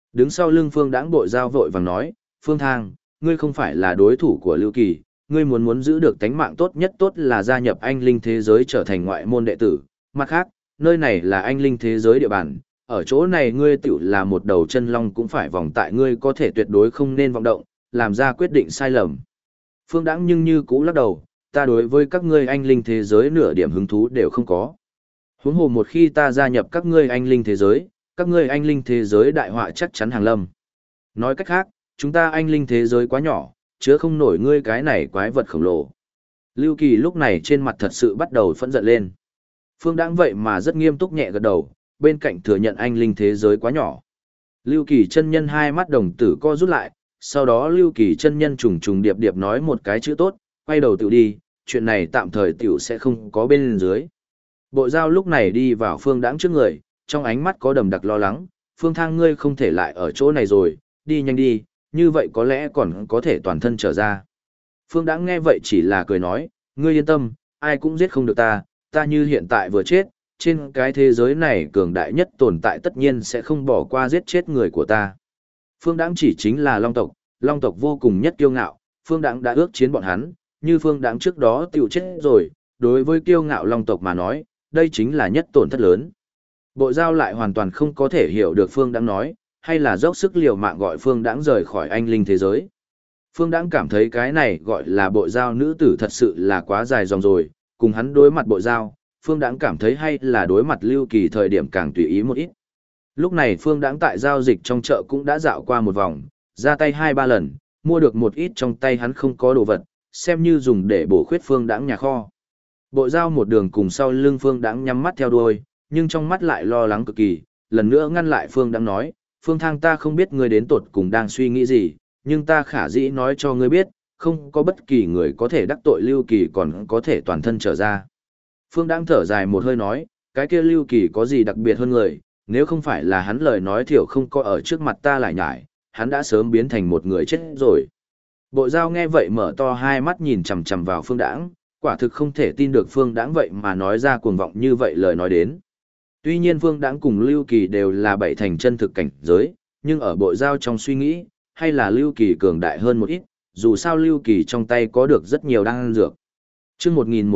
Đứng sau lưng Phương Đãng Bội Giao vội vàng nói, Phương Thang, ngươi không phải là đối thủ của Lưu Kỳ, ngươi muốn giữ được tánh mạng tốt nhất tốt là gia nhập anh linh thế giới trở thành ngoại môn đệ tử. Mặt khác, nơi này là anh linh thế giới địa bàn, ở chỗ này ngươi tiểu là một đầu chân long cũng phải vòng tại ngươi có thể tuyệt đối không nên vọng động, làm ra quyết định sai lầm. Phương Đãng nhưng như cũ lắc đầu, ta đối với các ngươi anh linh thế giới nửa điểm hứng thú đều không có. Huống hồ một khi ta gia nhập các ngươi anh linh thế giới, các ngươi anh linh thế giới đại họa chắc chắn hàng lâm. Nói cách khác, chúng ta anh linh thế giới quá nhỏ, chứa không nổi ngươi cái này quái vật khổng lồ. Lưu Kỳ lúc này trên mặt thật sự bắt đầu phẫn giận lên. Phương Đãng vậy mà rất nghiêm túc nhẹ gật đầu, bên cạnh thừa nhận anh linh thế giới quá nhỏ. Lưu Kỳ chân nhân hai mắt đồng tử co rút lại, sau đó Lưu Kỳ chân nhân trùng trùng điệp điệp nói một cái chữ tốt, quay đầu tự đi, chuyện này tạm thời tiểu sẽ không có bên dưới. Bội Giao lúc này đi vào Phương Đãng trước người, trong ánh mắt có đầm đặc lo lắng, Phương Thang ngươi không thể lại ở chỗ này rồi, đi nhanh đi, như vậy có lẽ còn có thể toàn thân trở ra. Phương Đãng nghe vậy chỉ là cười nói, ngươi yên tâm, ai cũng giết không được ta, ta như hiện tại vừa chết, trên cái thế giới này cường đại nhất tồn tại tất nhiên sẽ không bỏ qua giết chết người của ta. Phương Đãng chỉ chính là Long tộc vô cùng nhất kiêu ngạo, Phương Đãng đã ước chiến bọn hắn, như Phương Đãng trước đó tiểu chết rồi, đối với kiêu ngạo Long tộc mà nói, đây chính là nhất tổn thất lớn. Bội Giao lại hoàn toàn không có thể hiểu được Phương Đãng nói, hay là dốc sức liều mạng gọi Phương Đãng rời khỏi anh linh thế giới. Phương Đãng cảm thấy cái này gọi là Bội Giao nữ tử thật sự là quá dài dòng rồi, cùng hắn đối mặt Bội Giao, Phương Đãng cảm thấy hay là đối mặt Lưu Kỳ thời điểm càng tùy ý một ít. Lúc này Phương Đãng tại giao dịch trong chợ cũng đã dạo qua một vòng, ra tay 2-3 lần, mua được một ít trong tay hắn không có đồ vật, xem như dùng để bổ khuyết Phương Đãng nhà kho. Bội Giao một đường cùng sau lưng Phương Đãng nhắm mắt theo đuôi, nhưng trong mắt lại lo lắng cực kỳ, lần nữa ngăn lại Phương Đãng nói, Phương Thang ta không biết ngươi đến tột cùng đang suy nghĩ gì, nhưng ta khả dĩ nói cho ngươi biết, không có bất kỳ người có thể đắc tội Lưu Kỳ còn có thể toàn thân trở ra. Phương Đãng thở dài một hơi nói, cái kia Lưu Kỳ có gì đặc biệt hơn người, nếu không phải là hắn lời nói thiểu không có ở trước mặt ta lại nhải, hắn đã sớm biến thành một người chết rồi. Bội Giao nghe vậy mở to hai mắt nhìn chằm chằm vào Phương Đãng, quả thực không thể tin được Phương Đãng vậy mà nói ra cuồng vọng như vậy lời nói đến. Tuy nhiên Phương Đãng cùng Lưu Kỳ đều là bảy thành chân thực cảnh giới, nhưng ở Bội Giao trong suy nghĩ, hay là Lưu Kỳ cường đại hơn một ít, dù sao Lưu Kỳ trong tay có được rất nhiều đan dược. Chương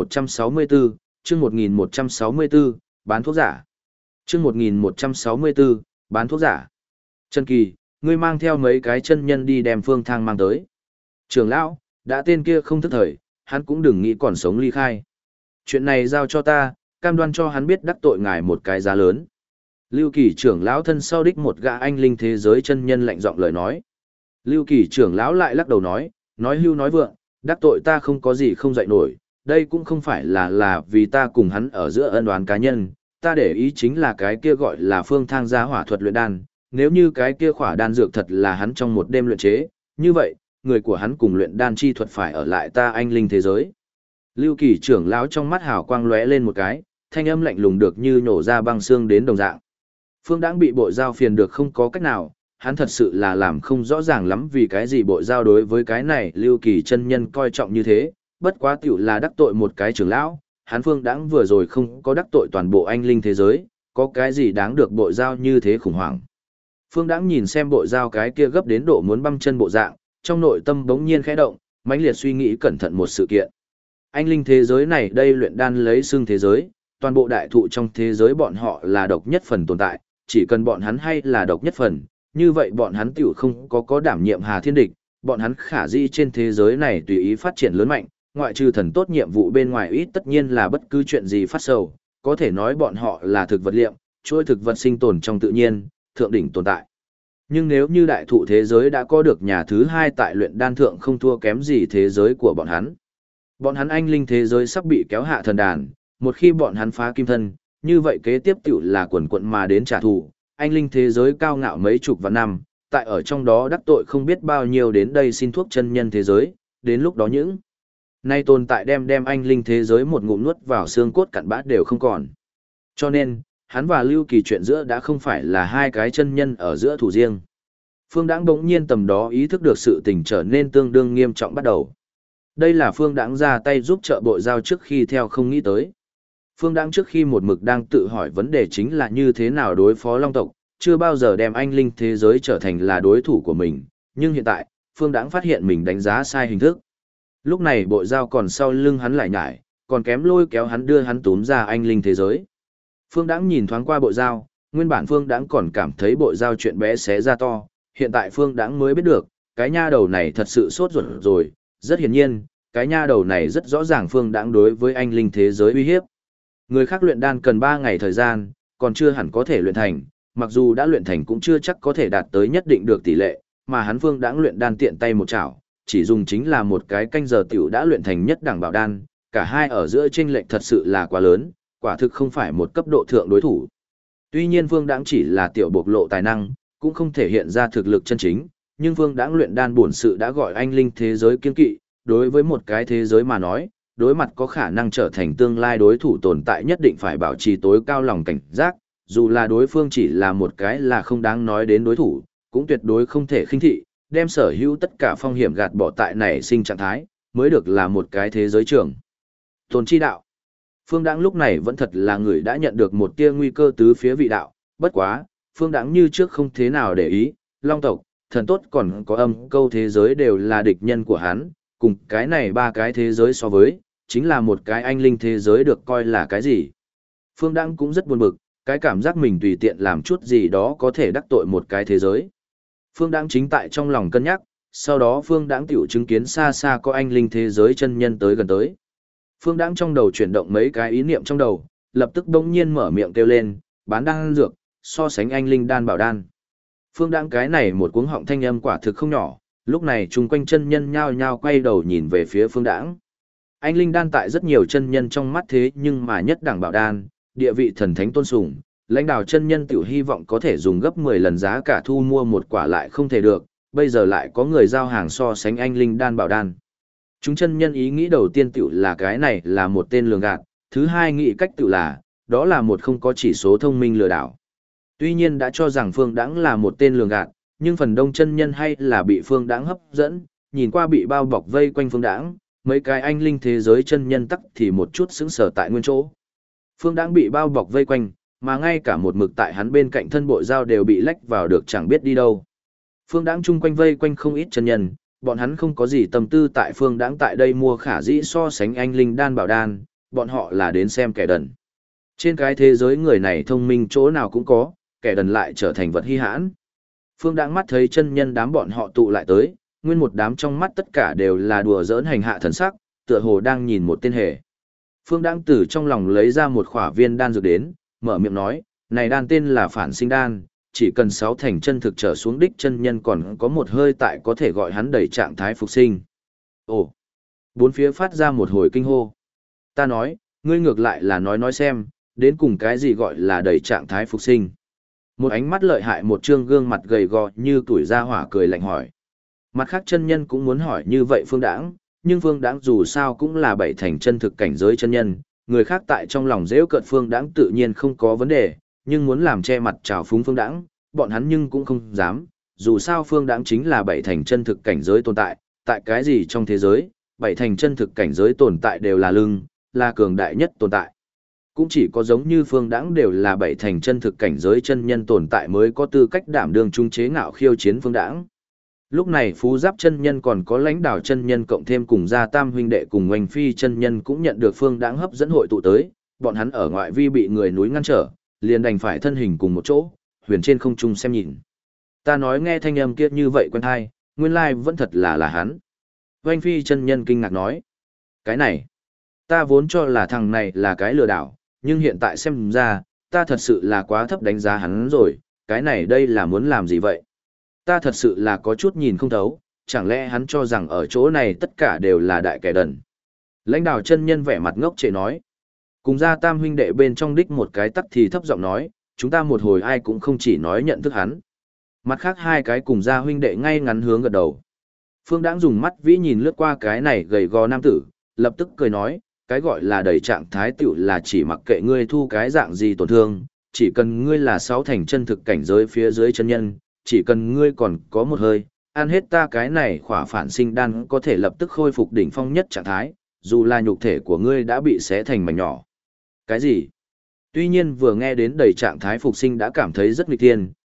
1164, chương 1164, bán thuốc giả. Chương 1164, bán thuốc giả. Trần Kỳ, ngươi mang theo mấy cái chân nhân đi đem Phương Thang mang tới. Trưởng lão, đã tên kia không thức thời, hắn cũng đừng nghĩ còn sống ly khai. Chuyện này giao cho ta, cam đoan cho hắn biết đắc tội ngài một cái giá lớn. Lưu Kỳ trưởng lão thân sau đích một gã anh linh thế giới chân nhân lạnh giọng lời nói. Lưu Kỳ trưởng lão lại lắc đầu nói hưu nói vượng, đắc tội ta không có gì không dạy nổi, đây cũng không phải là vì ta cùng hắn ở giữa ân oán cá nhân, ta để ý chính là cái kia gọi là Phương Thang gia hỏa thuật luyện đan, nếu như cái kia khỏa đan dược thật là hắn trong một đêm luyện chế, như vậy, người của hắn cùng luyện đan chi thuật phải ở lại ta anh linh thế giới. Lưu Kỳ trưởng lão trong mắt hào quang lóe lên một cái, thanh âm lạnh lùng được như nhổ ra băng xương đến đồng dạng. Phương Đãng bị Bội Giao phiền được không có cách nào, hắn thật sự là làm không rõ ràng lắm vì cái gì Bội Giao đối với cái này Lưu Kỳ chân nhân coi trọng như thế, bất quá tiểu là đắc tội một cái trưởng lão, hắn Phương Đãng vừa rồi không có đắc tội toàn bộ anh linh thế giới, có cái gì đáng được Bội Giao như thế khủng hoảng. Phương Đãng nhìn xem Bội Giao cái kia gấp đến độ muốn băm chân bộ dạng, trong nội tâm bỗng nhiên khẽ động, mãnh liệt suy nghĩ cẩn thận một sự kiện. Anh linh thế giới này đây luyện đan lấy xưng thế giới, toàn bộ đại thụ trong thế giới bọn họ là độc nhất phần tồn tại, chỉ cần bọn hắn hay là độc nhất phần, như vậy bọn hắn tiểu không có đảm nhiệm Hà Thiên Địch, bọn hắn khả dĩ trên thế giới này tùy ý phát triển lớn mạnh, ngoại trừ thần tốt nhiệm vụ bên ngoài ít tất nhiên là bất cứ chuyện gì phát sầu, có thể nói bọn họ là thực vật liệm, chuỗi thực vật sinh tồn trong tự nhiên, thượng đỉnh tồn tại. Nhưng nếu như đại thụ thế giới đã có được nhà thứ hai tại luyện đan thượng không thua kém gì thế giới của bọn hắn. Bọn hắn anh linh thế giới sắp bị kéo hạ thần đàn, một khi bọn hắn phá kim thân, như vậy kế tiếp tiểu là quần quận mà đến trả thù. Anh linh thế giới cao ngạo mấy chục vạn năm, tại ở trong đó đắc tội không biết bao nhiêu đến đây xin thuốc chân nhân thế giới, đến lúc đó những nay tồn tại đem anh linh thế giới một ngụm nuốt vào xương cốt cặn bã đều không còn. Cho nên, hắn và Lưu Kỳ chuyện giữa đã không phải là hai cái chân nhân ở giữa thủ riêng. Phương Đãng bỗng nhiên tầm đó ý thức được sự tình trở nên tương đương nghiêm trọng bắt đầu. Đây là Phương Đãng ra tay giúp trợ Bội Giao trước khi theo không nghĩ tới. Phương Đãng trước khi một mực đang tự hỏi vấn đề chính là như thế nào đối phó Long tộc, chưa bao giờ đem anh linh thế giới trở thành là đối thủ của mình, nhưng hiện tại, Phương Đãng phát hiện mình đánh giá sai hình thức. Lúc này Bội Giao còn sau lưng hắn lại nhải, còn kém lôi kéo hắn đưa hắn túm ra anh linh thế giới. Phương Đãng nhìn thoáng qua Bội Giao, nguyên bản Phương Đãng còn cảm thấy Bội Giao chuyện bé xé ra to, hiện tại Phương Đãng mới biết được, cái nha đầu này thật sự sốt ruột rồi, rất hiển nhiên, cái nha đầu này rất rõ ràng Phương Đãng đối với anh linh thế giới uy hiếp. Người khác luyện đan cần 3 ngày thời gian, còn chưa hẳn có thể luyện thành, mặc dù đã luyện thành cũng chưa chắc có thể đạt tới nhất định được tỷ lệ, mà hắn Phương Đãng luyện đan tiện tay một chảo, chỉ dùng chính là một cái canh giờ tiểu đã luyện thành nhất đẳng bảo đan, cả hai ở giữa chênh lệch thật sự là quá lớn, quả thực không phải một cấp độ thượng đối thủ. Tuy nhiên Phương Đãng chỉ là tiểu bộc lộ tài năng, cũng không thể hiện ra thực lực chân chính, nhưng Phương Đãng luyện đan bổn sự đã gọi anh linh thế giới kiên kỵ, đối với một cái thế giới mà nói, đối mặt có khả năng trở thành tương lai đối thủ tồn tại nhất định phải bảo trì tối cao lòng cảnh giác, dù là đối phương chỉ là một cái là không đáng nói đến đối thủ, cũng tuyệt đối không thể khinh thị, đem sở hữu tất cả phong hiểm gạt bỏ tại nảy sinh trạng thái, mới được là một cái thế giới trưởng. Tồn chi đạo. Phương Đãng lúc này vẫn thật là người đã nhận được một tia nguy cơ tứ phía vị đạo, bất quá, Phương Đãng như trước không thế nào để ý, Long tộc, thần tốt còn có âm câu thế giới đều là địch nhân của hắn, cùng cái này 3 cái thế giới so với, chính là một cái anh linh thế giới được coi là cái gì. Phương Đãng cũng rất buồn bực, cái cảm giác mình tùy tiện làm chút gì đó có thể đắc tội một cái thế giới. Phương Đãng chính tại trong lòng cân nhắc, sau đó Phương Đãng tiểu chứng kiến xa xa có anh linh thế giới chân nhân tới gần tới. Phương Đãng trong đầu chuyển động mấy cái ý niệm trong đầu, lập tức đông nhiên mở miệng kêu lên, bán đan dược, so sánh anh linh đan bảo đan. Phương Đãng cái này một cuống họng thanh âm quả thực không nhỏ, lúc này chung quanh chân nhân nhao nhao quay đầu nhìn về phía Phương Đãng. Anh linh đan tại rất nhiều chân nhân trong mắt thế nhưng mà nhất đẳng bảo đan, địa vị thần thánh tôn sùng, lãnh đạo chân nhân tiểu hy vọng có thể dùng gấp 10 lần giá cả thu mua một quả lại không thể được, bây giờ lại có người giao hàng so sánh anh linh đan bảo đan. Chúng chân nhân ý nghĩ đầu tiên tiểu là cái này là một tên lường gạt, thứ hai nghĩ cách tiểu là, đó là một không có chỉ số thông minh lừa đảo. Tuy nhiên đã cho rằng Phương Đãng là một tên lường gạt, nhưng phần đông chân nhân hay là bị Phương Đãng hấp dẫn, nhìn qua bị bao bọc vây quanh Phương Đãng, mấy cái anh linh thế giới chân nhân tắc thì một chút sững sờ tại nguyên chỗ. Phương Đãng bị bao bọc vây quanh, mà ngay cả một mực tại hắn bên cạnh thân Bội Giao đều bị lách vào được chẳng biết đi đâu. Phương Đãng chung quanh vây quanh không ít chân nhân, bọn hắn không có gì tâm tư tại Phương Đãng tại đây mua khả dĩ so sánh anh linh đan bảo đan, bọn họ là đến xem kẻ đần. Trên cái thế giới người này thông minh chỗ nào cũng có, kẻ đần lại trở thành vật hi hãn. Phương Đãng mắt thấy chân nhân đám bọn họ tụ lại tới, nguyên một đám trong mắt tất cả đều là đùa giỡn hành hạ thần sắc, tựa hồ đang nhìn một tên hề. Phương Đãng từ trong lòng lấy ra một khỏa viên đan dược đến, mở miệng nói, này đan tên là phản sinh đan, chỉ cần 6 thành chân thực trở xuống đích chân nhân còn có một hơi tại có thể gọi hắn đẩy trạng thái phục sinh. Ồ! Bốn phía phát ra một hồi kinh hô. Ta nói, ngươi ngược lại là nói xem, đến cùng cái gì gọi là đẩy trạng thái phục sinh. Một ánh mắt lợi hại một trương gương mặt gầy gò như tuổi ra hỏa cười lạnh hỏi. Mặt khác chân nhân cũng muốn hỏi như vậy Phương Đãng, nhưng Phương Đãng dù sao cũng là 7 thành chân thực cảnh giới chân nhân, người khác tại trong lòng dễ cợt Phương Đãng tự nhiên không có vấn đề, nhưng muốn làm che mặt trào phúng Phương Đãng, bọn hắn nhưng cũng không dám, dù sao Phương Đãng chính là 7 thành chân thực cảnh giới tồn tại, tại cái gì trong thế giới, 7 thành chân thực cảnh giới tồn tại đều là lưng, là cường đại nhất tồn tại. Cũng chỉ có giống như Phương Đãng đều là 7 thành chân thực cảnh giới chân nhân tồn tại mới có tư cách đảm đương trung chế ngạo khiêu chiến Phương Đãng. Lúc này Phú Giáp chân nhân còn có lãnh đạo chân nhân cộng thêm cùng gia tam huynh đệ cùng Oanh Phi chân nhân cũng nhận được Phương Đãng hấp dẫn hội tụ tới, bọn hắn ở ngoại vi bị người núi ngăn trở, liền đành phải thân hình cùng một chỗ, huyền trên không trung xem nhìn. Ta nói nghe thanh âm kia như vậy quen tai, nguyên lai vẫn thật là hắn. Oanh Phi chân nhân kinh ngạc nói, cái này, ta vốn cho là thằng này là cái lừa đảo, nhưng hiện tại xem ra, ta thật sự là quá thấp đánh giá hắn rồi, cái này đây là muốn làm gì vậy? Ta thật sự là có chút nhìn không thấu, chẳng lẽ hắn cho rằng ở chỗ này tất cả đều là đại kẻ đần. Lãnh đạo chân nhân vẻ mặt ngốc trệ nói. Cùng gia tam huynh đệ bên trong đích một cái tắc thì thấp giọng nói, chúng ta một hồi ai cũng không chỉ nói nhận thức hắn. Mặt khác hai cái cùng gia huynh đệ ngay ngắn hướng gật đầu. Phương Đãng dùng mắt vĩ nhìn lướt qua cái này gầy gò nam tử, lập tức cười nói, cái gọi là đầy trạng thái tiểu là chỉ mặc kệ ngươi thu cái dạng gì tổn thương, chỉ cần ngươi là 6 thành chân thực cảnh giới phía dưới chân nhân, chỉ cần ngươi còn có một hơi, ăn hết ta cái này khỏa phản sinh đan có thể lập tức khôi phục đỉnh phong nhất trạng thái, dù là nhục thể của ngươi đã bị xé thành mảnh nhỏ. Cái gì? Tuy nhiên vừa nghe đến đầy trạng thái phục sinh đã cảm thấy rất nghịch thiên,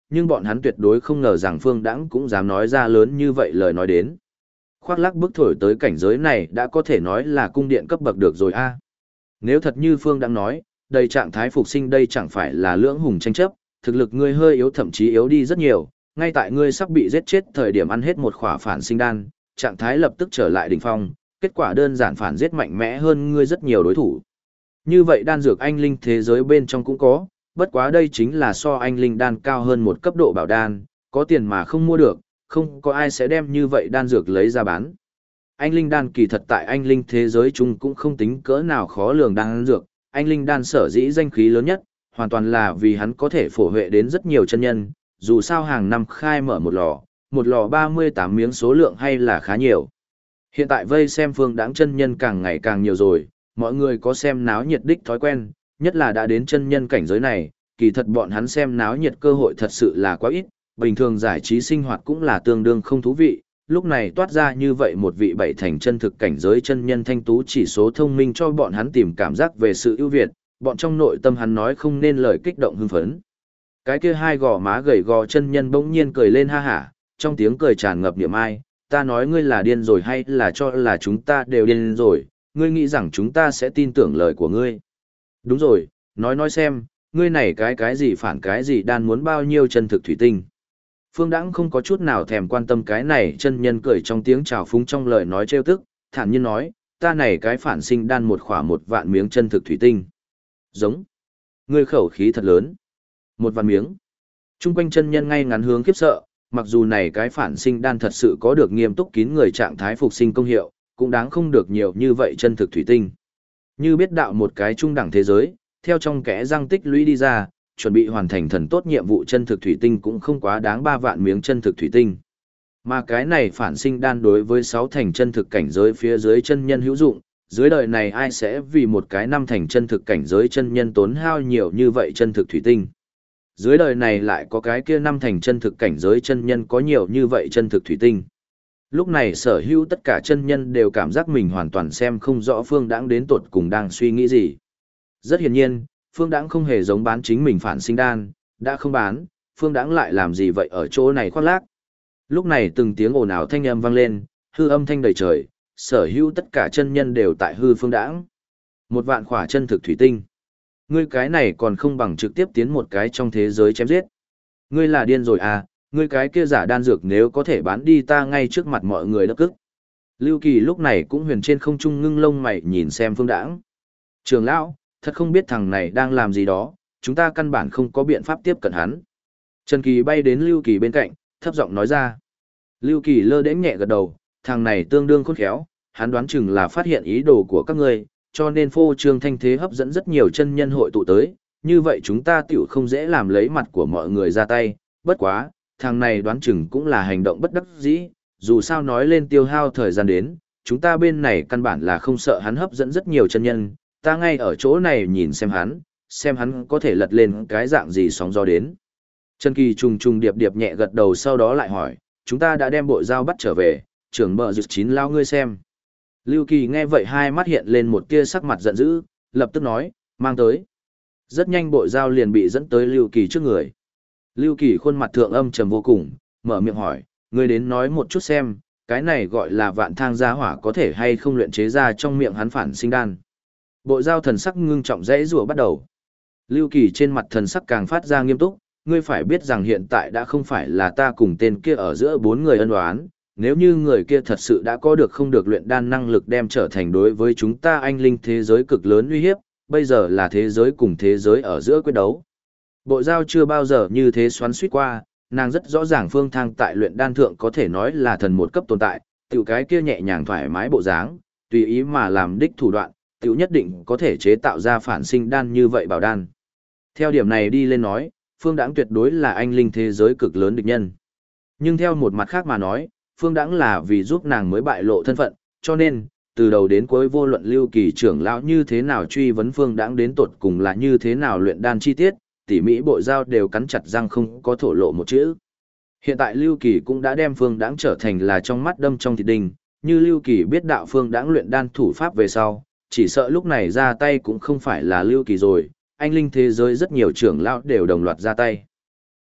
nhưng bọn hắn tuyệt đối không ngờ rằng Phương Đãng cũng dám nói ra lớn như vậy lời nói đến. Khoác lác bước thổi tới cảnh giới này đã có thể nói là cung điện cấp bậc được rồi a. Nếu thật như Phương Đãng nói, đầy trạng thái phục sinh đây chẳng phải là lưỡng hùng tranh chấp, thực lực ngươi hơi yếu thậm chí yếu đi rất nhiều, ngay tại ngươi sắp bị giết chết thời điểm ăn hết một khỏa phản sinh đan, trạng thái lập tức trở lại đỉnh phong, kết quả đơn giản phản giết mạnh mẽ hơn ngươi rất nhiều đối thủ. Như vậy đan dược anh linh thế giới bên trong cũng có, bất quá đây chính là so anh linh đan cao hơn một cấp độ bảo đan, có tiền mà không mua được, không có ai sẽ đem như vậy đan dược lấy ra bán. Anh linh đan kỳ thật tại anh linh thế giới chung cũng không tính cỡ nào khó lường đan dược, anh linh đan sở dĩ danh khí lớn nhất, hoàn toàn là vì hắn có thể phổ huệ đến rất nhiều chân nhân, dù sao hàng năm khai mở một lò 38 miếng số lượng hay là khá nhiều. Hiện tại vây xem Phương Đãng chân nhân càng ngày càng nhiều rồi, mọi người có xem náo nhiệt đích thói quen, nhất là đã đến chân nhân cảnh giới này, kỳ thật bọn hắn xem náo nhiệt cơ hội thật sự là quá ít, bình thường giải trí sinh hoạt cũng là tương đương không thú vị, lúc này toát ra như vậy một vị bảy thành chân thực cảnh giới chân nhân thanh tú chỉ số thông minh cho bọn hắn tìm cảm giác về sự ưu việt, bọn trong nội tâm hắn nói không nên lời kích động hưng phấn. Cái kia hai gò má gầy gò chân nhân bỗng nhiên cười lên ha hả, trong tiếng cười tràn ngập niềm ai, ta nói ngươi là điên rồi hay là cho là chúng ta đều điên rồi, ngươi nghĩ rằng chúng ta sẽ tin tưởng lời của ngươi. Đúng rồi, nói xem, ngươi này cái gì phản cái gì đan muốn bao nhiêu chân thực thủy tinh. Phương Đãng không có chút nào thèm quan tâm cái này chân nhân cười trong tiếng trào phúng trong lời nói trêu tức, thản nhiên nói, ta này cái phản sinh đan một khỏa 1 vạn miếng chân thực thủy tinh. Giống. Ngươi khẩu khí thật lớn. 1 vạn miếng. Trung quanh chân nhân ngay ngắn hướng khiếp sợ, mặc dù này cái phản sinh đan thật sự có được nghiêm túc kín người trạng thái phục sinh công hiệu, cũng đáng không được nhiều như vậy chân thực thủy tinh. Như biết đạo một cái trung đẳng thế giới, theo trong kẽ răng tích lũy đi ra, chuẩn bị hoàn thành thần tốt nhiệm vụ chân thực thủy tinh cũng không quá đáng 3 vạn miếng chân thực thủy tinh. Mà cái này phản sinh đan đối với 6 thành chân thực cảnh giới phía dưới chân nhân hữu dụng, dưới đời này ai sẽ vì một cái 5 thành chân thực cảnh giới chân nhân tốn hao nhiều như vậy chân thực thủy tinh. Dưới đời này lại có cái kia 5 thành chân thực cảnh giới chân nhân có nhiều như vậy chân thực thủy tinh. Lúc này sở hữu tất cả chân nhân đều cảm giác mình hoàn toàn xem không rõ Phương Đãng đến tột cùng đang suy nghĩ gì. Rất hiển nhiên, Phương Đãng không hề giống bán chính mình phản sinh đan, đã không bán, Phương Đãng lại làm gì vậy ở chỗ này khoác lác. Lúc này từng tiếng ồn ào thanh âm vang lên, hư âm thanh đầy trời, sở hữu tất cả chân nhân đều tại hư Phương Đãng. 1 vạn khỏa chân thực thủy tinh. Ngươi cái này còn không bằng trực tiếp tiến một cái trong thế giới chém giết. Ngươi là điên rồi à, ngươi cái kia giả đan dược nếu có thể bán đi ta ngay trước mặt mọi người đắc cức. Lưu Kỳ lúc này cũng huyền trên không trung ngưng lông mày nhìn xem Phương Đãng. Trường lão, thật không biết thằng này đang làm gì đó, chúng ta căn bản không có biện pháp tiếp cận hắn. Trần Kỳ bay đến Lưu Kỳ bên cạnh, thấp giọng nói ra. Lưu Kỳ lơ đễnh nhẹ gật đầu, thằng này tương đương khôn khéo, hắn đoán chừng là phát hiện ý đồ của các ngươi, cho nên phô trương thanh thế hấp dẫn rất nhiều chân nhân hội tụ tới, như vậy chúng ta tiểu không dễ làm lấy mặt của mọi người ra tay, bất quá, thằng này đoán chừng cũng là hành động bất đắc dĩ, dù sao nói lên tiêu hao thời gian đến, chúng ta bên này căn bản là không sợ hắn hấp dẫn rất nhiều chân nhân, ta ngay ở chỗ này nhìn xem hắn có thể lật lên cái dạng gì sóng gió đến. Trần Kỳ trùng trùng điệp điệp nhẹ gật đầu sau đó lại hỏi, chúng ta đã đem bộ dao bắt trở về, trưởng bờ dực chín lao ngươi xem. Lưu Kỳ nghe vậy hai mắt hiện lên một tia sắc mặt giận dữ, lập tức nói, mang tới. Rất nhanh bộ dao liền bị dẫn tới Lưu Kỳ trước người. Lưu Kỳ khuôn mặt thượng âm trầm vô cùng, mở miệng hỏi, ngươi đến nói một chút xem, cái này gọi là vạn thang gia hỏa có thể hay không luyện chế ra trong miệng hắn phản sinh đan. Bộ dao thần sắc ngưng trọng dãy rủa bắt đầu. Lưu Kỳ trên mặt thần sắc càng phát ra nghiêm túc, ngươi phải biết rằng hiện tại đã không phải là ta cùng tên kia ở giữa 4 người ân oán, nếu như người kia thật sự đã có được không được luyện đan năng lực đem trở thành đối với chúng ta anh linh thế giới cực lớn uy hiếp, bây giờ là thế giới cùng thế giới ở giữa quyết đấu. Bộ dao chưa bao giờ như thế xoắn suýt qua, nàng rất rõ ràng Phương Thang tại luyện đan thượng có thể nói là thần một cấp tồn tại, tiểu cái kia nhẹ nhàng thoải mái bộ dáng, tùy ý mà làm đích thủ đoạn, tiểu nhất định có thể chế tạo ra phản sinh đan như vậy bảo đan. Theo điểm này đi lên nói, Phương Đãng tuyệt đối là anh linh thế giới cực lớn địch nhân. Nhưng theo một mặt khác mà nói, Phương Đãng là vì giúp nàng mới bại lộ thân phận, cho nên, từ đầu đến cuối vô luận Lưu Kỳ trưởng lão như thế nào truy vấn Phương Đãng đến tột cùng là như thế nào luyện đan chi tiết, tỉ mỹ bộ dao đều cắn chặt răng không có thổ lộ một chữ. Hiện tại Lưu Kỳ cũng đã đem Phương Đãng trở thành là trong mắt đâm trong thịt đinh, như Lưu Kỳ biết đạo Phương Đãng luyện đan thủ pháp về sau, chỉ sợ lúc này ra tay cũng không phải là Lưu Kỳ rồi, anh linh thế giới rất nhiều trưởng lão đều đồng loạt ra tay.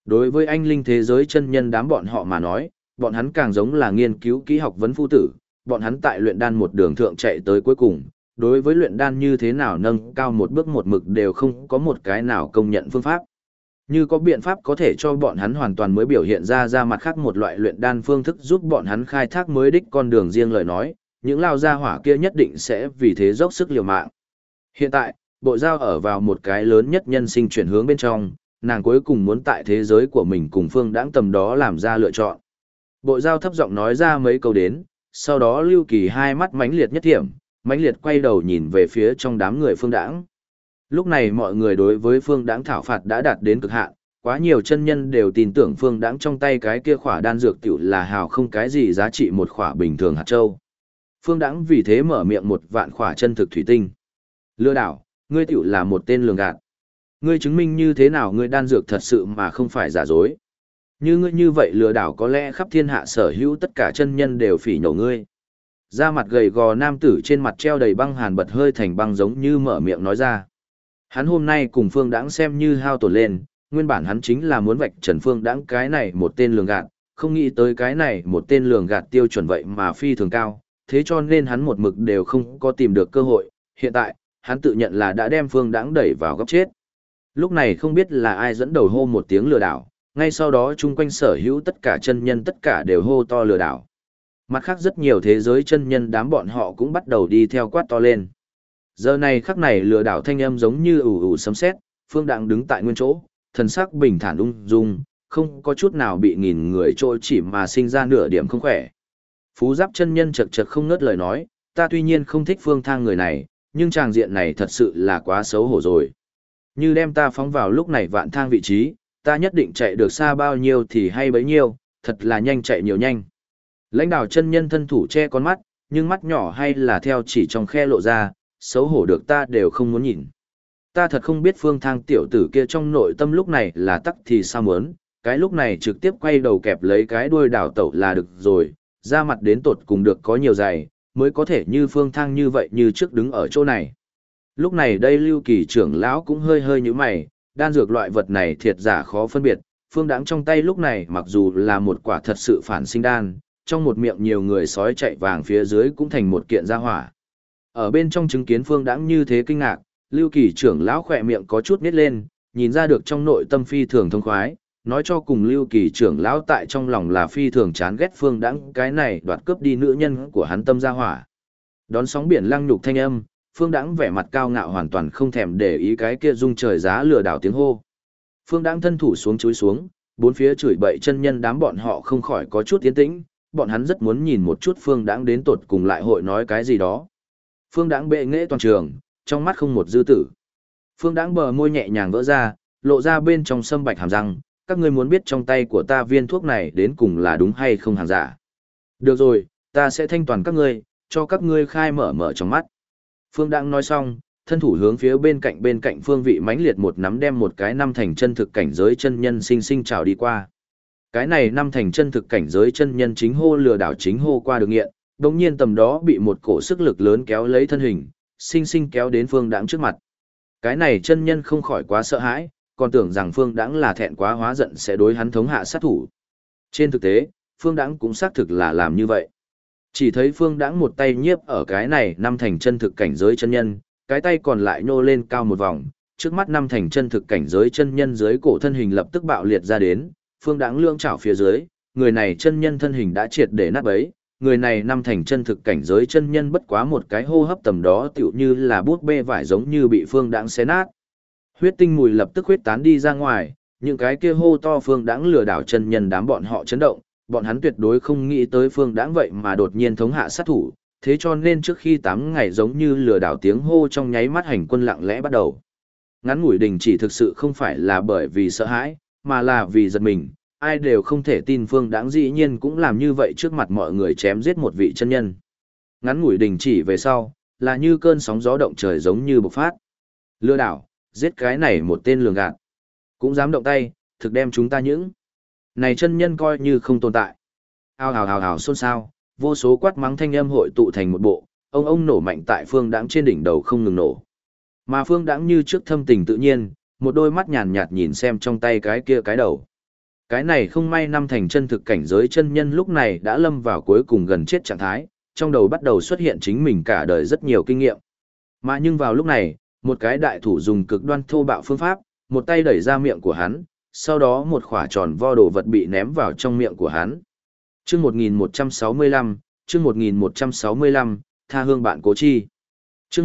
Đối với anh linh thế giới chân nhân đám bọn họ mà nói, bọn hắn càng giống là nghiên cứu kỹ học vấn phu tử, bọn hắn tại luyện đan một đường thượng chạy tới cuối cùng, đối với luyện đan như thế nào nâng cao một bước một mực đều không có một cái nào công nhận phương pháp. Như có biện pháp có thể cho bọn hắn hoàn toàn mới biểu hiện ra mặt khác một loại luyện đan phương thức giúp bọn hắn khai thác mới đích con đường riêng lời nói, những lao gia hỏa kia nhất định sẽ vì thế dốc sức liều mạng. Hiện tại, bộ giao ở vào một cái lớn nhất nhân sinh chuyển hướng bên trong, nàng cuối cùng muốn tại thế giới của mình cùng Phương Đãng tầm đó làm ra lựa chọn. Bộ giao thấp giọng nói ra mấy câu đến, sau đó Lưu Kỳ hai mắt mãnh liệt nhất thiểm, mãnh liệt quay đầu nhìn về phía trong đám người Phương Đãng. Lúc này mọi người đối với Phương Đãng thảo phạt đã đạt đến cực hạn, quá nhiều chân nhân đều tin tưởng Phương Đãng trong tay cái kia khỏa đan dược tiểu là hào không cái gì giá trị một khỏa bình thường hạt châu. Phương Đãng vì thế mở miệng một vạn khỏa chân thực thủy tinh. Lừa đảo, ngươi tiểu là một tên lường gạt. Ngươi chứng minh như thế nào ngươi đan dược thật sự mà không phải giả dối. Như ngươi như vậy lừa đảo có lẽ khắp thiên hạ sở hữu tất cả chân nhân đều phỉ nhổ ngươi. Da mặt gầy gò nam tử trên mặt treo đầy băng hàn bật hơi thành băng giống như mở miệng nói ra. Hắn hôm nay cùng Phương Đãng xem như hao tổn lên, nguyên bản hắn chính là muốn vạch trần Phương Đãng cái này một tên lường gạt, không nghĩ tới cái này một tên lường gạt tiêu chuẩn vậy mà phi thường cao, thế cho nên hắn một mực đều không có tìm được cơ hội, hiện tại, hắn tự nhận là đã đem Phương Đãng đẩy vào góc chết. Lúc này không biết là ai dẫn đầu hô một tiếng lừa đảo, ngay sau đó chung quanh sở hữu tất cả chân nhân tất cả đều hô to lừa đảo. Mặt khác rất nhiều thế giới chân nhân đám bọn họ cũng bắt đầu đi theo quát to lên. Giờ này khắc này lừa đảo thanh âm giống như ủ ủ sấm sét, Phương Đãng đứng tại nguyên chỗ, thần sắc bình thản ung dung, không có chút nào bị nghìn người trôi chỉ mà sinh ra nửa điểm không khỏe. Phú Giáp chân nhân chật chật không ngớt lời nói, ta tuy nhiên không thích Phương Thang người này, nhưng tràng diện này thật sự là quá xấu hổ rồi. Như đem ta phóng vào lúc này vạn thang vị trí, ta nhất định chạy được xa bao nhiêu thì hay bấy nhiêu, thật là nhanh chạy nhiều nhanh. Lãnh đạo chân nhân thân thủ che con mắt, nhưng mắt nhỏ hay là theo chỉ trong khe lộ ra, xấu hổ được ta đều không muốn nhìn. Ta thật không biết Phương Thang tiểu tử kia trong nội tâm lúc này là tắc thì sao muốn, cái lúc này trực tiếp quay đầu kẹp lấy cái đuôi đảo tẩu là được rồi, ra mặt đến tột cùng được có nhiều giày, mới có thể như Phương Thang như vậy như trước đứng ở chỗ này. Lúc này đây Lưu Kỳ trưởng lão cũng hơi hơi như mày, đan dược loại vật này thiệt giả khó phân biệt, Phương Đãng trong tay lúc này mặc dù là một quả thật sự phản sinh đan, trong một miệng nhiều người sói chạy vàng phía dưới cũng thành một kiện gia hỏa. Ở bên trong chứng kiến Phương Đãng như thế kinh ngạc, Lưu Kỳ trưởng lão khỏe miệng có chút nít lên, nhìn ra được trong nội tâm phi thường thông khoái, nói cho cùng Lưu Kỳ trưởng lão tại trong lòng là phi thường chán ghét Phương Đãng cái này đoạt cướp đi nữ nhân của hắn tâm gia hỏa. Đón sóng biển lăng nhục thanh âm, Phương Đãng vẻ mặt cao ngạo hoàn toàn không thèm để ý cái kia rung trời giá lừa đảo tiếng hô. Phương Đãng thân thủ xuống chúi xuống, bốn phía chửi bậy chân nhân đám bọn họ không khỏi có chút tiến tĩnh, bọn hắn rất muốn nhìn một chút Phương Đãng đến tột cùng lại hội nói cái gì đó. Phương Đãng bệ nghệ toàn trường, trong mắt không một dư tử. Phương Đãng bờ môi nhẹ nhàng vỡ ra, lộ ra bên trong sâm bạch hàm răng, các ngươi muốn biết trong tay của ta viên thuốc này đến cùng là đúng hay không hàng giả. Được rồi, ta sẽ thanh toàn các ngươi, cho các ngươi khai mở trong mắt. Phương Đãng nói xong, thân thủ hướng phía bên cạnh phương vị mãnh liệt một nắm đem một cái năm thành chân thực cảnh giới chân nhân sinh sinh trào đi qua. Cái này năm thành chân thực cảnh giới chân nhân chính hô lừa đảo chính hô qua được nghiện, đồng nhiên tầm đó bị một cổ sức lực lớn kéo lấy thân hình, sinh sinh kéo đến Phương Đãng trước mặt. Cái này chân nhân không khỏi quá sợ hãi, còn tưởng rằng Phương Đãng là thẹn quá hóa giận sẽ đối hắn thống hạ sát thủ. Trên thực tế, Phương Đãng cũng xác thực là làm như vậy. Chỉ thấy Phương Đãng một tay nhiếp ở cái này năm thành chân thực cảnh giới chân nhân, cái tay còn lại nhô lên cao một vòng, trước mắt năm thành chân thực cảnh giới chân nhân dưới cổ thân hình lập tức bạo liệt ra đến, Phương Đãng lưỡng chảo phía dưới, người này chân nhân thân hình đã triệt để nát bấy, người này năm thành chân thực cảnh giới chân nhân bất quá một cái hô hấp tầm đó tựu như là bút bê vải giống như bị Phương Đãng xé nát. Huyết tinh mùi lập tức huyết tán đi ra ngoài, những cái kia hô to Phương Đãng lừa đảo chân nhân đám bọn họ chấn động, bọn hắn tuyệt đối không nghĩ tới Phương Đãng vậy mà đột nhiên thống hạ sát thủ, thế cho nên trước khi 8 ngày giống như lừa đảo tiếng hô trong nháy mắt hành quân lặng lẽ bắt đầu. Ngắn ngủi đình chỉ thực sự không phải là bởi vì sợ hãi, mà là vì giật mình, ai đều không thể tin Phương Đãng dĩ nhiên cũng làm như vậy trước mặt mọi người chém giết một vị chân nhân. Ngắn ngủi đình chỉ về sau, là như cơn sóng gió động trời giống như bộc phát. Lừa đảo, giết cái này một tên lường gạt. Cũng dám động tay, thực đem chúng ta những này chân nhân coi như không tồn tại. Hào hào hào hào xôn xao, vô số quát mắng thanh âm hội tụ thành một bộ, ông nổ mạnh tại Phương Đãng trên đỉnh đầu không ngừng nổ. Mà Phương Đãng như trước thâm tình tự nhiên, một đôi mắt nhàn nhạt nhìn xem trong tay cái kia cái đầu. Cái này không may năm thành chân thực cảnh giới chân nhân lúc này đã lâm vào cuối cùng gần chết trạng thái, trong đầu bắt đầu xuất hiện chính mình cả đời rất nhiều kinh nghiệm. Mà nhưng vào lúc này, một cái đại thủ dùng cực đoan thô bạo phương pháp, một tay đẩy ra miệng của hắn, sau đó một quả tròn vo đồ vật bị ném vào trong miệng của hắn. Chương 1165, chương 1165, tha hương bạn cố chi. Chương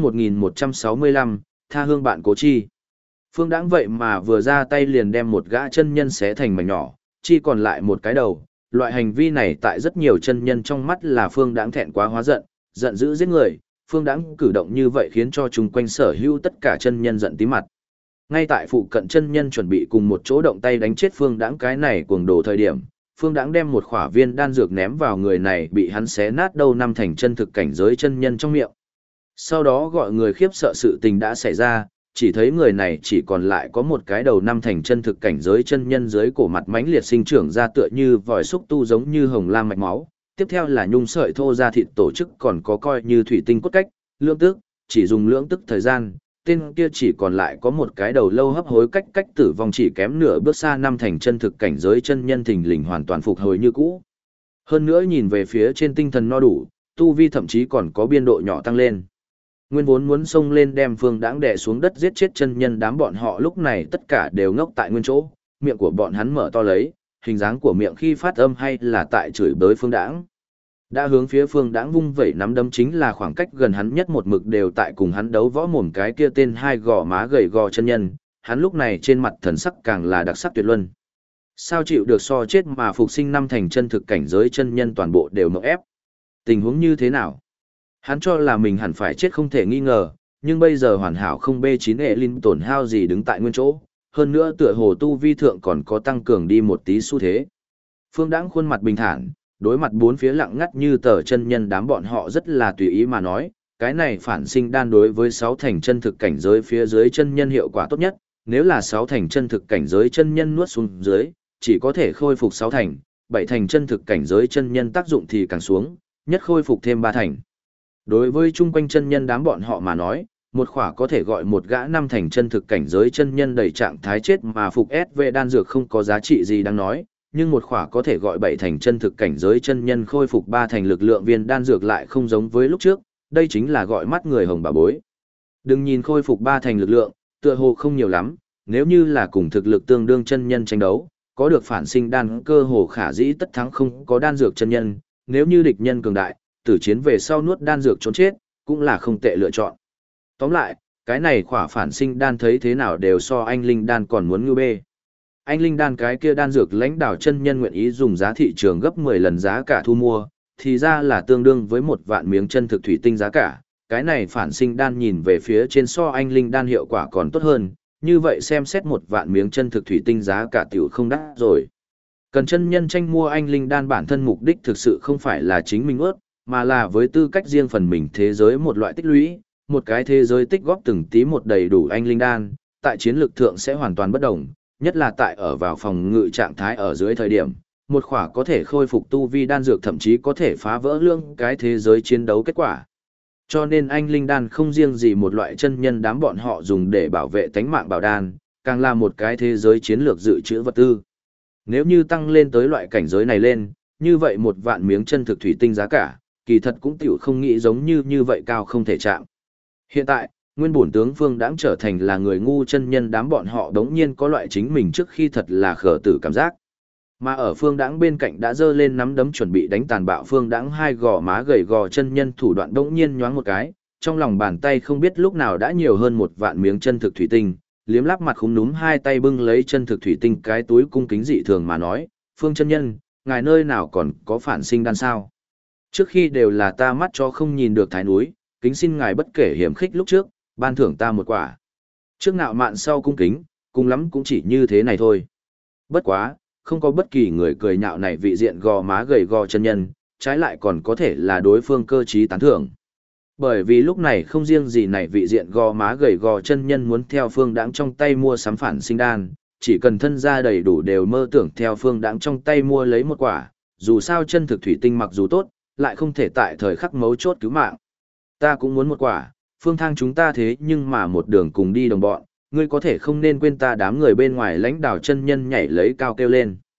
1165, tha hương bạn cố chi. Phương Đãng vậy mà vừa ra tay liền đem một gã chân nhân xé thành mảnh nhỏ, chỉ còn lại một cái đầu. Loại hành vi này tại rất nhiều chân nhân trong mắt là Phương Đãng thẹn quá hóa giận, giận dữ giết người. Phương Đãng cử động như vậy khiến cho chung quanh sở hữu tất cả chân nhân giận tí mặt. Ngay tại phụ cận chân nhân chuẩn bị cùng một chỗ động tay đánh chết Phương Đãng cái này cuồng đồ thời điểm, Phương Đãng đem một khỏa viên đan dược ném vào người này bị hắn xé nát đầu năm thành chân thực cảnh giới chân nhân trong miệng. Sau đó gọi người khiếp sợ sự tình đã xảy ra, chỉ thấy người này chỉ còn lại có một cái đầu năm thành chân thực cảnh giới chân nhân dưới cổ mặt mãnh liệt sinh trưởng ra tựa như vòi xúc tu giống như hồng lam mạch máu, tiếp theo là nhung sợi thô da thịt tổ chức còn có coi như thủy tinh cốt cách, lưỡng tức, chỉ dùng lưỡng tức thời gian, tên kia chỉ còn lại có một cái đầu lâu hấp hối cách tử vong chỉ kém nửa bước xa năm thành chân thực cảnh giới chân nhân thình lình hoàn toàn phục hồi như cũ. Hơn nữa nhìn về phía trên tinh thần no đủ, tu vi thậm chí còn có biên độ nhỏ tăng lên. Nguyên vốn muốn xông lên đem Phương Đãng đè xuống đất giết chết chân nhân đám bọn họ lúc này tất cả đều ngốc tại nguyên chỗ, miệng của bọn hắn mở to lấy, hình dáng của miệng khi phát âm hay là tại chửi bới Phương Đãng. Đã hướng phía Phương Đãng vung vẩy nắm đấm chính là khoảng cách gần hắn nhất một mực đều tại cùng hắn đấu võ mồm cái kia tên hai gò má gầy gò chân nhân, hắn lúc này trên mặt thần sắc càng là đặc sắc tuyệt luân. Sao chịu được so chết mà phục sinh năm thành chân thực cảnh giới chân nhân toàn bộ đều mộng ép. Tình huống như thế nào? Hắn cho là mình hẳn phải chết không thể nghi ngờ, nhưng bây giờ hoàn hảo không B9 hệ linh tổn hao gì đứng tại nguyên chỗ, hơn nữa tựa hồ tu vi thượng còn có tăng cường đi một tí xu thế. Phương Đãng khuôn mặt bình thản, đối mặt bốn phía lặng ngắt như tờ chân nhân đám bọn họ rất là tùy ý mà nói, cái này phản sinh đan đối với 6 thành chân thực cảnh giới phía dưới chân nhân hiệu quả tốt nhất, nếu là 6 thành chân thực cảnh giới chân nhân nuốt xuống dưới, chỉ có thể khôi phục 6 thành, 7 thành chân thực cảnh giới chân nhân tác dụng thì càng xuống, nhất khôi phục thêm 3 thành. Đối với chung quanh chân nhân đám bọn họ mà nói, một khỏa có thể gọi một gã năm thành chân thực cảnh giới chân nhân đầy trạng thái chết mà phục SV đan dược không có giá trị gì đáng nói, nhưng một khỏa có thể gọi 7 thành chân thực cảnh giới chân nhân khôi phục 3 thành lực lượng viên đan dược lại không giống với lúc trước, đây chính là gọi mắt người hồng bà bối. Đừng nhìn khôi phục 3 thành lực lượng, tựa hồ không nhiều lắm, nếu như là cùng thực lực tương đương chân nhân tranh đấu, có được phản sinh đan cơ hồ khả dĩ tất thắng không có đan dược chân nhân, nếu như địch nhân cường đại, tử chiến về sau nuốt đan dược trốn chết, cũng là không tệ lựa chọn. Tóm lại, cái này khỏa phản sinh đan thấy thế nào đều so anh linh đan còn muốn ngưu bê. Anh linh đan cái kia đan dược lãnh đạo chân nhân nguyện ý dùng giá thị trường gấp 10 lần giá cả thu mua, thì ra là tương đương với 1 vạn miếng chân thực thủy tinh giá cả. Cái này phản sinh đan nhìn về phía trên so anh linh đan hiệu quả còn tốt hơn, như vậy xem xét 1 vạn miếng chân thực thủy tinh giá cả tiểu không đắt rồi. Cần chân nhân tranh mua anh linh đan bản thân mục đích thực sự không phải là chính mình ướt, mà là với tư cách riêng phần mình thế giới một loại tích lũy, một cái thế giới tích góp từng tí một đầy đủ anh linh đan, tại chiến lược thượng sẽ hoàn toàn bất đồng, nhất là tại ở vào phòng ngự trạng thái ở dưới thời điểm, một khỏa có thể khôi phục tu vi đan dược thậm chí có thể phá vỡ lương cái thế giới chiến đấu kết quả. Cho nên anh linh đan không riêng gì một loại chân nhân đám bọn họ dùng để bảo vệ tánh mạng bảo đan, càng là một cái thế giới chiến lược dự trữ vật tư. Nếu như tăng lên tới loại cảnh giới này lên, như vậy 1 vạn miếng chân thực thủy tinh giá cả, kỳ thật cũng tiểu không nghĩ giống như vậy cao không thể chạm. Hiện tại, nguyên bổn tướng Phương Đãng trở thành là người ngu chân nhân đám bọn họ đống nhiên có loại chính mình trước khi thật là khở tử cảm giác. Mà ở Phương Đãng bên cạnh đã giơ lên nắm đấm chuẩn bị đánh tàn bạo Phương Đãng hai gò má gầy gò chân nhân thủ đoạn đống nhiên nhoáng một cái, trong lòng bàn tay không biết lúc nào đã nhiều hơn 1 vạn miếng chân thực thủy tinh, liếm láp mặt khúm núm hai tay bưng lấy chân thực thủy tinh cái túi cung kính dị thường mà nói, Phương chân nhân, ngài nơi nào còn có phản sinh đan sao? Trước khi đều là ta mắt cho không nhìn được thái núi, kính xin ngài bất kể hiểm khích lúc trước, ban thưởng ta một quả. Trước ngạo mạn sau cung kính, cùng lắm cũng chỉ như thế này thôi. Bất quá, không có bất kỳ người cười nhạo này vị diện gò má gầy gò chân nhân, trái lại còn có thể là đối phương cơ trí tán thưởng. Bởi vì lúc này không riêng gì này vị diện gò má gầy gò chân nhân muốn theo Phương Đãng trong tay mua sắm phản sinh đan, chỉ cần thân gia đầy đủ đều mơ tưởng theo Phương Đãng trong tay mua lấy một quả, dù sao chân thực thủy tinh mặc dù tốt, lại không thể tại thời khắc mấu chốt cứu mạng. Ta cũng muốn một quả, Phương Thang chúng ta thế nhưng mà một đường cùng đi đồng bọn, ngươi có thể không nên quên ta đám người bên ngoài lãnh đạo chân nhân nhảy lấy cao kêu lên.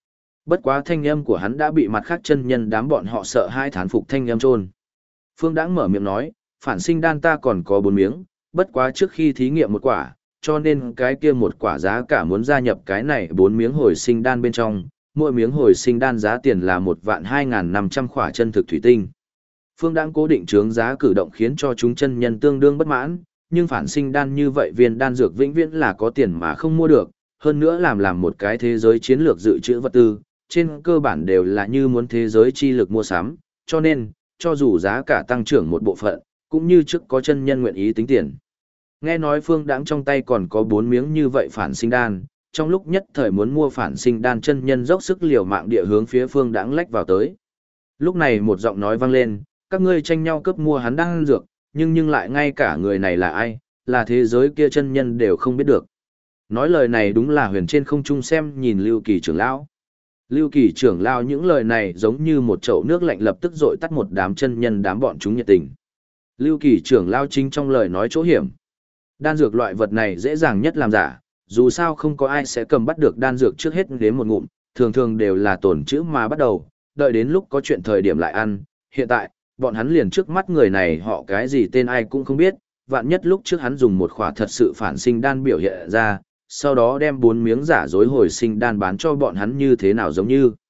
Bất quá thanh âm của hắn đã bị mặt khác chân nhân đám bọn họ sợ hai thán phục thanh âm trôn. Phương Đãng mở miệng nói, phản sinh đan ta còn có 4 miếng, bất quá trước khi thí nghiệm một quả, cho nên cái kia một quả giá cả muốn gia nhập cái này 4 miếng hồi sinh đan bên trong, mỗi miếng hồi sinh đan giá tiền là 1.2500 khỏa chân thực thủy tinh. Phương Đãng cố định trướng giá cử động khiến cho chúng chân nhân tương đương bất mãn, nhưng phản sinh đan như vậy viên đan dược vĩnh viễn là có tiền mà không mua được, hơn nữa làm một cái thế giới chiến lược dự trữ vật tư, trên cơ bản đều là như muốn thế giới chi lực mua sắm, cho nên, cho dù giá cả tăng trưởng một bộ phận, cũng như trước có chân nhân nguyện ý tính tiền. Nghe nói Phương Đãng trong tay còn có 4 miếng như vậy phản sinh đan, trong lúc nhất thời muốn mua phản sinh đan chân nhân dốc sức liều mạng địa hướng phía Phương Đãng lách vào tới. Lúc này một giọng nói vang lên, các ngươi tranh nhau cướp mua hắn đan dược, nhưng lại ngay cả người này là ai, là thế giới kia chân nhân đều không biết được. Nói lời này đúng là huyền trên không trung xem nhìn Lưu Kỳ trưởng lão. Lưu Kỳ trưởng lão những lời này giống như một chậu nước lạnh lập tức dội tắt một đám chân nhân đám bọn chúng nhiệt tình. Lưu Kỳ trưởng lão chính trong lời nói chỗ hiểm. Đan dược loại vật này dễ dàng nhất làm giả, dù sao không có ai sẽ cầm bắt được đan dược trước hết đến một ngụm, thường đều là tổn chữ mà bắt đầu, đợi đến lúc có chuyện thời điểm lại ăn. Hiện tại, bọn hắn liền trước mắt người này họ cái gì tên ai cũng không biết, vạn nhất lúc trước hắn dùng một khỏa thật sự phản sinh đan biểu hiện ra, sau đó đem 4 miếng giả dối hồi sinh đan bán cho bọn hắn như thế nào giống như.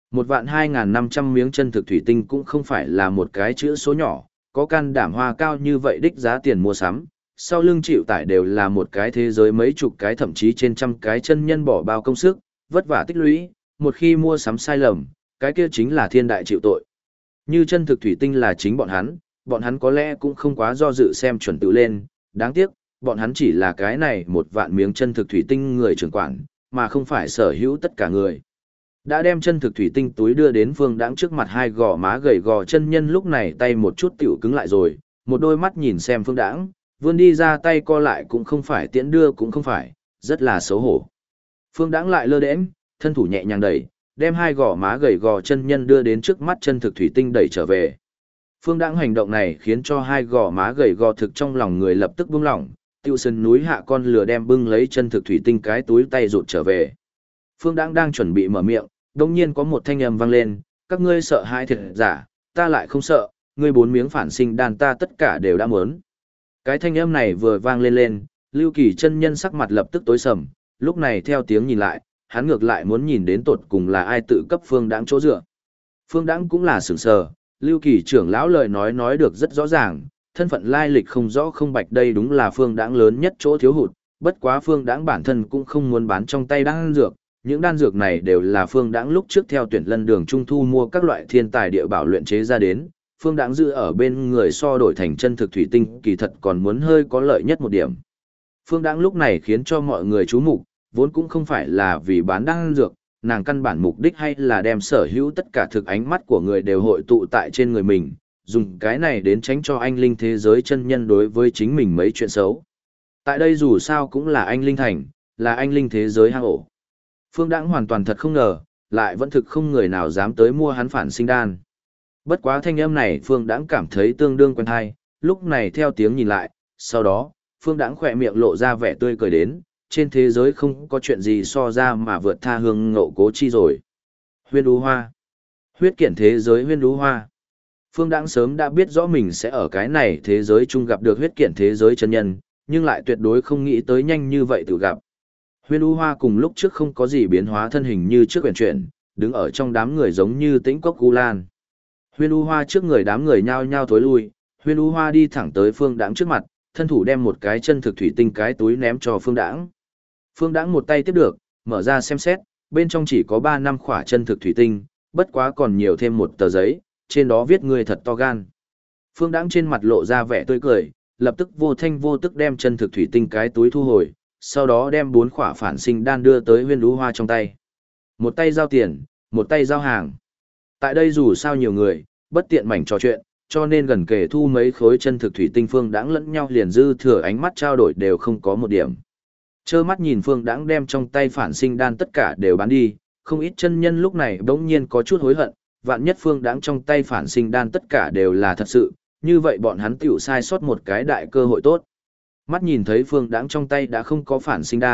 1.2500 miếng chân thực thủy tinh cũng không phải là một cái chữ số nhỏ, có can đảm hoa cao như vậy đích giá tiền mua sắm, sau lưng chịu tải đều là một cái thế giới mấy chục cái thậm chí trên trăm cái chân nhân bỏ bao công sức, vất vả tích lũy, một khi mua sắm sai lầm, cái kia chính là thiên đại chịu tội. Như chân thực thủy tinh là chính bọn hắn có lẽ cũng không quá do dự xem chuẩn tự lên, đáng tiếc, bọn hắn chỉ là cái này 1.000 miếng chân thực thủy tinh người trưởng quản, mà không phải sở hữu tất cả người. Đã đem chân thực thủy tinh túi đưa đến Phương Đãng trước mặt hai gò má gầy gò chân nhân lúc này tay một chút tiểu cứng lại rồi, một đôi mắt nhìn xem Phương Đãng, vươn đi ra tay co lại cũng không phải tiễn đưa cũng không phải, rất là xấu hổ. Phương Đãng lại lơ đễnh, thân thủ nhẹ nhàng đẩy, đem hai gò má gầy gò chân nhân đưa đến trước mắt chân thực thủy tinh đẩy trở về. Phương Đãng hành động này khiến cho hai gò má gầy gò thực trong lòng người lập tức buông lỏng, tiêu sân núi hạ con lừa đem bưng lấy chân thực thủy tinh cái túi tay rụt trở về. Phương Đãng đang chuẩn bị mở miệng, đồng nhiên có một thanh âm vang lên, các ngươi sợ hãi thiệt giả, ta lại không sợ, ngươi 4 miếng phản sinh đan ta tất cả đều đã muốn. Cái thanh âm này vừa vang lên, Lưu Kỳ chân nhân sắc mặt lập tức tối sầm, lúc này theo tiếng nhìn lại, hắn ngược lại muốn nhìn đến tột cùng là ai tự cấp Phương Đãng chỗ dựa. Phương Đãng cũng là sửng sờ, Lưu Kỳ trưởng lão lời nói được rất rõ ràng, thân phận lai lịch không rõ không bạch đây đúng là Phương Đãng lớn nhất chỗ thiếu hụt, bất quá Phương Đãng bản thân cũng không muốn bán trong tay đan dược, những đan dược này đều là Phương Đãng lúc trước theo tuyển lân đường trung thu mua các loại thiên tài địa bảo luyện chế ra đến, Phương Đãng giữ ở bên người so đổi thành chân thực thủy tinh kỳ thật còn muốn hơi có lợi nhất một điểm. Phương Đãng lúc này khiến cho mọi người chú mục, vốn cũng không phải là vì bán đan dược, nàng căn bản mục đích hay là đem sở hữu tất cả thực ánh mắt của người đều hội tụ tại trên người mình, dùng cái này đến tránh cho anh linh thế giới chân nhân đối với chính mình mấy chuyện xấu. Tại đây dù sao cũng là anh linh thành, là anh linh thế giới hang ổ. Phương Đãng hoàn toàn thật không ngờ, lại vẫn thực không người nào dám tới mua hắn phản sinh đan. Bất quá thanh âm này Phương Đãng cảm thấy tương đương quen tai, lúc này theo tiếng nhìn lại, sau đó, Phương Đãng khỏe miệng lộ ra vẻ tươi cười đến, trên thế giới không có chuyện gì so ra mà vượt tha hương ngộ cố chi rồi. Huyên đú hoa. Huyết kiện thế giới huyên đú hoa. Phương Đãng sớm đã biết rõ mình sẽ ở cái này thế giới chung gặp được huyết kiện thế giới chân nhân, nhưng lại tuyệt đối không nghĩ tới nhanh như vậy tự gặp. Huyên đú hoa cùng lúc trước không có gì biến hóa thân hình như trước quyển chuyển, đứng ở trong đám người giống như tĩnh cốc gu lan. Huyên đú hoa trước người đám người nhao nhao thối lui, huyên đú hoa đi thẳng tới Phương Đãng trước mặt, thân thủ đem một cái chân thực thủy tinh cái túi ném cho Phương Đãng. Phương Đãng một tay tiếp được, mở ra xem xét, bên trong chỉ có 3-5 khỏa chân thực thủy tinh, bất quá còn nhiều thêm một tờ giấy, trên đó viết người thật to gan. Phương Đãng trên mặt lộ ra vẻ tươi cười, lập tức vô thanh vô tức đem chân thực thủy tinh cái túi thu hồi, sau đó đem 4 khỏa phản sinh đan đưa tới huyên đú hoa trong tay. Một tay giao tiền, một tay giao hàng. Tại đây dù sao nhiều người, bất tiện mảnh trò chuyện, cho nên gần kề thu mấy khối chân thực thủy tinh Phương Đãng lẫn nhau liền dư thừa ánh mắt trao đổi đều không có một điểm. Trơ mắt nhìn Phương Đãng đem trong tay phản sinh đan tất cả đều bán đi, không ít chân nhân lúc này bỗng nhiên có chút hối hận, vạn nhất Phương Đãng trong tay phản sinh đan tất cả đều là thật sự, như vậy bọn hắn tiểu sai sót một cái đại cơ hội tốt. Mắt nhìn thấy Phương Đãng trong tay đã không có phản sinh đan,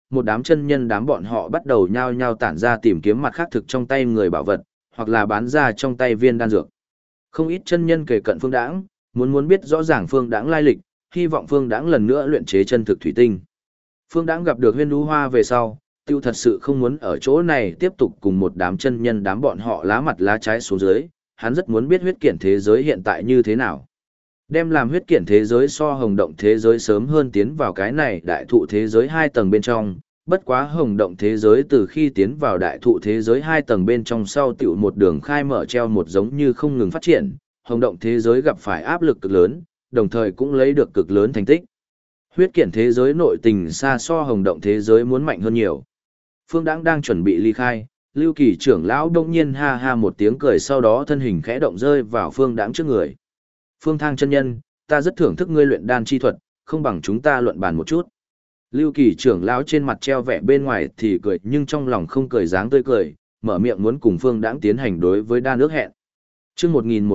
một đám chân nhân đám bọn họ bắt đầu nhao nhao tản ra tìm kiếm mặt khác thực trong tay người bảo vật, hoặc là bán ra trong tay viên đan dược. Không ít chân nhân kề cận Phương Đãng, muốn biết rõ ràng Phương Đãng lai lịch, hy vọng Phương Đãng lần nữa luyện chế chân thực thủy tinh. Phương Đãng gặp được Huyên Đũ Hoa về sau, tiêu thật sự không muốn ở chỗ này tiếp tục cùng một đám chân nhân đám bọn họ lá mặt lá trái xuống dưới, hắn rất muốn biết huyết kiện thế giới hiện tại như thế nào. Đem làm huyết kiện thế giới so hồng động thế giới sớm hơn tiến vào cái này đại thụ thế giới 2 tầng bên trong, bất quá hồng động thế giới từ khi tiến vào đại thụ thế giới 2 tầng bên trong sau tiểu một đường khai mở treo một giống như không ngừng phát triển, hồng động thế giới gặp phải áp lực cực lớn, đồng thời cũng lấy được cực lớn thành tích. Huyết kiện thế giới nội tình xa so hồng động thế giới muốn mạnh hơn nhiều. Phương Đãng đang chuẩn bị ly khai, Lưu Kỳ trưởng lão đông nhiên ha ha một tiếng cười, sau đó thân hình khẽ động rơi vào Phương Đãng trước người. Phương Thang chân nhân, ta rất thưởng thức ngươi luyện đan chi thuật, không bằng chúng ta luận bàn một chút. Lưu Kỳ trưởng lão trên mặt treo vẻ bên ngoài thì cười nhưng trong lòng không cười dáng tươi cười, mở miệng muốn cùng Phương Đãng tiến hành đối với đan ước hẹn. Chương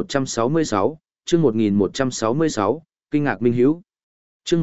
1166, chương 1166, kinh ngạc minh hiếu. Chương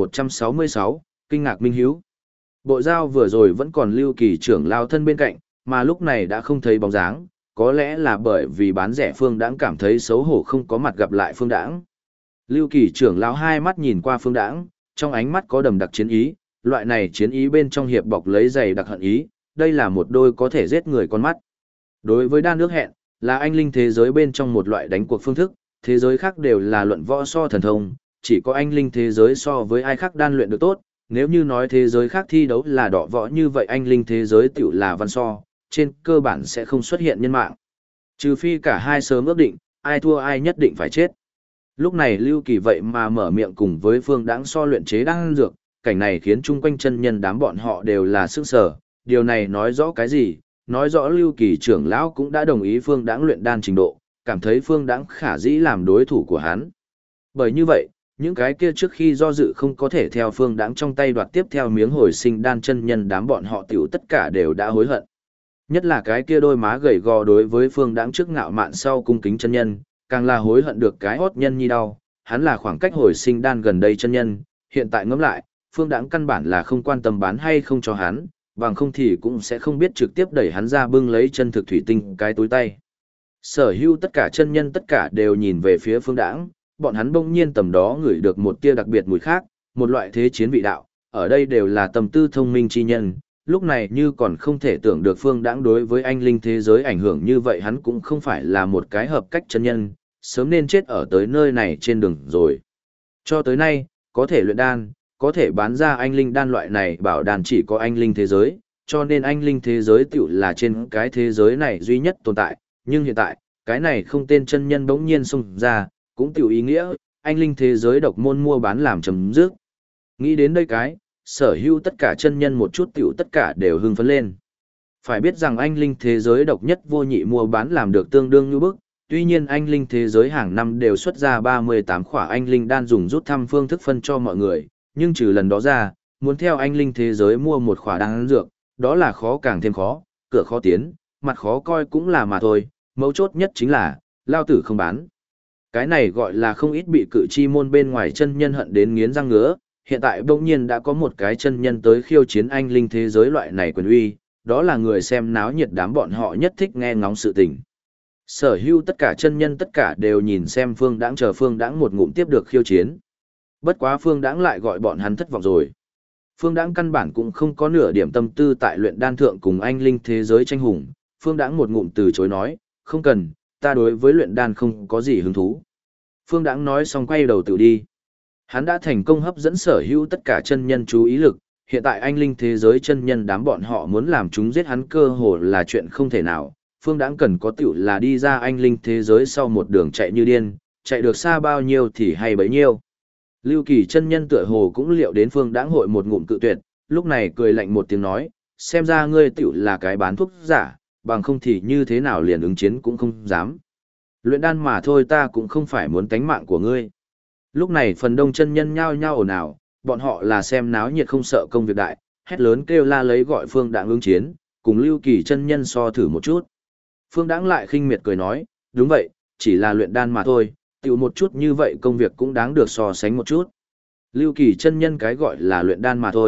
1166, kinh ngạc minh hiếu. Bộ dao vừa rồi vẫn còn Lưu Kỳ trưởng lão thân bên cạnh, mà lúc này đã không thấy bóng dáng, có lẽ là bởi vì bán rẻ Phương Đãng cảm thấy xấu hổ không có mặt gặp lại Phương Đãng. Lưu Kỳ trưởng lão hai mắt nhìn qua Phương Đãng, trong ánh mắt có đầm đặc chiến ý, loại này chiến ý bên trong hiệp bọc lấy dày đặc hận ý, đây là một đôi có thể giết người con mắt. Đối với đan ước hẹn, là anh linh thế giới bên trong một loại đánh cuộc phương thức, thế giới khác đều là luận võ so thần thông, chỉ có anh linh thế giới so với ai khác đan luyện được tốt, nếu như nói thế giới khác thi đấu là đọ võ như vậy anh linh thế giới tiểu là văn so, trên cơ bản sẽ không xuất hiện nhân mạng. Trừ phi cả hai sớm ước định, ai thua ai nhất định phải chết. Lúc này Lưu Kỳ vậy mà mở miệng cùng với Phương Đãng so luyện chế đan dược, cảnh này khiến chung quanh chân nhân đám bọn họ đều là sức sở, điều này nói rõ cái gì? Nói rõ Lưu Kỳ trưởng lão cũng đã đồng ý Phương Đãng luyện đan trình độ, cảm thấy Phương Đãng khả dĩ làm đối thủ của hắn. Bởi như vậy, những cái kia trước khi do dự không có thể theo Phương Đãng trong tay đoạt tiếp theo miếng hồi sinh đan chân nhân đám bọn họ tiểu tất cả đều đã hối hận. Nhất là cái kia đôi má gầy gò đối với Phương Đãng trước ngạo mạn sau cung kính chân nhân, càng là hối hận được cái hót nhân nhi đau, hắn là khoảng cách hồi sinh đan gần đây chân nhân, hiện tại ngẫm lại, Phương Đãng căn bản là không quan tâm bán hay không cho hắn, bằng không thì cũng sẽ không biết trực tiếp đẩy hắn ra bưng lấy chân thực thủy tinh cái túi tay. Sở hữu tất cả chân nhân tất cả đều nhìn về phía Phương Đãng, bọn hắn bỗng nhiên tầm đó ngửi được một tia đặc biệt mùi khác, một loại thế chiến vị đạo, ở đây đều là tâm tư thông minh chi nhân, lúc này như còn không thể tưởng được Phương Đãng đối với anh linh thế giới ảnh hưởng như vậy, hắn cũng không phải là một cái hợp cách chân nhân, sớm nên chết ở tới nơi này trên đường rồi. Cho tới nay, có thể luyện đan, có thể bán ra anh linh đan loại này bảo đan chỉ có anh linh thế giới, cho nên anh linh thế giới tiểu là trên cái thế giới này duy nhất tồn tại, nhưng hiện tại, cái này không tên chân nhân bỗng nhiên xông ra, cũng tiểu ý nghĩa, anh linh thế giới độc môn mua bán làm chấm dứt. Nghĩ đến đây cái, sở hữu tất cả chân nhân một chút tiểu tất cả đều hưng phấn lên. Phải biết rằng anh linh thế giới độc nhất vô nhị mua bán làm được tương đương như bức, tuy nhiên anh linh thế giới hàng năm đều xuất ra 38 khỏa anh linh đan dùng rút thăm phương thức phân cho mọi người, nhưng trừ lần đó ra, muốn theo anh linh thế giới mua một khỏa đan dược, đó là khó càng thêm khó, cửa khó tiến, mặt khó coi cũng là mà thôi, mấu chốt nhất chính là, lao tử không bán. Cái này gọi là không ít bị cự chi môn bên ngoài chân nhân hận đến nghiến răng ngứa, hiện tại bỗng nhiên đã có một cái chân nhân tới khiêu chiến anh linh thế giới loại này quyền uy, đó là người xem náo nhiệt đám bọn họ nhất thích nghe ngóng sự tình. Sở hữu tất cả chân nhân tất cả đều nhìn xem Phương Đãng chờ Phương Đãng một ngụm tiếp được khiêu chiến. Bất quá Phương Đãng lại gọi bọn hắn thất vọng rồi. Phương Đãng căn bản cũng không có nửa điểm tâm tư tại luyện đan thượng cùng anh linh thế giới tranh hùng. Phương Đãng một ngụm từ chối nói, không cần, ta đối với luyện đan không có gì hứng thú. Phương Đãng nói xong quay đầu tự đi. Hắn đã thành công hấp dẫn sở hữu tất cả chân nhân chú ý lực, hiện tại anh linh thế giới chân nhân đám bọn họ muốn làm chúng giết hắn cơ hồ là chuyện không thể nào. Phương Đãng cần có tiểu là đi ra anh linh thế giới sau một đường chạy như điên, chạy được xa bao nhiêu thì hay bấy nhiêu. Lưu Kỳ chân nhân tựa hồ cũng liệu đến Phương Đãng hội một ngụm cự tuyệt, lúc này cười lạnh một tiếng nói, xem ra ngươi tiểu là cái bán thuốc giả, bằng không thì như thế nào liền ứng chiến cũng không dám. Luyện đan mà thôi, ta cũng không phải muốn tánh mạng của ngươi. Lúc này phần đông chân nhân nhao nhao ồn ào, bọn họ là xem náo nhiệt không sợ công việc đại, hét lớn kêu la lấy gọi Phương Đãng ứng chiến, cùng Lưu Kỳ chân nhân so thử một chút. Phương Đãng lại khinh miệt cười nói, đúng vậy, chỉ là luyện đan mà thôi, tiểu một chút như vậy công việc cũng đáng được so sánh một chút. Lưu Kỳ chân nhân cái gọi là luyện đan mà thôi,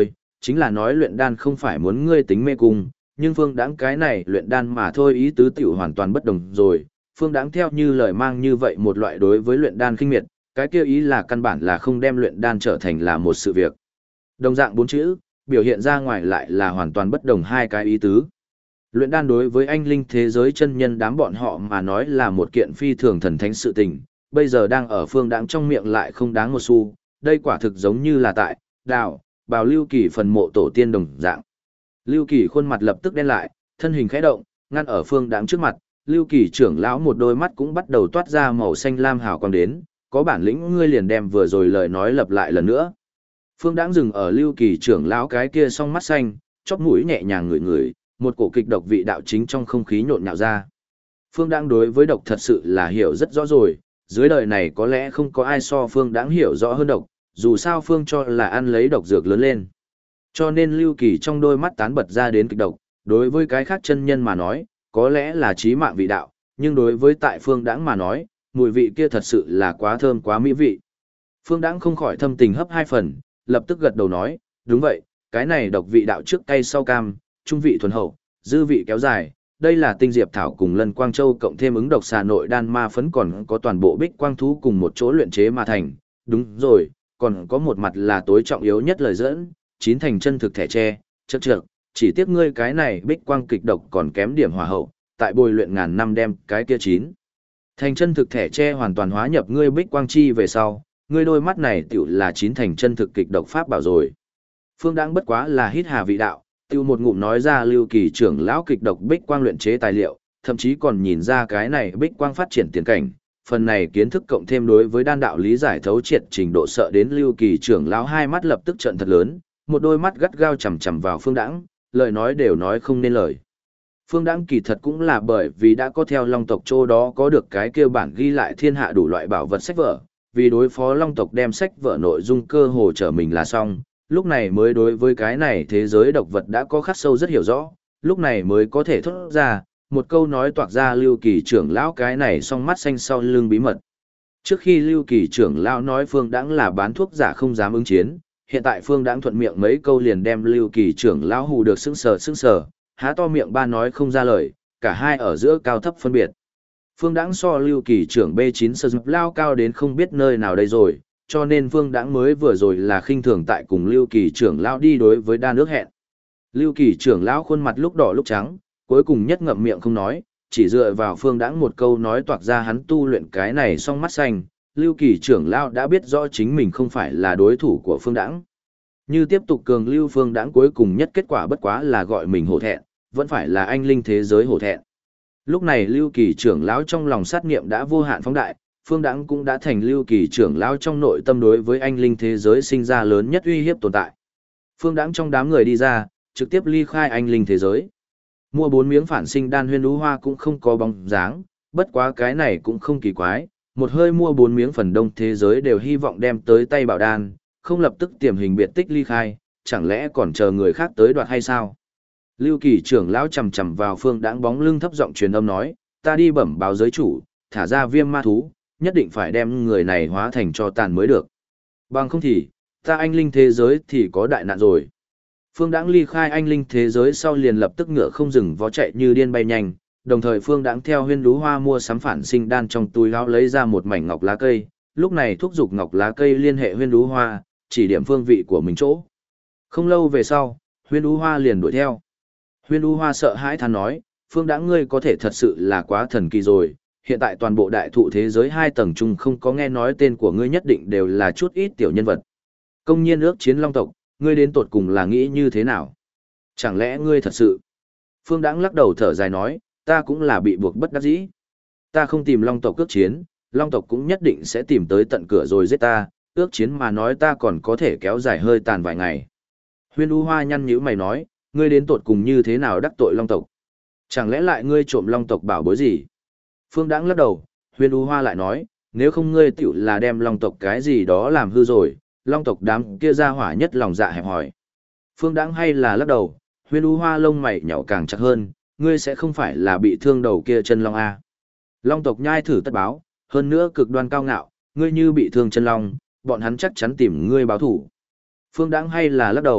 chính là nói luyện đan không phải muốn ngươi tính mê cung, nhưng Phương Đãng cái này luyện đan mà thôi ý tứ tiểu hoàn toàn bất đồng rồi. Phương Đãng theo như lời mang như vậy một loại đối với luyện đan khinh miệt, cái kia ý là căn bản là không đem luyện đan trở thành là một sự việc. Đồng dạng bốn chữ, biểu hiện ra ngoài lại là hoàn toàn bất đồng hai cái ý tứ. Luyện đan đối với anh linh thế giới chân nhân đám bọn họ mà nói là một kiện phi thường thần thánh sự tình, bây giờ đang ở Phương Đãng trong miệng lại không đáng một xu, đây quả thực giống như là tại bào Lưu Kỳ phần mộ tổ tiên đồng dạng. Lưu Kỳ khuôn mặt lập tức đen lại, thân hình khẽ động, ngăn ở Phương Đãng trước mặt, Lưu Kỳ trưởng lão một đôi mắt cũng bắt đầu toát ra màu xanh lam hào quang đến, có bản lĩnh ngươi liền đem vừa rồi lời nói lặp lại lần nữa. Phương Đãng dừng ở Lưu Kỳ trưởng lão cái kia song mắt xanh, chóp mũi nhẹ nhàng ngửi ngửi, một cổ kịch độc vị đạo chính trong không khí nhộn nhạo ra. Phương Đãng đối với độc thật sự là hiểu rất rõ rồi, dưới đời này có lẽ không có ai so Phương Đãng hiểu rõ hơn độc, dù sao Phương cho là ăn lấy độc dược lớn lên. Cho nên Lưu Kỳ trong đôi mắt tán bật ra đến kịch độc, đối với cái khác chân nhân mà nói, có lẽ là chí mạng vị đạo, nhưng đối với tại Phương Đãng mà nói, mùi vị kia thật sự là quá thơm quá mỹ vị. Phương Đãng không khỏi thâm tình hấp hai phần, lập tức gật đầu nói, đúng vậy, cái này độc vị đạo trước cay sau cam, trung vị thuần hậu, dư vị kéo dài, đây là tinh diệp thảo cùng lân quang châu cộng thêm ứng độc xà nội đan ma phấn còn có toàn bộ bích quang thú cùng một chỗ luyện chế mà thành, đúng rồi, còn có một mặt là tối trọng yếu nhất lời dẫn, chín thành chân thực thẻ tre, chất trược, chỉ tiếc ngươi cái này bích quang kịch độc còn kém điểm hòa hậu, tại bồi luyện ngàn năm đem cái kia chín. Thành chân thực thẻ tre hoàn toàn hóa nhập ngươi bích quang chi về sau, ngươi đôi mắt này tiểu là chín thành chân thực kịch độc pháp bảo rồi. Phương Đãng bất quá là hít hà vị đạo, tiêu một ngụm nói ra Lưu Kỳ trưởng lão kịch độc bích quang luyện chế tài liệu, thậm chí còn nhìn ra cái này bích quang phát triển tiền cảnh, phần này kiến thức cộng thêm đối với đan đạo lý giải thấu triệt trình độ sợ đến Lưu Kỳ trưởng lão hai mắt lập tức trợn thật lớn, một đôi mắt gắt gao chằm chằm vào Phương Đãng, lời nói đều nói không nên lời. Phương Đãng kỳ thật cũng là bởi vì đã có theo Long tộc chỗ đó có được cái kia bản ghi lại thiên hạ đủ loại bảo vật sách vở, vì đối phó Long tộc đem sách vở nội dung cơ hồ trở mình là xong, lúc này mới đối với cái này thế giới độc vật đã có khắc sâu rất hiểu rõ, lúc này mới có thể thốt ra, một câu nói toạc ra Lưu Kỳ trưởng lão cái này song mắt xanh sau lưng bí mật. Trước khi Lưu Kỳ trưởng lão nói Phương Đãng là bán thuốc giả không dám ứng chiến, hiện tại Phương Đãng thuận miệng mấy câu liền đem Lưu Kỳ trưởng lão hù được sững sờ, há to miệng ba nói không ra lời, cả hai ở giữa cao thấp phân biệt. Phương Đãng so Lưu Kỳ trưởng B9 sơ dập lao cao đến không biết nơi nào đây rồi, cho nên Phương Đãng mới vừa rồi là khinh thường tại cùng Lưu Kỳ trưởng lão đi đối với đa nước hẹn. Lưu Kỳ trưởng lão khuôn mặt lúc đỏ lúc trắng, cuối cùng nhất ngậm miệng không nói, chỉ dựa vào Phương Đãng một câu nói toạc ra hắn tu luyện cái này song mắt xanh, Lưu Kỳ trưởng lão đã biết rõ chính mình không phải là đối thủ của Phương Đãng. Như tiếp tục cường lưu Phương Đãng cuối cùng nhất kết quả bất quá là gọi mình hổ thẹn, vẫn phải là anh linh thế giới hổ thẹn. Lúc này Lưu Kỳ trưởng lão trong lòng sát nghiệm đã vô hạn phóng đại, Phương Đãng cũng đã thành Lưu Kỳ trưởng lão trong nội tâm đối với anh linh thế giới sinh ra lớn nhất uy hiếp tồn tại. Phương Đãng trong đám người đi ra, trực tiếp ly khai anh linh thế giới. Mua 4 miếng phản sinh đan huyên đú hoa cũng không có bóng dáng, bất quá cái này cũng không kỳ quái, một hơi mua 4 miếng phần đông thế giới đều hy vọng đem tới tay bảo đan, không lập tức tiềm hình biệt tích ly khai, chẳng lẽ còn chờ người khác tới đoạt hay sao? Lưu Kỳ trưởng lão chầm chầm vào Phương Đãng bóng lưng thấp giọng truyền âm nói, ta đi bẩm báo giới chủ, thả ra viêm ma thú, nhất định phải đem người này hóa thành cho tàn mới được. Bằng không thì, ta anh linh thế giới thì có đại nạn rồi. Phương Đãng ly khai anh linh thế giới sau liền lập tức ngựa không dừng vó chạy như điên bay nhanh, đồng thời Phương Đãng theo huyên lú hoa mua sắm phản sinh đan trong túi áo lấy ra một mảnh ngọc lá cây, lúc này thúc giục ngọc lá cây liên hệ huyên lú hoa, chỉ điểm phương vị của mình chỗ. Không lâu về sau, huyên lú hoa liền đuổi theo. Huyên lú hoa sợ hãi than nói, Phương Đãng ngươi có thể thật sự là quá thần kỳ rồi, hiện tại toàn bộ đại thụ thế giới 2 tầng chung không có nghe nói tên của ngươi nhất định đều là chút ít tiểu nhân vật. Công nhiên ước chiến long tộc, ngươi đến tột cùng là nghĩ như thế nào? Chẳng lẽ ngươi thật sự? Phương Đãng lắc đầu thở dài nói, ta cũng là bị buộc bất đắc dĩ. Ta không tìm long tộc ước chiến, long tộc cũng nhất định sẽ tìm tới tận cửa rồi giết ta, ước chiến mà nói ta còn có thể kéo dài hơi tàn vài ngày. Huyên U Hoa nhăn nhíu mày nói, ngươi đến tột cùng như thế nào đắc tội long tộc? Chẳng lẽ lại ngươi trộm long tộc bảo bối gì? Phương Đãng lắc đầu, Huyên U Hoa lại nói, nếu không ngươi tiểu là đem long tộc cái gì đó làm hư rồi, long tộc đám kia ra hỏa nhất lòng dạ hẹp hòi. Phương Đãng hay là lắc đầu, Huyên U Hoa lông mày nhảy càng chặt hơn, ngươi sẽ không phải là bị thương đầu kia chân long a? Long tộc nhai thử tất báo, hơn nữa cực đoan cao ngạo, ngươi như bị thương chân long, bọn hắn chắc chắn tìm ngươi báo thủ. Phương Đãng hay là lắc đầu,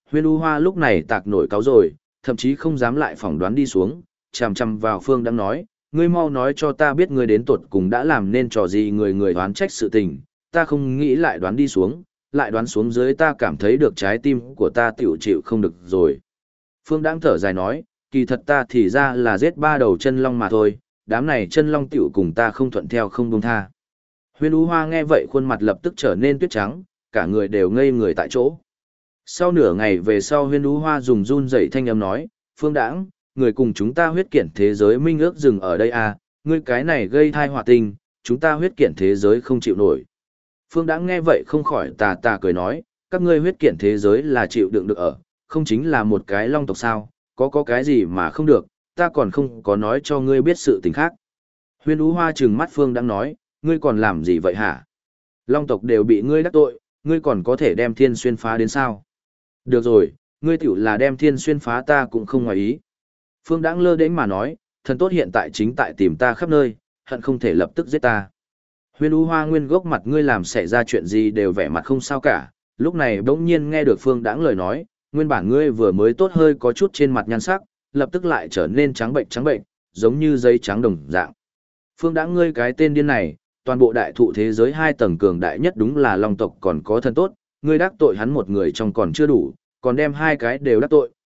Huyên U Hoa lúc này tạc nổi cáu rồi, thậm chí không dám lại phỏng đoán đi xuống, chằm chằm vào Phương Đãng nói, ngươi mau nói cho ta biết ngươi đến tuột cùng đã làm nên trò gì người người đoán trách sự tình, ta không nghĩ lại đoán đi xuống, lại đoán xuống dưới ta cảm thấy được trái tim của ta tiểu chịu không được rồi. Phương Đãng thở dài nói, kỳ thật ta thì ra là giết 3 đầu chân long mà thôi, đám này chân long tiểu cùng ta không thuận theo không buông tha. Huyên Ú Hoa nghe vậy khuôn mặt lập tức trở nên tuyết trắng, cả người đều ngây người tại chỗ. Sau nửa ngày về sau Huyên Ú Hoa dùng run rẩy thanh âm nói, Phương Đãng, người cùng chúng ta huyết kiện thế giới minh ước dừng ở đây à, ngươi cái này gây thai họa tình, chúng ta huyết kiện thế giới không chịu nổi. Phương Đãng nghe vậy không khỏi tà tà cười nói, các ngươi huyết kiện thế giới là chịu đựng được ở, không chính là một cái long tộc sao, có cái gì mà không được, ta còn không có nói cho ngươi biết sự tình khác. Huyên Ú Hoa trừng mắt Phương Đãng nói, ngươi còn làm gì vậy hả? Long tộc đều bị ngươi đắc tội, ngươi còn có thể đem thiên xuyên phá đến sao? Được rồi, ngươi tiểu là đem thiên xuyên phá ta cũng không ngoài ý. Phương Đãng lơ đễnh mà nói, thần tốt hiện tại chính tại tìm ta khắp nơi, hận không thể lập tức giết ta. Huyên Ú Hoa nguyên gốc mặt ngươi làm xảy ra chuyện gì đều vẻ mặt không sao cả, lúc này bỗng nhiên nghe được Phương Đãng lời nói, nguyên bản ngươi vừa mới tốt hơi có chút trên mặt nhan sắc, lập tức lại trở nên trắng bệnh, giống như giấy trắng đồng dạng. Phương Đãng ngươi cái tên điên này, toàn bộ đại thụ thế giới 2 tầng cường đại nhất đúng là long tộc còn có thần tốt, ngươi đắc tội hắn một người trong còn chưa đủ, còn đem 2 cái đều đắc tội,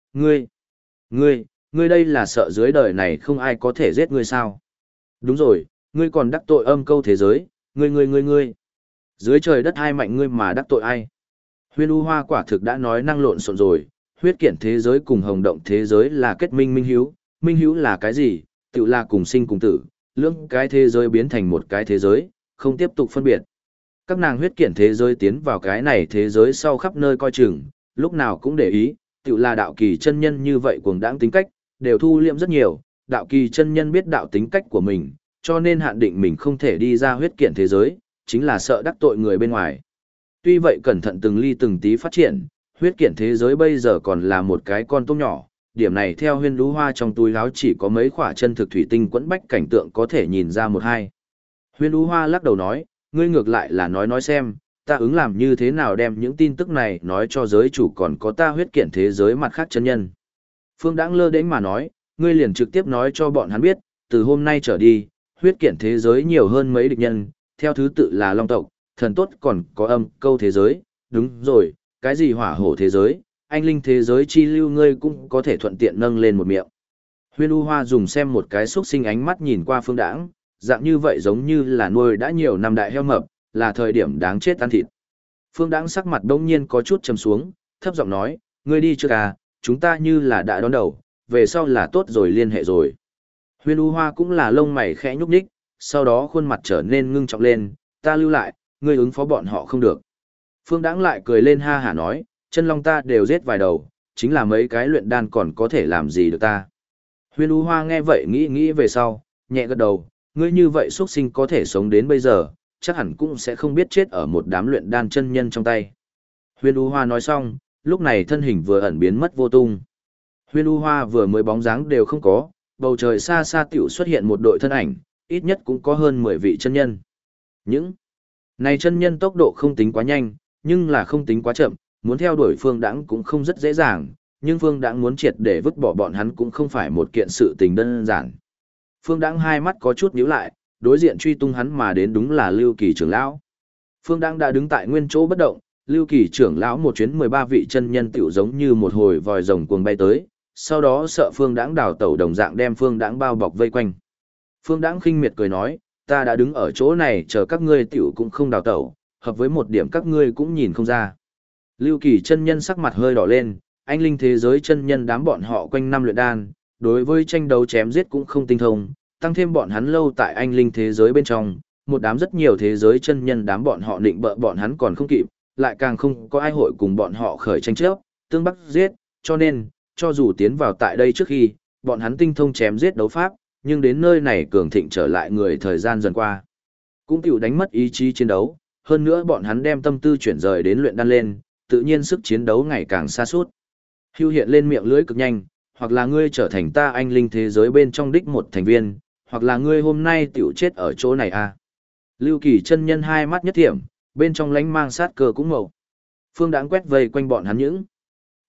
ngươi đây là sợ dưới đời này không ai có thể giết ngươi sao? Đúng rồi, ngươi còn đắc tội âm câu thế giới, ngươi. Dưới trời đất ai mạnh ngươi mà đắc tội ai? Huyên U Hoa quả thực đã nói năng lộn xộn rồi, huyết kiện thế giới cùng hồng động thế giới là kết minh minh hiếu là cái gì? Tự là cùng sinh cùng tử, lưỡng cái thế giới biến thành một cái thế giới, không tiếp tục phân biệt. Các nàng huyết kiện thế giới tiến vào cái này thế giới sau khắp nơi coi chừng, lúc nào cũng để ý, tự là đạo kỳ chân nhân như vậy cuồng đãng tính cách, đều thu liệm rất nhiều, đạo kỳ chân nhân biết đạo tính cách của mình, cho nên hạn định mình không thể đi ra huyết kiện thế giới, chính là sợ đắc tội người bên ngoài. Tuy vậy cẩn thận từng ly từng tí phát triển, huyết kiện thế giới bây giờ còn là một cái con tôm nhỏ, điểm này theo Huyên Ú Hoa trong túi áo chỉ có mấy khỏa chân thực thủy tinh quẫn bách cảnh tượng có thể nhìn ra một hai. Huyên Ú Hoa lắc đầu nói, ngươi ngược lại là nói xem, ta ứng làm như thế nào đem những tin tức này nói cho giới chủ còn có ta huyết kiện thế giới mặt khác chân nhân. Phương Đãng lơ đễnh mà nói, ngươi liền trực tiếp nói cho bọn hắn biết, từ hôm nay trở đi, huyết kiện thế giới nhiều hơn mấy địch nhân, theo thứ tự là long tộc, thần tốt còn có âm câu thế giới, đúng rồi, cái gì hỏa hổ thế giới, anh linh thế giới chi lưu ngươi cũng có thể thuận tiện nâng lên một miệng. Huyên U Hoa dùng xem một cái xúc sinh ánh mắt nhìn qua Phương Đãng, dạng như vậy giống như là nuôi đã nhiều năm đại heo mập, là thời điểm đáng chết ăn thịt. Phương Đãng sắc mặt đông nhiên có chút trầm xuống, thấp giọng nói, ngươi đi trước à, chúng ta như là đã đón đầu, về sau là tốt rồi liên hệ rồi. Huyên U Hoa cũng là lông mày khẽ nhúc nhích, sau đó khuôn mặt trở nên ngưng trọng lên, ta lưu lại, ngươi ứng phó bọn họ không được. Phương Đãng lại cười lên ha hả nói, chân long ta đều giết vài đầu, chính là mấy cái luyện đan còn có thể làm gì được ta. Huyên U Hoa nghe vậy nghĩ về sau, nhẹ gật đầu, ngươi như vậy xuất sinh có thể sống đến bây giờ, chắc hẳn cũng sẽ không biết chết ở một đám luyện đan chân nhân trong tay. Huyên U Hoa nói xong, lúc này thân hình vừa ẩn biến mất vô tung. Huyên U Hoa vừa mới bóng dáng đều không có, bầu trời xa xa tiểu xuất hiện một đội thân ảnh, ít nhất cũng có hơn 10 vị chân nhân. Những này chân nhân tốc độ không tính quá nhanh, nhưng là không tính quá chậm, muốn theo đuổi Phương Đãng cũng không rất dễ dàng, nhưng Phương Đãng muốn triệt để vứt bỏ bọn hắn cũng không phải một kiện sự tình đơn giản. Phương Đãng hai mắt có chút nhíu lại, đối diện truy tung hắn mà đến đúng là Lưu Kỳ trưởng lão. Phương Đãng đã đứng tại nguyên chỗ bất động, Lưu Kỳ trưởng lão một chuyến 13 vị chân nhân tiểu giống như một hồi vòi rồng cuồng bay tới, sau đó sợ Phương Đãng đào tẩu đồng dạng đem Phương Đãng bao bọc vây quanh. Phương Đãng khinh miệt cười nói, ta đã đứng ở chỗ này chờ các ngươi tiểu cũng không đào tẩu, hợp với một điểm các ngươi cũng nhìn không ra. Lưu Kỳ chân nhân sắc mặt hơi đỏ lên, anh linh thế giới chân nhân đám bọn họ quanh năm luyện đan, đối với tranh đấu chém giết cũng không tinh thông, tăng thêm bọn hắn lâu tại anh linh thế giới bên trong, một đám rất nhiều thế giới chân nhân đám bọn họ định bợ bọn hắn còn không kịp, lại càng không có ai hội cùng bọn họ khởi tranh chấp, tương bắc giết, cho nên, cho dù tiến vào tại đây trước khi, bọn hắn tinh thông chém giết đấu pháp, nhưng đến nơi này cường thịnh trở lại người thời gian dần qua. Cũng tiểu đánh mất ý chí chiến đấu, hơn nữa bọn hắn đem tâm tư chuyển rời đến luyện đan lên, tự nhiên sức chiến đấu ngày càng xa suốt. Hưu hiện lên miệng lưỡi cực nhanh, hoặc là ngươi trở thành ta anh linh thế giới bên trong đích một thành viên, hoặc là ngươi hôm nay tiểu chết ở chỗ này à. Lưu Kỳ chân nhân hai mắt nhất thiểm, bên trong lánh mang sát cơ cũng màu. Phương Đãng quét vây quanh bọn hắn những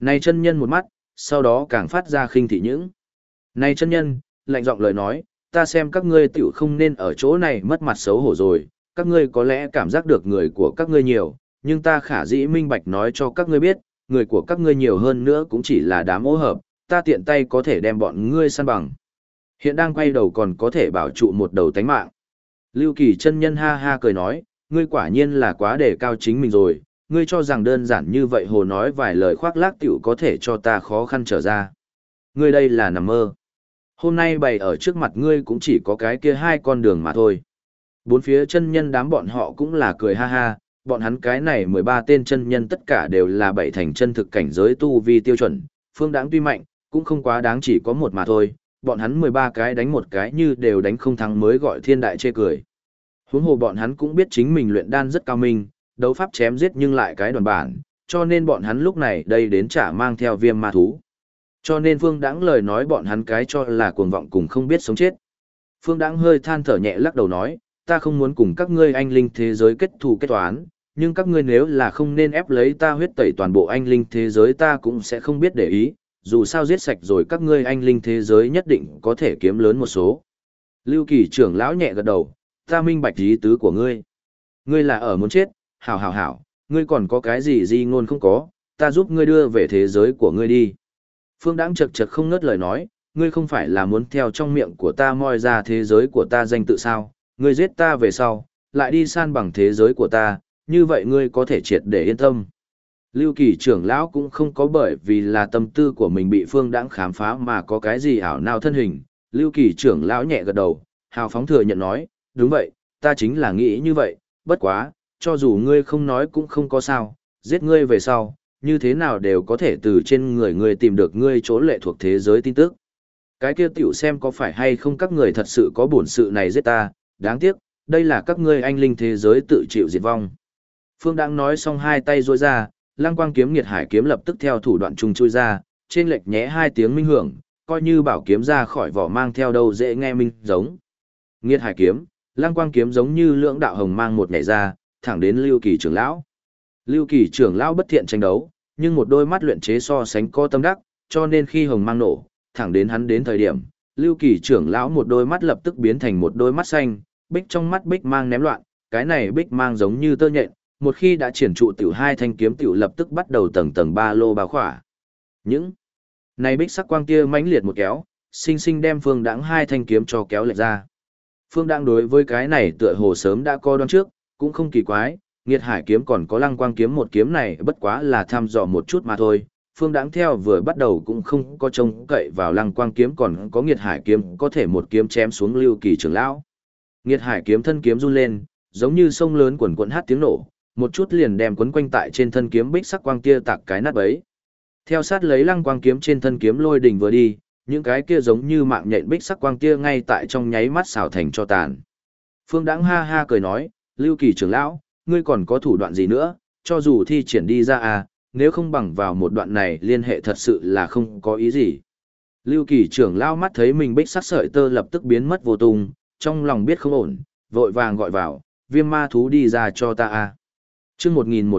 Này chân nhân một mắt, sau đó càng phát ra khinh thị những. Này chân nhân, lạnh giọng lời nói, ta xem các ngươi tiểu không nên ở chỗ này mất mặt xấu hổ rồi, các ngươi có lẽ cảm giác được người của các ngươi nhiều, nhưng ta khả dĩ minh bạch nói cho các ngươi biết, người của các ngươi nhiều hơn nữa cũng chỉ là đám ô hợp, ta tiện tay có thể đem bọn ngươi săn bằng. Hiện đang quay đầu còn có thể bảo trụ một đầu tánh mạng. Lưu Kỳ chân nhân ha ha cười nói, ngươi quả nhiên là quá đề cao chính mình rồi, ngươi cho rằng đơn giản như vậy hồ nói vài lời khoác lác tiểu có thể cho ta khó khăn trở ra. Ngươi đây là nằm mơ. Hôm nay bày ở trước mặt ngươi cũng chỉ có cái kia hai con đường mà thôi. Bốn phía chân nhân đám bọn họ cũng là cười ha ha, bọn hắn cái này 13 tên chân nhân tất cả đều là bảy thành chân thực cảnh giới tu vi tiêu chuẩn, phương đáng tuy mạnh, cũng không quá đáng chỉ có một mà thôi, bọn hắn 13 cái đánh một cái như đều đánh không thắng mới gọi thiên đại chê cười. Huống hồ bọn hắn cũng biết chính mình luyện đan rất cao minh, đấu pháp chém giết nhưng lại cái đoàn bản, cho nên bọn hắn lúc này đây đến trả mang theo viêm ma thú. Cho nên Phương Đãng lời nói bọn hắn cái cho là cuồng vọng cùng không biết sống chết. Phương Đãng hơi than thở nhẹ lắc đầu nói, ta không muốn cùng các ngươi anh linh thế giới kết thù kết toán, nhưng các ngươi nếu là không nên ép lấy ta huyết tẩy toàn bộ anh linh thế giới ta cũng sẽ không biết để ý, dù sao giết sạch rồi các ngươi anh linh thế giới nhất định có thể kiếm lớn một số. Lưu Kỳ trưởng lão nhẹ gật đầu, ta minh bạch ý tứ của ngươi. Ngươi là ở muốn chết, hảo hảo hảo, ngươi còn có cái gì di ngôn không có, ta giúp ngươi đưa về thế giới của ngươi đi. Phương Đãng chật chật không ngớt lời nói, ngươi không phải là muốn theo trong miệng của ta moi ra thế giới của ta danh tự sao, ngươi giết ta về sau, lại đi san bằng thế giới của ta, như vậy ngươi có thể triệt để yên tâm. Lưu Kỳ trưởng lão cũng không có bởi vì là tâm tư của mình bị Phương Đãng khám phá mà có cái gì ảo nào thân hình. Lưu Kỳ trưởng lão nhẹ gật đầu, hào phóng thừa nhận nói, đúng vậy, ta chính là nghĩ như vậy, bất quá, cho dù ngươi không nói cũng không có sao, giết ngươi về sau, như thế nào đều có thể từ trên người ngươi tìm được ngươi chỗ lệ thuộc thế giới tin tức. Cái kia tiểu xem có phải hay không các người thật sự có bổn sự này giết ta, đáng tiếc, đây là các ngươi anh linh thế giới tự chịu diệt vong. Phương Đãng nói xong hai tay duỗi ra, Lăng Quang kiếm Nghiệt Hải kiếm lập tức theo thủ đoạn trùng chui ra, trên lệch nhẽ hai tiếng minh hưởng, coi như bảo kiếm ra khỏi vỏ mang theo đâu dễ nghe minh giống. Nghiệt Hải kiếm, Lăng Quang kiếm giống như lưỡng đạo hồng mang một nhảy ra, thẳng đến Lưu Kỳ trưởng lão. Lưu Kỳ trưởng lão bất thiện tranh đấu, nhưng một đôi mắt luyện chế so sánh có tâm đắc, cho nên khi hồng mang nổ, thẳng đến hắn đến thời điểm, Lưu Kỳ trưởng lão một đôi mắt lập tức biến thành một đôi mắt xanh, bích trong mắt bích mang ném loạn, cái này bích mang giống như tơ nhện, một khi đã triển trụ tiểu hai thanh kiếm tiểu lập tức bắt đầu tầng tầng ba lô bao khỏa. Những này bích sắc quang kia mãnh liệt một kéo, sinh sinh đem Phương Đãng hai thanh kiếm cho kéo lệch ra. Phương Đãng đối với cái này tựa hồ sớm đã coi đoán trước, cũng không kỳ quái, Nghiệt Hải kiếm còn có Lăng Quang kiếm một kiếm này bất quá là thăm dò một chút mà thôi. Phương Đãng theo vừa bắt đầu cũng không có trông cậy vào Lăng Quang kiếm còn có Nghiệt Hải kiếm có thể một kiếm chém xuống Lưu Kỳ trưởng lão. Nghiệt Hải kiếm thân kiếm run lên, giống như sông lớn quần quần hát tiếng nổ, một chút liền đem quấn quanh tại trên thân kiếm bích sắc quang kia tạc cái nát bấy. Theo sát lấy Lăng Quang kiếm trên thân kiếm lôi đỉnh vừa đi, những cái kia giống như mạng nhện bích sắc quang kia ngay tại trong nháy mắt xào thành cho tàn. Phương Đãng ha ha cười nói, Lưu Kỳ trưởng lão, ngươi còn có thủ đoạn gì nữa, cho dù thi triển đi ra à, nếu không bằng vào một đoạn này liên hệ thật sự là không có ý gì. Lưu Kỳ trưởng lão mắt thấy mình bích sắc sợi tơ lập tức biến mất vô tung, trong lòng biết không ổn, vội vàng gọi vào, viêm ma thú đi ra cho ta à. Chương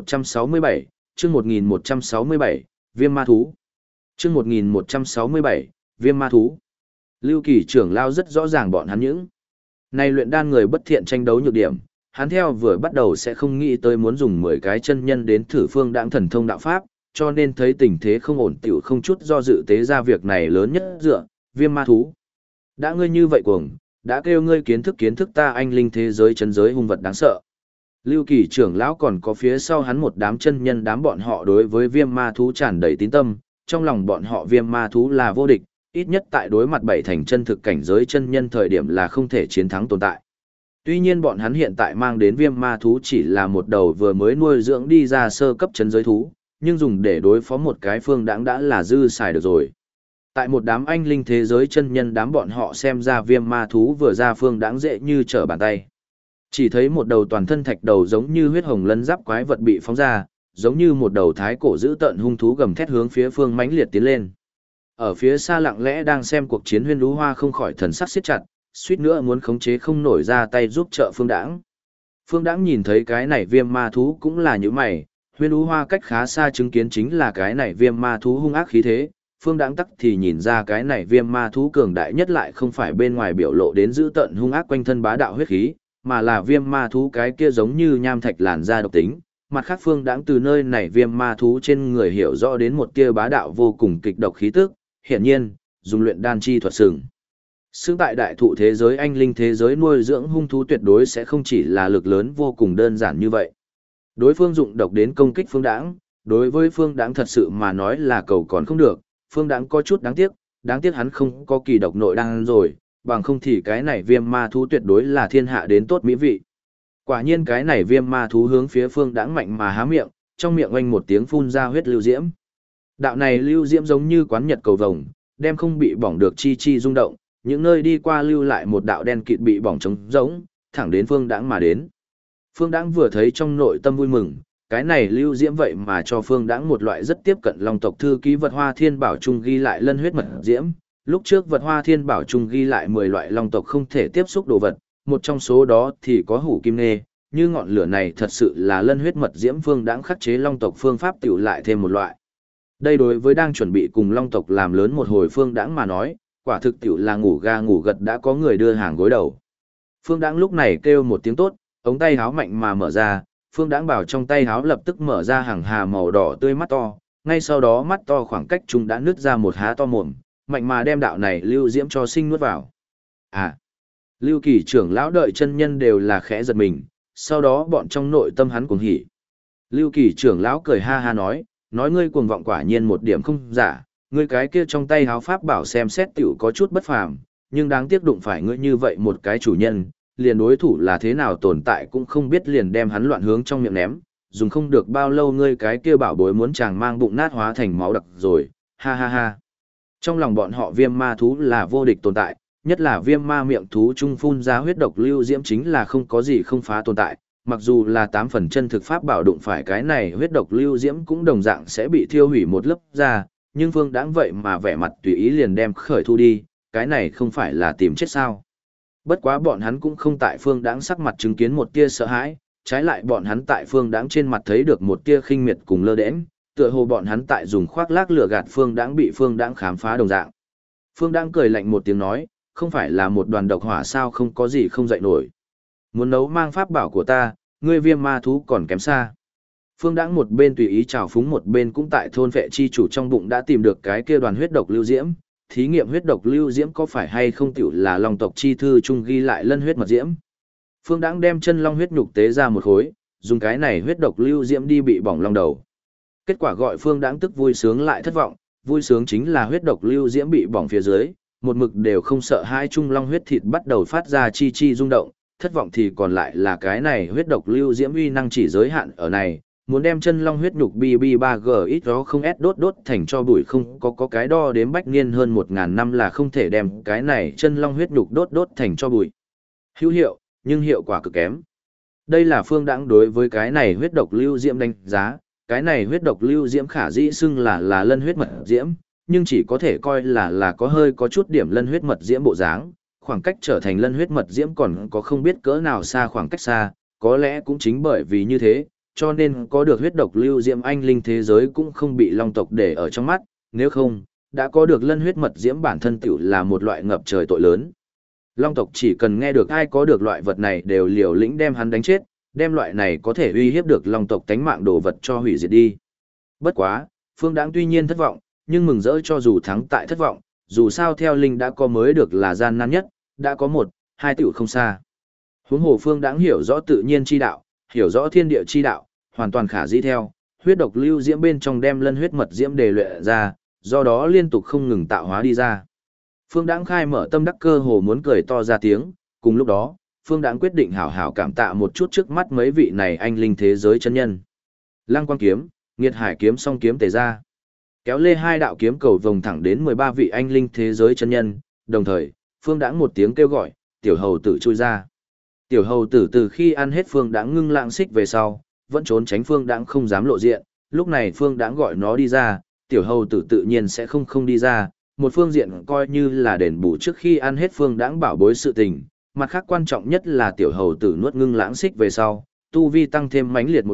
1167, chương 1167, viêm ma thú. Chương 1167, viêm ma thú. Lưu Kỳ trưởng lão rất rõ ràng bọn hắn những này luyện đan người bất thiện tranh đấu nhược điểm, hắn theo vừa bắt đầu sẽ không nghĩ tới muốn dùng 10 cái chân nhân đến thử Phương Đãng thần thông đạo pháp, cho nên thấy tình thế không ổn tiểu không chút do dự tế ra việc này lớn nhất dựa, viêm ma thú. Đã ngươi như vậy cuồng, đã kêu ngươi kiến thức ta anh linh thế giới chân giới hung vật đáng sợ. Lưu Kỳ trưởng lão còn có phía sau hắn một đám chân nhân đám bọn họ đối với viêm ma thú tràn đầy tín tâm, trong lòng bọn họ viêm ma thú là vô địch, ít nhất tại đối mặt bảy thành chân thực cảnh giới chân nhân thời điểm là không thể chiến thắng tồn tại. Tuy nhiên bọn hắn hiện tại mang đến viêm ma thú chỉ là một đầu vừa mới nuôi dưỡng đi ra sơ cấp chân giới thú, nhưng dùng để đối phó một cái Phương Đãng đã là dư xài được rồi. Tại một đám anh linh thế giới chân nhân đám bọn họ xem ra viêm ma thú vừa ra Phương Đãng dễ như trở bàn tay. Chỉ thấy một đầu toàn thân thạch đầu giống như huyết hồng lân giáp quái vật bị phóng ra, giống như một đầu thái cổ dữ tợn hung thú gầm thét hướng phía Phương mãnh liệt tiến lên. Ở phía xa lặng lẽ đang xem cuộc chiến Huyên Lũ Hoa không khỏi thần sắc siết chặt, suýt nữa muốn khống chế không nổi ra tay giúp trợ Phương Đãng. Phương Đãng nhìn thấy cái này viêm ma thú cũng là như mày, Huyên Ú Hoa cách khá xa chứng kiến chính là cái này viêm ma thú hung ác khí thế, Phương Đãng tắc thì nhìn ra cái này viêm ma thú cường đại nhất lại không phải bên ngoài biểu lộ đến dữ tợn hung ác quanh thân bá đạo huyết khí, mà là viêm ma thú cái kia giống như nham thạch làn da độc tính. Mặt khác Phương Đãng từ nơi này viêm ma thú trên người hiểu rõ đến một tia bá đạo vô cùng kịch độc khí tức, hiển nhiên, dùng luyện đan chi thuật sừng. Xương tại đại thụ thế giới anh linh thế giới nuôi dưỡng hung thú tuyệt đối sẽ không chỉ là lực lớn vô cùng đơn giản như vậy. Đối phương dụng độc đến công kích Phương Đãng, đối với Phương Đãng thật sự mà nói là cầu còn không được, Phương Đãng có chút đáng tiếc hắn không có kỳ độc nội đan rồi, bằng không thì cái này viêm ma thú tuyệt đối là thiên hạ đến tốt mỹ vị. Quả nhiên cái này viêm ma thú hướng phía Phương Đãng mạnh mà há miệng, trong miệng oanh một tiếng phun ra huyết lưu diễm. Đạo này lưu diễm giống như quán nhật cầu vồng, đem không bị bỏng được chi chi rung động, những nơi đi qua lưu lại một đạo đen kịt bị bỏng trống rỗng, thẳng đến Phương Đãng mà đến. Phương Đãng vừa thấy trong nội tâm vui mừng, cái này lưu diễm vậy mà cho Phương Đãng một loại rất tiếp cận long tộc thư ký vật hoa thiên bảo trung ghi lại lân huyết mật diễm. Lúc trước vật hoa thiên bảo trung ghi lại 10 loại long tộc không thể tiếp xúc đồ vật, một trong số đó thì có hủ kim nê, như ngọn lửa này thật sự là lân huyết mật diễm. Phương Đãng khắc chế long tộc phương pháp tiểu lại thêm một loại. Đây đối với đang chuẩn bị cùng long tộc làm lớn một hồi Phương Đãng mà nói, quả thực tiểu là ngủ ga ngủ gật đã có người đưa hàng gối đầu. Phương Đãng lúc này kêu một tiếng tốt, ống tay háo mạnh mà mở ra, Phương Đãng bảo trong tay háo lập tức mở ra hàng hà màu đỏ tươi mắt to, ngay sau đó mắt to khoảng cách chúng đã nứt ra một há to mồm, mạnh mà đem đạo này lưu diễm cho sinh nuốt vào. À, Lưu Kỳ trưởng lão đợi chân nhân đều là khẽ giật mình, sau đó bọn trong nội tâm hắn cuồng hỉ. Lưu Kỳ trưởng lão cười ha ha nói ngươi cuồng vọng quả nhiên một điểm không giả, ngươi cái kia trong tay háo pháp bảo xem xét tiểu có chút bất phàm, nhưng đáng tiếc đụng phải ngươi như vậy một cái chủ nhân, liền đối thủ là thế nào tồn tại cũng không biết liền đem hắn loạn hướng trong miệng ném, dùng không được bao lâu ngươi cái kia bảo bối muốn chàng mang bụng nát hóa thành máu đặc rồi, ha ha ha. Trong lòng bọn họ viêm ma thú là vô địch tồn tại, nhất là viêm ma miệng thú trung phun ra huyết độc lưu diễm chính là không có gì không phá tồn tại, mặc dù là 8 phần chân thực pháp bảo đụng phải cái này huyết độc lưu diễm cũng đồng dạng sẽ bị thiêu hủy một lớp ra, nhưng Phương Đãng vậy mà vẻ mặt tùy ý liền đem khởi thu đi, cái này không phải là tìm chết sao. Bất quá bọn hắn cũng không tại Phương Đãng sắc mặt chứng kiến một tia sợ hãi, trái lại bọn hắn tại Phương Đãng trên mặt thấy được một tia khinh miệt cùng lơ đễnh, tựa hồ bọn hắn tại dùng khoác lác lừa gạt Phương Đãng bị Phương Đãng khám phá đồng dạng. Phương Đãng cười lạnh một tiếng nói, không phải là một đoàn độc hỏa sao không có gì không dậy nổi. Muốn nấu mang pháp bảo của ta, ngươi viêm ma thú còn kém xa. Phương Đãng một bên tùy ý trào phúng một bên cũng tại thôn vệ chi chủ trong bụng đã tìm được cái kia đoàn huyết độc lưu diễm, thí nghiệm huyết độc lưu diễm có phải hay không tiểu là long tộc chi thư chung ghi lại lân huyết mật diễm. Phương Đãng đem chân long huyết nhục tế ra một khối, dùng cái này huyết độc lưu diễm đi bị bỏng long đầu. Kết quả gọi Phương Đãng tức vui sướng lại thất vọng, vui sướng chính là huyết độc lưu diễm bị bỏng phía dưới, một mực đều không sợ hai trung long huyết thịt bắt đầu phát ra chi chi rung động, thất vọng thì còn lại là cái này huyết độc lưu diễm uy năng chỉ giới hạn ở này, muốn đem chân long huyết nhục BB3G ít đó không S đốt thành cho bụi không có cái đo đếm bách niên hơn 1000 năm là không thể đem cái này chân long huyết nhục đốt thành cho bụi. Hữu hiệu, nhưng hiệu quả cực kém. Đây là Phương Đãng đối với cái này huyết độc lưu diễm đánh giá, cái này huyết độc lưu diễm khả dĩ xưng là lân huyết mật diễm, nhưng chỉ có thể coi là có hơi có chút điểm lân huyết mật diễm bộ dáng, khoảng cách trở thành lân huyết mật diễm còn có không biết cỡ nào xa khoảng cách xa, có lẽ cũng chính bởi vì như thế, cho nên có được huyết độc lưu diễm anh linh thế giới cũng không bị long tộc để ở trong mắt, nếu không, đã có được lân huyết mật diễm bản thân tiểu là một loại ngập trời tội lớn. Long tộc chỉ cần nghe được ai có được loại vật này đều liều lĩnh đem hắn đánh chết, đem loại này có thể uy hiếp được long tộc tánh mạng đồ vật cho hủy diệt đi. Bất quá, Phương Đãng tuy nhiên thất vọng, nhưng mừng rỡ cho dù thắng tại thất vọng, dù sao theo linh đã có mới được là gian nan nhất, đã có 1, 2 tiểu không xa. Huống hồ Phương Đãng hiểu rõ tự nhiên chi đạo, hiểu rõ thiên địa chi đạo, hoàn toàn khả dĩ theo, huyết độc lưu diễm bên trong đem lân huyết mật diễm đề luyện ra, do đó liên tục không ngừng tạo hóa đi ra. Phương Đãng khai mở tâm đắc cơ hồ muốn cười to ra tiếng, cùng lúc đó, Phương Đãng quyết định hảo hảo cảm tạ một chút trước mắt mấy vị này anh linh thế giới chân nhân. Lăng Quang kiếm, Nghiệt Hải kiếm song kiếm tề ra. Kéo lê 2 đạo kiếm cầu vồng thẳng đến 13 vị anh linh thế giới chân nhân, đồng thời, Phương Đãng một tiếng kêu gọi, tiểu hầu tử chui ra. Tiểu hầu tử từ khi ăn hết Phương Đãng ngưng lạng xích về sau, vẫn trốn tránh Phương Đãng không dám lộ diện, lúc này Phương Đãng gọi nó đi ra, tiểu hầu tử tự nhiên sẽ không đi ra, một phương diện coi như là đền bù trước khi ăn hết Phương Đãng bảo bối sự tình, mặt khác quan trọng nhất là tiểu hầu tử nuốt ngưng lãng xích về sau, tu vi tăng thêm mãnh liệt một bậc,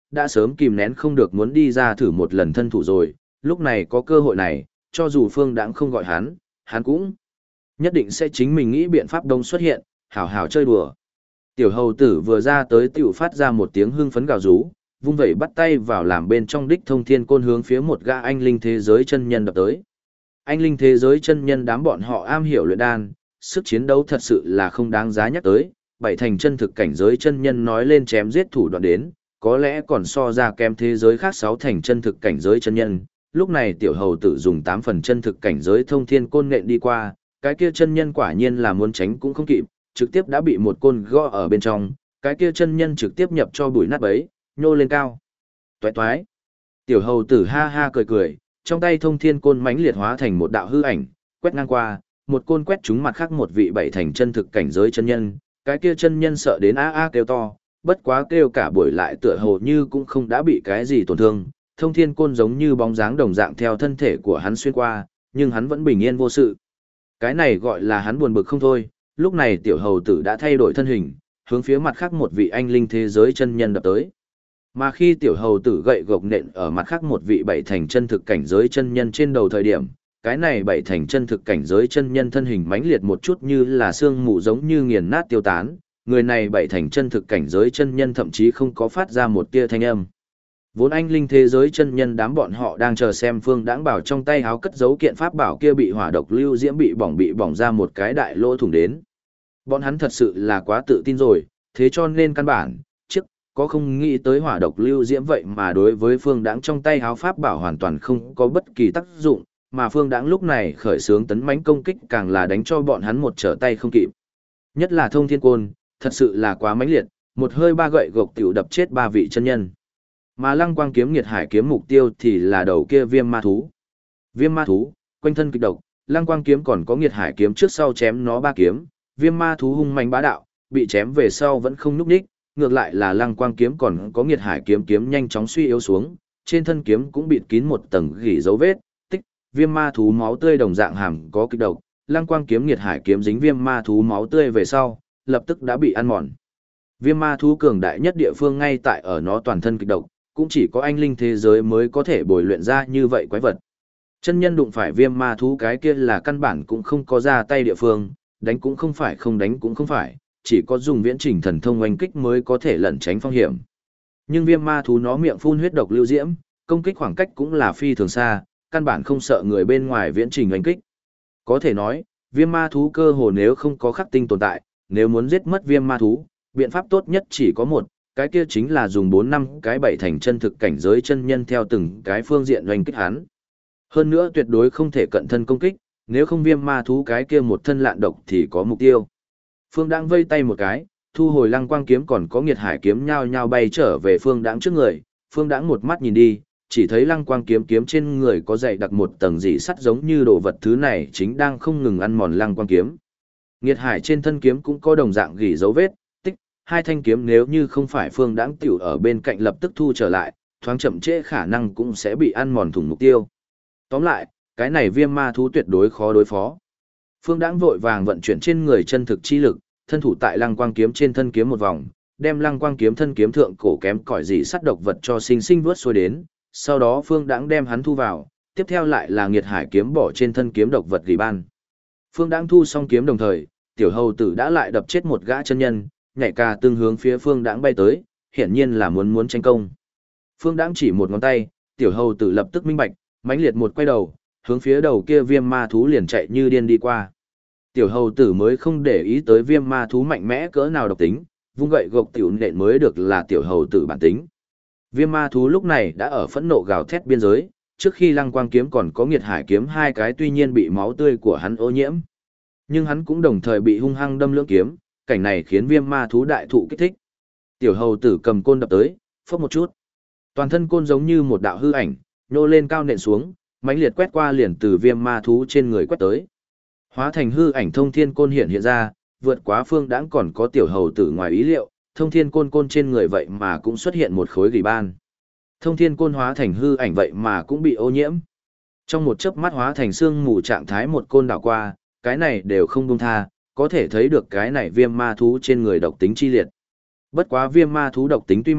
đã sớm kìm nén không được muốn đi ra thử một lần thân thủ rồi, lúc này có cơ hội này, cho dù Phương Đãng không gọi hắn cũng nhất định sẽ chính mình nghĩ biện pháp đông xuất hiện, hảo hảo chơi đùa. Tiểu hầu tử vừa ra tới tiểu phát ra một tiếng hưng phấn gào rú, vung vẩy bắt tay vào làm bên trong đích thông thiên côn hướng phía một gã anh linh thế giới chân nhân đập tới. Anh linh thế giới chân nhân đám bọn họ am hiểu luyện đan, sức chiến đấu thật sự là không đáng giá nhắc tới, bảy thành chân thực cảnh giới chân nhân nói lên chém giết thủ đoạn đến, có lẽ còn so ra kém thế giới khác sáu thành chân thực cảnh giới chân nhân. Lúc này tiểu hầu tử dùng 8 phần chân thực cảnh giới thông thiên côn nện đi qua, cái kia chân nhân quả nhiên là muốn tránh cũng không kịp, trực tiếp đã bị một côn gõ ở bên trong, cái kia chân nhân trực tiếp nhập cho bụi nát bấy, nhô lên cao. Toái toái. Tiểu hầu tử ha ha cười cười, trong tay thông thiên côn mãnh liệt hóa thành một đạo hư ảnh, quét ngang qua, một côn quét trúng mặt khác một vị bảy thành chân thực cảnh giới chân nhân, cái kia chân nhân sợ đến a a kêu to, bất quá kêu cả buổi lại tựa hồ như cũng không đã bị cái gì tổn thương, thông thiên côn giống như bóng dáng đồng dạng theo thân thể của hắn xuyên qua, nhưng hắn vẫn bình yên vô sự. Cái này gọi là hắn buồn bực không thôi, lúc này tiểu hầu tử đã thay đổi thân hình, hướng phía mặt khác một vị anh linh thế giới chân nhân đập tới. Mà khi tiểu hầu tử gậy gộc nện ở mặt khác một vị bảy thành chân thực cảnh giới chân nhân trên đầu thời điểm, cái này bảy thành chân thực cảnh giới chân nhân thân hình mãnh liệt một chút như là xương mù giống như nghiền nát tiêu tán, người này bảy thành chân thực cảnh giới chân nhân thậm chí không có phát ra một tia thanh âm. Vốn anh linh thế giới chân nhân đám bọn họ đang chờ xem Phương Đãng bảo trong tay háo cất giấu kiện pháp bảo kia bị hỏa độc lưu diễm bị bỏng ra một cái đại lỗ thủng đến. Bọn hắn thật sự là quá tự tin rồi, thế cho nên căn bản, có không nghĩ tới hỏa độc lưu diễm vậy mà đối với Phương Đãng trong tay háo pháp bảo hoàn toàn không có bất kỳ tác dụng, mà Phương Đãng lúc này khởi xướng tấn mãnh công kích càng là đánh cho bọn hắn một trở tay không kịp. Nhất là thông thiên côn, thật sự là quá mãnh liệt, một hơi ba gậy gộc tiểu đập chết ba vị chân nhân. Mà lăng quang kiếm nghiệt hải kiếm mục tiêu thì là đầu kia viêm ma thú. Viêm ma thú, quanh thân kịch độc, lăng quang kiếm còn có nghiệt hải kiếm trước sau chém nó ba kiếm, viêm ma thú hung manh bá đạo, bị chém về sau vẫn không nhúc nhích, ngược lại là lăng quang kiếm còn có nghiệt hải kiếm kiếm nhanh chóng suy yếu xuống, trên thân kiếm cũng bịt kín một tầng gỉ dấu vết, tích, viêm ma thú máu tươi đồng dạng hàm có kịch độc, lăng quang kiếm nghiệt hải kiếm dính viêm ma thú máu tươi về sau, lập tức đã bị ăn mòn. Viêm ma thú cường đại nhất địa phương ngay tại ở nó toàn thân kịch độc, cũng chỉ có anh linh thế giới mới có thể bồi luyện ra như vậy quái vật. Chân nhân đụng phải viêm ma thú cái kia là căn bản cũng không có ra tay địa phương, đánh cũng không phải không đánh cũng không phải, chỉ có dùng viễn trình thần thông oanh kích mới có thể lẩn tránh phong hiểm. Nhưng viêm ma thú nó miệng phun huyết độc lưu diễm, công kích khoảng cách cũng là phi thường xa, căn bản không sợ người bên ngoài viễn trình oanh kích. Có thể nói, viêm ma thú cơ hồ nếu không có khắc tinh tồn tại, nếu muốn giết mất viêm ma thú, biện pháp tốt nhất chỉ có một, cái kia chính là dùng 4-5 cái bảy thành chân thực cảnh giới chân nhân theo từng cái phương diện oanh kích hắn. Hơn nữa tuyệt đối không thể cận thân công kích, nếu không viêm ma thú cái kia một thân lạn độc thì có mục tiêu. Phương Đãng vây tay một cái, thu hồi lăng quang kiếm còn có nghiệt hải kiếm nhao nhao bay trở về Phương Đãng trước người. Phương Đãng một mắt nhìn đi, chỉ thấy lăng quang kiếm kiếm trên người có dày đặc một tầng dị sắt giống như đồ vật thứ này chính đang không ngừng ăn mòn lăng quang kiếm. Nghiệt hải trên thân kiếm cũng có đồng dạng gỉ dấu vết, tích, hai thanh kiếm nếu như không phải Phương Đãng tiểu ở bên cạnh lập tức thu trở lại, thoáng chậm trễ khả năng cũng sẽ bị ăn mòn thủng mục tiêu. Tóm lại, cái này viêm ma thú tuyệt đối khó đối phó. Phương Đãng vội vàng vận chuyển trên người chân thực chi lực, thân thủ tại lăng quang kiếm trên thân kiếm một vòng, đem lăng quang kiếm thân kiếm thượng cổ kém cỏi dị sắt độc vật cho sinh sinh vớt xuôi đến, sau đó Phương Đãng đem hắn thu vào, tiếp theo lại là nghiệt hải kiếm bỏ trên thân kiếm độc vật gỉ ban. Phương Đãng thu xong kiếm đồng thời, tiểu hầu tử đã lại đập chết một gã chân nhân, nhảy ca tương hướng phía Phương Đãng bay tới, hiển nhiên là muốn tranh công. Phương Đãng chỉ một ngón tay, tiểu hầu tử lập tức minh bạch, mãnh liệt một quay đầu, hướng phía đầu kia viêm ma thú liền chạy như điên đi qua. Tiểu hầu tử mới không để ý tới viêm ma thú mạnh mẽ cỡ nào độc tính, vung gậy gộc tiểu nện mới được là tiểu hầu tử bản tính. Viêm ma thú lúc này đã ở phẫn nộ gào thét biên giới, trước khi lăng quang kiếm còn có nghiệt hải kiếm hai cái tuy nhiên bị máu tươi của hắn ô nhiễm. Nhưng hắn cũng đồng thời bị hung hăng đâm lưỡng kiếm, cảnh này khiến viêm ma thú đại thụ kích thích. Tiểu hầu tử cầm côn đập tới, phốc một chút. Toàn thân côn giống như một đạo hư ảnh, nhô lên cao nện xuống, mãnh liệt quét qua liền từ viêm ma thú trên người quét tới. Hóa thành hư ảnh thông thiên côn hiện ra, vượt quá Phương Đãng còn có tiểu hầu tử ngoài ý liệu, thông thiên côn trên người vậy mà cũng xuất hiện một khối gỉ ban. Thông thiên côn hóa thành hư ảnh vậy mà cũng bị ô nhiễm. Trong một chớp mắt hóa thành xương mù trạng thái một côn đảo qua, cái này đều không buông tha, có thể thấy được cái này viêm ma thú trên người độc tính chi liệt. Bất quá viêm ma thú độc tính tuy mạnh,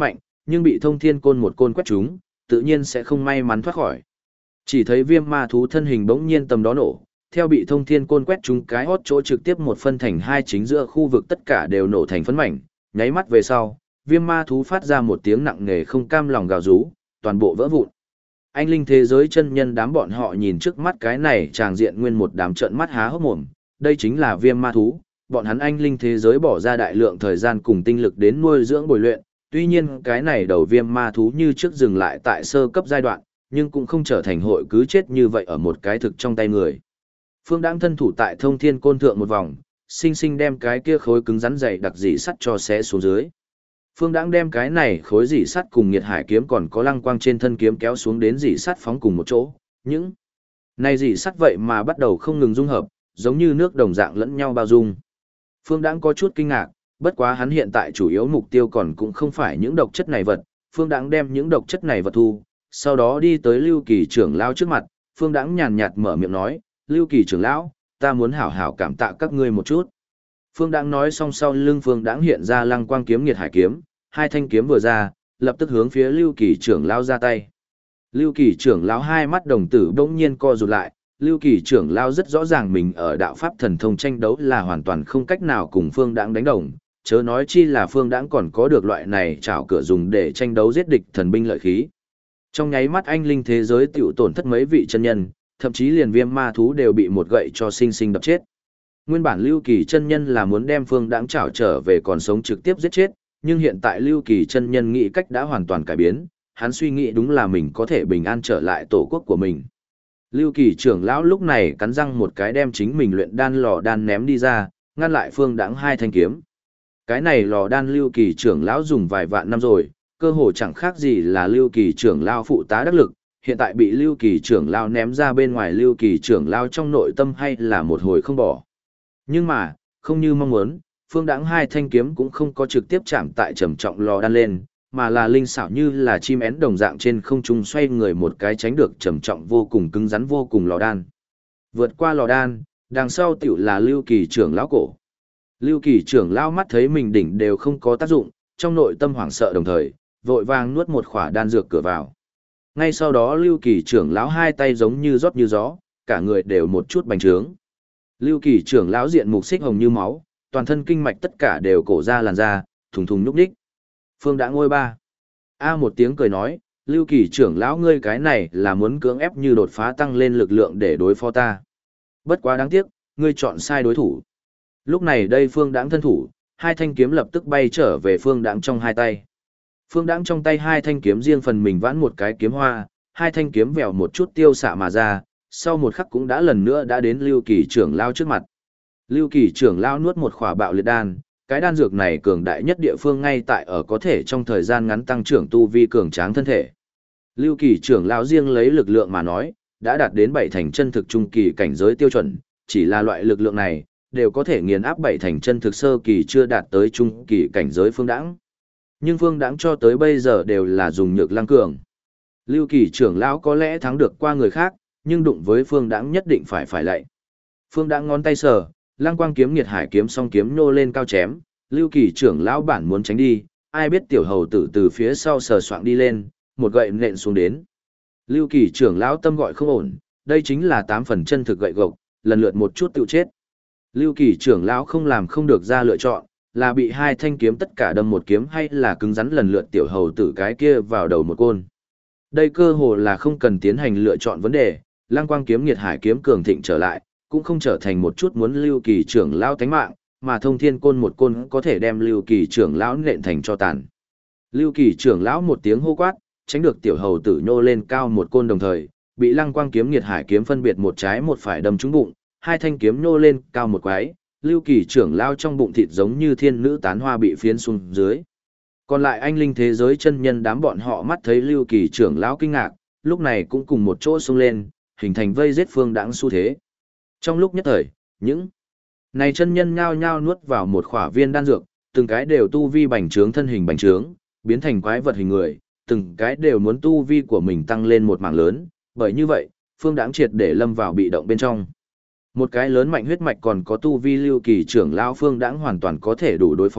nhưng bị Thông Thiên Côn một côn quét trúng, tự nhiên sẽ không may mắn thoát khỏi. Chỉ thấy viêm ma thú thân hình bỗng nhiên tầm đó nổ, theo bị Thông Thiên Côn quét trúng cái hót chỗ trực tiếp một phân thành hai, chính giữa khu vực tất cả đều nổ thành phấn mảnh, nháy mắt về sau, viêm ma thú phát ra một tiếng nặng nề không cam lòng gào rú, toàn bộ vỡ vụn. Anh linh thế giới chân nhân đám bọn họ nhìn trước mắt cái này tràng diện nguyên một đám trợn mắt há hốc mồm, đây chính là viêm ma thú, bọn hắn anh linh thế giới bỏ ra đại lượng thời gian cùng tinh lực đến nuôi dưỡng bồi luyện, tuy nhiên cái này đầu viêm ma thú như trước dừng lại tại sơ cấp giai đoạn, nhưng cũng không trở thành hội cứ chết như vậy ở một cái thực trong tay người. Phương Đãng thân thủ tại Thông Thiên Côn thượng một vòng, sinh sinh đem cái kia khối cứng rắn dày đặc dỉ sắt cho xé xuống dưới. Phương Đãng đem cái này khối dỉ sắt cùng Nghiệt Hải kiếm còn có lăng quang trên thân kiếm kéo xuống đến dỉ sắt phóng cùng một chỗ, những này dỉ sắt vậy mà bắt đầu không ngừng dung hợp, giống như nước đồng dạng lẫn nhau bao dung. Phương Đãng có chút kinh ngạc, bất quá hắn hiện tại chủ yếu mục tiêu còn cũng không phải những độc chất này vật, Phương Đãng đem những độc chất này vật thu, sau đó đi tới Lưu Kỳ trưởng lão trước mặt, Phương Đãng nhàn nhạt mở miệng nói, Lưu Kỳ trưởng lão, ta muốn hảo hảo cảm tạ các ngươi một chút. Phương Đãng nói xong sau lưng Phương Đãng hiện ra lăng quang kiếm Nghiệt Hải kiếm, hai thanh kiếm vừa ra, lập tức hướng phía Lưu Kỳ trưởng lão ra tay. Lưu Kỳ trưởng lão hai mắt đồng tử bỗng nhiên co rụt lại, Lưu Kỳ trưởng lão rất rõ ràng mình ở đạo pháp thần thông tranh đấu là hoàn toàn không cách nào cùng Phương Đãng đánh đồng, chớ nói chi là Phương Đãng còn có được loại này trảo cửa dùng để tranh đấu giết địch thần binh lợi khí. Trong nháy mắt anh linh thế giới tiểu tổn thất mấy vị chân nhân, thậm chí liền viêm ma thú đều bị một gậy cho sinh sinh đập chết. Nguyên bản Lưu Kỳ chân nhân là muốn đem Phương Đãng trảo trở về còn sống trực tiếp giết chết, nhưng hiện tại Lưu Kỳ chân nhân nghĩ cách đã hoàn toàn cải biến, hắn suy nghĩ đúng là mình có thể bình an trở lại tổ quốc của mình. Lưu Kỳ trưởng lão lúc này cắn răng một cái đem chính mình luyện đan lò đan ném đi ra, ngăn lại Phương Đãng hai thanh kiếm. Cái này lò đan Lưu Kỳ trưởng lão dùng vài vạn năm rồi, cơ hồ chẳng khác gì là Lưu Kỳ trưởng lão phụ tá đắc lực, hiện tại bị Lưu Kỳ trưởng lão ném ra bên ngoài, Lưu Kỳ trưởng lão trong nội tâm hay là một hồi không bỏ. Nhưng mà, không như mong muốn, Phương Đãng hai thanh kiếm cũng không có trực tiếp chạm tại trầm trọng lò đan lên, mà là linh xảo như là chim én đồng dạng trên không trung xoay người một cái tránh được trầm trọng vô cùng cứng rắn vô cùng lò đan. Vượt qua lò đan, đằng sau tiểu là Lưu Kỳ trưởng lão cổ. Lưu Kỳ trưởng lão mắt thấy mình đỉnh đều không có tác dụng, trong nội tâm hoảng sợ đồng thời, vội vàng nuốt một khỏa đan dược cửa vào. Ngay sau đó Lưu Kỳ trưởng lão hai tay giống như rót như gió, cả người đều một chút bành trướng. Lưu Kỳ trưởng lão diện mục xích hồng như máu, toàn thân kinh mạch tất cả đều cổ ra làn da, thùng thùng nhúc nhích. Phương Đãng ngôi ba. Một tiếng cười nói, Lưu Kỳ trưởng lão ngươi cái này là muốn cưỡng ép như đột phá tăng lên lực lượng để đối phó ta. Bất quá đáng tiếc, ngươi chọn sai đối thủ. Lúc này đây Phương Đãng thân thủ, hai thanh kiếm lập tức bay trở về Phương Đãng trong hai tay. Phương Đãng trong tay hai thanh kiếm riêng phần mình vãn một cái kiếm hoa, hai thanh kiếm vèo một chút tiêu xạ mà ra, sau một khắc cũng đã lần nữa đã đến Lưu Kỳ trưởng lão trước mặt. Lưu Kỳ trưởng lão nuốt một khỏa bạo liệt đan, cái đan dược này cường đại nhất địa phương ngay tại ở có thể trong thời gian ngắn tăng trưởng tu vi cường tráng thân thể. Lưu Kỳ trưởng lão riêng lấy lực lượng mà nói, đã đạt đến bảy thành chân thực trung kỳ cảnh giới tiêu chuẩn, chỉ là loại lực lượng này đều có thể nghiền áp bảy thành chân thực sơ kỳ chưa đạt tới trung kỳ cảnh giới Phương Đãng. Nhưng Phương Đãng cho tới bây giờ đều là dùng nhược lăng cường. Lưu Kỳ trưởng lão có lẽ thắng được qua người khác, nhưng đụng với Phương Đãng nhất định phải lạy. Phương Đãng ngón tay sờ, Lăng Quang kiếm Nghiệt Hải kiếm song kiếm nhô lên cao chém, Lưu Kỳ trưởng lão bản muốn tránh đi, ai biết tiểu hầu tử từ phía sau sờ soạng đi lên, một gậy nện xuống đến. Lưu Kỳ trưởng lão tâm gọi không ổn, đây chính là 8 phần chân thực gậy gộc, lần lượt một chút tự chết. Lưu Kỳ trưởng lão không làm không được ra lựa chọn, là bị hai thanh kiếm tất cả đâm một kiếm hay là cứng rắn lần lượt tiểu hầu tử cái kia vào đầu một côn. Đây cơ hồ là không cần tiến hành lựa chọn vấn đề, Lăng Quang kiếm Nghiệt Hải kiếm cường thịnh trở lại, cũng không trở thành một chút muốn Lưu Kỳ trưởng lão tánh mạng, mà Thông Thiên côn một côn có thể đem Lưu Kỳ trưởng lão nện thành cho tàn. Lưu Kỳ trưởng lão một tiếng hô quát, tránh được tiểu hầu tử nhô lên cao một côn đồng thời, bị Lăng Quang kiếm Nghiệt Hải kiếm phân biệt một trái một phải đâm trúng bụng, hai thanh kiếm nhô lên cao một quái, Lưu Kỳ trưởng lão trong bụng thịt giống như thiên nữ tán hoa bị phiến xuống dưới. Còn lại anh linh thế giới chân nhân đám bọn họ mắt thấy Lưu Kỳ trưởng lão kinh ngạc, lúc này cũng cùng một chỗ xông lên, hình thành vây giết Phương Đãng xu thế. Trong lúc nhất thời, những này chân nhân nhao nhao nuốt vào một khỏa viên đan dược, từng cái đều tu vi bành trướng thân hình bành trướng, biến thành quái vật hình người, từng cái đều muốn tu vi của mình tăng lên một mảng lớn, bởi như vậy, Phương Đãng triệt để lâm vào bị động bên trong. Một cái lớn mạnh huyết mạch còn có tu vi Lưu Kỳ trưởng lão Phương Đãng hoàn toàn có thể đủ đối phó,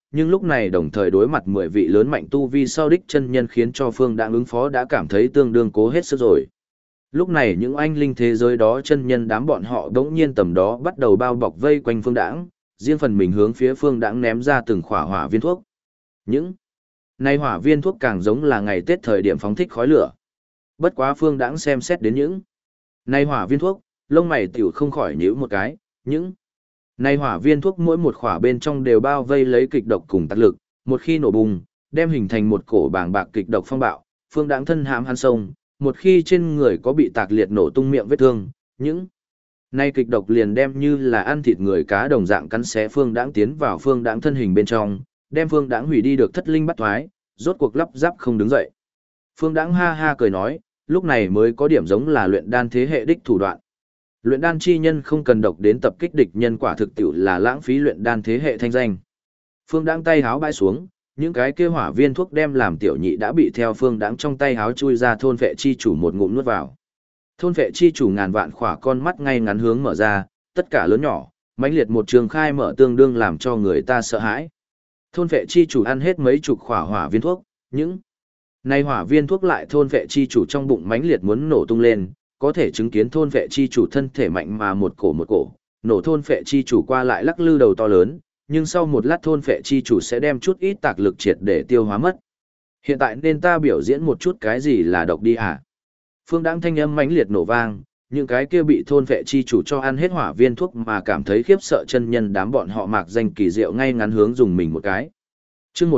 nhưng lúc này đồng thời đối mặt 10 vị lớn mạnh tu vi sau đích chân nhân khiến cho Phương Đãng ứng phó đã cảm thấy tương đương cố hết sức rồi. Lúc này những anh linh thế giới đó chân nhân đám bọn họ đống nhiên tầm đó bắt đầu bao bọc vây quanh Phương Đãng, riêng phần mình hướng phía Phương Đãng ném ra từng khỏa hỏa viên thuốc. Những này hỏa viên thuốc càng giống là ngày Tết thời điểm phóng thích khói lửa. Bất quá Phương Đãng xem xét đến những này hỏa viên thuốc, lông mày tiểu không khỏi nhíu một cái, những này hỏa viên thuốc mỗi một khỏa bên trong đều bao vây lấy kịch độc cùng tạc lực, một khi nổ bùng, đem hình thành một cổ bàng bạc kịch độc phong bạo, Phương Đãng thân hãm hắn sông, một khi trên người có bị tạc liệt nổ tung miệng vết thương, những này kịch độc liền đem như là ăn thịt người cá đồng dạng cắn xé Phương Đãng tiến vào Phương Đãng thân hình bên trong, đem Phương Đãng hủy đi được thất linh bắt thoái, rốt cuộc lắp ráp không đứng dậy. Phương Đãng ha ha cười nói, lúc này mới có điểm giống là luyện đan thế hệ đích thủ đoạn. Luyện đan chi nhân không cần độc đến tập kích địch nhân quả thực tiệu là lãng phí luyện đan thế hệ thanh danh. Phương Đãng tay háo bãi xuống, những cái kia hỏa viên thuốc đem làm tiểu nhị đã bị theo Phương Đãng trong tay háo chui ra thôn vệ chi chủ một ngụm nuốt vào. Thôn vệ chi chủ ngàn vạn khỏa con mắt ngay ngắn hướng mở ra, tất cả lớn nhỏ, mãnh liệt một trường khai mở tương đương làm cho người ta sợ hãi. Thôn vệ chi chủ ăn hết mấy chục khỏa hỏa viên thuốc, những này hỏa viên thuốc lại thôn vệ chi chủ trong bụng mãnh liệt muốn nổ tung lên, có thể chứng kiến thôn vệ chi chủ thân thể mạnh mà một cổ, nổ thôn vệ chi chủ qua lại lắc lư đầu to lớn, nhưng sau một lát thôn vệ chi chủ sẽ đem chút ít tạc lực triệt để tiêu hóa mất. Hiện tại nên ta biểu diễn một chút cái gì là độc đi hả? Phương Đãng thanh âm mãnh liệt nổ vang, những cái kia bị thôn vệ chi chủ cho ăn hết hỏa viên thuốc mà cảm thấy khiếp sợ chân nhân đám bọn họ mạc danh kỳ diệu ngay ngắn hướng dùng mình một cái. Chương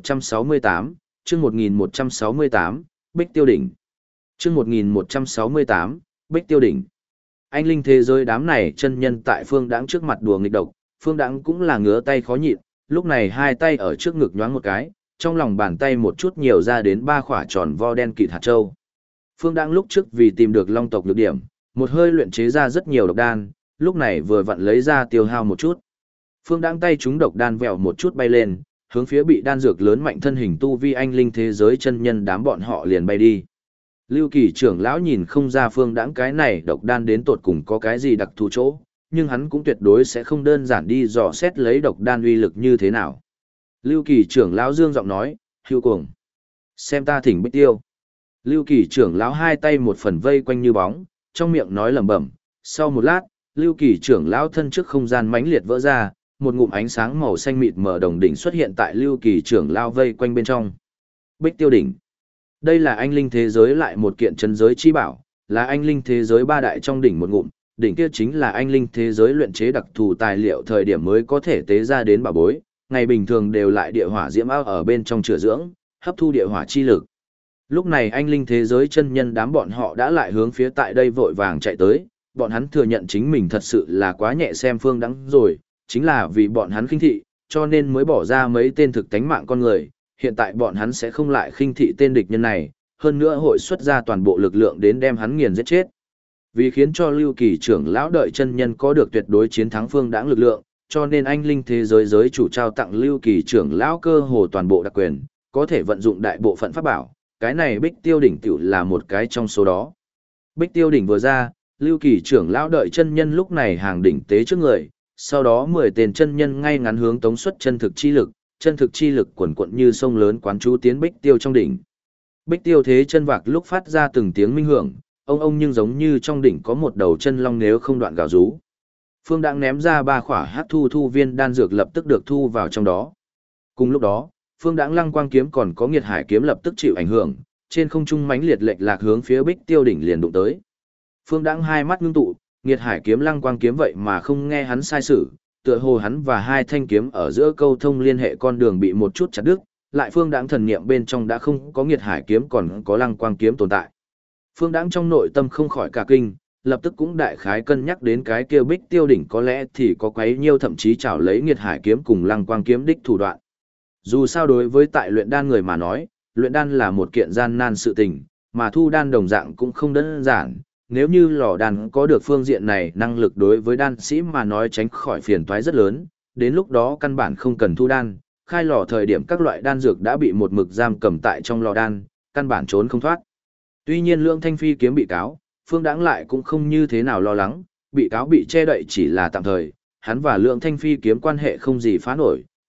1168, chương 1168, Bích Tiêu đỉnh. Chương 1168, Bích Tiêu đỉnh. Anh linh thế giới đám này chân nhân tại Phương Đãng trước mặt đùa nghịch độc, Phương Đãng cũng là ngứa tay khó nhịn, lúc này hai tay ở trước ngực nhoáng một cái, trong lòng bàn tay một chút nhiều ra đến 3 khỏa tròn vo đen kịt hạt châu. Phương Đãng lúc trước vì tìm được long tộc nhược điểm, một hơi luyện chế ra rất nhiều độc đan, lúc này vừa vặn lấy ra tiêu hao một chút. Phương Đãng tay trúng độc đan vèo một chút bay lên, hướng phía bị đan dược lớn mạnh thân hình tu vi anh linh thế giới chân nhân đám bọn họ liền bay đi. Lưu Kỳ trưởng lão nhìn không ra Phương Đãng cái này độc đan đến tột cùng có cái gì đặc thù chỗ, nhưng hắn cũng tuyệt đối sẽ không đơn giản đi dò xét lấy độc đan uy lực như thế nào. Lưu Kỳ trưởng lão dương giọng nói, "Hưu cuồng, xem ta thỉnh Bích Tiêu." Lưu Kỳ trưởng lão hai tay một phần vây quanh như bóng, trong miệng nói lẩm bẩm, sau một lát, Lưu Kỳ trưởng lão thân trước không gian mãnh liệt vỡ ra, một ngụm ánh sáng màu xanh mịt mờ đồng đỉnh xuất hiện tại Lưu Kỳ trưởng lão vây quanh bên trong. Bích Tiêu đỉnh. Đây là anh linh thế giới lại một kiện chân giới chi bảo, là anh linh thế giới ba đại trong đỉnh một ngụm, đỉnh kia chính là anh linh thế giới luyện chế đặc thù tài liệu thời điểm mới có thể tế ra đến bảo bối, ngày bình thường đều lại địa hỏa diễm ao ở bên trong chữa dưỡng, hấp thu địa hỏa chi lực. Lúc này anh linh thế giới chân nhân đám bọn họ đã lại hướng phía tại đây vội vàng chạy tới, bọn hắn thừa nhận chính mình thật sự là quá nhẹ xem Phương Đãng rồi, chính là vì bọn hắn khinh thị, cho nên mới bỏ ra mấy tên thực tánh mạng con người, hiện tại bọn hắn sẽ không lại khinh thị tên địch nhân này, hơn nữa hội xuất ra toàn bộ lực lượng đến đem hắn nghiền giết chết. Vì khiến cho Lưu Kỳ trưởng lão đợi chân nhân có được tuyệt đối chiến thắng Phương Đãng lực lượng, cho nên anh linh thế giới giới chủ trao tặng Lưu Kỳ trưởng lão cơ hồ toàn bộ đặc quyền, có thể vận dụng đại bộ phận pháp bảo, cái này Bích Tiêu đỉnh tiểu là một cái trong số đó. Bích Tiêu đỉnh vừa ra, Lưu Kỳ trưởng lão đợi chân nhân lúc này hàng đỉnh tế trước người, sau đó 10 tên chân nhân ngay ngắn hướng tống xuất chân thực chi lực quần quận như sông lớn quán chú tiến Bích Tiêu trong đỉnh. Bích Tiêu thế chân vạc lúc phát ra từng tiếng minh hưởng, ông nhưng giống như trong đỉnh có một đầu chân long nếu không đoạn gào rú. Phương Đãng ném ra 3 khỏa hắc thu viên đan dược lập tức được thu vào trong đó. Cùng lúc đó, Phương Đãng lăng quang kiếm còn có nghiệt hải kiếm lập tức chịu ảnh hưởng, trên không trung mãnh liệt lệch lạc hướng phía Bích Tiêu đỉnh liền đụng tới. Phương Đãng hai mắt ngưng tụ, nghiệt hải kiếm lăng quang kiếm vậy mà không nghe hắn sai sử, tựa hồ hắn và hai thanh kiếm ở giữa câu thông liên hệ con đường bị một chút chặt đứt, lại Phương Đãng thần niệm bên trong đã không có nghiệt hải kiếm còn có lăng quang kiếm tồn tại. Phương Đãng trong nội tâm không khỏi cả kinh, lập tức cũng đại khái cân nhắc đến cái kia Bích Tiêu đỉnh có lẽ thì có quấy nhiêu thậm chí chảo lấy nghiệt hải kiếm cùng lăng quang kiếm đích thủ đoạn. Dù sao đối với tại luyện đan người mà nói, luyện đan là một kiện gian nan sự tình, mà thu đan đồng dạng cũng không đơn giản. Nếu như lò đan có được phương diện này năng lực đối với đan sĩ mà nói tránh khỏi phiền toái rất lớn, đến lúc đó căn bản không cần thu đan, khai lò thời điểm các loại đan dược đã bị một mực giam cầm tại trong lò đan, căn bản trốn không thoát. Tuy nhiên Lượng Thanh Phi kiếm bị cáo, Phương Đãng lại cũng không như thế nào lo lắng, bị cáo bị che đậy chỉ là tạm thời, hắn và Lượng Thanh Phi kiếm quan hệ không gì phá nổi,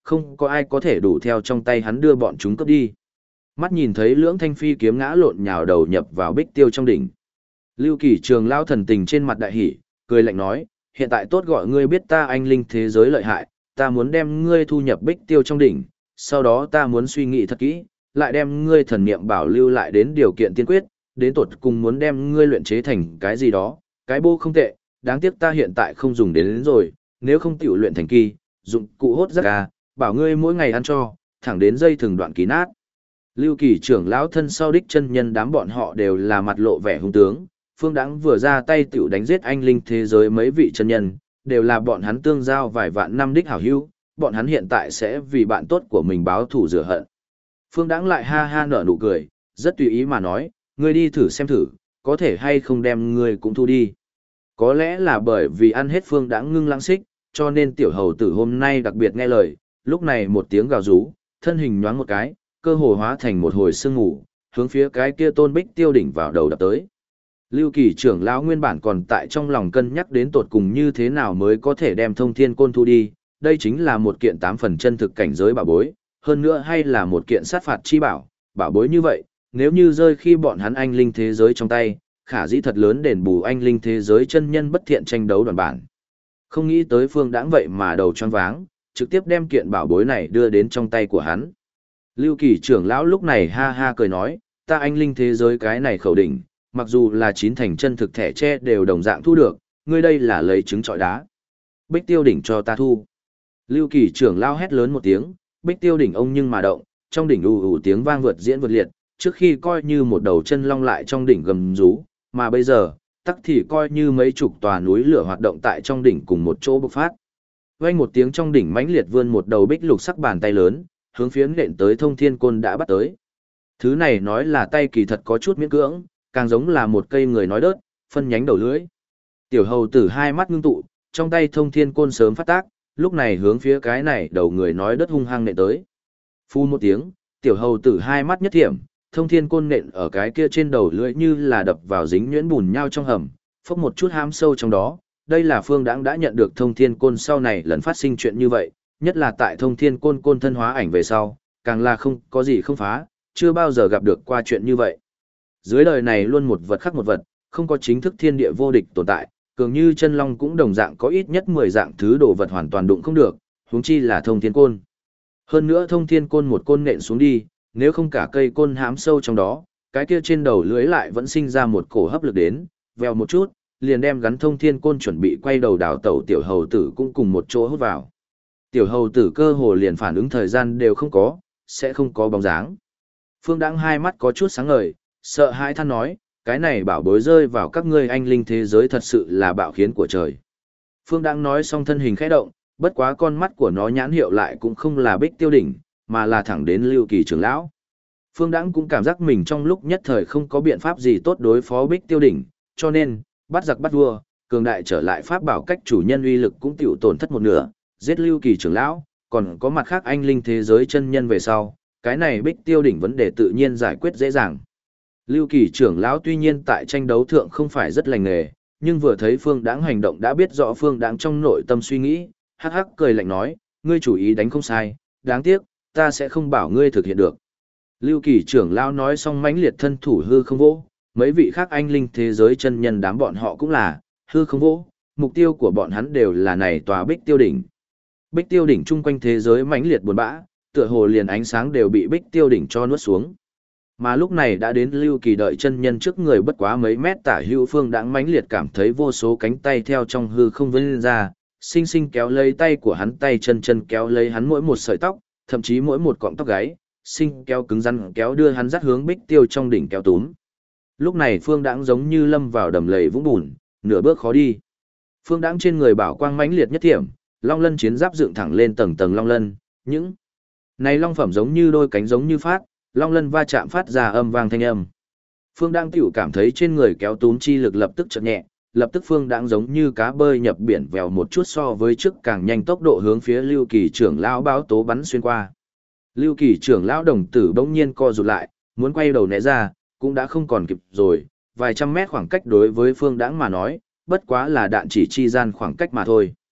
không có ai có thể đủ theo trong tay hắn đưa bọn chúng cướp đi. Mắt nhìn thấy lưỡng thanh phi kiếm ngã lộn nhào đầu nhập vào Bích Tiêu trong đỉnh. Lưu Kỳ Trường lao thần tình trên mặt đại hỉ, cười lạnh nói, hiện tại tốt gọi ngươi biết ta anh linh thế giới lợi hại, ta muốn đem ngươi thu nhập Bích Tiêu trong đỉnh, sau đó ta muốn suy nghĩ thật kỹ, lại đem ngươi thần niệm bảo lưu lại đến điều kiện tiên quyết, đến tột cùng muốn đem ngươi luyện chế thành cái gì đó, cái bô không tệ, đáng tiếc ta hiện tại không dùng đến rồi, nếu không tiểu luyện thành kỳ, dụng cụ hốt rất gà, bảo ngươi mỗi ngày ăn cho, thẳng đến dây thường đoạn kỳ nát. Lưu Kỳ trưởng lão thân sau đích chân nhân đám bọn họ đều là mặt lộ vẻ hung tướng, Phương Đãng vừa ra tay tiểu đánh giết anh linh thế giới mấy vị chân nhân, đều là bọn hắn tương giao vài vạn năm đích hảo hữu, bọn hắn hiện tại sẽ vì bạn tốt của mình báo thù rửa hận. Phương Đãng lại ha ha nở nụ cười, rất tùy ý mà nói, ngươi đi thử xem thử, có thể hay không đem ngươi cũng thu đi. Có lẽ là bởi vì ăn hết Phương Đãng ngưng lãng xích, cho nên tiểu hầu tử hôm nay đặc biệt nghe lời, lúc này một tiếng gào rú, thân hình nhoáng một cái, cơ hồ hóa thành một hồi sương ngủ, hướng phía cái kia tôn Bích Tiêu đỉnh vào đầu đập tới. Lưu Kỳ trưởng lão nguyên bản còn tại trong lòng cân nhắc đến tột cùng như thế nào mới có thể đem Thông Thiên Côn thu đi, đây chính là một kiện 8 phần chân thực cảnh giới bảo bối, hơn nữa hay là một kiện sát phạt chi bảo, bảo bối như vậy, nếu như rơi khi bọn hắn anh linh thế giới trong tay, khả dĩ thật lớn đền bù anh linh thế giới chân nhân bất thiện tranh đấu đoàn bản. Không nghĩ tới Phương Đãng vậy mà đầu choáng váng, trực tiếp đem kiện bảo bối này đưa đến trong tay của hắn. Lưu Kỳ trưởng lão lúc này ha ha cười nói, ta anh linh thế giới cái này khẩu đỉnh, mặc dù là 9 thành chân thực thẻ tre đều đồng dạng thu được, ngươi đây là lấy trứng trọi đá. Bích Tiêu đỉnh cho ta thu. Lưu Kỳ trưởng lão hét lớn một tiếng, Bích Tiêu đỉnh ông nhưng mà động, trong đỉnh ù ù tiếng vang vượt diễn vượt liệt, trước khi coi như một đầu chân long lại trong đỉnh gầm rú, mà bây giờ, tắc thì coi như mấy chục tòa núi lửa hoạt động tại trong đỉnh cùng một chỗ bộc phát. Vang một tiếng trong đỉnh mãnh liệt vươn một đầu bích lục sắc bàn tay lớn, hướng phía nện tới Thông Thiên Côn đã bắt tới. Thứ này nói là tay kỳ thật có chút miễn cưỡng, càng giống là một cây người nói đớt, phân nhánh đầu lưỡi. Tiểu hầu tử hai mắt ngưng tụ, trong tay Thông Thiên Côn sớm phát tác, lúc này hướng phía cái này đầu người nói đớt hung hăng nện tới. Phu một tiếng, tiểu hầu tử hai mắt nhất thiểm, Thông Thiên Côn nện ở cái kia trên đầu lưỡi như là đập vào dính nhuyễn bùn nhau trong hầm, phốc một chút hám sâu trong đó. Đây là Phương Đãng đã nhận được Thông Thiên Côn sau này lần phát sinh chuyện như vậy, nhất là tại Thông Thiên Côn côn thân hóa ảnh về sau, càng là không có gì không phá, chưa bao giờ gặp được qua chuyện như vậy. Dưới đời này luôn một vật khắc một vật, không có chính thức thiên địa vô địch tồn tại, cường như chân long cũng đồng dạng có ít nhất 10 dạng thứ đồ vật hoàn toàn đụng không được, huống chi là Thông Thiên Côn. Hơn nữa Thông Thiên Côn một côn nện xuống đi, nếu không cả cây côn hãm sâu trong đó, cái kia trên đầu lưới lại vẫn sinh ra một cổ hấp lực đến, vèo một chút, liền đem gắn Thông Thiên Côn chuẩn bị quay đầu đảo tẩu tiểu hầu tử cũng cùng một chỗ hút vào. Tiểu hầu tử cơ hồ liền phản ứng thời gian đều không có, sẽ không có bóng dáng. Phương Đãng hai mắt có chút sáng ngời, sợ hãi than nói, cái này bảo bối rơi vào các ngươi anh linh thế giới thật sự là bạo khiến của trời. Phương Đãng nói xong thân hình khẽ động, bất quá con mắt của nó nhãn hiệu lại cũng không là Bích Tiêu đỉnh, mà là thẳng đến Lưu Kỳ trưởng lão. Phương Đãng cũng cảm giác mình trong lúc nhất thời không có biện pháp gì tốt đối phó Bích Tiêu đỉnh, cho nên, bắt giặc bắt vua, cường đại trở lại pháp bảo cách chủ nhân uy lực cũng tiểu tổn thất một nửa, giết Lưu Kỳ trưởng lão, còn có mặt khác anh linh thế giới chân nhân về sau, cái này Bích Tiêu đỉnh vấn đề tự nhiên giải quyết dễ dàng. Lưu Kỳ trưởng lão tuy nhiên tại tranh đấu thượng không phải rất lành nghề, nhưng vừa thấy Phương Đãng hành động đã biết rõ Phương Đãng trong nội tâm suy nghĩ, hắc hắc cười lạnh nói, ngươi chủ ý đánh không sai, đáng tiếc, ta sẽ không bảo ngươi thực hiện được. Lưu Kỳ trưởng lão nói xong mãnh liệt thân thủ hư không vỗ, mấy vị khác anh linh thế giới chân nhân đám bọn họ cũng là hư không vỗ, mục tiêu của bọn hắn đều là này tòa Bích Tiêu đỉnh. Bích Tiêu đỉnh chung quanh thế giới mãnh liệt buồn bã, tựa hồ liền ánh sáng đều bị Bích Tiêu đỉnh cho nuốt xuống. Mà lúc này đã đến Lưu Kỳ đợi chân nhân trước người bất quá mấy mét tả hữu. Phương Đãng mãnh liệt cảm thấy vô số cánh tay theo trong hư không vươn ra, sinh sinh kéo lấy tay của hắn, tay chân chân kéo lấy hắn mỗi một sợi tóc, thậm chí mỗi một cọng tóc gáy, sinh kéo cứng rắn kéo đưa hắn dắt hướng Bích Tiêu trong đỉnh kéo túm. Lúc này Phương Đãng giống như lâm vào đầm lầy vũng bùn, nửa bước khó đi. Phương Đãng trên người bảo quang mãnh liệt nhất thiểm, long lân chiến giáp dựng thẳng lên tầng tầng long lân, những này long phẩm giống như đôi cánh giống như phát, long lân va chạm phát ra âm vang thanh âm. Phương Đãng tiểu cảm thấy trên người kéo túm chi lực lập tức chợt nhẹ, lập tức Phương Đãng giống như cá bơi nhập biển vèo một chút so với trước càng nhanh tốc độ hướng phía Lưu Kỳ trưởng lão báo tố bắn xuyên qua. Lưu Kỳ trưởng lão đồng tử bỗng nhiên co rụt lại, muốn quay đầu né ra, cũng đã không còn kịp rồi, vài trăm mét khoảng cách đối với Phương Đãng mà nói, bất quá là đạn chỉ chi gian khoảng cách mà thôi.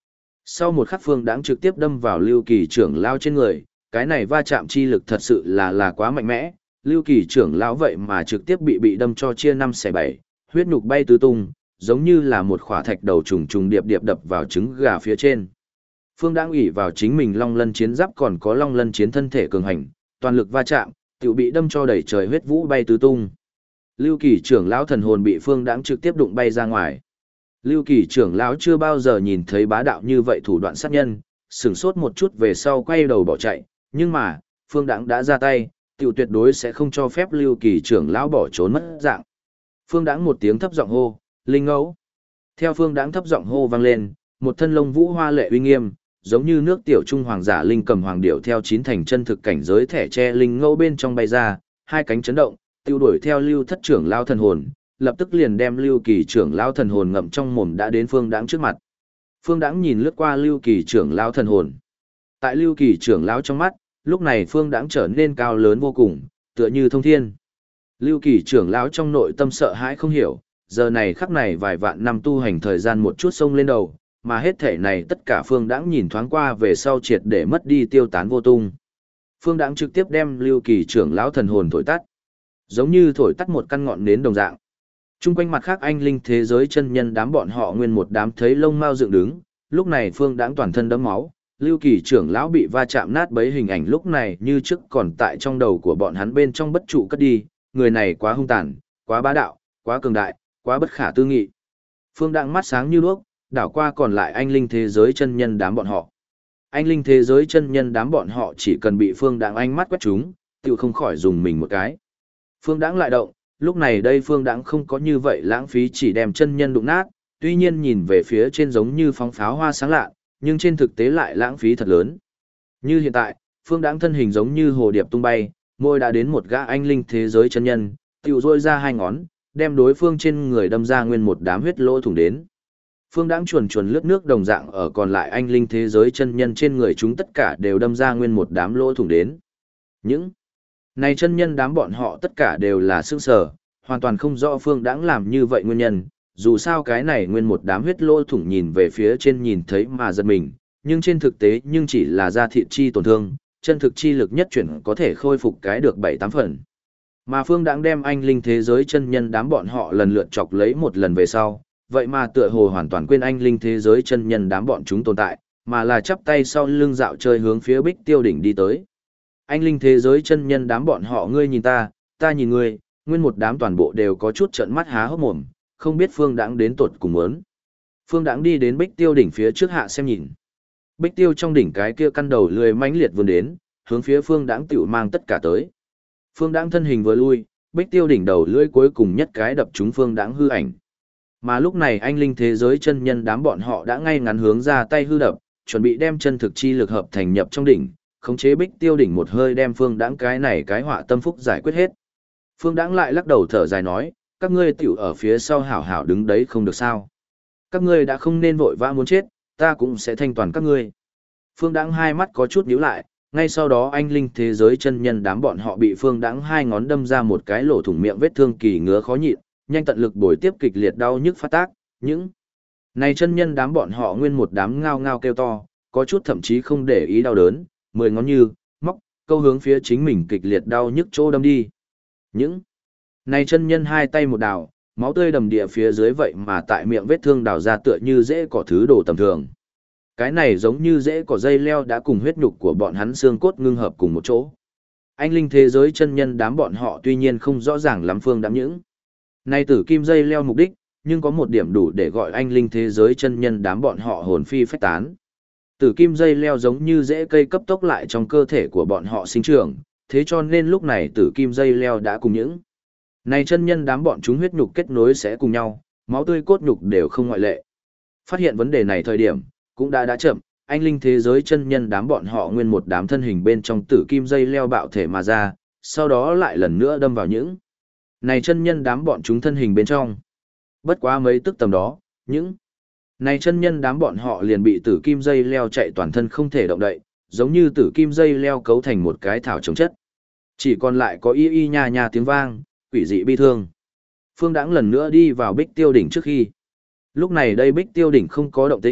Sau một khắc Phương Đãng trực tiếp đâm vào Lưu Kỳ trưởng lão trên người, cái này va chạm chi lực thật sự là quá mạnh mẽ, Lưu Kỳ trưởng lão vậy mà trực tiếp bị đâm cho chia 5 xẻ 7, huyết nhục bay tứ tung, giống như là một khỏa thạch đầu trùng trùng điệp điệp đập vào trứng gà phía trên. Phương Đãng ủy vào chính mình Long Lân chiến giáp còn có Long Lân chiến thân thể cường hành, toàn lực va chạm, tiểu bị đâm cho đẩy trời huyết vũ bay tứ tung. Lưu Kỳ trưởng lão thần hồn bị Phương Đãng trực tiếp đụng bay ra ngoài. Lưu Kỳ trưởng lão chưa bao giờ nhìn thấy bá đạo như vậy thủ đoạn sát nhân, sửng sốt một chút về sau quay đầu bỏ chạy, nhưng mà, Phương Đãng đã ra tay, tiểu tuyệt đối sẽ không cho phép Lưu Kỳ trưởng lão bỏ trốn mất dạng. Phương Đãng một tiếng thấp giọng hô, "Linh ngẫu." Theo Phương Đãng thấp giọng hô vang lên, một thân lông vũ hoa lệ uy nghiêm, giống như nước tiểu trung hoàng giả linh cầm hoàng điểu theo chín thành chân thực cảnh giới thẻ tre linh ngẫu bên trong bay ra, hai cánh chấn động, tiêu đuổi theo Lưu Thất trưởng lão thần hồn, lập tức liền đem Lưu Kỳ trưởng lão thần hồn ngậm trong mồm đã đến Phương Đãng trước mặt. Phương Đãng nhìn lướt qua Lưu Kỳ trưởng lão thần hồn. Tại Lưu Kỳ trưởng lão trong mắt, lúc này Phương Đãng trở nên cao lớn vô cùng, tựa như thông thiên. Lưu Kỳ trưởng lão trong nội tâm sợ hãi không hiểu, giờ này khắc này vài vạn năm tu hành thời gian một chút sông lên đầu, mà hết thể này tất cả Phương Đãng nhìn thoáng qua về sau triệt để mất đi tiêu tán vô tung. Phương Đãng trực tiếp đem Lưu Kỳ trưởng lão thần hồn thổi tắt, giống như thổi tắt một căn ngọn nến đồng dạng. Trung quanh mặt khác anh linh thế giới chân nhân đám bọn họ nguyên một đám thấy lông mao dựng đứng, lúc này Phương Đãng toàn thân đẫm máu, Lưu Kỳ trưởng lão bị va chạm nát bấy hình ảnh lúc này như trước còn tại trong đầu của bọn hắn bên trong bất trụ cất đi, người này quá hung tàn, quá bá đạo, quá cường đại, quá bất khả tư nghị. Phương Đãng mắt sáng như đuốc, đảo qua còn lại anh linh thế giới chân nhân đám bọn họ. Anh linh thế giới chân nhân đám bọn họ chỉ cần bị Phương Đãng ánh mắt quét chúng, tự không khỏi dùng mình một cái. Phương Đãng lại động, lúc này đây Phương Đãng không có như vậy lãng phí chỉ đem chân nhân đụng nát, tuy nhiên nhìn về phía trên giống như phóng pháo hoa sáng lạ, nhưng trên thực tế lại lãng phí thật lớn. Như hiện tại, Phương Đãng thân hình giống như hồ điệp tung bay, môi đã đến một gã anh linh thế giới chân nhân, tiểu rôi ra hai ngón, đem đối phương trên người đâm ra nguyên một đám huyết lỗ thủng đến. Phương Đãng chuồn chuồn lướt nước đồng dạng ở còn lại anh linh thế giới chân nhân trên người chúng tất cả đều đâm ra nguyên một đám lỗ thủng đến. Những này chân nhân đám bọn họ tất cả đều là sững sờ, hoàn toàn không rõ Phương Đãng làm như vậy nguyên nhân, dù sao cái này nguyên một đám huyết lỗ thủng nhìn về phía trên nhìn thấy mà giật mình, nhưng trên thực tế nhưng chỉ là da thịt chi tổn thương, chân thực chi lực nhất chuyển có thể khôi phục cái được 7-8 phần. Mà Phương Đãng đem anh linh thế giới chân nhân đám bọn họ lần lượt chọc lấy một lần về sau, vậy mà tựa hồ hoàn toàn quên anh linh thế giới chân nhân đám bọn chúng tồn tại, mà là chắp tay sau lưng dạo chơi hướng phía Bích Tiêu đỉnh đi tới. Anh linh thế giới chân nhân đám bọn họ ngươi nhìn ta nhìn ngươi, nguyên một đám toàn bộ đều có chút trợn mắt há hốc mồm, không biết Phương Đãng đến tột cùng muốn. Phương Đãng đi đến Bích Tiêu đỉnh phía trước hạ xem nhìn. Bích Tiêu trong đỉnh cái kia căn đầu lười mãnh liệt vươn đến, hướng phía Phương Đãng tiểu mang tất cả tới. Phương Đãng thân hình vừa lui, Bích Tiêu đỉnh đầu lưỡi cuối cùng nhất cái đập trúng Phương Đãng hư ảnh. Mà lúc này anh linh thế giới chân nhân đám bọn họ đã ngay ngắn hướng ra tay hư đập, chuẩn bị đem chân thực chi lực hợp thành nhập trong đỉnh, khống chế Bích Tiêu đỉnh một hơi đem Phương Đãng cái này cái họa tâm phúc giải quyết hết. Phương Đãng lại lắc đầu thở dài nói, các ngươi tiểu ở phía sau hảo hảo đứng đấy không được sao? Các ngươi đã không nên vội vã muốn chết, ta cũng sẽ thanh toàn các ngươi. Phương Đãng hai mắt có chút nhíu lại, ngay sau đó anh linh thế giới chân nhân đám bọn họ bị Phương Đãng hai ngón đâm ra một cái lỗ thủng miệng vết thương kỳ ngứa khó nhịn, nhanh tận lực bồi tiếp kịch liệt đau nhức phát tác, những này chân nhân đám bọn họ nguyên một đám ngao ngao kêu to, có chút thậm chí không để ý đau đớn, 10 ngón như móc câu hướng phía chính mình kịch liệt đau nhức chỗ đâm đi. Những này chân nhân hai tay một đào, máu tươi đầm địa phía dưới vậy mà tại miệng vết thương đào ra tựa như rễ cỏ thứ đồ tầm thường. Cái này giống như rễ cỏ dây leo đã cùng huyết nhục của bọn hắn xương cốt ngưng hợp cùng một chỗ. Anh linh thế giới chân nhân đám bọn họ tuy nhiên không rõ ràng lắm Phương Đãng những này tử kim dây leo mục đích, nhưng có một điểm đủ để gọi anh linh thế giới chân nhân đám bọn họ hồn phi phách tán. Tử kim dây leo giống như rễ cây cấp tốc lại trong cơ thể của bọn họ sinh trưởng, thế cho nên lúc này tử kim dây leo đã cùng những này chân nhân đám bọn chúng huyết nhục kết nối sẽ cùng nhau, máu tươi cốt nhục đều không ngoại lệ. Phát hiện vấn đề này thời điểm, cũng đã chậm, anh linh thế giới chân nhân đám bọn họ nguyên một đám thân hình bên trong tử kim dây leo bạo thể mà ra, sau đó lại lần nữa đâm vào những này chân nhân đám bọn chúng thân hình bên trong. Bất quá mấy tức tầm đó, những này chân nhân đám bọn họ liền bị tử kim dây leo chạy toàn thân không thể động đậy, giống như tử kim dây leo cấu thành một cái thảo chống chất. Chỉ còn lại có y y nha nha tiếng vang, quỷ dị bi thương. Phương Đãng lần nữa đi vào Bích Tiêu đỉnh trước khi. Lúc này đây Bích Tiêu đỉnh không có động tĩnh,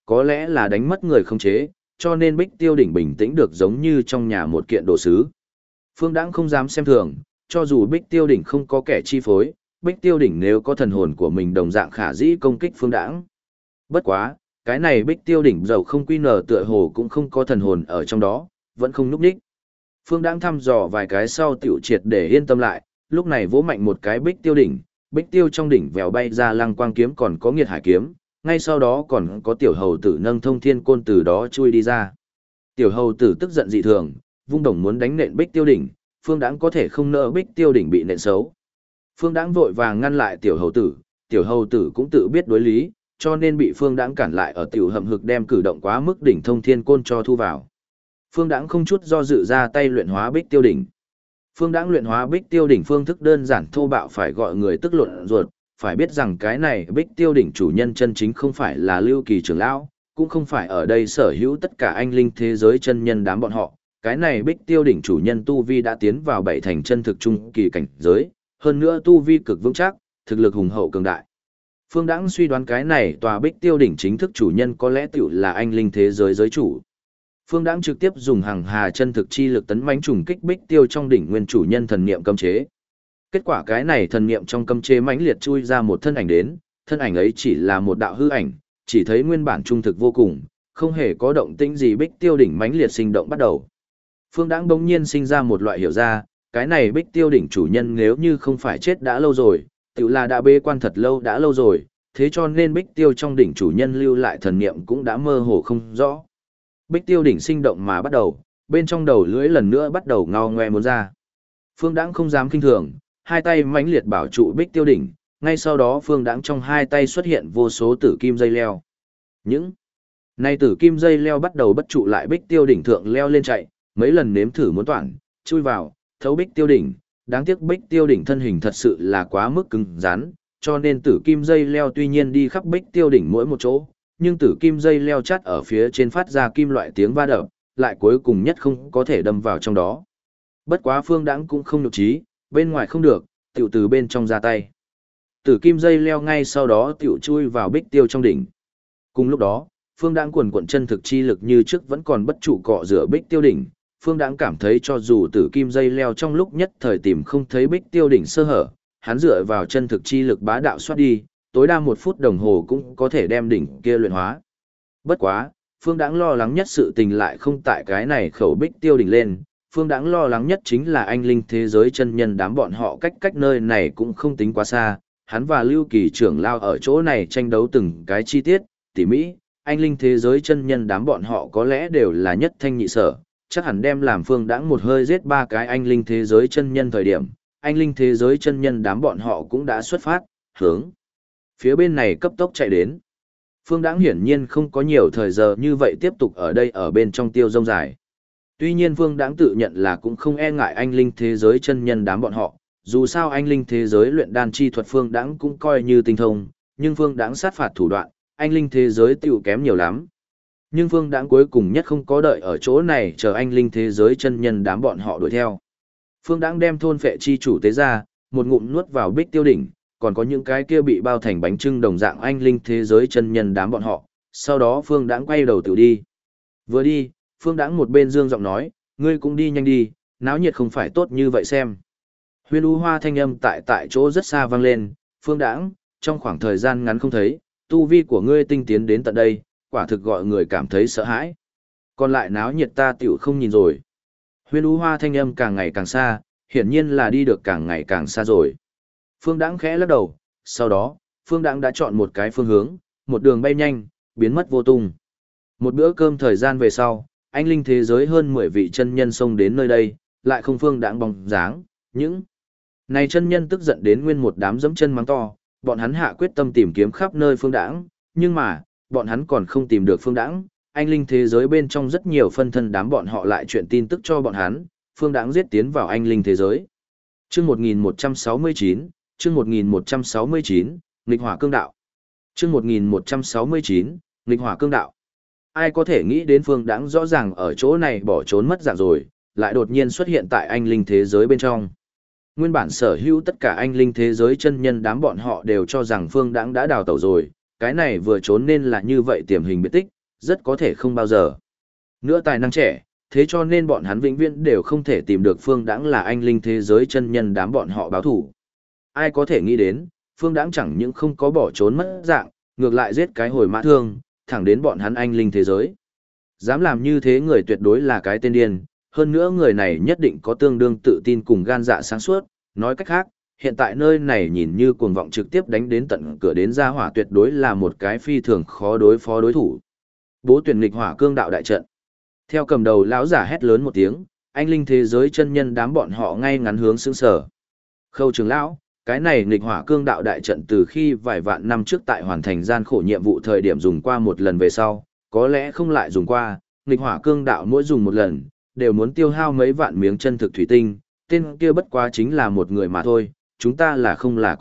có lẽ là đánh mất người không chế, cho nên Bích Tiêu đỉnh bình tĩnh được giống như trong nhà một kiện đồ sứ. Phương Đãng không dám xem thường, cho dù Bích Tiêu đỉnh không có kẻ chi phối, Bích Tiêu đỉnh nếu có thần hồn của mình đồng dạng khả dĩ công kích Phương Đãng. Bất quá, cái này Bích Tiêu đỉnh dầu không quy nở tựa hồ cũng không có thần hồn ở trong đó, vẫn không núp đích. Phương Đãng thăm dò vài cái sau tiểu triệt để yên tâm lại, lúc này vỗ mạnh một cái Bích Tiêu đỉnh, Bích Tiêu trong đỉnh vèo bay ra lăng quang kiếm còn có nghiệt hải kiếm, ngay sau đó còn có tiểu hầu tử nâng thông thiên côn từ đó chui đi ra. Tiểu hầu tử tức giận dị thường, vung đồng muốn đánh nện Bích Tiêu đỉnh, Phương Đãng có thể không nỡ Bích Tiêu đỉnh bị nện xấu. Phương Đãng vội vàng ngăn lại tiểu hầu tử cũng tự biết đối lý, cho nên bị Phương Đãng cản lại ở tiểu hầm hực đem cử động quá mức đỉnh thông thiên côn cho thu vào. Phương Đãng không chút do dự ra tay luyện hóa Bích Tiêu đỉnh. Phương Đãng luyện hóa Bích Tiêu đỉnh phương thức đơn giản thô bạo phải gọi người tức luận ruột, phải biết rằng cái này Bích Tiêu đỉnh chủ nhân chân chính không phải là Lưu Kỳ trưởng lão, cũng không phải ở đây sở hữu tất cả anh linh thế giới chân nhân đám bọn họ. Cái này Bích Tiêu đỉnh chủ nhân tu vi đã tiến vào bảy thành chân thực trung kỳ cảnh giới, hơn nữa tu vi cực vững chắc, thực lực hùng hậu cường đại. Phương Đãng suy đoán cái này tòa Bích Tiêu đỉnh chính thức chủ nhân có lẽ tiểu là anh linh thế giới giới chủ. Phương Đãng trực tiếp dùng hàng hà chân thực chi lực tấn mãnh trùng kích Bích Tiêu trong đỉnh nguyên chủ nhân thần niệm cấm chế. Kết quả cái này thần niệm trong cấm chế mãnh liệt chui ra một thân ảnh đến, thân ảnh ấy chỉ là một đạo hư ảnh, chỉ thấy nguyên bản trung thực vô cùng, không hề có động tĩnh gì Bích Tiêu đỉnh mãnh liệt sinh động bắt đầu. Phương Đãng bỗng nhiên sinh ra một loại hiểu ra, cái này Bích Tiêu đỉnh chủ nhân nếu như không phải chết đã lâu rồi, tự là đã bế quan thật lâu đã lâu rồi, thế cho nên Bích Tiêu trong đỉnh chủ nhân lưu lại thần niệm cũng đã mơ hồ không rõ. Bích Tiêu đỉnh sinh động mà bắt đầu, bên trong đầu lưỡi lần nữa bắt đầu ngao ngoe muốn ra. Phương Đãng không dám kinh thường, hai tay mãnh liệt bảo trụ Bích Tiêu đỉnh, ngay sau đó Phương Đãng trong hai tay xuất hiện vô số tử kim dây leo. Những nay tử kim dây leo bắt đầu bất trụ lại Bích Tiêu đỉnh thượng leo lên chạy, mấy lần nếm thử muốn toản, chui vào, thấu Bích Tiêu đỉnh, đáng tiếc Bích Tiêu đỉnh thân hình thật sự là quá mức cứng rắn, cho nên tử kim dây leo tuy nhiên đi khắp Bích Tiêu đỉnh mỗi một chỗ, nhưng tử kim dây leo chắt ở phía trên phát ra kim loại tiếng va đập, lại cuối cùng nhất không có thể đâm vào trong đó. Bất quá Phương Đãng cũng không nhục trí, bên ngoài không được, tiểu từ bên trong ra tay. Tử kim dây leo ngay sau đó tiểu chui vào Bích Tiêu trong đỉnh. Cùng lúc đó, Phương Đãng quần quận chân thực chi lực như trước vẫn còn bất trụ cọ rửa Bích Tiêu đỉnh. Phương Đãng cảm thấy cho dù tử kim dây leo trong lúc nhất thời tìm không thấy Bích Tiêu đỉnh sơ hở, hắn dựa vào chân thực chi lực bá đạo xoát đi, tối đa 1 phút đồng hồ cũng có thể đem đỉnh kia luyện hóa. Bất quá, Phương Đãng lo lắng nhất sự tình lại không tại cái này khẩu Bích Tiêu đỉnh lên, Phương Đãng lo lắng nhất chính là anh linh thế giới chân nhân đám bọn họ cách nơi này cũng không tính quá xa, hắn và Lưu Kỳ trưởng lao ở chỗ này tranh đấu từng cái chi tiết, tỉ mỹ, anh linh thế giới chân nhân đám bọn họ có lẽ đều là nhất thanh nhị sở, chắc hẳn đem làm Phương Đãng một hơi giết 3 cái anh linh thế giới chân nhân thời điểm, anh linh thế giới chân nhân đám bọn họ cũng đã xuất phát, hướng phía bên này cấp tốc chạy đến. Phương Đãng hiển nhiên không có nhiều thời giờ như vậy tiếp tục ở đây ở bên trong tiêu rông dài. Tuy nhiên Phương Đãng tự nhận là cũng không e ngại anh linh thế giới chân nhân đám bọn họ, dù sao anh linh thế giới luyện đan chi thuật Phương Đãng cũng coi như tinh thông, nhưng Phương Đãng sát phạt thủ đoạn, anh linh thế giới tiểu kém nhiều lắm. Nhưng Phương Đãng cuối cùng nhất không có đợi ở chỗ này chờ anh linh thế giới chân nhân đám bọn họ đuổi theo. Phương Đãng đem thôn phệ chi chủ tế ra, một ngụm nuốt vào Bích Tiêu đỉnh, còn có những cái kia bị bao thành bánh trưng đồng dạng anh linh thế giới chân nhân đám bọn họ, sau đó Phương Đãng quay đầu tự đi. Vừa đi, Phương Đãng một bên dương giọng nói, ngươi cũng đi nhanh đi, náo nhiệt không phải tốt như vậy xem. Huyên U Hoa thanh âm tại chỗ rất xa vang lên, Phương Đãng, trong khoảng thời gian ngắn không thấy, tu vi của ngươi tinh tiến đến tận đây, quả thực gọi người cảm thấy sợ hãi. Còn lại náo nhiệt ta tiểu không nhìn rồi. Huyên U Hoa thanh âm càng ngày càng xa, hiển nhiên là đi được càng ngày càng xa rồi. Phương Đãng khẽ lắc đầu, sau đó, Phương Đãng đã chọn một cái phương hướng, một đường bay nhanh, biến mất vô tung. Một bữa cơm thời gian về sau, anh linh thế giới hơn 10 vị chân nhân xông đến nơi đây, lại không Phương Đãng bóng dáng, những này chân nhân tức giận đến nguyên một đám dẫm chân mắng to, bọn hắn hạ quyết tâm tìm kiếm khắp nơi Phương Đãng, nhưng mà, bọn hắn còn không tìm được Phương Đãng, anh linh thế giới bên trong rất nhiều phân thân đám bọn họ lại chuyện tin tức cho bọn hắn, Phương Đãng giết tiến vào anh linh thế giới. Chương 1169, chương 1169, nghịch hỏa cương đạo. Chương 1169, nghịch hỏa cương đạo. Ai có thể nghĩ đến Phương Đãng rõ ràng ở chỗ này bỏ trốn mất dạng rồi, lại đột nhiên xuất hiện tại anh linh thế giới bên trong. Nguyên bản sở hữu tất cả anh linh thế giới chân nhân đám bọn họ đều cho rằng Phương Đãng đã đào tẩu rồi, cái này vừa trốn nên là như vậy tiềm hình biệt tích, rất có thể không bao giờ nữa tài năng trẻ, thế cho nên bọn hắn vĩnh viễn đều không thể tìm được Phương Đãng là anh linh thế giới chân nhân đám bọn họ báo thủ. Ai có thể nghĩ đến, Phương Đãng chẳng những không có bỏ trốn mất dạng, ngược lại giết cái hồi mã thương, thẳng đến bọn hắn anh linh thế giới. Dám làm như thế người tuyệt đối là cái tên điên, hơn nữa người này nhất định có tương đương tự tin cùng gan dạ sáng suốt, nói cách khác, hiện tại nơi này nhìn như cuồng vọng trực tiếp đánh đến tận cửa đến ra hỏa tuyệt đối là một cái phi thường khó đối phó đối thủ. Bố tuyển nghịch hỏa cương đạo đại trận. Theo cầm đầu lão giả hét lớn một tiếng, anh linh thế giới chân nhân đám bọn họ ngay ngắn hướng sững sờ. Khâu trưởng lão, cái này nghịch hỏa cương đạo đại trận từ khi vài vạn năm trước tại hoàn thành gian khổ nhiệm vụ thời điểm dùng qua một lần về sau, có lẽ không lại dùng qua, nghịch hỏa cương đạo mỗi dùng một lần, đều muốn tiêu hao mấy vạn miếng chân thực thủy tinh, tên kia bất quá chính là một người mà thôi, chúng ta là không là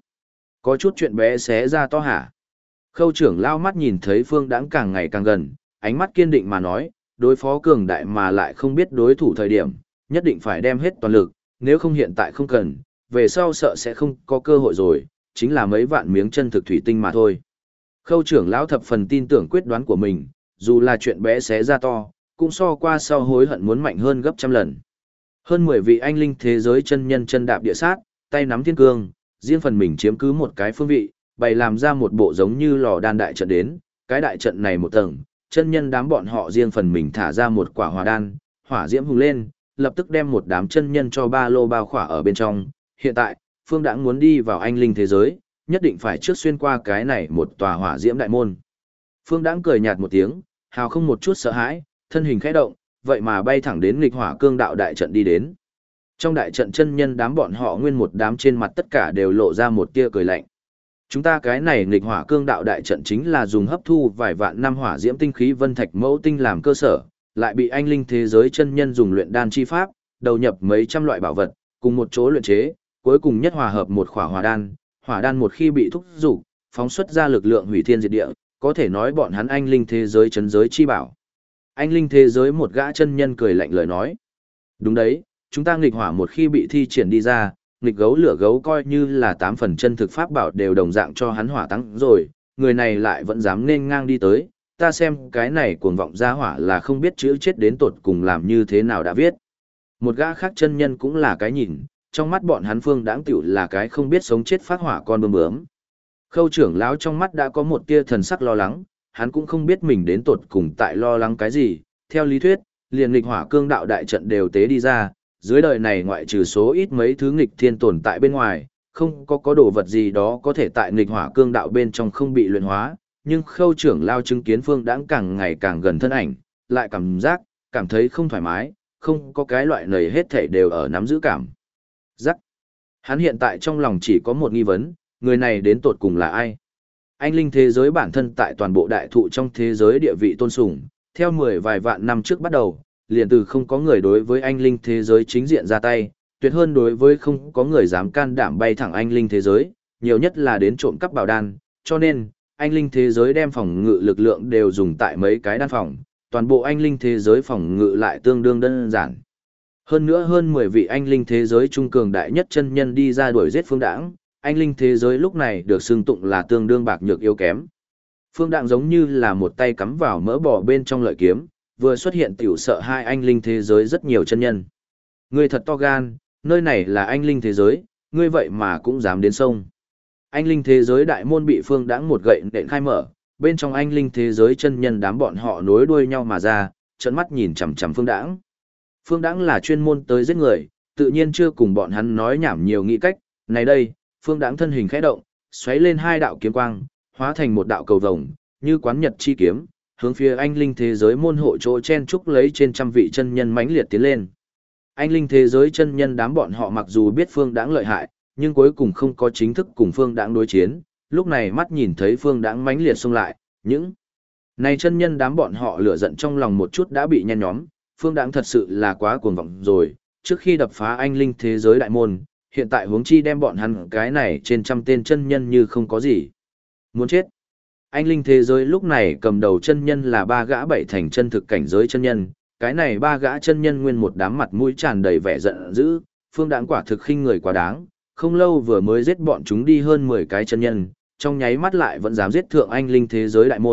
có chút chuyện bé xé ra to hả. Khâu trưởng lao mắt nhìn thấy Phương Đãng càng ngày càng gần, ánh mắt kiên định mà nói, đối phó cường đại mà lại không biết đối thủ thời điểm, nhất định phải đem hết toàn lực, nếu không hiện tại không cần, về sau sợ sẽ không có cơ hội rồi, chính là mấy vạn miếng chân thực thủy tinh mà thôi. Khâu trưởng lão thập phần tin tưởng quyết đoán của mình, dù là chuyện bé xé ra to, cũng so qua sau hối hận muốn mạnh hơn gấp trăm lần. Hơn 10 vị anh linh thế giới chân nhân chân đạp địa sát, tay nắm thiên cương, riêng phần mình chiếm cứ một cái phương vị, bày làm ra một bộ giống như lò đan đại trận đến, cái đại trận này một tầng, chân nhân đám bọn họ riêng phần mình thả ra một quả hỏa đan, hỏa diễm hùng lên, lập tức đem một đám chân nhân cho ba lô bao khỏa ở bên trong. Hiện tại, Phương Đãng muốn đi vào anh linh thế giới, nhất định phải trước xuyên qua cái này một tòa hỏa diễm đại môn. Phương Đãng cười nhạt một tiếng, hào không một chút sợ hãi, thân hình khẽ động, vậy mà bay thẳng đến nghịch hỏa cương đạo đại trận đi đến. Trong đại trận chân nhân đám bọn họ nguyên một đám trên mặt tất cả đều lộ ra một tia cười lạnh. Chúng ta cái này nghịch hỏa cương đạo đại trận chính là dùng hấp thu vài vạn năm hỏa diễm tinh khí vân thạch mẫu tinh làm cơ sở, lại bị anh linh thế giới chân nhân dùng luyện đan chi pháp, đầu nhập mấy trăm loại bảo vật, cùng một chỗ luyện chế, cuối cùng nhất hòa hợp một khỏa hỏa đan một khi bị thúc dục, phóng xuất ra lực lượng hủy thiên diệt địa, có thể nói bọn hắn anh linh thế giới chấn giới chi bảo. Anh linh thế giới một gã chân nhân cười lạnh lời nói. Đúng đấy, chúng ta nghịch hỏa một khi bị thi triển đi ra, nghịch gấu lửa gấu coi như là 8 phần chân thực pháp bảo đều đồng dạng cho hắn hỏa tăng rồi, người này lại vẫn dám nên ngang đi tới, ta xem cái này cuồng vọng ra hỏa là không biết chữ chết đến tột cùng làm như thế nào đã viết. Một gã khác chân nhân cũng là cái nhìn, trong mắt bọn hắn Phương Đãng tiểu là cái không biết sống chết phát hỏa con bướm bướm. Khâu trưởng lão trong mắt đã có một tia thần sắc lo lắng, hắn cũng không biết mình đến tột cùng tại lo lắng cái gì, theo lý thuyết, liền nghịch hỏa cương đạo đại trận đều tế đi ra, dưới đời này ngoại trừ số ít mấy thứ nghịch thiên tồn tại bên ngoài, không có đồ vật gì đó có thể tại nghịch hỏa cương đạo bên trong không bị luyện hóa, nhưng khâu trưởng lao chứng kiến Phương Đãng càng ngày càng gần thân ảnh, lại cảm thấy không thoải mái, không có cái loại này hết thảy đều ở nắm giữ cảm giác. Hắn hiện tại trong lòng chỉ có một nghi vấn, người này đến tột cùng là ai? Anh linh thế giới bản thân tại toàn bộ đại thụ trong thế giới địa vị tôn sùng, theo vài vạn năm trước bắt đầu, liền từ không có người đối với anh linh thế giới chính diện ra tay, tuyệt hơn đối với không có người dám can đảm bay thẳng anh linh thế giới, nhiều nhất là đến trộm cắp bảo đan, cho nên, anh linh thế giới đem phòng ngự lực lượng đều dùng tại mấy cái đan phòng, toàn bộ anh linh thế giới phòng ngự lại tương đương đơn giản. Hơn nữa hơn 10 vị anh linh thế giới trung cường đại nhất chân nhân đi ra đuổi giết Phương Đãng, anh linh thế giới lúc này được xưng tụng là tương đương bạc nhược yếu kém. Phương Đãng giống như là một tay cắm vào mỡ bò bên trong lợi kiếm, vừa xuất hiện tiểu sợ hai anh linh thế giới rất nhiều chân nhân. Ngươi thật to gan, nơi này là anh linh thế giới, ngươi vậy mà cũng dám đến sông. Anh linh thế giới đại môn bị Phương Đãng một gậy nện khai mở, bên trong anh linh thế giới chân nhân đám bọn họ nối đuôi nhau mà ra, trợn mắt nhìn chằm chằm Phương Đãng. Phương Đãng là chuyên môn tới giết người, tự nhiên chưa cùng bọn hắn nói nhảm nhiều nghĩ cách, này đây, Phương Đãng thân hình khẽ động, xoáy lên hai đạo kiếm quang, hóa thành một đạo cầu vồng, như quán nhật chi kiếm, hướng phía anh linh thế giới môn hộ chỗ chen trúc lấy trên trăm vị chân nhân mãnh liệt tiến lên. Anh linh thế giới chân nhân đám bọn họ mặc dù biết Phương Đãng lợi hại, nhưng cuối cùng không có chính thức cùng Phương Đãng đối chiến, lúc này mắt nhìn thấy Phương Đãng mãnh liệt xông lại, những này chân nhân đám bọn họ lửa giận trong lòng một chút đã bị nhen nhóm, Phương Đãng thật sự là quá cuồng vọng rồi, trước khi đập phá anh linh thế giới đại môn, hiện tại huống chi đem bọn hắn cái này trên trăm tên chân nhân như không có gì. Muốn chết. Anh linh thế giới lúc này cầm đầu chân nhân là 3 gã 7 thành chân thực cảnh giới chân nhân, cái này 3 gã chân nhân nguyên một đám mặt mũi tràn đầy vẻ giận dữ, Phương Đãng quả thực khinh người quá đáng, không lâu vừa mới giết bọn chúng đi hơn 10 cái chân nhân, trong nháy mắt lại vẫn dám giết thượng anh linh thế giới đại môn,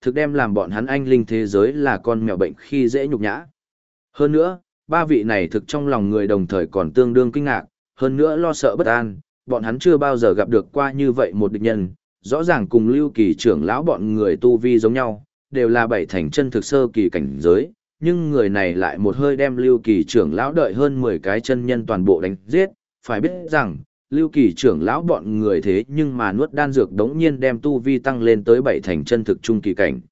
thực đem làm bọn hắn anh linh thế giới là con mèo bệnh khi dễ nhục nhã. Hơn nữa, ba vị này thực trong lòng người đồng thời còn tương đương kinh ngạc, hơn nữa lo sợ bất an, bọn hắn chưa bao giờ gặp được qua như vậy một địch nhân, rõ ràng cùng Lưu Kỳ trưởng lão bọn người tu vi giống nhau, đều là bảy thành chân thực sơ kỳ cảnh giới, nhưng người này lại một hơi đem Lưu Kỳ trưởng lão đợi hơn 10 cái chân nhân toàn bộ đánh giết, phải biết rằng, Lưu Kỳ trưởng lão bọn người thế nhưng mà nuốt đan dược đống nhiên đem tu vi tăng lên tới bảy thành chân thực trung kỳ cảnh.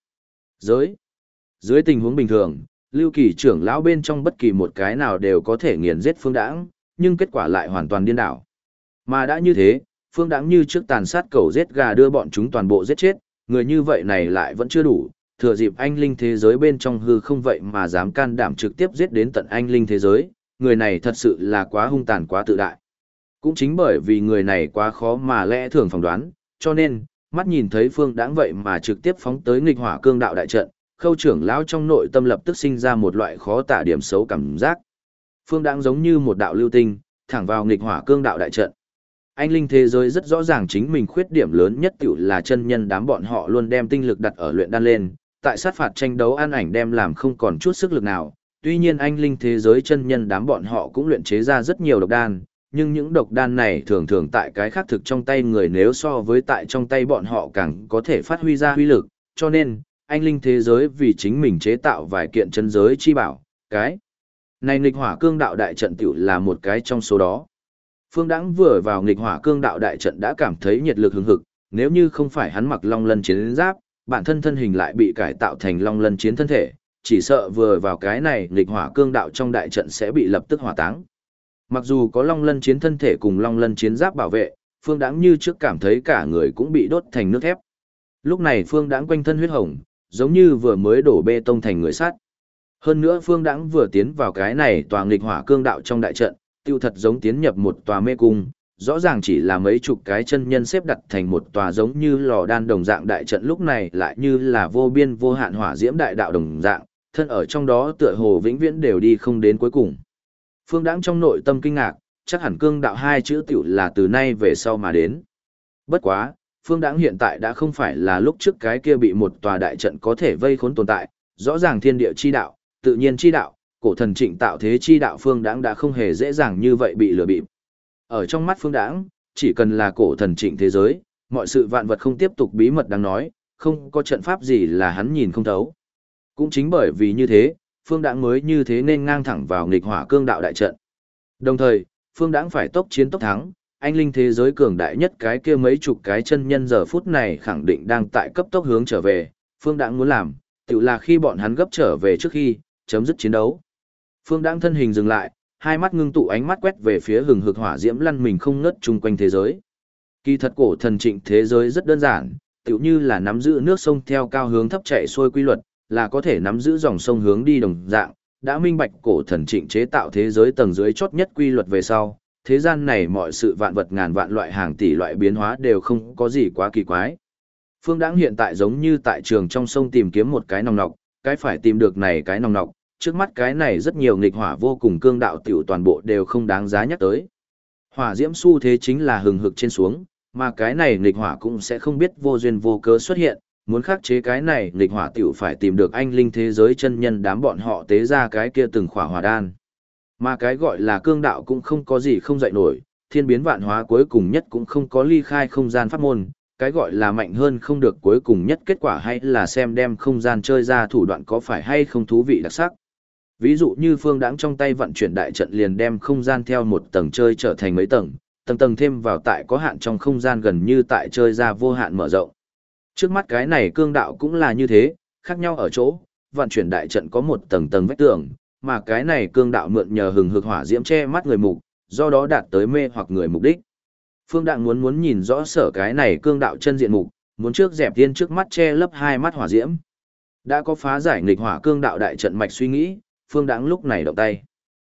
Dưới tình huống bình thường, Lưu Kỳ trưởng lão bên trong bất kỳ một cái nào đều có thể nghiền giết Phương Đãng, nhưng kết quả lại hoàn toàn điên đảo. Mà đã như thế, Phương Đãng như trước tàn sát cẩu giết gà đưa bọn chúng toàn bộ giết chết, người như vậy này lại vẫn chưa đủ, thừa dịp anh linh thế giới bên trong hư không vậy mà dám can đảm trực tiếp giết đến tận anh linh thế giới, người này thật sự là quá hung tàn quá tự đại. Cũng chính bởi vì người này quá khó mà lẽ thường phỏng đoán, cho nên, mắt nhìn thấy Phương Đãng vậy mà trực tiếp phóng tới nghịch hỏa cương đạo đại trận, Khâu trưởng lão trong nội tâm lập tức sinh ra một loại khó tả điểm xấu cảm giác. Phương Đãng giống như một đạo lưu tinh, thẳng vào nghịch hỏa cương đạo đại trận. Anh linh thế giới rất rõ ràng chính mình khuyết điểm lớn nhất tiểu là chân nhân đám bọn họ luôn đem tinh lực đặt ở luyện đan lên, tại sát phạt tranh đấu an ảnh đem làm không còn chút sức lực nào. Tuy nhiên anh linh thế giới chân nhân đám bọn họ cũng luyện chế ra rất nhiều độc đan, nhưng những độc đan này thường thường tại cái khác thực trong tay người nếu so với tại trong tay bọn họ càng có thể phát huy ra huy lực, cho nên, anh linh thế giới vì chính mình chế tạo vài kiện chân giới chi bảo, cái này nghịch hỏa cương đạo đại trận tiểu là một cái trong số đó. Phương Đãng vừa vào nghịch hỏa cương đạo đại trận đã cảm thấy nhiệt lực hừng hực, nếu như không phải hắn mặc long lân chiến giáp, bản thân thân hình lại bị cải tạo thành long lân chiến thân thể, chỉ sợ vừa vào cái này nghịch hỏa cương đạo trong đại trận sẽ bị lập tức hỏa táng. Mặc dù có long lân chiến thân thể cùng long lân chiến giáp bảo vệ, Phương Đãng như trước cảm thấy cả người cũng bị đốt thành nước thép. Lúc này Phương Đãng quanh thân huyết hồng, giống như vừa mới đổ bê tông thành người sắt. Hơn nữa Phương Đãng vừa tiến vào cái này tòa nghịch hỏa cương đạo trong đại trận, tiêu thật giống tiến nhập một tòa mê cung, rõ ràng chỉ là mấy chục cái chân nhân xếp đặt thành một tòa giống như lò đan đồng dạng đại trận, lúc này lại như là vô biên vô hạn hỏa diễm đại đạo đồng dạng, thân ở trong đó tựa hồ vĩnh viễn đều đi không đến cuối cùng. Phương Đãng trong nội tâm kinh ngạc, chắc hẳn cương đạo hai chữ tiểu là từ nay về sau mà đến. Bất quá, Phương Đãng hiện tại đã không phải là lúc trước cái kia bị một tòa đại trận có thể vây khốn tồn tại, rõ ràng thiên địa chi đạo, tự nhiên chi đạo, cổ thần trịnh tạo thế chi đạo, Phương Đãng đã không hề dễ dàng như vậy bị lừa bịp. Ở trong mắt Phương Đãng, chỉ cần là cổ thần trịnh thế giới, mọi sự vạn vật không tiếp tục bí mật đáng nói, không có trận pháp gì là hắn nhìn không thấu. Cũng chính bởi vì như thế, Phương Đãng mới như thế nên ngang thẳng vào nghịch hỏa cương đạo đại trận. Đồng thời, Phương Đãng phải tốc chiến tốc thắng, anh linh thế giới cường đại nhất cái kia mấy chục cái chân nhân giờ phút này khẳng định đang tại cấp tốc hướng trở về, Phương Đãng muốn làm, tự là khi bọn hắn gấp trở về trước khi chấm dứt chiến đấu. Phương Đãng thân hình dừng lại, hai mắt ngưng tụ, ánh mắt quét về phía hừng hực hỏa diễm lăn mình không ngớt chung quanh thế giới. Kỳ thật cổ thần trịnh thế giới rất đơn giản, tựu như là nắm giữ nước sông theo cao hướng thấp chảy xuôi quy luật, là có thể nắm giữ dòng sông hướng đi đồng dạng, đã minh bạch cổ thần trịnh chế tạo thế giới tầng dưới chót nhất quy luật về sau, thế gian này mọi sự vạn vật ngàn vạn loại hàng tỷ loại biến hóa đều không có gì quá kỳ quái. Phương Đãng hiện tại giống như tại trường trong sông tìm kiếm một cái nòng nọc, cái phải tìm được này cái nòng nọc, trước mắt cái này rất nhiều nghịch hỏa vô cùng cương đạo tiểu toàn bộ đều không đáng giá nhắc tới. Hỏa diễm xu thế chính là hừng hực trên xuống, mà cái này nghịch hỏa cũng sẽ không biết vô duyên vô cớ xuất hiện, muốn khắc chế cái này nghịch hỏa tiểu phải tìm được anh linh thế giới chân nhân đám bọn họ tế ra cái kia từng khỏa hỏa đan. Mà cái gọi là cương đạo cũng không có gì không dậy nổi, thiên biến vạn hóa cuối cùng nhất cũng không có ly khai không gian pháp môn, cái gọi là mạnh hơn không được cuối cùng nhất kết quả hay là xem đem không gian chơi ra thủ đoạn có phải hay không thú vị đặc sắc. Ví dụ như Phương Đãng trong tay vận chuyển đại trận liền đem không gian theo một tầng chơi trở thành mấy tầng, tầng tầng thêm vào tại có hạn trong không gian gần như tại chơi ra vô hạn mở rộng. Trước mắt cái này cương đạo cũng là như thế, khác nhau ở chỗ, vận chuyển đại trận có một tầng tầng vách tường, mà cái này cương đạo mượn nhờ hừng hực hỏa diễm che mắt người mục, do đó đạt tới mê hoặc người mục đích. Phương Đãng muốn nhìn rõ sở cái này cương đạo chân diện mục, muốn trước dẹp tiên trước mắt che lấp hai mắt hỏa diễm. Đã có phá giải nghịch hỏa cương đạo đại trận mạch suy nghĩ, Phương Đãng lúc này động tay.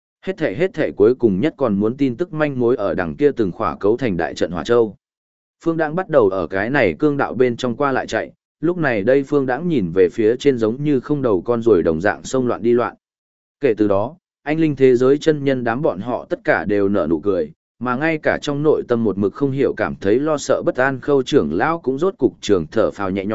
Hết thể cuối cùng nhất còn muốn tin tức manh mối ở đằng kia từng khỏa cấu thành đại trận hỏa châu. Phương Đãng bắt đầu ở cái này cương đạo bên trong qua lại chạy, lúc này đây Phương Đãng nhìn về phía trên giống như không đầu con ruồi đồng dạng sông loạn đi loạn. Kể từ đó, anh linh thế giới chân nhân đám bọn họ tất cả đều nở nụ cười, mà ngay cả trong nội tâm một mực không hiểu cảm thấy lo sợ bất an Khâu trưởng lão cũng rốt cục trường thở phào nhẹ nhõm,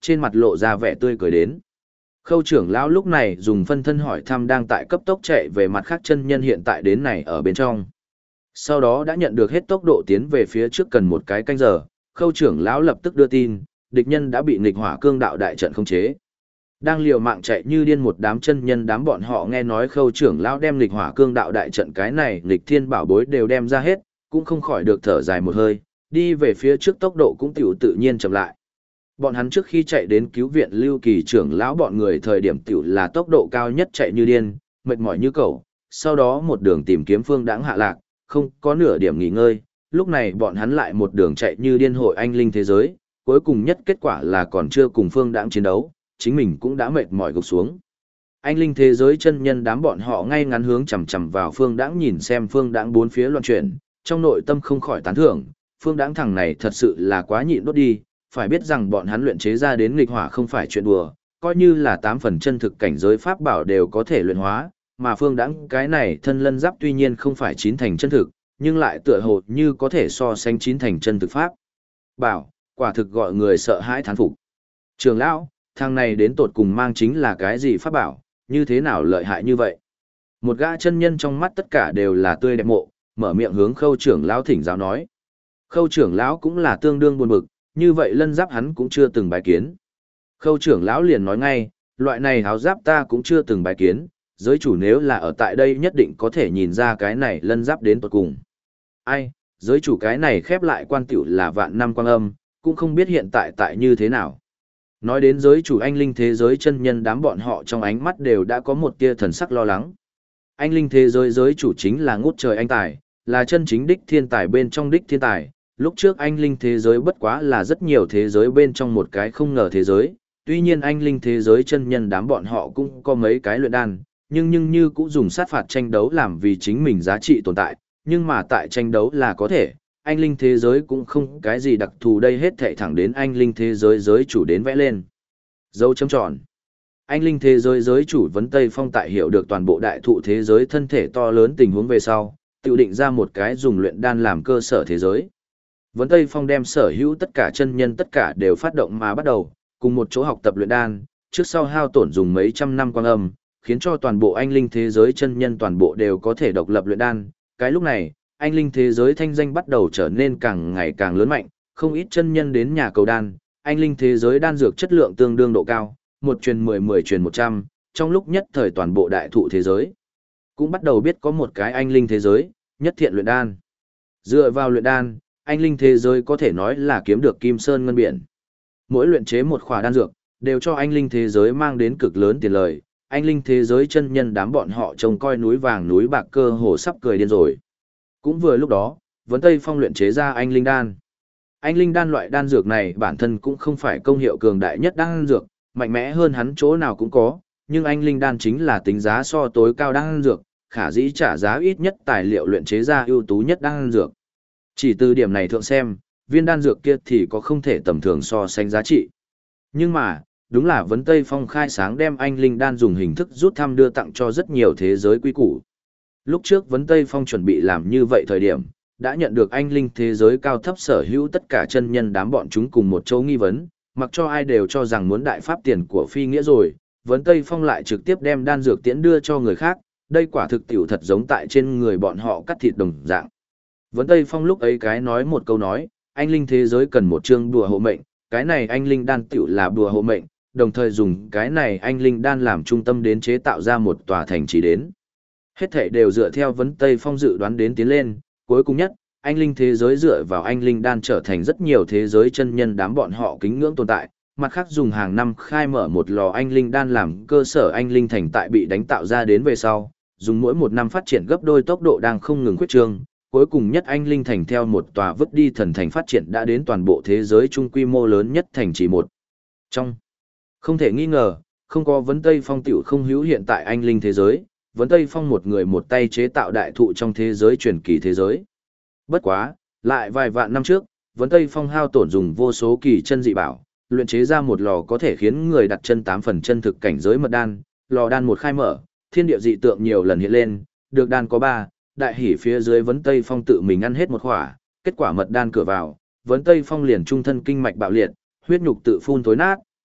trên mặt lộ ra vẻ tươi cười đến. Khâu trưởng lão lúc này dùng phân thân hỏi thăm đang tại cấp tốc chạy về mặt khác chân nhân hiện tại đến này ở bên trong. Sau đó đã nhận được hết tốc độ tiến về phía trước cần một cái canh giờ, khâu trưởng lão lập tức đưa tin, địch nhân đã bị nghịch hỏa cương đạo đại trận khống chế. Đang liều mạng chạy như điên một đám chân nhân đám bọn họ nghe nói khâu trưởng lão đem nghịch hỏa cương đạo đại trận cái này nghịch thiên bảo bối đều đem ra hết, cũng không khỏi được thở dài một hơi, đi về phía trước tốc độ cũng tự nhiên chậm lại. Bọn hắn trước khi chạy đến cứu viện Lưu Kỳ trưởng lão bọn người thời điểm tiểu là tốc độ cao nhất chạy như điên, mệt mỏi như cẩu, sau đó một đường tìm kiếm phương đãng hạ lạc, không có nửa điểm nghỉ ngơi, lúc này bọn hắn lại một đường chạy như điên hội anh linh thế giới, cuối cùng nhất kết quả là còn chưa cùng phương đãng chiến đấu, chính mình cũng đã mệt mỏi gục xuống. Anh linh thế giới chân nhân đám bọn họ ngay ngắn hướng chằm chằm vào phương đãng nhìn xem phương đãng bốn phía loạn chuyển, trong nội tâm không khỏi tán thưởng, phương đãng thằng này thật sự là quá nhịn đốt đi, phải biết rằng bọn hắn luyện chế ra đến nghịch hỏa không phải chuyện đùa, coi như là 8 phần chân thực cảnh giới pháp bảo đều có thể luyện hóa, mà phương đãng cái này thân lân giáp tuy nhiên không phải chín thành chân thực, nhưng lại tựa hồ như có thể so sánh chín thành chân thực pháp. Bảo, quả thực gọi người sợ hãi thán phục. Trường lão, thằng này đến tột cùng mang chính là cái gì pháp bảo, như thế nào lợi hại như vậy? Một gã chân nhân trong mắt tất cả đều là tươi đẹp mộ, mở miệng hướng khâu trưởng lão thỉnh giáo nói. Khâu trưởng lão cũng là tương đương buồn bực, như vậy lân giáp hắn cũng chưa từng bái kiến. Khâu trưởng lão liền nói ngay, loại này áo giáp ta cũng chưa từng bái kiến, giới chủ nếu là ở tại đây nhất định có thể nhìn ra cái này lân giáp đến tột cùng. Ai, giới chủ cái này khép lại quan tiểu là vạn năm quang âm, cũng không biết hiện tại như thế nào. Nói đến giới chủ anh linh thế giới chân nhân đám bọn họ trong ánh mắt đều đã có một tia thần sắc lo lắng. Anh linh thế giới giới chủ chính là ngút trời anh tài, là chân chính đích thiên tài bên trong đích thiên tài. Lúc trước anh linh thế giới bất quá là rất nhiều thế giới bên trong một cái không ngờ thế giới, tuy nhiên anh linh thế giới chân nhân đám bọn họ cũng có mấy cái luyện đan, nhưng như cũng dùng sát phạt tranh đấu làm vì chính mình giá trị tồn tại, nhưng mà tại tranh đấu là có thể, anh linh thế giới cũng không cái gì đặc thù đây hết thảy thẳng đến anh linh thế giới giới chủ đến vẽ lên. Dấu chấm tròn. Anh linh thế giới giới chủ Vấn Tây Phong tại hiểu được toàn bộ đại thụ thế giới thân thể to lớn tình huống về sau, tự định ra một cái dùng luyện đan làm cơ sở thế giới. Vấn Tây Phong đem sở hữu tất cả chân nhân tất cả đều phát động mà bắt đầu, cùng một chỗ học tập luyện đan, trước sau hao tổn dùng mấy trăm năm quang âm, khiến cho toàn bộ anh linh thế giới chân nhân toàn bộ đều có thể độc lập luyện đan. Cái lúc này, anh linh thế giới thanh danh bắt đầu trở nên càng ngày càng lớn mạnh, không ít chân nhân đến nhà cầu đan, anh linh thế giới đan dược chất lượng tương đương độ cao, một truyền 10 10 truyền 100, trong lúc nhất thời toàn bộ đại thụ thế giới cũng bắt đầu biết có một cái anh linh thế giới, nhất thiện luyện đan. Dựa vào luyện đan, anh linh thế giới có thể nói là kiếm được kim sơn ngân biển. Mỗi luyện chế một khỏa đan dược, đều cho anh linh thế giới mang đến cực lớn tiền lời. Anh linh thế giới chân nhân đám bọn họ trông coi núi vàng núi bạc cơ hồ sắp cười điên rồi. Cũng vừa lúc đó, Vấn Tây Phong luyện chế ra anh linh đan. Anh linh đan loại đan dược này bản thân cũng không phải công hiệu cường đại nhất đan dược, mạnh mẽ hơn hắn chỗ nào cũng có, nhưng anh linh đan chính là tính giá so tối cao đan dược, khả dĩ trả giá ít nhất tài liệu luyện chế ra ưu tú nhất đan dược. Chỉ từ điểm này thượng xem, viên đan dược kia thì có không thể tầm thường so sánh giá trị. Nhưng mà, đúng là Vấn Tây Phong khai sáng đem anh linh đan dùng hình thức rút thăm đưa tặng cho rất nhiều thế giới quý củ. Lúc trước Vấn Tây Phong chuẩn bị làm như vậy thời điểm, đã nhận được anh linh thế giới cao thấp sở hữu tất cả chân nhân đám bọn chúng cùng một chỗ nghi vấn, mặc cho ai đều cho rằng muốn đại pháp tiền của phi nghĩa rồi, Vấn Tây Phong lại trực tiếp đem đan dược tiễn đưa cho người khác, đây quả thực tiểu thật giống tại trên người bọn họ cắt thịt đồng dạng. Vấn Tây Phong lúc ấy cái nói một câu nói, anh linh thế giới cần một chương đùa hộ mệnh, cái này anh linh đan tiểu là đùa hộ mệnh, đồng thời dùng cái này anh linh đan làm trung tâm đến chế tạo ra một tòa thành trì đến. Hết thảy đều dựa theo Vấn Tây Phong dự đoán đến tiến lên, cuối cùng nhất, anh linh thế giới dựa vào anh linh đan trở thành rất nhiều thế giới chân nhân đám bọn họ kính ngưỡng tồn tại, mặt khác dùng hàng năm khai mở một lò anh linh đan làm cơ sở anh linh thành tại bị đánh tạo ra đến về sau, dùng mỗi một năm phát triển gấp đôi tốc độ đang không ngừng khuyết trương, cuối cùng nhất anh linh thành theo một tòa vứt đi thần thành phát triển đã đến toàn bộ thế giới trung quy mô lớn nhất thành chỉ một. Trong, không thể nghi ngờ, không có Vấn Tây Phong tiểu không hữu hiện tại anh linh thế giới, Vấn Tây Phong một người một tay chế tạo đại thụ trong thế giới truyền kỳ thế giới. Bất quá, lại vài vạn năm trước, Vấn Tây Phong hao tổn dùng vô số kỳ chân dị bảo, luyện chế ra một lò có thể khiến người đặt chân 8 phần chân thực cảnh giới mật đan, lò đan một khai mở, thiên địa dị tượng nhiều lần hiện lên, được đan có 3, đại hỉ phía dưới Vấn Tây Phong tự mình ăn hết một khỏa, kết quả mật đan cửa vào, Vấn Tây Phong liền trung thân kinh mạch bạo liệt, huyết nhục tự phun thối nát,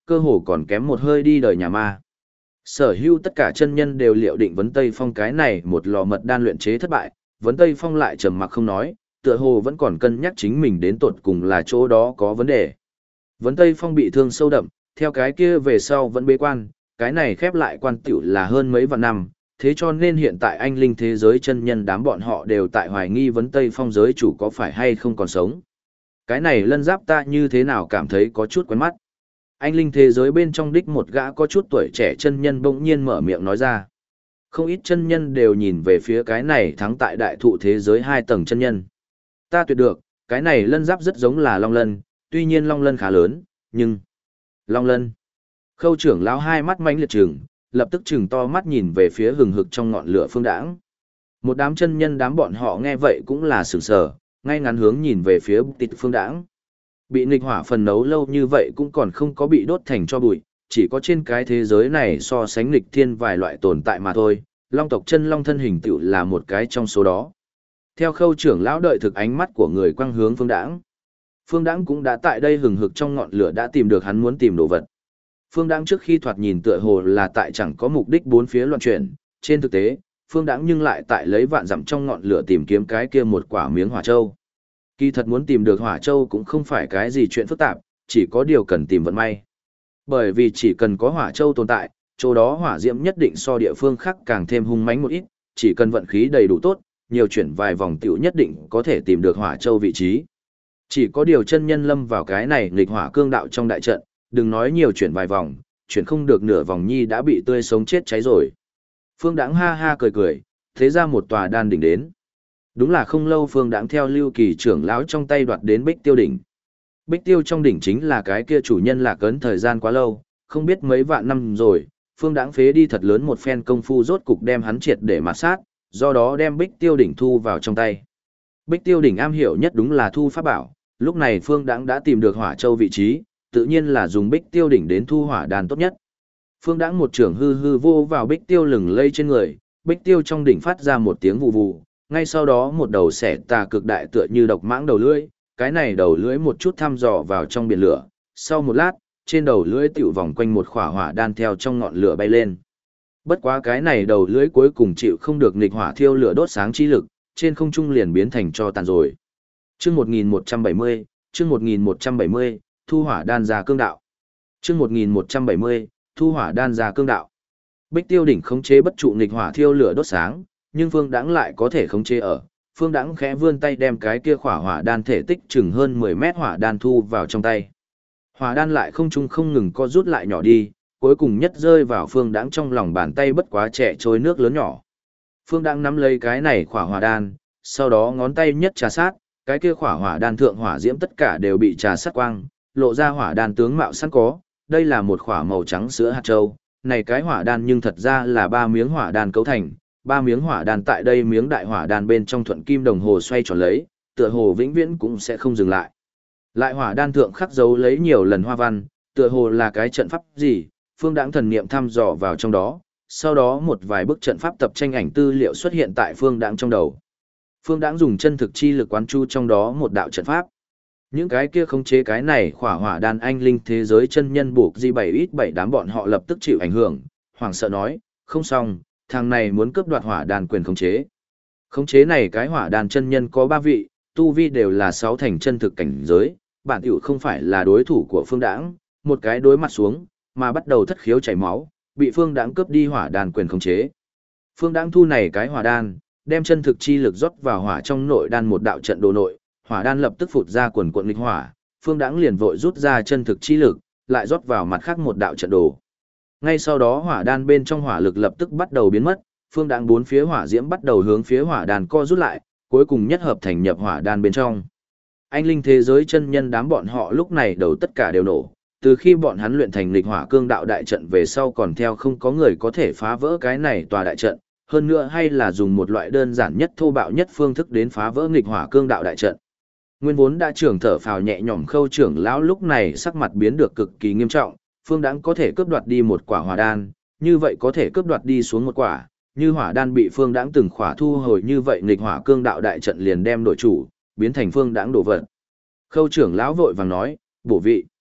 cơ hồ còn kém một hơi đi đời nhà ma. Sở hữu tất cả chân nhân đều liệu định Vấn Tây Phong cái này một lò mật đan luyện chế thất bại, Vấn Tây Phong lại trầm mặc không nói, tựa hồ vẫn còn cân nhắc chính mình đến tột cùng là chỗ đó có vấn đề. Vấn Tây Phong bị thương sâu đậm, theo cái kia về sau vẫn bế quan, cái này khép lại quan tiểu là hơn mấy vạn năm, thế cho nên hiện tại anh linh thế giới chân nhân đám bọn họ đều tại hoài nghi Vấn Tây Phong giới chủ có phải hay không còn sống. Cái này lân giáp ta như thế nào cảm thấy có chút quen mắt. Anh linh thế giới bên trong đích một gã có chút tuổi trẻ chân nhân bỗng nhiên mở miệng nói ra. Không ít chân nhân đều nhìn về phía cái này thắng tại đại thụ thế giới 2 tầng chân nhân. Ta tuyệt được, cái này lân giáp rất giống là long lân, tuy nhiên long lân khá lớn, nhưng... Long lân. Khâu trưởng lão hai mắt mãnh liệt trừng, lập tức trừng to mắt nhìn về phía hừng hực trong ngọn lửa Phương Đãng. Một đám chân nhân đám bọn họ nghe vậy cũng là sửng sờ, ngay ngắn hướng nhìn về phía tịch Phương Đãng. Bị nghịch hỏa phần nấu lâu như vậy cũng còn không có bị đốt thành cho bụi, chỉ có trên cái thế giới này so sánh nghịch thiên vài loại tồn tại mà thôi, long tộc chân long thân hình tựu là một cái trong số đó. Theo khâu trưởng lão đợi thực ánh mắt của người quang hướng Phương Đãng. Phương Đãng cũng đã tại đây hừng hực trong ngọn lửa đã tìm được hắn muốn tìm đồ vật. Phương Đãng trước khi thoạt nhìn tựa hồ là tại chẳng có mục đích bốn phía loạn chuyển, trên thực tế, Phương Đãng nhưng lại tại lấy vạn dặm trong ngọn lửa tìm kiếm cái kia một quả miếng hỏa châu. Kỳ thật muốn tìm được hỏa châu cũng không phải cái gì chuyện phức tạp, chỉ có điều cần tìm vận may. Bởi vì chỉ cần có hỏa châu tồn tại, chỗ đó hỏa diễm nhất định so địa phương khác càng thêm hung mãnh một ít, chỉ cần vận khí đầy đủ tốt, nhiều chuyển vài vòng tiểu nhất định có thể tìm được hỏa châu vị trí. Chỉ có điều chân nhân lâm vào cái này nghịch hỏa cương đạo trong đại trận, đừng nói nhiều chuyển vài vòng, chuyển không được nửa vòng nhi đã bị tươi sống chết cháy rồi. Phương Đãng ha ha cười cười, thế ra một tòa đan đỉnh đến. Đúng là không lâu Phương Đãng theo Lưu Kỳ trưởng lão trong tay đoạt đến Bích Tiêu đỉnh. Bích Tiêu trong đỉnh chính là cái kia chủ nhân lạc ấn thời gian quá lâu, không biết mấy vạn năm rồi, Phương Đãng phế đi thật lớn một phen công phu rốt cục đem hắn triệt để mạt sát, do đó đem Bích Tiêu đỉnh thu vào trong tay. Bích Tiêu đỉnh am hiểu nhất đúng là thu pháp bảo, lúc này Phương Đãng đã tìm được hỏa châu vị trí, tự nhiên là dùng Bích Tiêu đỉnh đến thu hỏa đan tốt nhất. Phương Đãng một trường hư hư vô vào Bích Tiêu lừng lây trên người, Bích Tiêu trong đỉnh phát ra một tiếng vù vù, ngay sau đó một đầu xẻ tà cực đại tựa như độc mãng đầu lưỡi, cái này đầu lưỡi một chút thăm dò vào trong biển lửa, sau một lát, trên đầu lưỡi tiểu vòng quanh một khỏa hỏa đan theo trong ngọn lửa bay lên. Bất quá cái này đầu lưỡi cuối cùng chịu không được nghịch hỏa thiêu lửa đốt sáng chi lực, trên không trung liền biến thành tro tàn rồi. Chương 1170, chương 1170, thu hỏa đan ra cương đạo. Chương 1170, thu hỏa đan ra cương đạo. Bích Tiêu đỉnh khống chế bất trụ nghịch hỏa thiêu lửa đốt sáng, nhưng Phương Đãng lại có thể khống chế ở. Phương Đãng khẽ vươn tay đem cái kia khỏa hỏa đan thể tích chừng hơn 10 mét hỏa đan thu vào trong tay. Hỏa đan lại không trung không ngừng co rút lại nhỏ đi, cuối cùng nhất rơi vào Phương Đãng trong lòng bàn tay bất quá trẻ trôi nước lớn nhỏ. Phương Đãng nắm lấy cái này khỏa hỏa đan, sau đó ngón tay nhất trà sát, cái kia khỏa hỏa đan thượng hỏa diễm tất cả đều bị trà sát quang, lộ ra hỏa đan tướng mạo sẵn có, đây là một khỏa màu trắng sữa hạt châu, này cái hỏa đan nhưng thật ra là 3 miếng hỏa đan cấu thành, 3 miếng hỏa đan tại đây miếng đại hỏa đan bên trong thuận kim đồng hồ xoay tròn lấy, tựa hồ vĩnh viễn cũng sẽ không dừng lại. Lại hỏa đan thượng khắc dấu lấy nhiều lần hoa văn, tựa hồ là cái trận pháp gì, Phương Đãng thần niệm thăm dò vào trong đó, sau đó một vài bức trận pháp tập tranh ảnh tư liệu xuất hiện tại Phương Đãng trong đầu. Phương Đãng dùng chân thực chi lực quán chu trong đó một đạo trận pháp. Những cái kia khống chế cái này khỏa hỏa đan anh linh thế giới chân nhân buộc di 7x7 đám bọn họ lập tức chịu ảnh hưởng, hoảng sợ nói, không xong, thằng này muốn cướp đoạt hỏa đan quyền khống chế. Khống chế này cái hỏa đan chân nhân có 3 vị, tu vi đều là 6 thành chân thực cảnh giới, bản tiểu không phải là đối thủ của Phương Đãng, một cái đối mặt xuống, mà bắt đầu thất khiếu chảy máu, bị Phương Đãng cướp đi hỏa đan quyền khống chế. Phương Đãng thu này cái hỏa đan, đem chân thực chi lực rót vào hỏa trong nội đan một đạo trận đồ nội, hỏa đan lập tức phụt ra quần cuộn nghịch hỏa, Phương Đãng liền vội rút ra chân thực chi lực, lại rót vào mặt khác một đạo trận đồ. Ngay sau đó hỏa đan bên trong hỏa lực lập tức bắt đầu biến mất, Phương Đãng bốn phía hỏa diễm bắt đầu hướng phía hỏa đan co rút lại, cuối cùng nhất hợp thành nhập hỏa đan bên trong. Anh linh thế giới chân nhân đám bọn họ lúc này đầu tất cả đều nổ, từ khi bọn hắn luyện thành nghịch hỏa cương đạo đại trận về sau còn theo không có người có thể phá vỡ cái này tòa đại trận, hơn nữa hay là dùng một loại đơn giản nhất thô bạo nhất phương thức đến phá vỡ nghịch hỏa cương đạo đại trận. Nguyên vốn đã trưởng thở phào nhẹ nhõm Khâu trưởng lão lúc này sắc mặt biến được cực kỳ nghiêm trọng, Phương Đãng có thể cướp đoạt đi một quả hỏa đan, như vậy có thể cướp đoạt đi xuống một quả, như hỏa đan bị Phương Đãng từng khỏa thu hồi như vậy nghịch hỏa cương đạo đại trận liền đem đổi chủ, biến thành Phương Đãng đổ vật. Khâu trưởng lão vội vàng nói, bổ vị.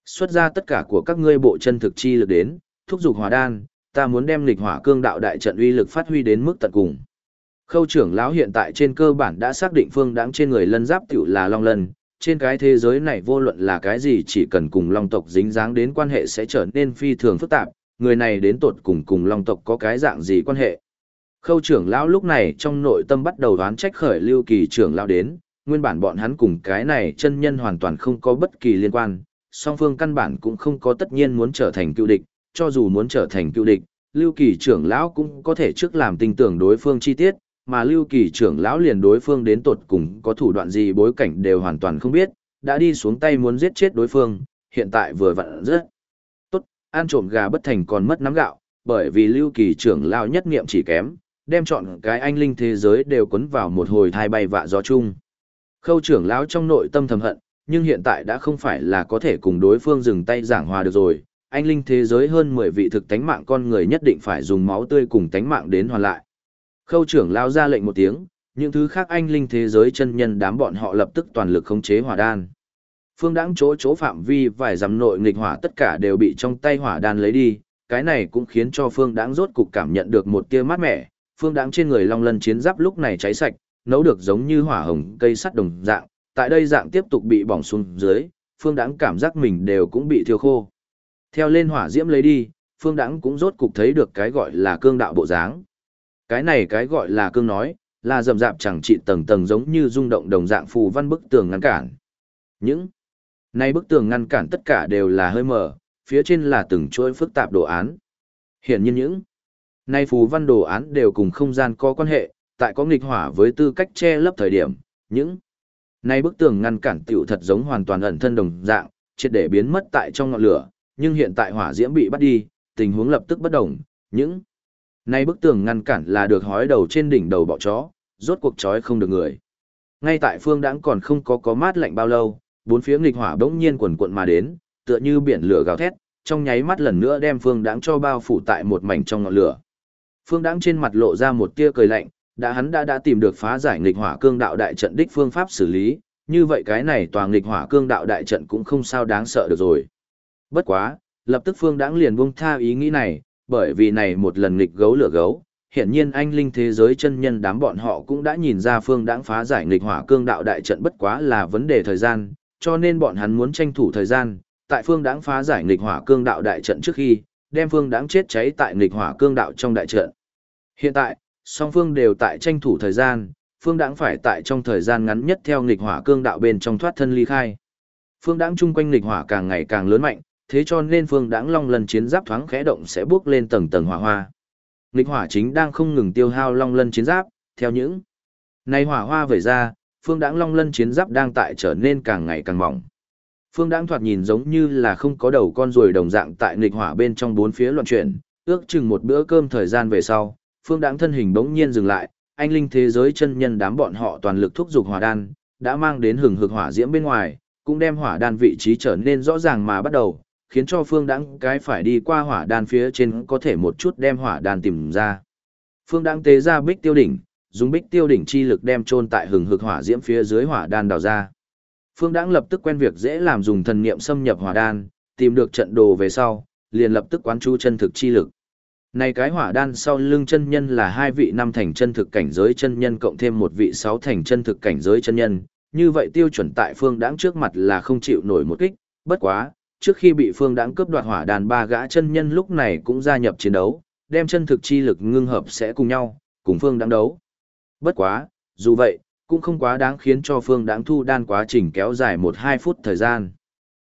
Xuất ra tất cả của các ngươi bộ chân thực chi lực đến, thúc giục hỏa đan, ta muốn đem nghịch hỏa cương đạo đại trận uy lực phát huy đến mức tận cùng. Khâu trưởng lão hiện tại trên cơ bản đã xác định Phương Đãng trên người lân giáp tiểu là long lân, trên cái thế giới này vô luận là cái gì chỉ cần cùng long tộc dính dáng đến quan hệ sẽ trở nên phi thường phức tạp, người này đến tột cùng long tộc có cái dạng gì quan hệ. Khâu trưởng lão lúc này trong nội tâm bắt đầu đoán trách khởi Lưu Kỳ trưởng lão đến, nguyên bản bọn hắn cùng cái này chân nhân hoàn toàn không có bất kỳ liên quan, song phương căn bản cũng không có tất nhiên muốn trở thành cựu địch, cho dù muốn trở thành cựu địch, Lưu Kỳ trưởng lão cũng có thể trước làm tin tưởng đối phương chi tiết, mà Lưu Kỳ trưởng lão liền đối phương đến tột cùng có thủ đoạn gì bối cảnh đều hoàn toàn không biết, đã đi xuống tay muốn giết chết đối phương, hiện tại vừa vặn rất tốt, ăn trộm gà bất thành còn mất nắm gạo, bởi vì Lưu Kỳ trưởng lão nhất niệm chỉ kém, đem chọn cái anh linh thế giới đều cuốn vào một hồi thai bay vạ gió chung. Khâu trưởng lão trong nội tâm thầm hận, nhưng hiện tại đã không phải là có thể cùng đối phương dừng tay giảng hòa được rồi, anh linh thế giới hơn 10 vị thực tánh mạng con người nhất định phải dùng máu tươi cùng tánh mạng đến hoàn lại. Khâu trưởng lão ra lệnh một tiếng, những thứ khác anh linh thế giới chân nhân đám bọn họ lập tức toàn lực khống chế hỏa đan. Phương Đãng chỗ phạm vi vài dặm nội nghịch hỏa tất cả đều bị trong tay hỏa đan lấy đi, cái này cũng khiến cho Phương Đãng rốt cục cảm nhận được một tia mát mẻ. Phương Đãng trên người long lân chiến giáp lúc này cháy sạch, nấu được giống như hỏa hồng cây sắt đồng dạng, tại đây dạng tiếp tục bị bỏng xuống dưới, Phương Đãng cảm giác mình đều cũng bị thiêu khô. Theo lên hỏa diễm lấy đi, Phương Đãng cũng rốt cục thấy được cái gọi là cương đạo bộ dáng. Cái này cái gọi là cương nói, là rậm rạp chẳng trị tầng tầng giống như rung động đồng dạng phù văn bức tường ngăn cản. Những này bức tường ngăn cản tất cả đều là hơi mờ, phía trên là từng chuỗi phức tạp đồ án. Hiển nhiên những này phù văn đồ án đều cùng không gian có quan hệ, tại có nghịch hỏa với tư cách che lấp thời điểm, những này bức tường ngăn cản tiểu thật giống hoàn toàn ẩn thân đồng dạng, triệt để biến mất tại trong ngọn lửa, nhưng hiện tại hỏa diễm bị bắt đi, tình huống lập tức bất đồng, những này bức tường ngăn cản là được hói đầu trên đỉnh đầu bọ chó, rốt cuộc chói không được người. Ngay tại Phương Đãng còn không có mát lạnh bao lâu, bốn phía nghịch hỏa bỗng nhiên quần quận mà đến, tựa như biển lửa gào thét, trong nháy mắt lần nữa đem Phương Đãng cho bao phủ tại một mảnh trong ngọn lửa. Phương Đãng trên mặt lộ ra một tia cười lạnh, hắn đã tìm được phá giải nghịch hỏa cương đạo đại trận đích phương pháp xử lý, như vậy cái này tòa nghịch hỏa cương đạo đại trận cũng không sao đáng sợ được rồi. Bất quá, lập tức Phương Đãng liền buông tha ý nghĩ này, bởi vì này một lần nghịch gấu lửa gấu, hiển nhiên anh linh thế giới chân nhân đám bọn họ cũng đã nhìn ra Phương Đãng phá giải nghịch hỏa cương đạo đại trận bất quá là vấn đề thời gian, cho nên bọn hắn muốn tranh thủ thời gian, tại Phương Đãng phá giải nghịch hỏa cương đạo đại trận trước khi, đem Phương Đãng chết cháy tại nghịch hỏa cương đạo trong đại trận. Hiện tại, song phương đều tại tranh thủ thời gian, Phương Đãng phải tại trong thời gian ngắn nhất theo nghịch hỏa cương đạo bên trong thoát thân ly khai. Phương Đãng chung quanh nghịch hỏa càng ngày càng lớn mạnh, thế cho nên Phương Đãng long lân chiến giáp thoáng khẽ động sẽ bước lên tầng tầng hỏa hoa. Nghịch hỏa chính đang không ngừng tiêu hao long lân chiến giáp, theo những này hỏa hoa vẩy ra, Phương Đãng long lân chiến giáp đang tại trở nên càng ngày càng mỏng. Phương Đãng thoạt nhìn giống như là không có đầu con ruồi đồng dạng tại nghịch hỏa bên trong bốn phía loạn chuyển, ước chừng một bữa cơm thời gian về sau, Phương Đãng thân hình bỗng nhiên dừng lại, anh linh thế giới chân nhân đám bọn họ toàn lực thúc giục hỏa đan, đã mang đến hừng hực hỏa diễm bên ngoài, cũng đem hỏa đan vị trí trở nên rõ ràng mà bắt đầu, khiến cho Phương Đãng cái phải đi qua hỏa đan phía trên có thể một chút đem hỏa đan tìm ra. Phương Đãng tế ra Bích Tiêu đỉnh, dùng Bích Tiêu đỉnh chi lực đem chôn tại hừng hực hỏa diễm phía dưới hỏa đan đào ra. Phương Đãng lập tức quen việc dễ làm dùng thần niệm xâm nhập hỏa đan, tìm được trận đồ về sau, liền lập tức quán chú chân thực chi lực. Này cái hỏa đan sau lưng chân nhân là 2 vị 5 thành chân thực cảnh giới chân nhân cộng thêm 1 vị 6 thành chân thực cảnh giới chân nhân, như vậy tiêu chuẩn tại Phương Đãng trước mặt là không chịu nổi một kích, bất quá, trước khi bị Phương Đãng cướp đoạt hỏa đan 3 gã chân nhân lúc này cũng gia nhập chiến đấu, đem chân thực chi lực ngưng hợp sẽ cùng nhau, cùng Phương Đãng đấu. Bất quá, dù vậy, cũng không quá đáng khiến cho Phương Đãng thu đan quá trình kéo dài 1-2 phút thời gian.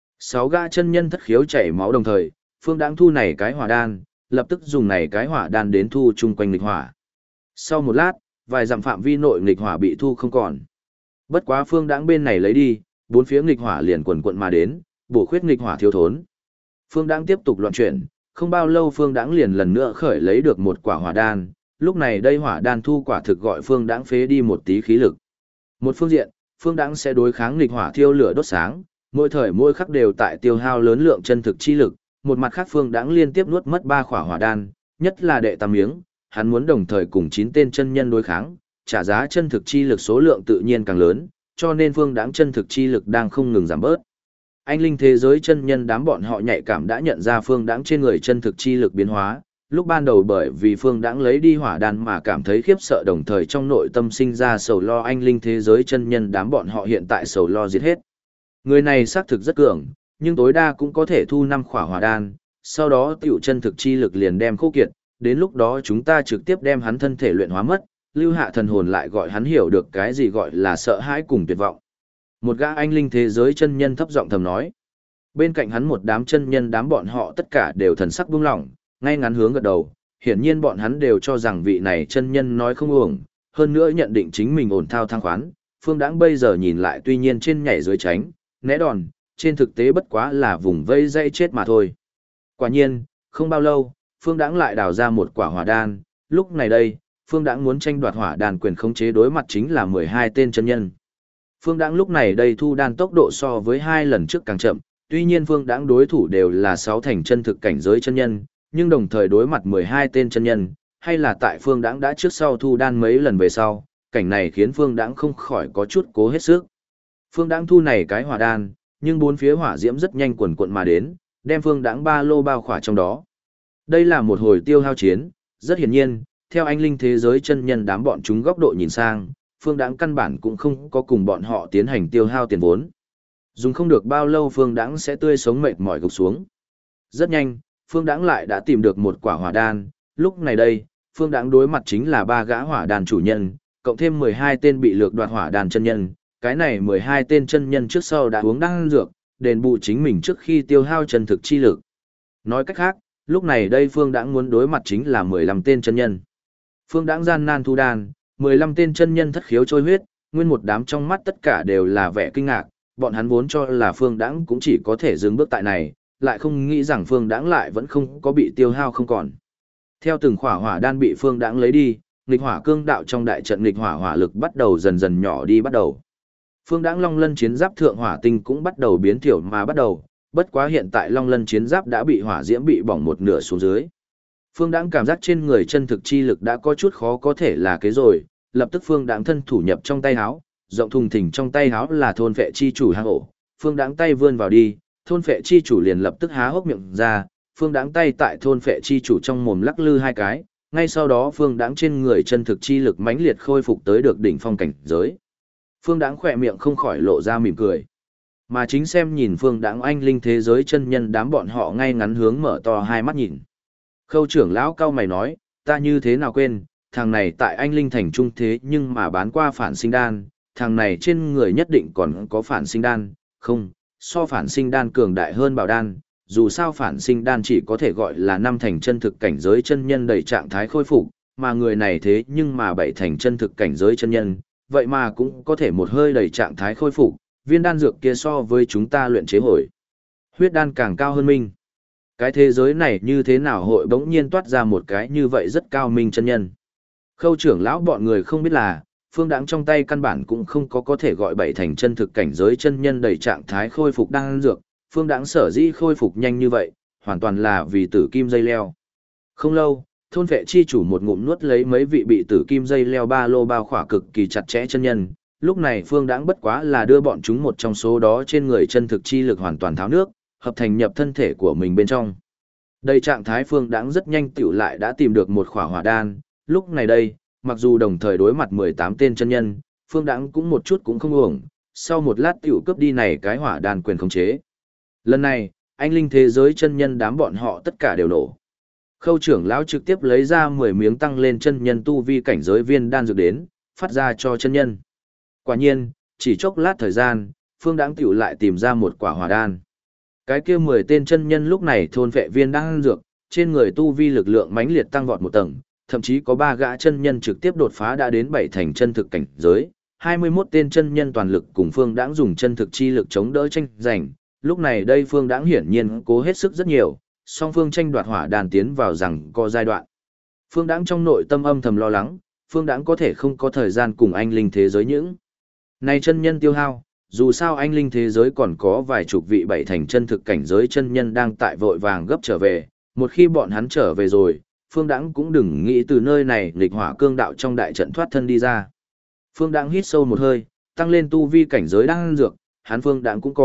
6 gã chân nhân thất khiếu chảy máu đồng thời, Phương Đãng thu này cái hỏa đan, lập tức dùng này cái hỏa đan đến thu chung quanh nghịch hỏa. Sau một lát, vài dặm phạm vi nội nghịch hỏa bị thu không còn. Bất quá Phương Đãng bên này lấy đi, bốn phía nghịch hỏa liền quần quận mà đến, bổ khuyết nghịch hỏa thiếu thốn. Phương Đãng tiếp tục loạn chuyển, không bao lâu Phương Đãng liền lần nữa khởi lấy được một quả hỏa đan, lúc này đây hỏa đan thu quả thực gọi Phương Đãng phế đi một tí khí lực. Một phương diện, Phương Đãng sẽ đối kháng nghịch hỏa thiêu lửa đốt sáng, mỗi thời mỗi khắc đều tại tiêu hao lớn lượng chân thực chi lực, một mặt khác Phương Đãng liên tiếp nuốt mất 3 quả hỏa đan, nhất là đệ tam miếng, hắn muốn đồng thời cùng 9 tên chân nhân đối kháng, trả giá chân thực chi lực số lượng tự nhiên càng lớn, cho nên Phương Đãng chân thực chi lực đang không ngừng giảm bớt. Anh linh thế giới chân nhân đám bọn họ nhạy cảm đã nhận ra Phương Đãng trên người chân thực chi lực biến hóa, lúc ban đầu bởi vì Phương Đãng lấy đi hỏa đan mà cảm thấy khiếp sợ, đồng thời trong nội tâm sinh ra sầu lo. Anh linh thế giới chân nhân đám bọn họ hiện tại sầu lo giết hết. Người này xác thực rất cường, nhưng tối đa cũng có thể thu 5 khỏa hỏa đan, sau đó tiểu chân thực chi lực liền đem khô kiệt, đến lúc đó chúng ta trực tiếp đem hắn thân thể luyện hóa mất, lưu hạ thần hồn lại gọi hắn hiểu được cái gì gọi là sợ hãi cùng tuyệt vọng. Một gã anh linh thế giới chân nhân thấp giọng thầm nói. Bên cạnh hắn một đám chân nhân đám bọn họ tất cả đều thần sắc buông lỏng, ngay ngắn hướng gật đầu, hiển nhiên bọn hắn đều cho rằng vị này chân nhân nói không uổng, hơn nữa nhận định chính mình ổn thao thang khoán. Phương Đãng bây giờ nhìn lại tuy nhiên trên nhảy dưới tránh, né đòn, trên thực tế bất quá là vùng vây dây chết mà thôi. Quả nhiên, không bao lâu, Phương Đãng lại đào ra một quả hỏa đan, lúc này đây, Phương Đãng muốn tranh đoạt hỏa đan quyền khống chế đối mặt chính là 12 tên chân nhân. Phương Đãng lúc này đây thu đan tốc độ so với 2 lần trước càng chậm, tuy nhiên Phương Đãng đối thủ đều là 6 thành chân thực cảnh giới chân nhân, nhưng đồng thời đối mặt 12 tên chân nhân, hay là tại Phương Đãng đã trước sau thu đan mấy lần về sau, cảnh này khiến Phương Đãng không khỏi có chút cố hết sức. Phương Đãng thu này cái hỏa đan, nhưng bốn phía hỏa diễm rất nhanh quần quận mà đến, đem Phương Đãng ba lô bao khỏa trong đó. Đây là một hồi tiêu hao chiến, rất hiển nhiên, theo anh linh thế giới chân nhân đám bọn chúng góc độ nhìn sang, Phương Đãng căn bản cũng không có cùng bọn họ tiến hành tiêu hao tiền vốn. Dùng không được bao lâu Phương Đãng sẽ tươi sống mệt mỏi gục xuống. Rất nhanh, Phương Đãng lại đã tìm được một quả hỏa đan, lúc này đây, Phương Đãng đối mặt chính là 3 gã hỏa đan chủ nhân, cộng thêm 12 tên bị lược đoạt hỏa đan chân nhân, cái này 12 tên chân nhân trước sau đã uống đan dược, đền bù chính mình trước khi tiêu hao chân thực chi lực. Nói cách khác, lúc này đây Phương Đãng muốn đối mặt chính là 15 tên chân nhân. Phương Đãng gian nan thu đan, 15 tên chân nhân thất khiếu trôi huyết, nguyên một đám trong mắt tất cả đều là vẻ kinh ngạc, bọn hắn vốn cho là Phương Đãng cũng chỉ có thể dừng bước tại này, lại không nghĩ rằng Phương Đãng lại vẫn không có bị tiêu hao không còn. Theo từng khỏa hỏa đan bị Phương Đãng lấy đi, nghịch hỏa cương đạo trong đại trận nghịch hỏa hỏa lực bắt đầu dần dần nhỏ đi bắt đầu. Phương Đãng Long Lân chiến giáp thượng hỏa tinh cũng bắt đầu biến thiểu mà bắt đầu, bất quá hiện tại Long Lân chiến giáp đã bị hỏa diễm bị bỏng một nửa xuống dưới. Phương Đãng cảm giác trên người chân thực chi lực đã có chút khó có thể là cái rồi, lập tức Phương Đãng thân thủ nhập trong tay háo, rộng thùng thình trong tay háo là thôn phệ chi chủ hang ổ, Phương Đãng tay vươn vào đi, thôn phệ chi chủ liền lập tức há hốc miệng ra, Phương Đãng tay tại thôn phệ chi chủ trong mồm lắc lư 2 cái, ngay sau đó Phương Đãng trên người chân thực chi lực mãnh liệt khôi phục tới được đỉnh phong cảnh giới. Phương Đãng khỏe miệng không khỏi lộ ra mỉm cười. Mà chính xem nhìn Phương Đãng anh linh thế giới chân nhân đám bọn họ ngay ngắn hướng mở to 2 mắt nhìn. Khâu trưởng lão cao mày nói, ta như thế nào quên, thằng này tại anh linh thành trung thế nhưng mà bán qua phản sinh đan, thằng này trên người nhất định còn có phản sinh đan, không, so phản sinh đan cường đại hơn bảo đan, dù sao phản sinh đan chỉ có thể gọi là 5 thành chân thực cảnh giới chân nhân đầy trạng thái khôi phục, mà người này thế nhưng mà 7 thành chân thực cảnh giới chân nhân, vậy mà cũng có thể một hơi đầy trạng thái khôi phục, viên đan dược kia so với chúng ta luyện chế hồi huyết đan càng cao hơn minh. Cái thế giới này như thế nào hội bỗng nhiên toát ra một cái như vậy rất cao minh chân nhân. Khâu trưởng lão bọn người không biết là, Phương Đãng trong tay căn bản cũng không có thể gọi 7 thành chân thực cảnh giới chân nhân đầy trạng thái khôi phục đan dược, Phương Đãng sở dĩ khôi phục nhanh như vậy, hoàn toàn là vì tử kim dây leo. Không lâu, thôn vệ chi chủ một ngụm nuốt lấy mấy vị bị tử kim dây leo ba lô bao khỏa cực kỳ chặt chẽ chân nhân, lúc này Phương Đãng bất quá là đưa bọn chúng một trong số đó trên người chân thực chi lực hoàn toàn tháo nước, hợp thành nhập thân thể của mình bên trong. Đây trạng thái Phương Đãng rất nhanh tiểu lại đã tìm được một khỏa hỏa đan, lúc này đây, mặc dù đồng thời đối mặt 18 tên chân nhân, Phương Đãng cũng một chút cũng không uổng, sau một lát tiểu cướp đi này cái hỏa đan quyền khống chế. Lần này, anh linh thế giới chân nhân đám bọn họ tất cả đều nổ. Khâu trưởng lão trực tiếp lấy ra 10 miếng tăng lên chân nhân tu vi cảnh giới viên đan dược đến, phát ra cho chân nhân. Quả nhiên, chỉ chốc lát thời gian, Phương Đãng tiểu lại tìm ra một quả hỏa đan. Cái kia 10 tên chân nhân lúc này thôn vệ viên đan dược, trên người tu vi lực lượng mãnh liệt tăng vọt một tầng, thậm chí có 3 gã chân nhân trực tiếp đột phá đã đến 7 thành chân thực cảnh giới, 21 tên chân nhân toàn lực cùng Phương Đãng dùng chân thực chi lực chống đỡ tranh giành. Lúc này đây Phương Đãng hiển nhiên cố hết sức rất nhiều, song phương tranh đoạt hỏa đan tiến vào rằng có giai đoạn. Phương Đãng trong nội tâm âm thầm lo lắng, Phương Đãng có thể không có thời gian cùng anh linh thế giới những này chân nhân tiêu hao, dù sao anh linh thế giới còn có vài chục vị 7 thành chân thực cảnh giới chân nhân đang tại vội vàng gấp trở về, một khi bọn hắn trở về rồi, Phương Đãng cũng đừng nghĩ từ nơi này nghịch hỏa cương đạo trong đại trận thoát thân đi ra. Phương Đãng hít sâu một hơi, tăng lên tu vi cảnh giới đang dược, hắn Phương Đãng cũng có,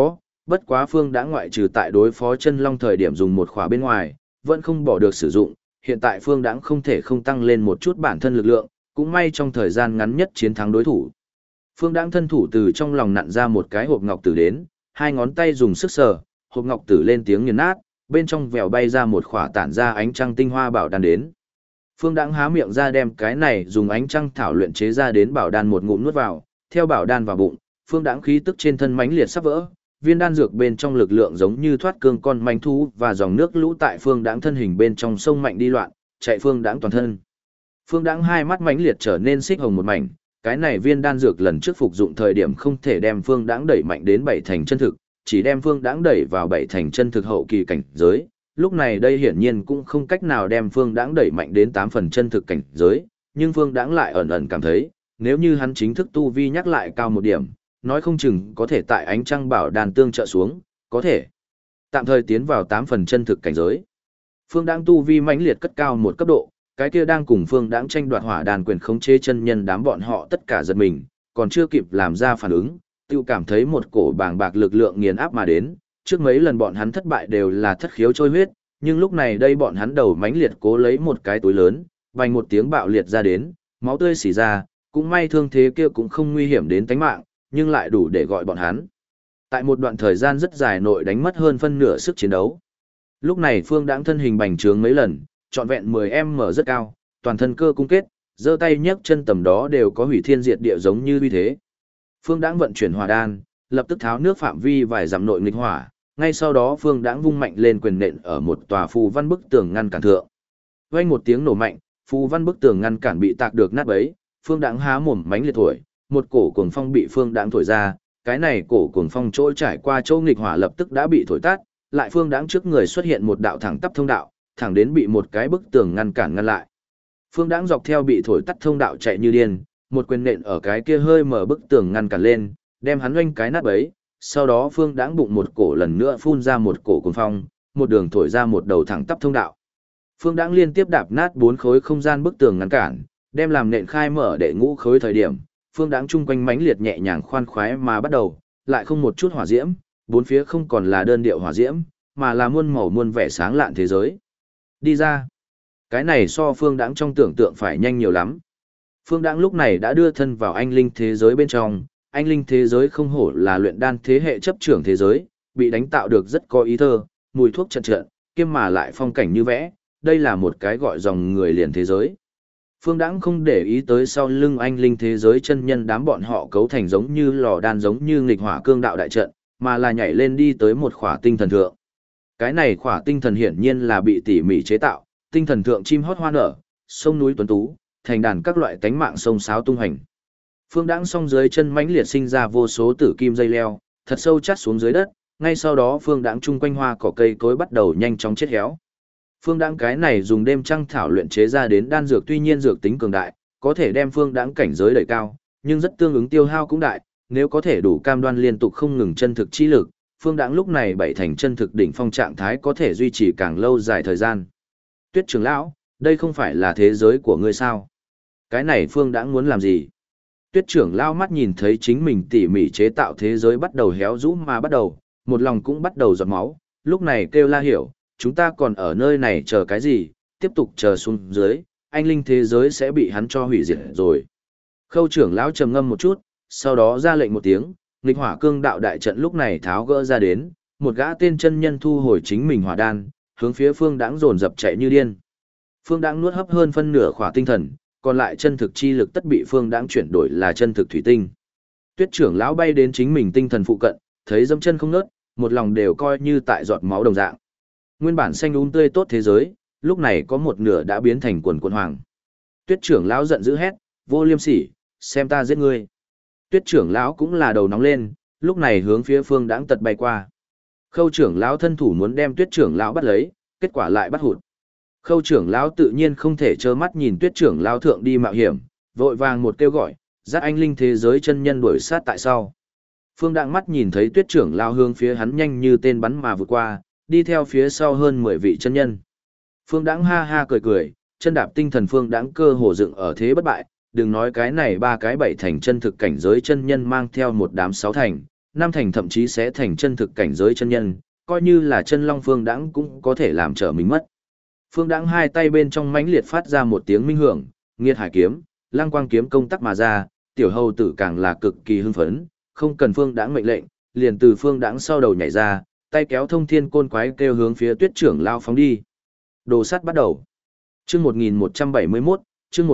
bất quá Phương đã ngoại trừ tại đối phó chân long thời điểm dùng một khỏa bên ngoài, vẫn không bỏ được sử dụng, hiện tại Phương Đãng không thể không tăng lên một chút bản thân lực lượng, cũng may trong thời gian ngắn nhất chiến thắng đối thủ. Phương Đãng thân thủ từ trong lòng nặn ra một cái hộp ngọc tử đến, hai ngón tay dùng sức sờ, hộp ngọc tử lên tiếng nghiền nát, bên trong vèo bay ra một khỏa tản ra ánh trăng tinh hoa bảo đan đến. Phương Đãng há miệng ra đem cái này dùng ánh trăng thảo luyện chế ra đến bảo đan một ngụm nuốt vào, theo bảo đan vào bụng, Phương Đãng khí tức trên thân mãnh liệt sắp vỡ, viên đan dược bên trong lực lượng giống như thoát cương con manh thú và dòng nước lũ tại Phương Đãng thân hình bên trong sông mạnh đi loạn, chạy Phương Đãng toàn thân. Phương Đãng hai mắt mãnh liệt trở nên xích hồng một mảnh, cái này viên đan dược lần trước phục dụng thời điểm không thể đem Phương Đãng đẩy mạnh đến bảy thành chân thực, chỉ đem Phương Đãng đẩy vào bảy thành chân thực hậu kỳ cảnh giới. Lúc này đây hiển nhiên cũng không cách nào đem Phương Đãng đẩy mạnh đến 8 phần chân thực cảnh giới, nhưng Phương Đãng lại ẩn ẩn cảm thấy, nếu như hắn chính thức tu vi nhắc lại cao một điểm, nói không chừng có thể tại ánh trăng bảo đàn tương trợ xuống, có thể tạm thời tiến vào 8 phần chân thực cảnh giới. Phương Đãng tu vi mãnh liệt cất cao một cấp độ, cái kia đang cùng Phương Đãng tranh đoạt hỏa đàn quyền khống chế chân nhân đám bọn họ tất cả giật mình, còn chưa kịp làm ra phản ứng, tiêu cảm thấy một cổ bàng bạc lực lượng nghiền áp mà đến, trước mấy lần bọn hắn thất bại đều là thất khiếu trôi huyết, nhưng lúc này đây bọn hắn đầu mãnh liệt cố lấy một cái túi lớn, vành một tiếng bạo liệt ra đến, máu tươi xỉ ra, cũng may thương thế kia cũng không nguy hiểm đến tính mạng, nhưng lại đủ để gọi bọn hắn. Tại một đoạn thời gian rất dài nội đánh mất hơn phân nửa sức chiến đấu. Lúc này Phương Đãng thân hình bành trướng mấy lần, trọn vẹn 10m rất cao, toàn thân cơ cung kết, giơ tay nhấc chân tầm đó đều có hủy thiên diệt địa giống như uy thế. Phương Đãng vận chuyển hỏa đan, lập tức tháo nước phạm vi vài dặm nội nghịch hỏa, ngay sau đó Phương Đãng vung mạnh lên quyền nện ở một tòa phù văn bức tường ngăn cản thượng. Vang một tiếng nổ mạnh, phù văn bức tường ngăn cản bị tạc được nát bấy, Phương Đãng há mồm mánh liệt thổi, một cổ cuồng phong bị Phương Đãng thổi ra, cái này cổ cuồng phong trôi trải qua chỗ nghịch hỏa lập tức đã bị thổi tắt, lại Phương Đãng trước người xuất hiện một đạo thẳng tắp thông đạo, thẳng đến bị một cái bức tường ngăn cản ngăn lại. Phương Đãng dọc theo bị thổi tắt thông đạo chạy như điên, một quyền nện ở cái kia hơi mở bức tường ngăn cản lên, đem hắn oanh cái nát bấy. Sau đó Phương Đãng bụng một cổ lần nữa phun ra một cổ cuồng phong, một đường thổi ra một đầu thẳng tắp thông đạo. Phương Đãng liên tiếp đạp nát 4 khối không gian bức tường ngăn cản, đem làm nện khai mở đệ ngũ khối thời điểm, Phương Đãng chung quanh mãnh liệt nhẹ nhàng khoan khoái mà bắt đầu, lại không một chút hỏa diễm, bốn phía không còn là đơn điệu hỏa diễm, mà là muôn màu muôn vẻ sáng lạn thế giới. Đi ra. Cái này so Phương Đãng trong tưởng tượng phải nhanh nhiều lắm. Phương Đãng lúc này đã đưa thân vào anh linh thế giới bên trong, anh linh thế giới không hổ là luyện đan thế hệ chấp trưởng thế giới, bị đánh tạo được rất có ý thơ, mùi thuốc trận trận, kiêm mà lại phong cảnh như vẽ, đây là một cái gọi dòng người liền thế giới. Phương Đãng không để ý tới sau lưng anh linh thế giới chân nhân đám bọn họ cấu thành giống như lò đan giống như nghịch hỏa cương đạo đại trận, mà là nhảy lên đi tới một khỏa tinh thần thượng. Cái này khỏa tinh thần hiển nhiên là bị tỉ mỉ chế tạo, tinh thần thượng chim hót hoa nở, sông núi tuấn tú, thành đàn các loại tánh mạng sông sáo tung hành. Phương Đãng song dưới chân mãnh liệt sinh ra vô số tử kim dây leo, thật sâu chát xuống dưới đất, ngay sau đó Phương Đãng chung quanh hoa cỏ cây cối bắt đầu nhanh chóng chết héo. Phương Đãng cái này dùng đêm trăng thảo luyện chế ra đến đan dược tuy nhiên dược tính cường đại, có thể đem Phương Đãng cảnh giới đẩy cao, nhưng rất tương ứng tiêu hao cũng đại, nếu có thể đủ cam đoan liên tục không ngừng chân thực chi lực, Phương Đãng lúc này bảy thành chân thực đỉnh phong trạng thái có thể duy trì càng lâu dài thời gian. Tuyết trưởng lão, đây không phải là thế giới của ngươi sao? Cái này Phương Đãng muốn làm gì? Tuyết trưởng lão mắt nhìn thấy chính mình tỉ mỉ chế tạo thế giới bắt đầu héo rũ mà bắt đầu, một lòng cũng bắt đầu giọt máu, lúc này kêu la hiểu, chúng ta còn ở nơi này chờ cái gì, tiếp tục chờ xuống dưới, anh linh thế giới sẽ bị hắn cho hủy diệt rồi. Khâu trưởng lão trầm ngâm một chút, sau đó ra lệnh một tiếng, nghịch hỏa cương đạo đại trận lúc này tháo gỡ ra đến, một gã tên chân nhân thu hồi chính mình hỏa đan, hướng phía Phương Đãng dồn dập chạy như điên. Phương Đãng nuốt hấp hơn phân nửa khỏa tinh thần, còn lại chân thực chi lực tất bị Phương Đãng chuyển đổi là chân thực thủy tinh. Tuyết trưởng lão bay đến chính mình tinh thần phụ cận, thấy dẫm chân không ngớt, một lòng đều coi như tại giọt máu đồng dạng. Nguyên bản xanh tươi tốt thế giới, lúc này có một nửa đã biến thành quần quần hoàng. Tuyết trưởng lão giận dữ hét, vô liêm sỉ, xem ta giết ngươi. Tuyết trưởng lão cũng là đầu nóng lên, lúc này hướng phía Phương Đãng tật bay qua. Khâu trưởng lão thân thủ muốn đem Tuyết trưởng lão bắt lấy, kết quả lại bắt hụt. Khâu trưởng lão tự nhiên không thể trơ mắt nhìn Tuyết trưởng lão thượng đi mạo hiểm, vội vàng một kêu gọi, dắt anh linh thế giới chân nhân đuổi sát tại sau. Phương Đãng mắt nhìn thấy Tuyết trưởng lão hướng phía hắn nhanh như tên bắn mà vượt qua, đi theo phía sau hơn 10 vị chân nhân. Phương Đãng ha ha cười cười, chân đạp tinh thần Phương Đãng cơ hồ dựng ở thế bất bại, đừng nói cái này ba cái bảy thành chân thực cảnh giới chân nhân mang theo một đám sáu thành, năm thành thậm chí sẽ thành chân thực cảnh giới chân nhân, coi như là chân long Phương Đãng cũng có thể làm trở mình mất. Phương Đãng hai tay bên trong mãnh liệt phát ra một tiếng minh hưởng, nghiệt hải kiếm, lăng quang kiếm công tắc mà ra, tiểu hầu tử càng là cực kỳ hưng phấn, không cần Phương Đãng mệnh lệnh, liền từ Phương Đãng sau đầu nhảy ra, tay kéo thông thiên côn quái kêu hướng phía Tuyết trưởng lao phóng đi. Đồ sắt bắt đầu. Chương 1171, chương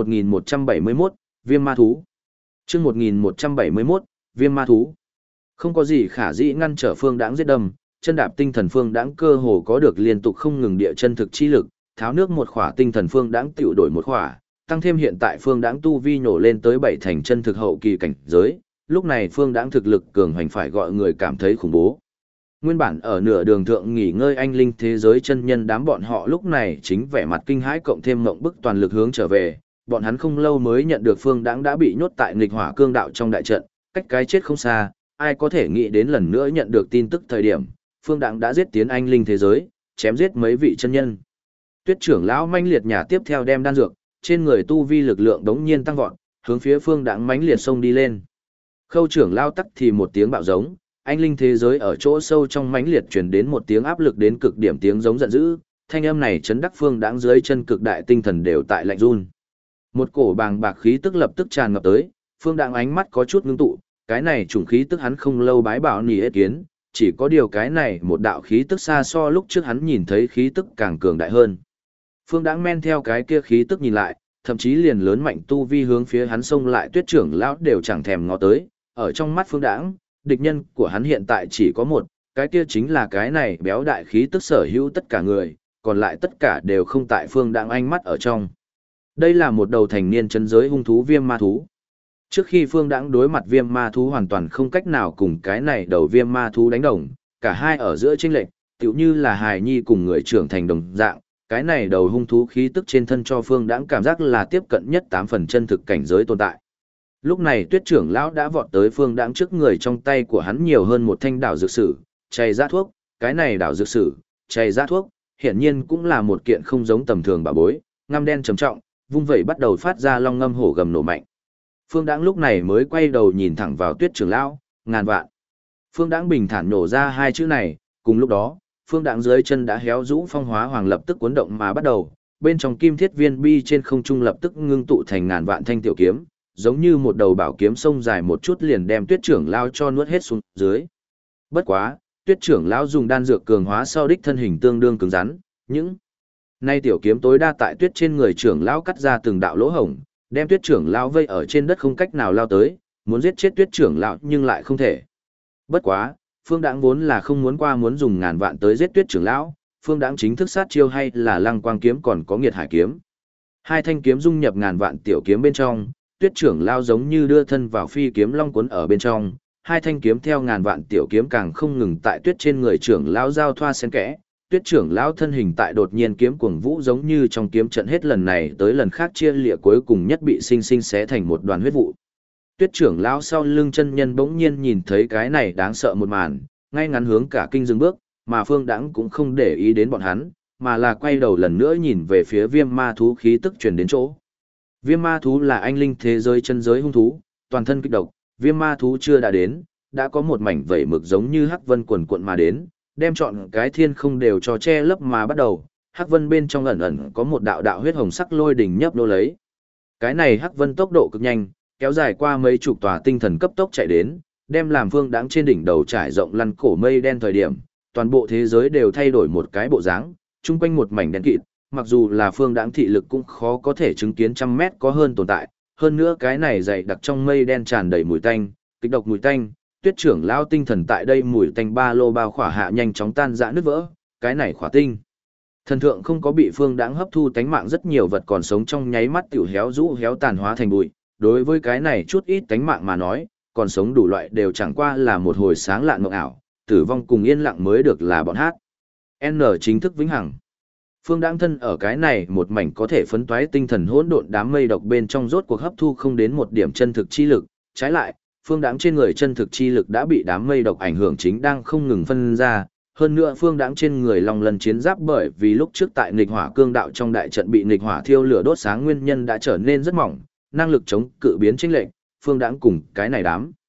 1171, Viêm ma thú. Chương 1171, Viêm ma thú. Không có gì khả dĩ ngăn trở Phương Đãng giết đâm, chân đạp tinh thần Phương Đãng cơ hồ có được liên tục không ngừng địa chân thực chi lực, tháo nước một khỏa tinh thần Phương Đãng tiểu đổi một khỏa, tăng thêm hiện tại Phương Đãng tu vi nổ lên tới 7 thành chân thực hậu kỳ cảnh giới, lúc này Phương Đãng thực lực cường hành phải gọi người cảm thấy khủng bố. Nguyên bản ở nửa đường thượng nghỉ ngơi anh linh thế giới chân nhân đám bọn họ lúc này chính vẻ mặt kinh hãi cộng thêm mộng bức toàn lực hướng trở về, bọn hắn không lâu mới nhận được Phương Đãng đã bị nhốt tại nghịch hỏa cương đạo trong đại trận, cách cái chết không xa, ai có thể nghĩ đến lần nữa nhận được tin tức thời điểm, Phương Đãng đã giết tiến anh linh thế giới, chém giết mấy vị chân nhân. Tuyết trưởng lão manh liệt nhà tiếp theo đem đan dược, trên người tu vi lực lượng đống nhiên tăng vọt, hướng phía Phương Đãng mãnh liệt xông đi lên. Khâu trưởng lao tắc thì một tiếng bạo giống, anh linh thế giới ở chỗ sâu trong mãnh liệt truyền đến một tiếng áp lực đến cực điểm tiếng giống giận dữ, thanh âm này chấn đắc Phương Đãng dưới chân cực đại tinh thần đều tại lạnh run. Một cổ bàng bạc khí tức lập tức tràn ngập tới, Phương Đãng ánh mắt có chút ngưng tụ, cái này chủng khí tức hắn không lâu bái bảo nỉ ết kiến, chỉ có điều cái này một đạo khí tức xa so lúc trước hắn nhìn thấy khí tức càng cường đại hơn. Phương Đãng men theo cái kia khí tức nhìn lại, thậm chí liền lớn mạnh tu vi hướng phía hắn xông lại Tuyết trưởng lão đều chẳng thèm ngó tới, ở trong mắt Phương Đãng, địch nhân của hắn hiện tại chỉ có một, cái kia chính là cái này béo đại khí tức sở hữu tất cả người, còn lại tất cả đều không tại Phương Đãng ánh mắt ở trong. Đây là một đầu thành niên chân giới hung thú viêm ma thú. Trước khi Phương Đãng đối mặt viêm ma thú hoàn toàn không cách nào cùng cái này đầu viêm ma thú đánh đồng, cả hai ở giữa chênh lệch, tựu như là hài nhi cùng người trưởng thành đồng dạng, cái này đầu hung thú khí tức trên thân cho Phương Đãng cảm giác là tiếp cận nhất 8 phần chân thực cảnh giới tồn tại. Lúc này Tuyết trưởng lão đã vọt tới Phương Đãng trước người, trong tay của hắn nhiều hơn một thanh đảo dược sử, chày ra thuốc, cái này đảo dược sử, chày ra thuốc, hiển nhiên cũng là một kiện không giống tầm thường bảo bối, ngăm đen trầm trọng, vung vẩy bắt đầu phát ra long ngâm hổ gầm nổ mạnh. Phương Đãng lúc này mới quay đầu nhìn thẳng vào Tuyết trưởng lão, ngàn vạn. Phương Đãng bình thản nổ ra hai chữ này, cùng lúc đó, Phương Đãng dưới chân đã héo rũ phong hóa hoàng lập tức cuốn động mà bắt đầu, bên trong kim thiết viên bi trên không trung lập tức ngưng tụ thành ngàn vạn thanh tiểu kiếm, giống như một đầu bảo kiếm sông dài một chút liền đem Tuyết trưởng lão cho nuốt hết xuống dưới. Bất quá, Tuyết trưởng lão dùng đan dược cường hóa sau đích thân hình tương đương cứng rắn, những nay tiểu kiếm tối đa tại Tuyết trên người trưởng lão cắt ra từng đạo lỗ hổng, đem Tuyết trưởng lão vây ở trên đất không cách nào lao tới, muốn giết chết Tuyết trưởng lão nhưng lại không thể. Bất quá, Phương Đãng vốn là không muốn qua muốn dùng ngàn vạn tới giết Tuyết trưởng lão, Phương Đãng chính thức sát chiêu hay là Lăng Quang kiếm còn có Nghiệt Hải kiếm. Hai thanh kiếm dung nhập ngàn vạn tiểu kiếm bên trong, Tuyết trưởng lão giống như đưa thân vào phi kiếm long cuốn ở bên trong, hai thanh kiếm theo ngàn vạn tiểu kiếm càng không ngừng tại Tuyết trên người trưởng lão giao thoa xen kẽ. Tuyết trưởng lão thân hình tại đột nhiên kiếm cuồng vũ giống như trong kiếm trận hết lần này tới lần khác chia lìa cuối cùng nhất bị sinh sinh xé thành một đoàn huyết vụ. Tuyết trưởng lão sau lưng chân nhân bỗng nhiên nhìn thấy cái này đáng sợ một màn, ngay ngắn hướng cả kinh dừng bước, mà Phương Đãng cũng không để ý đến bọn hắn, mà là quay đầu lần nữa nhìn về phía viêm ma thú khí tức truyền đến chỗ. Viêm ma thú là anh linh thế giới chân giới hung thú, toàn thân kịch độc, viêm ma thú chưa đã đến, đã có một mảnh vẩy mực giống như hắc vân quần cuộn mà đến, đem chọn cái thiên không đều cho che lấp mà bắt đầu, hắc vân bên trong ẩn ẩn có một đạo đạo huyết hồng sắc lôi đỉnh nhấp nô lấy. Cái này hắc vân tốc độ cực nhanh, kéo dài qua mấy chục tòa tinh thần cấp tốc chạy đến, đem làm Phương Đãng trên đỉnh đầu trải rộng lăn cổ mây đen thời điểm, toàn bộ thế giới đều thay đổi một cái bộ dáng, chung quanh một mảnh đen kịt, mặc dù là Phương Đãng thị lực cũng khó có thể chứng kiến trăm mét có hơn tồn tại, hơn nữa cái này dày đặc trong mây đen tràn đầy mùi tanh, kịch độc mùi tanh. Tuyết trưởng lão tinh thần tại đây mùi tanh ba lô bao khỏa hạ nhanh chóng tan rã nứt vỡ, cái này khỏa tinh thần thượng không có bị Phương Đãng hấp thu tánh mạng rất nhiều vật còn sống trong nháy mắt tiểu héo rũ héo tàn hóa thành bụi, đối với cái này chút ít tánh mạng mà nói, còn sống đủ loại đều chẳng qua là một hồi sáng lạn mộng ảo, tử vong cùng yên lặng mới được là bọn hát. N chính thức vĩnh hằng. Phương Đãng thân ở cái này một mảnh có thể phấn toái tinh thần hỗn độn đám mây độc bên trong rốt cuộc hấp thu không đến một điểm chân thực chi lực, trái lại Phương Đãng trên người chân thực chi lực đã bị đám mây độc ảnh hưởng chính đang không ngừng phân ra, hơn nữa Phương Đãng trên người long lân chiến giáp bởi vì lúc trước tại nghịch hỏa cương đạo trong đại trận bị nghịch hỏa thiêu lửa đốt sáng nguyên nhân đã trở nên rất mỏng, năng lực chống cự biến chênh lệch, Phương Đãng cùng cái này đám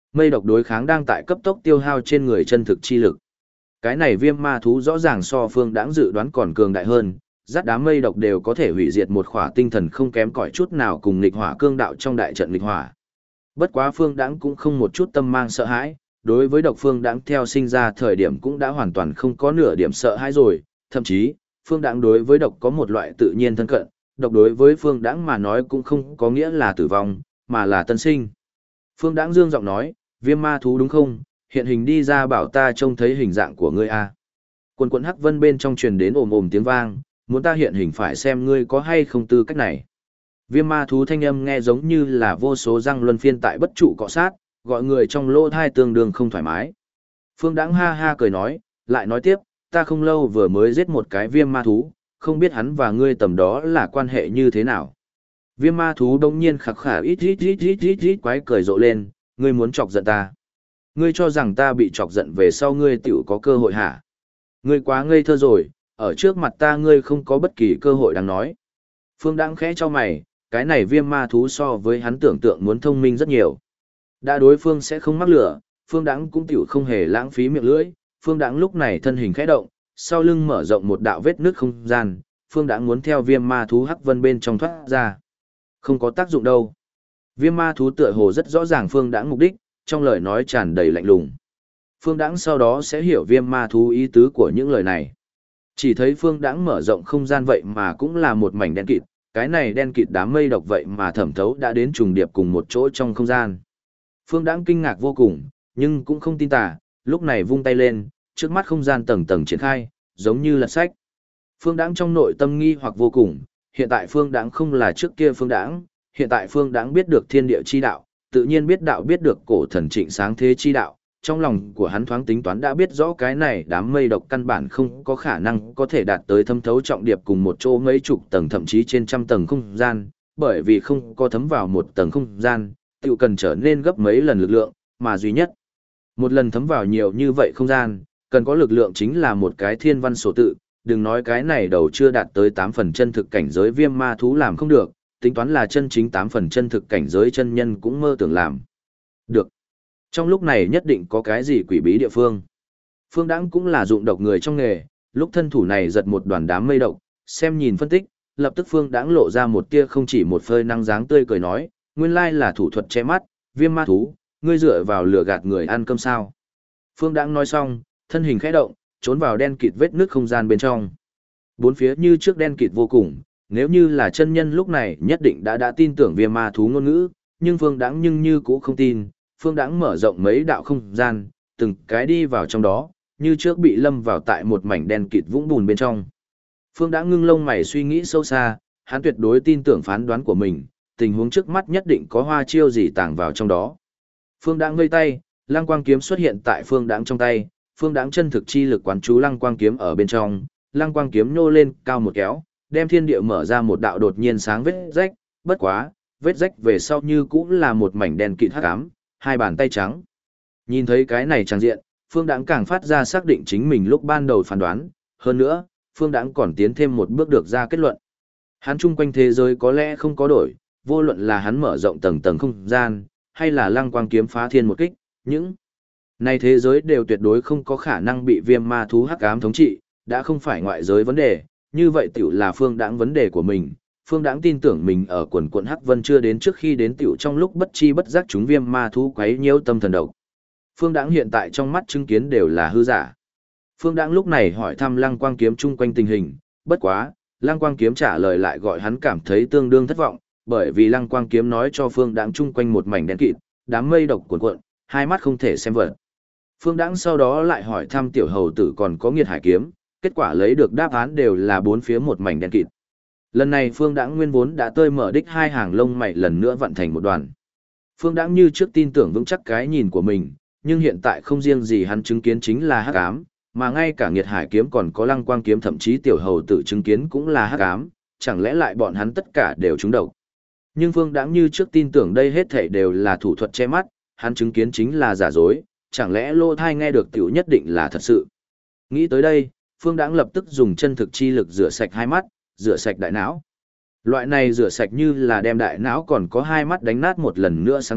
Mây độc đối kháng đang tại cấp tốc tiêu hao trên người chân thực chi lực. Cái này viêm ma thú rõ ràng so Phương Đãng dự đoán còn cường đại hơn, dắt đám mây độc đều có thể hủy diệt một khỏa tinh thần không kém cỏi chút nào cùng nghịch hỏa cương đạo trong đại trận nghịch hỏa. Bất quá Phương Đãng cũng không một chút tâm mang sợ hãi, đối với độc Phương Đãng theo sinh ra thời điểm cũng đã hoàn toàn không có nửa điểm sợ hãi rồi, thậm chí, Phương Đãng đối với độc có một loại tự nhiên thân cận, độc đối với Phương Đãng mà nói cũng không có nghĩa là tử vong, mà là tân sinh. Phương Đãng dương giọng nói, viêm ma thú đúng không, hiện hình đi ra bảo ta trông thấy hình dạng của ngươi a. Quần quần hắc vân bên trong truyền đến ồm ồm tiếng vang, muốn ta hiện hình phải xem ngươi có hay không tư cách này. Viêm ma thú thanh âm nghe giống như là vô số răng luân phiên tại bất trụ cọ sát, gọi người trong lỗ thai tương đương không thoải mái. Phương Đãng ha ha cười nói, lại nói tiếp, ta không lâu vừa mới giết một cái viêm ma thú, không biết hắn và ngươi tầm đó là quan hệ như thế nào. Viêm ma thú đông nhiên khặc khả ít quái cười rộ lên, ngươi muốn chọc giận ta. Ngươi cho rằng ta bị chọc giận về sau ngươi tiểu có cơ hội hả? Ngươi quá ngây thơ rồi, ở trước mặt ta ngươi không có bất kỳ cơ hội đáng nói. Phương Đãng khẽ cho mày, cái này viêm ma thú so với hắn tưởng tượng muốn thông minh rất nhiều. Đã đối phương sẽ không mắc lửa, Phương Đãng cũng tiểu không hề lãng phí miệng lưỡi. Phương Đãng lúc này thân hình khẽ động, sau lưng mở rộng một đạo vết nước không gian, Phương Đãng muốn theo viêm ma thú hắc vân bên trong thoát ra. Không có tác dụng đâu. Viêm ma thú tựa hồ rất rõ ràng Phương Đãng mục đích, trong lời nói tràn đầy lạnh lùng. Phương Đãng sau đó sẽ hiểu viêm ma thú ý tứ của những lời này. Chỉ thấy Phương Đãng mở rộng không gian vậy mà cũng là một mảnh đen kịt, cái này đen kịt đám mây độc vậy mà thẩm thấu đã đến trùng điệp cùng một chỗ trong không gian. Phương Đãng kinh ngạc vô cùng, nhưng cũng không tin tà, lúc này vung tay lên, trước mắt không gian tầng tầng triển khai, giống như lật sách. Phương Đãng trong nội tâm nghi hoặc vô cùng, hiện tại Phương Đãng không là trước kia Phương Đãng, hiện tại Phương Đãng biết được thiên địa chi đạo, tự nhiên biết đạo biết được cổ thần trịnh sáng thế chi đạo, trong lòng của hắn thoáng tính toán đã biết rõ cái này đám mây độc căn bản không có khả năng có thể đạt tới thâm thấu trọng điệp cùng một chỗ mấy chục tầng thậm chí trên trăm tầng không gian, bởi vì không có thấm vào một tầng không gian, tự cần trở nên gấp mấy lần lực lượng, mà duy nhất một lần thấm vào nhiều như vậy không gian, cần có lực lượng chính là một cái thiên văn số tự, đừng nói cái này đầu chưa đạt tới 8 phần chân thực cảnh giới viêm ma thú làm không được, tính toán là chân chính 8 phần chân thực cảnh giới chân nhân cũng mơ tưởng làm được. Trong lúc này nhất định có cái gì quỷ bí địa phương. Phương Đãng cũng là dụng độc người trong nghề, lúc thân thủ này giật một đoàn đám mây độc, xem nhìn phân tích, lập tức Phương Đãng lộ ra một tia không chỉ một phơi năng dáng tươi cười nói, nguyên lai là thủ thuật che mắt, viêm ma thú, ngươi dựa vào lửa gạt người ăn cơm sao. Phương Đãng nói xong, thân hình khẽ động, trốn vào đen kịt vết nước không gian bên trong. Bốn phía như trước đen kịt vô cùng, nếu như là chân nhân lúc này nhất định đã tin tưởng viêm ma thú ngôn ngữ, nhưng Phương Đãng nhưng như cũ không tin. Phương Đãng mở rộng mấy đạo không gian, từng cái đi vào trong đó, như trước bị lâm vào tại một mảnh đen kịt vũng bùn bên trong. Phương Đãng ngưng lông mày suy nghĩ sâu xa, hắn tuyệt đối tin tưởng phán đoán của mình, tình huống trước mắt nhất định có hoa chiêu gì tàng vào trong đó. Phương Đãng vây tay, lăng quang kiếm xuất hiện tại Phương Đãng trong tay, Phương Đãng chân thực chi lực quán chú lăng quang kiếm ở bên trong, lăng quang kiếm nhô lên cao một kéo, đem thiên địa mở ra một đạo đột nhiên sáng vết rách, bất quá, vết rách về sau như cũng là một mảnh đen kịt hắc ám, hai bàn tay trắng. Nhìn thấy cái này trang diện, Phương Đãng càng phát ra xác định chính mình lúc ban đầu phán đoán, hơn nữa, Phương Đãng còn tiến thêm một bước được ra kết luận. Hắn chung quanh thế giới có lẽ không có đổi, vô luận là hắn mở rộng tầng tầng không gian, hay là lăng quang kiếm phá thiên một kích, những này thế giới đều tuyệt đối không có khả năng bị viêm ma thú hắc ám thống trị, đã không phải ngoại giới vấn đề, như vậy tiểu là Phương Đãng vấn đề của mình. Phương Đãng tin tưởng mình ở quần quận Hắc Vân chưa đến trước khi đến tiểu trong lúc bất chi bất giác chúng viêm ma thú quấy nhiễu tâm thần độc. Phương Đãng hiện tại trong mắt chứng kiến đều là hư giả. Phương Đãng lúc này hỏi thăm Lăng Quang Kiếm chung quanh tình hình, bất quá, Lăng Quang Kiếm trả lời lại gọi hắn cảm thấy tương đương thất vọng, bởi vì Lăng Quang Kiếm nói cho Phương Đãng chung quanh một mảnh đen kịt, đám mây độc cuồn cuộn, hai mắt không thể xem vật. Phương Đãng sau đó lại hỏi thăm Tiểu Hầu tử còn có Nghiệt Hải Kiếm, kết quả lấy được đáp án đều là bốn phía một mảnh đen kịt. Lần này Phương Đãng nguyên vốn đã tơi mở đích hai hàng lông mày lần nữa vận thành một đoàn. Phương Đãng như trước tin tưởng vững chắc cái nhìn của mình, nhưng hiện tại không riêng gì hắn chứng kiến chính là hắc ám, mà ngay cả Nghiệt Hải Kiếm còn có Lăng Quang Kiếm thậm chí Tiểu Hầu tử chứng kiến cũng là hắc ám, chẳng lẽ lại bọn hắn tất cả đều trúng độc. Nhưng Phương Đãng như trước tin tưởng đây hết thảy đều là thủ thuật che mắt, hắn chứng kiến chính là giả dối, chẳng lẽ lô thai nghe được tiểu nhất định là thật sự. Nghĩ tới đây, Phương Đãng lập tức dùng chân thực chi lực rửa sạch hai mắt, rửa sạch đại não. Loại này rửa sạch như là đem đại não còn có hai mắt đánh nát một lần nữa sáng tạo,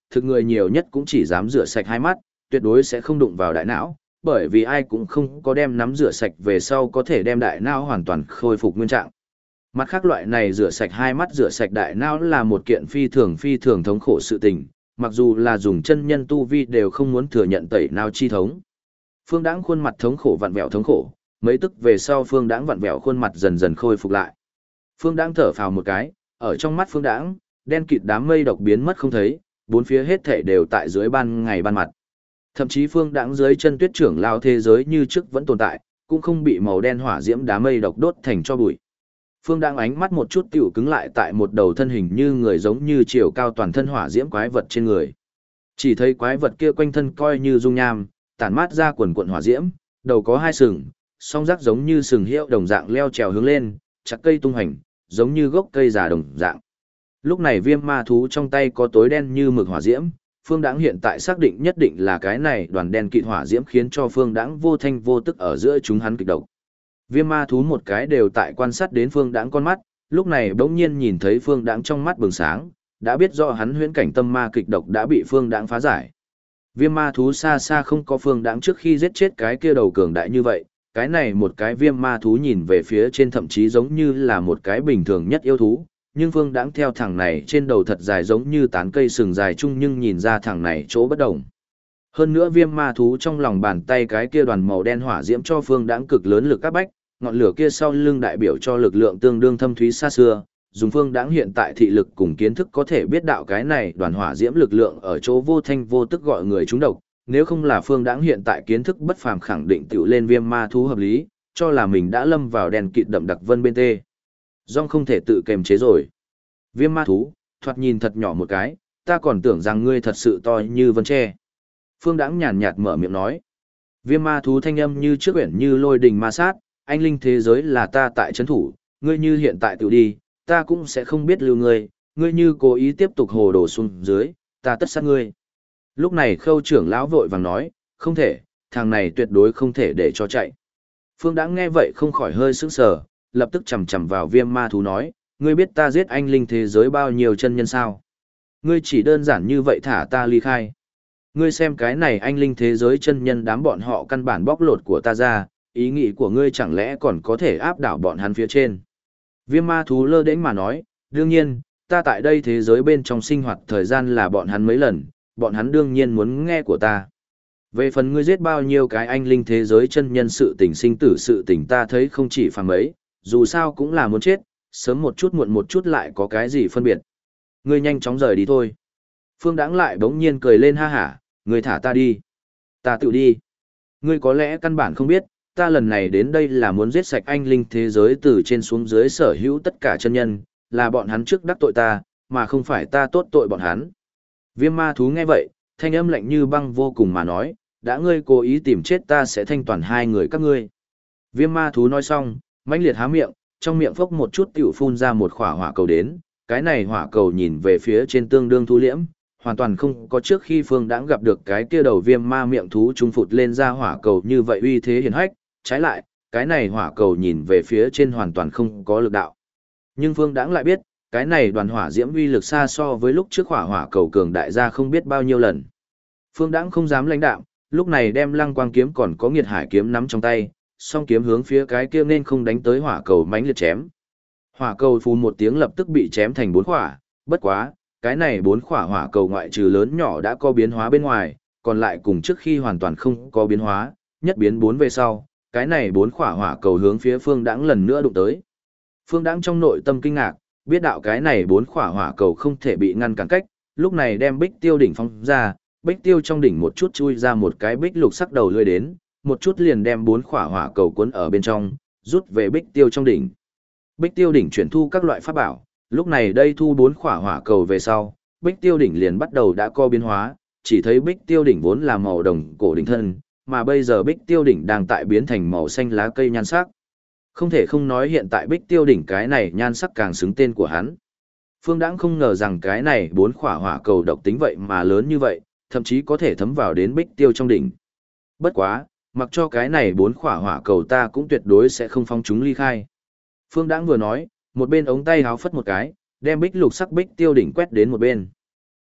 thực người nhiều nhất cũng chỉ dám rửa sạch hai mắt, tuyệt đối sẽ không đụng vào đại não, bởi vì ai cũng không có đem nắm rửa sạch về sau có thể đem đại não hoàn toàn khôi phục nguyên trạng. Mặt khác loại này rửa sạch hai mắt rửa sạch đại não là một kiện phi thường thống khổ sự tình, mặc dù là dùng chân nhân tu vi đều không muốn thừa nhận tẩy não chi thống. Phương Đãng khuôn mặt thống khổ vặn vẹo thống khổ, mấy tức về sau Phương Đãng vặn vẹo khuôn mặt dần dần khôi phục lại. Phương Đãng thở phào một cái, ở trong mắt Phương Đãng, đen kịt đám mây độc biến mất không thấy, bốn phía hết thảy đều tại dưới ban ngày ban mặt. Thậm chí Phương Đãng dưới chân Tuyết trưởng lao thế giới như trước vẫn tồn tại, cũng không bị màu đen hỏa diễm đám mây độc đốt thành cho bụi. Phương Đãng ánh mắt một chút tiểu cứng lại tại một đầu thân hình như người giống như chiều cao toàn thân hỏa diễm quái vật trên người. Chỉ thấy quái vật kia quanh thân coi như dung nham, tản mát ra quần quần hỏa diễm, đầu có hai sừng, song rác giống như sừng hiệu đồng dạng leo trèo hướng lên, chặt cây tung hành, giống như gốc cây già đồng dạng. Lúc này viêm ma thú trong tay có tối đen như mực hỏa diễm, Phương Đãng hiện tại xác định nhất định là cái này đoàn đen kịt hỏa diễm khiến cho Phương Đãng vô thanh vô tức ở giữa chúng hắn kịch độc. Viêm ma thú một cái đều tại quan sát đến Phương Đãng con mắt, lúc này bỗng nhiên nhìn thấy Phương Đãng trong mắt bừng sáng, đã biết rõ hắn huyễn cảnh tâm ma kịch độc đã bị Phương Đãng phá giải. Viêm ma thú xa xa không có Phương Đãng trước khi giết chết cái kia đầu cường đại như vậy, cái này một cái viêm ma thú nhìn về phía trên thậm chí giống như là một cái bình thường nhất yêu thú, nhưng Phương Đãng theo thằng này trên đầu thật dài giống như tán cây sừng dài chung nhưng nhìn ra thằng này chỗ bất đồng. Hơn nữa viêm ma thú trong lòng bàn tay cái kia đoàn màu đen hỏa diễm cho Phương Đãng cực lớn lực áp bách, ngọn lửa kia sau lưng đại biểu cho lực lượng tương đương thâm thúy xa xưa, dùng Phương Đãng hiện tại thị lực cùng kiến thức có thể biết đạo cái này đoàn hỏa diễm lực lượng ở chỗ vô thanh vô tức gọi người trúng độc, nếu không là Phương Đãng hiện tại kiến thức bất phàm khẳng định tiểu lên viêm ma thú hợp lý, cho là mình đã lâm vào đèn kịt đậm đặc vân bên tê. Dòng không thể tự kềm chế rồi. Viêm ma thú, thoạt nhìn thật nhỏ một cái, ta còn tưởng rằng ngươi thật sự to như vân tre. Phương Đãng nhàn nhạt mở miệng nói. Viêm ma thú thanh âm như trước uyển như lôi đình ma sát, anh linh thế giới là ta tại trấn thủ, ngươi như hiện tại tự đi, ta cũng sẽ không biết lưu ngươi, ngươi như cố ý tiếp tục hồ đồ xuống dưới, ta tất sát ngươi. Lúc này Khâu trưởng lão vội vàng nói, không thể, thằng này tuyệt đối không thể để cho chạy. Phương Đãng nghe vậy không khỏi hơi sững sờ, lập tức chầm chầm vào viêm ma thú nói, ngươi biết ta giết anh linh thế giới bao nhiêu chân nhân sao? Ngươi chỉ đơn giản như vậy thả ta ly khai. Ngươi xem cái này anh linh thế giới chân nhân đám bọn họ căn bản bóc lột của ta ra, ý nghĩ của ngươi chẳng lẽ còn có thể áp đảo bọn hắn phía trên. Viêm ma thú lơ đễnh mà nói, đương nhiên, ta tại đây thế giới bên trong sinh hoạt thời gian là bọn hắn mấy lần, bọn hắn đương nhiên muốn nghe của ta. Về phần ngươi giết bao nhiêu cái anh linh thế giới chân nhân sự tình sinh tử sự tình ta thấy không chỉ phàm ấy, dù sao cũng là muốn chết, sớm một chút muộn một chút lại có cái gì phân biệt. Ngươi nhanh chóng rời đi thôi. Phương Đãng lại bỗng nhiên cười lên ha hả, ngươi thả ta đi. Ta tự đi. Ngươi có lẽ căn bản không biết, ta lần này đến đây là muốn giết sạch anh linh thế giới từ trên xuống dưới sở hữu tất cả chân nhân, là bọn hắn trước đắc tội ta, mà không phải ta tốt tội bọn hắn. Viêm ma thú nghe vậy, thanh âm lạnh như băng vô cùng mà nói, đã ngươi cố ý tìm chết ta sẽ thanh toàn hai người các ngươi. Viêm ma thú nói xong, mãnh liệt há miệng, trong miệng phốc một chút tiểu phun ra một khỏa hỏa cầu đến, cái này hỏa cầu nhìn về phía trên tương đương thu liễm, hoàn toàn không có trước khi Phương Đãng gặp được cái kia đầu viêm ma miệng thú trung phụt lên ra hỏa cầu như vậy uy thế hiển hách, trái lại, cái này hỏa cầu nhìn về phía trên hoàn toàn không có lực đạo. Nhưng Phương Đãng lại biết, cái này đoàn hỏa diễm uy lực xa so với lúc trước hỏa cầu cường đại ra không biết bao nhiêu lần. Phương Đãng không dám lãnh đạm, lúc này đem Lăng Quang kiếm còn có Nghiệt Hải kiếm nắm trong tay, song kiếm hướng phía cái kia nên không đánh tới hỏa cầu mãnh liệt chém. Hỏa cầu phun một tiếng lập tức bị chém thành 4 khỏa, bất quá, cái này 4 khỏa hỏa cầu ngoại trừ lớn nhỏ đã có biến hóa bên ngoài, còn lại cùng trước khi hoàn toàn không có biến hóa, nhất biến 4 về sau, cái này 4 khỏa hỏa cầu hướng phía Phương Đãng lần nữa đụng tới. Phương Đãng trong nội tâm kinh ngạc, biết đạo cái này 4 khỏa hỏa cầu không thể bị ngăn cản cách, lúc này đem Bích Tiêu đỉnh phóng ra, Bích Tiêu trong đỉnh một chút chui ra một cái bích lục sắc đầu lưỡi đến, một chút liền đem 4 khỏa hỏa cầu cuốn ở bên trong, rút về Bích Tiêu trong đỉnh. Bích Tiêu đỉnh chuyển thu các loại pháp bảo, lúc này đây thu 4 khỏa hỏa cầu về sau, Bích Tiêu đỉnh liền bắt đầu đã co biến hóa, chỉ thấy Bích Tiêu đỉnh vốn là màu đồng cổ đỉnh thân, mà bây giờ Bích Tiêu đỉnh đang tại biến thành màu xanh lá cây nhan sắc. Không thể không nói hiện tại Bích Tiêu đỉnh cái này nhan sắc càng xứng tên của hắn. Phương Đãng không ngờ rằng cái này 4 khỏa hỏa cầu độc tính vậy mà lớn như vậy, thậm chí có thể thấm vào đến Bích Tiêu trong đỉnh. Bất quá, mặc cho cái này 4 khỏa hỏa cầu ta cũng tuyệt đối sẽ không phóng chúng ly khai. Phương Đãng vừa nói, một bên ống tay háo phất một cái, đem bích lục sắc Bích Tiêu đỉnh quét đến một bên.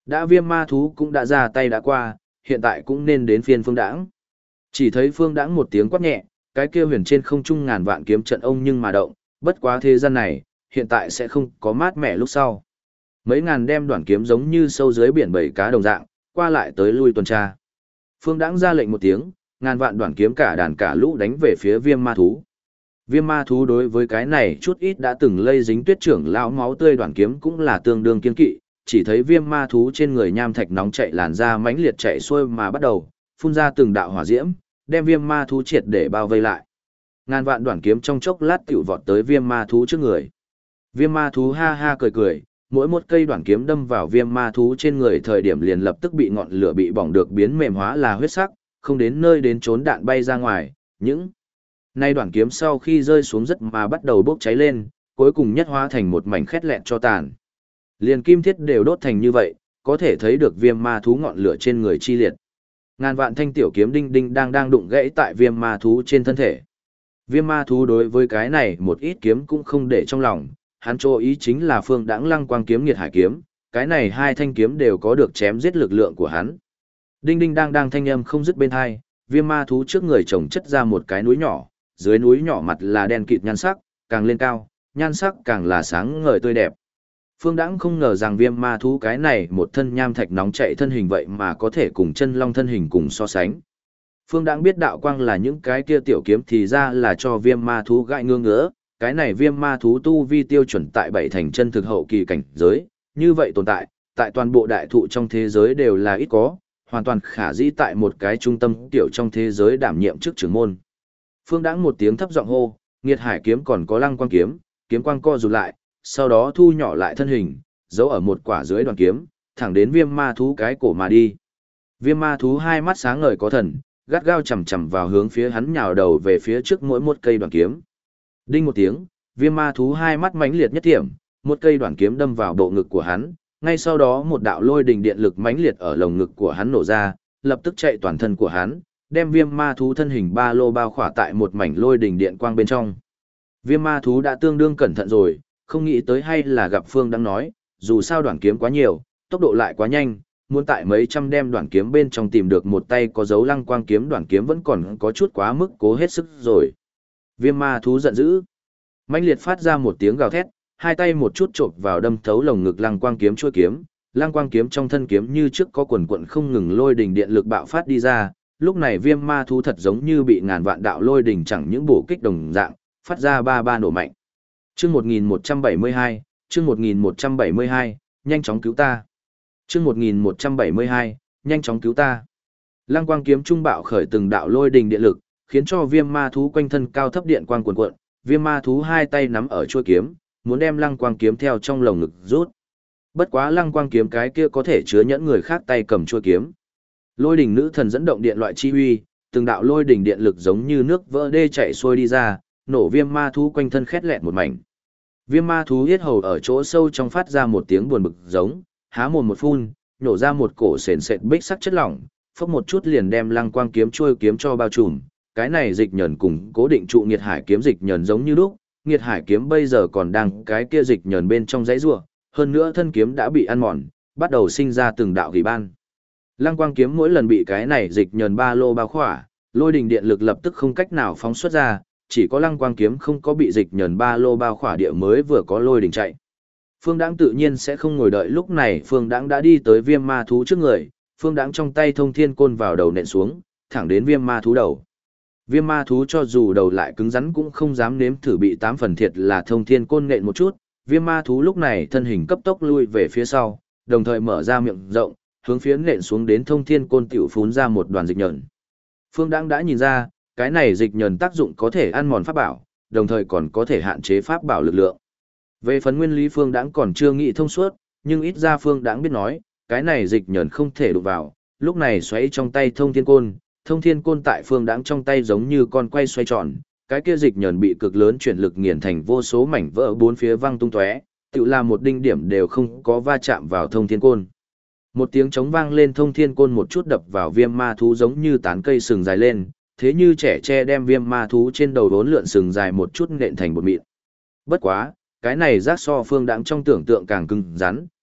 Đã viêm ma thú cũng đã ra tay đã qua, hiện tại cũng nên đến phiên Phương Đãng. Chỉ thấy Phương Đãng một tiếng quát nhẹ, cái kia huyền trên không trung ngàn vạn kiếm trận ông nhưng mà động, bất quá thế gian này, hiện tại sẽ không có mát mẻ lúc sau. Mấy ngàn đem đoạn kiếm giống như sâu dưới biển bầy cá đồng dạng, qua lại tới lui tuần tra. Phương Đãng ra lệnh một tiếng, ngàn vạn đoạn kiếm cả đàn cả lũ đánh về phía viêm ma thú. Viêm ma thú đối với cái này chút ít đã từng lây dính tuyết trưởng lão máu tươi đoạn kiếm cũng là tương đương kiên kỵ, chỉ thấy viêm ma thú trên người nham thạch nóng chạy làn ra mãnh liệt chạy xuôi mà bắt đầu, phun ra từng đạo hỏa diễm, đem viêm ma thú triệt để bao vây lại. Ngàn vạn đoạn kiếm trong chốc lát tiểu vọt tới viêm ma thú trước người. Viêm ma thú ha ha cười cười, mỗi một cây đoạn kiếm đâm vào viêm ma thú trên người thời điểm liền lập tức bị ngọn lửa bị bỏng được biến mềm hóa là huyết sắc, không đến nơi đến trốn đạn bay ra ngoài, những nay đoạn kiếm sau khi rơi xuống rất mà bắt đầu bốc cháy lên, cuối cùng nhất hóa thành một mảnh khét lẹn cho tàn. Liền kim thiết đều đốt thành như vậy, có thể thấy được viêm ma thú ngọn lửa trên người chi liệt. Ngàn vạn thanh tiểu kiếm đinh đinh đang đụng gãy tại viêm ma thú trên thân thể. Viêm ma thú đối với cái này một ít kiếm cũng không để trong lòng, hắn cho ý chính là Phương Đãng Lăng Quang kiếm Nghiệt Hải kiếm, cái này hai thanh kiếm đều có được chém giết lực lượng của hắn. Đinh đinh đang thanh âm không dứt bên hai, viêm ma thú trước người chồng chất ra một cái núi nhỏ, dưới núi nhỏ mặt là đen kịt nhan sắc, càng lên cao, nhan sắc càng là sáng ngời tươi đẹp. Phương Đãng không ngờ rằng viêm ma thú cái này một thân nham thạch nóng chạy thân hình vậy mà có thể cùng chân long thân hình cùng so sánh. Phương Đãng biết đạo quang là những cái kia tiểu kiếm thì ra là cho viêm ma thú gãi ngứa ngứa, cái này viêm ma thú tu vi tiêu chuẩn tại bảy thành chân thực hậu kỳ cảnh giới, như vậy tồn tại toàn bộ đại thụ trong thế giới đều là ít có, hoàn toàn khả dĩ tại một cái trung tâm tiểu trong thế giới đảm nhiệm chức trưởng môn. Phương Đãng một tiếng thấp giọng hô, Nghiệt Hải kiếm còn có Lăng Quang kiếm, kiếm quang co rụt lại, sau đó thu nhỏ lại thân hình, giấu ở một quả dưới đoàn kiếm, thẳng đến viêm ma thú cái cổ mà đi. Viêm ma thú hai mắt sáng ngời có thần, gắt gao chầm chầm vào hướng phía hắn nhào đầu về phía trước mỗi một cây đoàn kiếm. Đinh một tiếng, viêm ma thú hai mắt mãnh liệt nhất thiểm, một cây đoàn kiếm đâm vào bộ ngực của hắn, ngay sau đó một đạo lôi đình điện lực mãnh liệt ở lồng ngực của hắn nổ ra, lập tức chạy toàn thân của hắn, đem viêm ma thú thân hình ba lô bao khỏa tại một mảnh lôi đình điện quang bên trong. Viêm ma thú đã tương đương cẩn thận rồi, không nghĩ tới hay là gặp Phương đang nói, dù sao đoạn kiếm quá nhiều, tốc độ lại quá nhanh, muốn tại mấy trăm đem đoạn kiếm bên trong tìm được một tay có dấu Lăng Quang kiếm đoạn kiếm vẫn còn có chút quá mức cố hết sức rồi. Viêm ma thú giận dữ, mãnh liệt phát ra một tiếng gào thét, hai tay một chút chộp vào đâm thấu lồng ngực Lăng Quang kiếm chuôi kiếm, Lăng Quang kiếm trong thân kiếm như trước có quần quần không ngừng lôi đình điện lực bạo phát đi ra, lúc này viêm ma thú thật giống như bị ngàn vạn đạo lôi đình chẳng những bổ kích đồng dạng, phát ra ba ba nổ mạnh. Chương 1172, chương 1172, nhanh chóng cứu ta. Chương 1172, nhanh chóng cứu ta. Lăng Quang kiếm trung bạo khởi từng đạo lôi đình điện lực, khiến cho viêm ma thú quanh thân cao thấp điện quang cuồn cuộn, viêm ma thú hai tay nắm ở chuôi kiếm, muốn đem Lăng Quang kiếm theo trong lồng ngực rút. Bất quá Lăng Quang kiếm cái kia có thể chứa nhẫn người khác tay cầm chuôi kiếm. Lôi đình nữ thần dẫn động điện loại chi huy, từng đạo lôi đình điện lực giống như nước vỡ đê chảy xuôi đi ra, nổ viêm ma thú quanh thân khét lẹt một mảnh. Viêm ma thú yết hầu ở chỗ sâu trong phát ra một tiếng buồn bực giống, há mồm một phun, nhổ ra một cổ sền sệt bích sắc chất lỏng, phốc một chút liền đem Lăng Quang kiếm chuôi kiếm cho bao trùm. Cái này dịch nhẫn cùng cố định trụ Nghiệt Hải kiếm dịch nhẫn giống như lúc, Nghiệt Hải kiếm bây giờ còn đang cái kia dịch nhẫn bên trong dãy rùa, hơn nữa thân kiếm đã bị ăn mòn, bắt đầu sinh ra từng đạo gỉ ban. Lăng Quang kiếm mỗi lần bị cái này dịch nhẫn ba lô bao khỏa, lôi đình điện lực lập tức không cách nào phóng xuất ra, chỉ có Lăng Quang kiếm không có bị dịch nhẫn ba lô bao khỏa địa mới vừa có lôi đình chạy. Phương Đãng tự nhiên sẽ không ngồi đợi, lúc này Phương Đãng đã đi tới viêm ma thú trước người, Phương Đãng trong tay thông thiên côn vào đầu nện xuống, thẳng đến viêm ma thú đầu. Viêm ma thú cho dù đầu lại cứng rắn cũng không dám nếm thử bị 8 phần thiệt là thông thiên côn nện một chút, viêm ma thú lúc này thân hình cấp tốc lui về phía sau, đồng thời mở ra miệng rộng, hướng phía nện xuống đến thông thiên côn tiểu phún ra một đoàn dịch nhẫn. Phương Đãng đã nhìn ra, cái này dịch nhẫn tác dụng có thể ăn mòn pháp bảo, đồng thời còn có thể hạn chế pháp bảo lực lượng. Về phần nguyên lý Phương Đãng còn chưa nghĩ thông suốt, nhưng ít ra Phương Đãng biết nói, cái này dịch nhẫn không thể đụng vào, lúc này xoáy trong tay thông thiên côn tại Phương Đãng trong tay giống như con quay xoay tròn, cái kia dịch nhẫn bị cực lớn chuyển lực nghiền thành vô số mảnh vỡ bốn phía văng tung tóe, tự là một đinh điểm đều không có va chạm vào thông thiên côn. Một tiếng trống vang lên, thông thiên côn một chút đập vào viêm ma thú giống như tán cây sừng dài lên, thế như trẻ tre đem viêm ma thú trên đầu đốn lượn sừng dài một chút nện thành bột mịn. Bất quá, cái này rác so Phương Đãng trong tưởng tượng càng cứng rắn,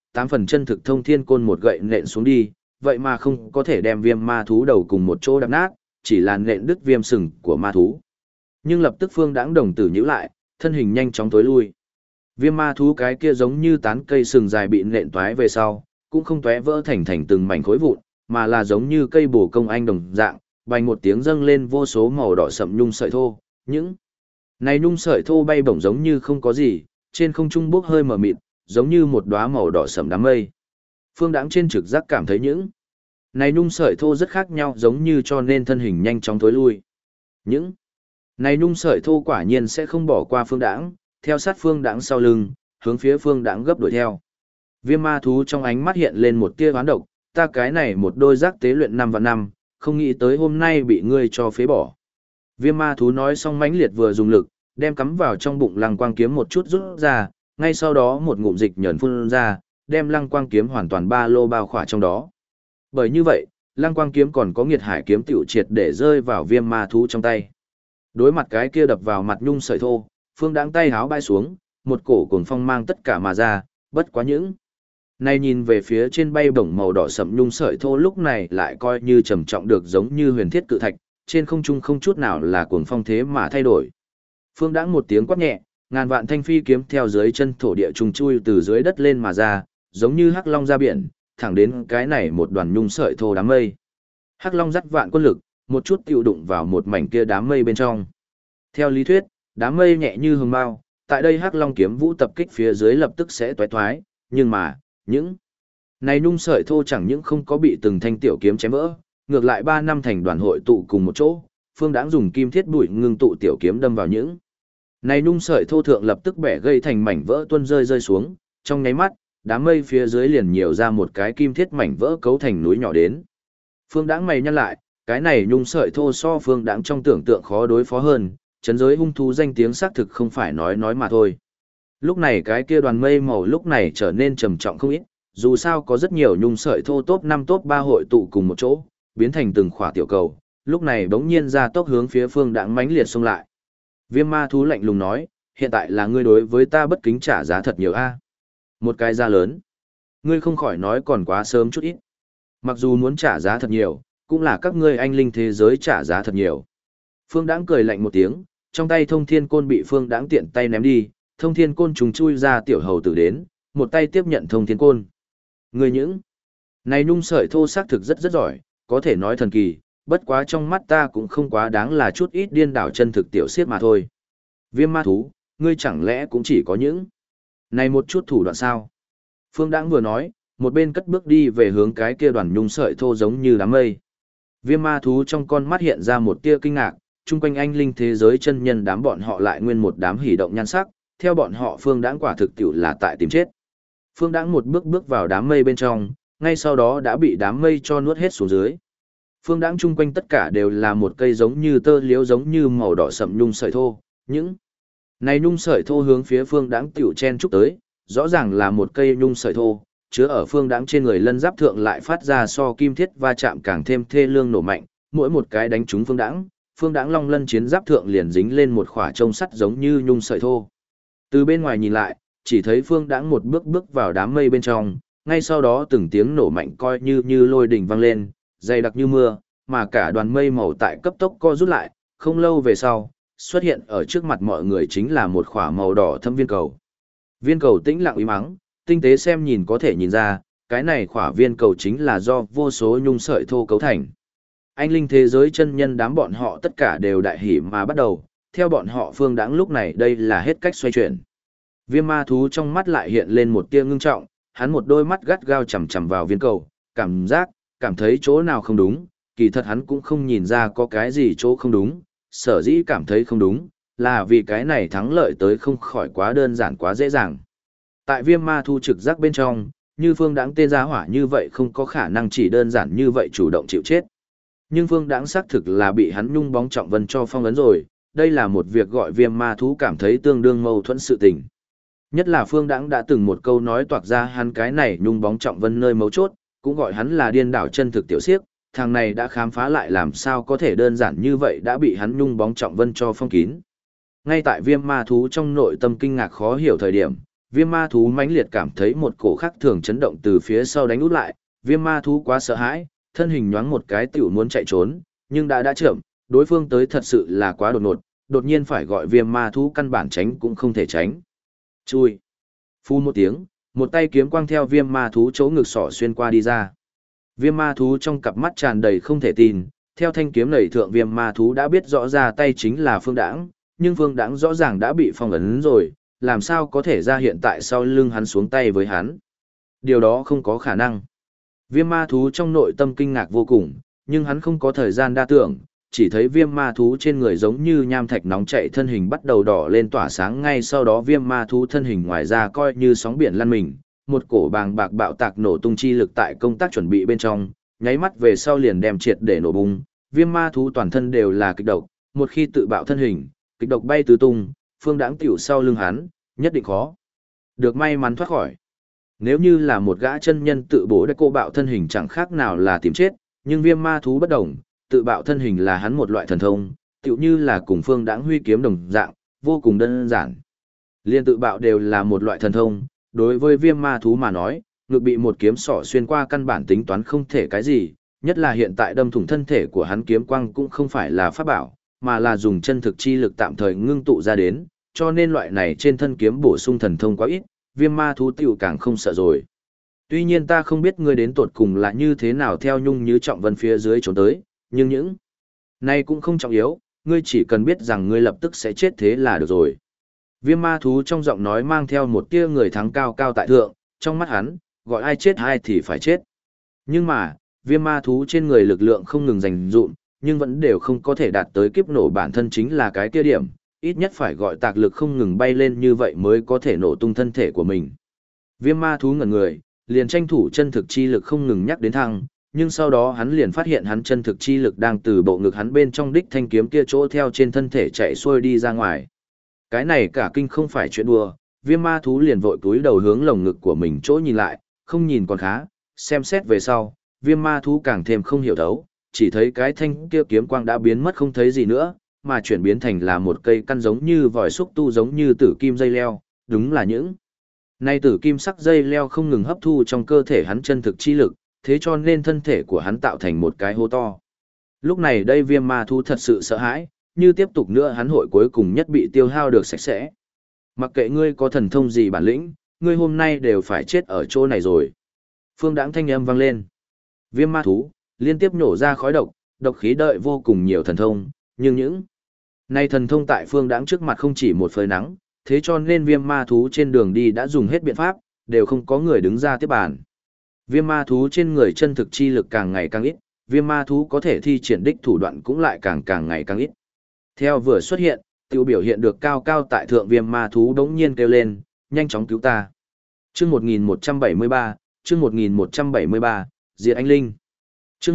tám phần chân thực thông thiên côn một gậy nện xuống đi, vậy mà không có thể đem viêm ma thú đầu cùng một chỗ đập nát, chỉ là nện đứt viêm sừng của ma thú. Nhưng lập tức Phương Đãng đồng tử nhíu lại, thân hình nhanh chóng tối lui. Viêm ma thú cái kia giống như tán cây sừng dài bị nện toái về sau, cũng không tóe vỡ thành từng mảnh khối vụn, mà là giống như cây bổ công anh đồng dạng, bành một tiếng dâng lên vô số màu đỏ sậm nhung sợi thô, những này nhung sợi thô bay bổng giống như không có gì, trên không trung bốc hơi mờ mịt, giống như một đóa màu đỏ sậm đám mây. Phương Đãng trên trực giác cảm thấy những này nhung sợi thô rất khác nhau, giống như cho nên thân hình nhanh chóng tối lui. Những này nhung sợi thô quả nhiên sẽ không bỏ qua Phương Đãng, theo sát Phương Đãng sau lưng, hướng phía Phương Đãng gấp đuổi theo. Viêm ma thú trong ánh mắt hiện lên một tia oán độc, ta cái này một đôi giác tế luyện 5 vạn năm, không nghĩ tới hôm nay bị ngươi cho phế bỏ. Viêm ma thú nói xong mãnh liệt vừa dùng lực, đem cắm vào trong bụng lăng quang kiếm một chút rút ra, ngay sau đó một ngụm dịch nhẫn phun ra, đem lăng quang kiếm hoàn toàn ba lô bao khỏa trong đó. Bởi như vậy, lăng quang kiếm còn có nghiệt hải kiếm tiểu triệt để rơi vào viêm ma thú trong tay. Đối mặt cái kia đập vào mặt nhung sợi thô, Phương Đãng tay háo bay xuống, một cổ cuồng phong mang tất cả mà ra, bất quá những này nhìn về phía trên bay bổng màu đỏ sậm nhung sợi thô lúc này lại coi như trầm trọng được giống như huyền thiết cự thạch, trên không trung không chút nào là cuồng phong thế mà thay đổi. Phương Đãng một tiếng quát nhẹ, ngàn vạn thanh phi kiếm theo dưới chân thổ địa trùng chui từ dưới đất lên mà ra, giống như hắc long ra biển, thẳng đến cái này một đoàn nhung sợi thô đám mây. Hắc long dắt vạn quân lực, một chút tiêu đụng vào một mảnh kia đám mây bên trong. Theo lý thuyết, đám mây nhẹ như hồng mao, tại đây hắc long kiếm vũ tập kích phía dưới lập tức sẽ toái thoái, nhưng mà, những này nhung sợi thô chẳng những không có bị từng thanh tiểu kiếm chém vỡ, ngược lại 3 năm thành đoàn hội tụ cùng một chỗ, Phương Đãng dùng kim thiết bụi ngưng tụ tiểu kiếm đâm vào những này nhung sợi thô thượng lập tức bẻ gây thành mảnh vỡ tuôn rơi xuống, trong nháy mắt, đám mây phía dưới liền nhiều ra một cái kim thiết mảnh vỡ cấu thành núi nhỏ đến. Phương Đãng mày nhăn lại, cái này nhung sợi thô so Phương Đãng trong tưởng tượng khó đối phó hơn, chấn giới hung thú danh tiếng xác thực không phải nói mà thôi. Lúc này cái kia đoàn mây màu lúc này trở nên trầm trọng không ít, dù sao có rất nhiều nhung sợi thô top 5 top 3 hội tụ cùng một chỗ, biến thành từng khỏa tiểu cầu, lúc này bỗng nhiên ra tốc hướng phía Phương Đãng mãnh liệt xông lại. Viêm ma thú lạnh lùng nói, hiện tại là ngươi đối với ta bất kính trả giá thật nhiều a. Một cái giá lớn. Ngươi không khỏi nói còn quá sớm chút ít. Mặc dù muốn trả giá thật nhiều, cũng là các ngươi anh linh thế giới trả giá thật nhiều. Phương Đãng cười lạnh một tiếng, trong tay thông thiên côn bị Phương Đãng tiện tay ném đi, thông thiên côn trùng chui ra tiểu hầu tử đến, một tay tiếp nhận thông thiên côn. Ngươi những này nhung sợi thô xác thực rất giỏi, có thể nói thần kỳ, bất quá trong mắt ta cũng không quá đáng là chút ít điên đảo chân thực tiểu xiết mà thôi. Viêm ma thú, ngươi chẳng lẽ cũng chỉ có những này một chút thủ đoạn sao? Phương Đãng vừa nói, một bên cất bước đi về hướng cái kia đoàn nhung sợi thô giống như đám mây. Viêm ma thú trong con mắt hiện ra một tia kinh ngạc, chung quanh anh linh thế giới chân nhân đám bọn họ lại nguyên một đám hỉ động nhan sắc, theo bọn họ Phương Đãng quả thực tiểu là tại tìm chết. Phương Đãng một bước vào đám mây bên trong, ngay sau đó đã bị đám mây cho nuốt hết xuống dưới. Phương Đãng chung quanh tất cả đều là một cây giống như tơ liễu giống như màu đỏ sậm nhung sợi thô, những này nhung sợi thô hướng phía Phương Đãng tiểu chen chúc tới, rõ ràng là một cây nhung sợi thô, chứa ở Phương Đãng trên người lân giáp thượng lại phát ra so kim thiết va chạm càng thêm thê lương nổ mạnh, mỗi một cái đánh trúng Phương Đãng long lân chiến giáp thượng liền dính lên một khỏa trông sắt giống như nhung sợi thô. Từ bên ngoài nhìn lại, chỉ thấy Phương Đãng một bước vào đám mây bên trong, ngay sau đó từng tiếng nổ mạnh coi như lôi đỉnh vang lên, dày đặc như mưa, mà cả đoàn mây màu tại cấp tốc co rút lại, không lâu về sau, xuất hiện ở trước mặt mọi người chính là một khỏa màu đỏ thâm viên cầu. Viên cầu tĩnh lặng im ắng, tinh tế xem nhìn có thể nhìn ra, cái này khỏa viên cầu chính là do vô số nhung sợi thô cấu thành. Anh linh thế giới chân nhân đám bọn họ tất cả đều đại hỉ mà bắt đầu, theo bọn họ Phương Đãng lúc này đây là hết cách xoay chuyển. Viêm ma thú trong mắt lại hiện lên một tia ngưng trọng, hắn một đôi mắt gắt gao chằm chằm vào viên cầu, cảm thấy chỗ nào không đúng, kỳ thật hắn cũng không nhìn ra có cái gì chỗ không đúng, sở dĩ cảm thấy không đúng, là vì cái này thắng lợi tới không khỏi quá đơn giản quá dễ dàng. Tại viêm ma thu trực giác bên trong, như Phương Đãng tên giá hỏa như vậy không có khả năng chỉ đơn giản như vậy chủ động chịu chết. Nhưng Phương Đãng xác thực là bị hắn nhung bóng trọng vân cho phong ấn rồi, đây là một việc gọi viêm ma thú cảm thấy tương đương mâu thuẫn sự tình. Nhất là Phương Đãng đã từng một câu nói toạc ra hắn cái này nhung bóng trọng vân nơi mấu chốt, cũng gọi hắn là điên đảo chân thực tiểu siếc, thằng này đã khám phá lại làm sao có thể đơn giản như vậy đã bị hắn nhung bóng trọng vân cho phong kín. Ngay tại viêm ma thú trong nội tâm kinh ngạc khó hiểu thời điểm, viêm ma thú mãnh liệt cảm thấy một cổ khắc thường chấn động từ phía sau đánh út lại, viêm ma thú quá sợ hãi, thân hình nhoáng một cái tiểu muốn chạy trốn, nhưng đã chậm, đối phương tới thật sự là quá đột ngột, đột nhiên phải gọi viêm ma thú căn bản tránh cũng không thể tránh. Chui. Phu một tiếng, một tay kiếm quang theo viêm ma thú chỗ ngực sỏ xuyên qua đi ra. Viêm ma thú trong cặp mắt tràn đầy không thể tin, theo thanh kiếm nảy thượng viêm ma thú đã biết rõ ra tay chính là Phương Đãng, nhưng Phương Đãng rõ ràng đã bị phong ấn rồi, làm sao có thể ra hiện tại sau lưng hắn xuống tay với hắn. Điều đó không có khả năng. Viêm ma thú trong nội tâm kinh ngạc vô cùng, nhưng hắn không có thời gian đa tưởng, chỉ thấy viêm ma thú trên người giống như nham thạch nóng chảy thân hình bắt đầu đỏ lên tỏa sáng, ngay sau đó viêm ma thú thân hình ngoài ra coi như sóng biển lăn mình, một cổ bàng bạc bạo tạc nổ tung chi lực tại công tác chuẩn bị bên trong, nháy mắt về sau liền đem triệt để nổ bung, viêm ma thú toàn thân đều là kịch độc, một khi tự bạo thân hình, kịch độc bay tứ tung, Phương Đãng tiểu sau lưng hắn, nhất định khó được may mắn thoát khỏi. Nếu như là một gã chân nhân tự bổ để cô bạo thân hình chẳng khác nào là tìm chết, nhưng viêm ma thú bất đồng, tự bạo thân hình là hắn một loại thần thông, tựu như là cùng Phương Đãng huy kiếm đồng dạng, vô cùng đơn giản. Liên tự bạo đều là một loại thần thông, đối với viêm ma thú mà nói, ngực bị một kiếm sỏ xuyên qua căn bản tính toán không thể cái gì, nhất là hiện tại đâm thủng thân thể của hắn kiếm quang cũng không phải là pháp bảo, mà là dùng chân thực chi lực tạm thời ngưng tụ ra đến, cho nên loại này trên thân kiếm bổ sung thần thông quá ít, viêm ma thú tiểu càng không sợ rồi. Tuy nhiên ta không biết ngươi đến tột cùng là như thế nào theo Nhung Như Trọng Vân phía dưới trốn tới, nhưng những này cũng không trọng yếu, ngươi chỉ cần biết rằng ngươi lập tức sẽ chết thế là được rồi. Viêm ma thú trong giọng nói mang theo một tia người thắng cao cao tại thượng, trong mắt hắn, gọi ai chết ai thì phải chết. Nhưng mà, viêm ma thú trên người lực lượng không ngừng dành dụm, nhưng vẫn đều không có thể đạt tới kiếp nổ bản thân chính là cái kia điểm, ít nhất phải gọi tạc lực không ngừng bay lên như vậy mới có thể nổ tung thân thể của mình. Viêm ma thú ngẩn người, liền tranh thủ chân thực chi lực không ngừng nhắc đến thăng, nhưng sau đó hắn liền phát hiện hắn chân thực chi lực đang từ bộ ngực hắn bên trong đích thanh kiếm kia chỗ theo trên thân thể chạy xuôi đi ra ngoài. Cái này cả kinh không phải chuyện đùa, viêm ma thú liền vội cúi đầu hướng lồng ngực của mình chỗ nhìn lại, không nhìn còn khá, xem xét về sau, viêm ma thú càng thêm không hiểu thấu, chỉ thấy cái thanh kia kiếm quang đã biến mất không thấy gì nữa, mà chuyển biến thành là một cây căn giống như vòi xúc tu giống như tử kim dây leo, đúng là những nay tử kim sắc dây leo không ngừng hấp thu trong cơ thể hắn chân thực chi lực, thế cho nên thân thể của hắn tạo thành một cái hố to. Lúc này đây viêm ma thú thật sự sợ hãi, như tiếp tục nữa hắn hội cuối cùng nhất bị tiêu hao được sạch sẽ. Mặc kệ ngươi có thần thông gì bản lĩnh, ngươi hôm nay đều phải chết ở chỗ này rồi. Phương Đãng thanh âm vang lên. Viêm ma thú liên tiếp nổ ra khói độc, độc khí đợi vô cùng nhiều thần thông, nhưng những nay thần thông tại Phương Đãng trước mặt không chỉ một phơi nắng, thế cho nên viêm ma thú trên đường đi đã dùng hết biện pháp, đều không có người đứng ra tiếp bàn. Viêm ma thú trên người chân thực chi lực càng ngày càng ít, viêm ma thú có thể thi triển đích thủ đoạn cũng lại càng ngày càng ít. Theo vừa xuất hiện, tiêu biểu hiện được cao cao tại thượng viêm ma thú đống nhiên kêu lên, nhanh chóng cứu ta. Chương 1173, chương 1173, Diệt Anh Linh. Chương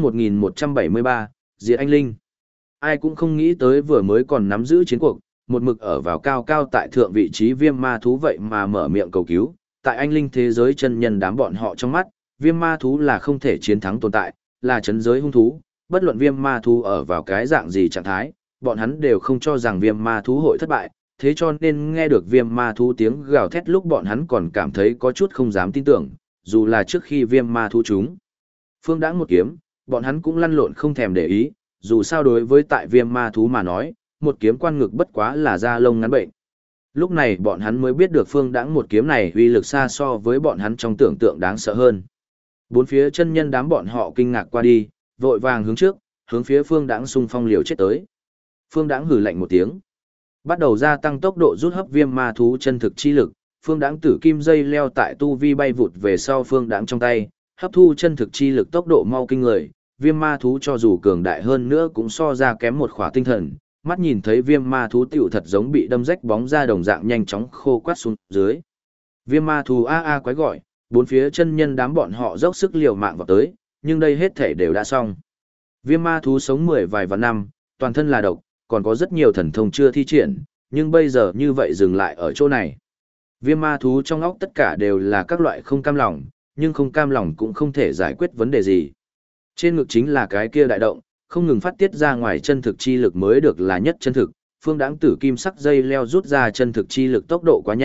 1173, Diệt Anh Linh. Ai cũng không nghĩ tới vừa mới còn nắm giữ chiến cuộc, một mực ở vào cao cao tại thượng vị trí viêm ma thú vậy mà mở miệng cầu cứu. Tại anh linh thế giới chân nhân đám bọn họ trong mắt, viêm ma thú là không thể chiến thắng tồn tại, là chấn giới hung thú, bất luận viêm ma thú ở vào cái dạng gì trạng thái, bọn hắn đều không cho rằng viêm ma thú hội thất bại, thế cho nên nghe được viêm ma thú tiếng gào thét lúc bọn hắn còn cảm thấy có chút không dám tin tưởng, dù là trước khi viêm ma thú chúng Phương Đãng một kiếm, bọn hắn cũng lăn lộn không thèm để ý, dù sao đối với tại viêm ma thú mà nói, một kiếm quan ngực bất quá là da lông ngắn bệnh. Lúc này bọn hắn mới biết được Phương Đãng một kiếm này uy lực xa so với bọn hắn trong tưởng tượng đáng sợ hơn. Bốn phía chân nhân đám bọn họ kinh ngạc qua đi, vội vàng hướng trước, hướng phía Phương Đãng xung phong liều chết tới. Phương Đãng hừ lạnh một tiếng, bắt đầu gia tăng tốc độ rút hấp viêm ma thú chân thực chi lực. Phương Đãng tử kim dây leo tại tu vi bay vụt về sau Phương Đãng trong tay, hấp thu chân thực chi lực tốc độ mau kinh người. Viêm ma thú cho dù cường đại hơn nữa cũng so ra kém một khỏa tinh thần, mắt nhìn thấy viêm ma thú tiểu thật giống bị đâm rách bóng ra đồng dạng nhanh chóng khô quát xuống dưới. Viêm ma thú a quái gọi, bốn phía chân nhân đám bọn họ dốc sức liều mạng vào tới, nhưng đây hết thể đều đã xong. Viêm ma thú sống vài vạn năm, toàn thân là độc, còn có rất nhiều thần thông chưa thi triển, nhưng bây giờ như vậy dừng lại ở chỗ này. Viêm ma thú trong óc tất cả đều là các loại không cam lòng, nhưng không cam lòng cũng không thể giải quyết vấn đề gì. Trên ngực chính là cái kia đại động, không ngừng phát tiết ra ngoài chân thực chi lực mới được là nhất chân thực. Phương Đãng tử kim sắc dây leo rút ra chân thực chi lực tốc độ quá nhanh,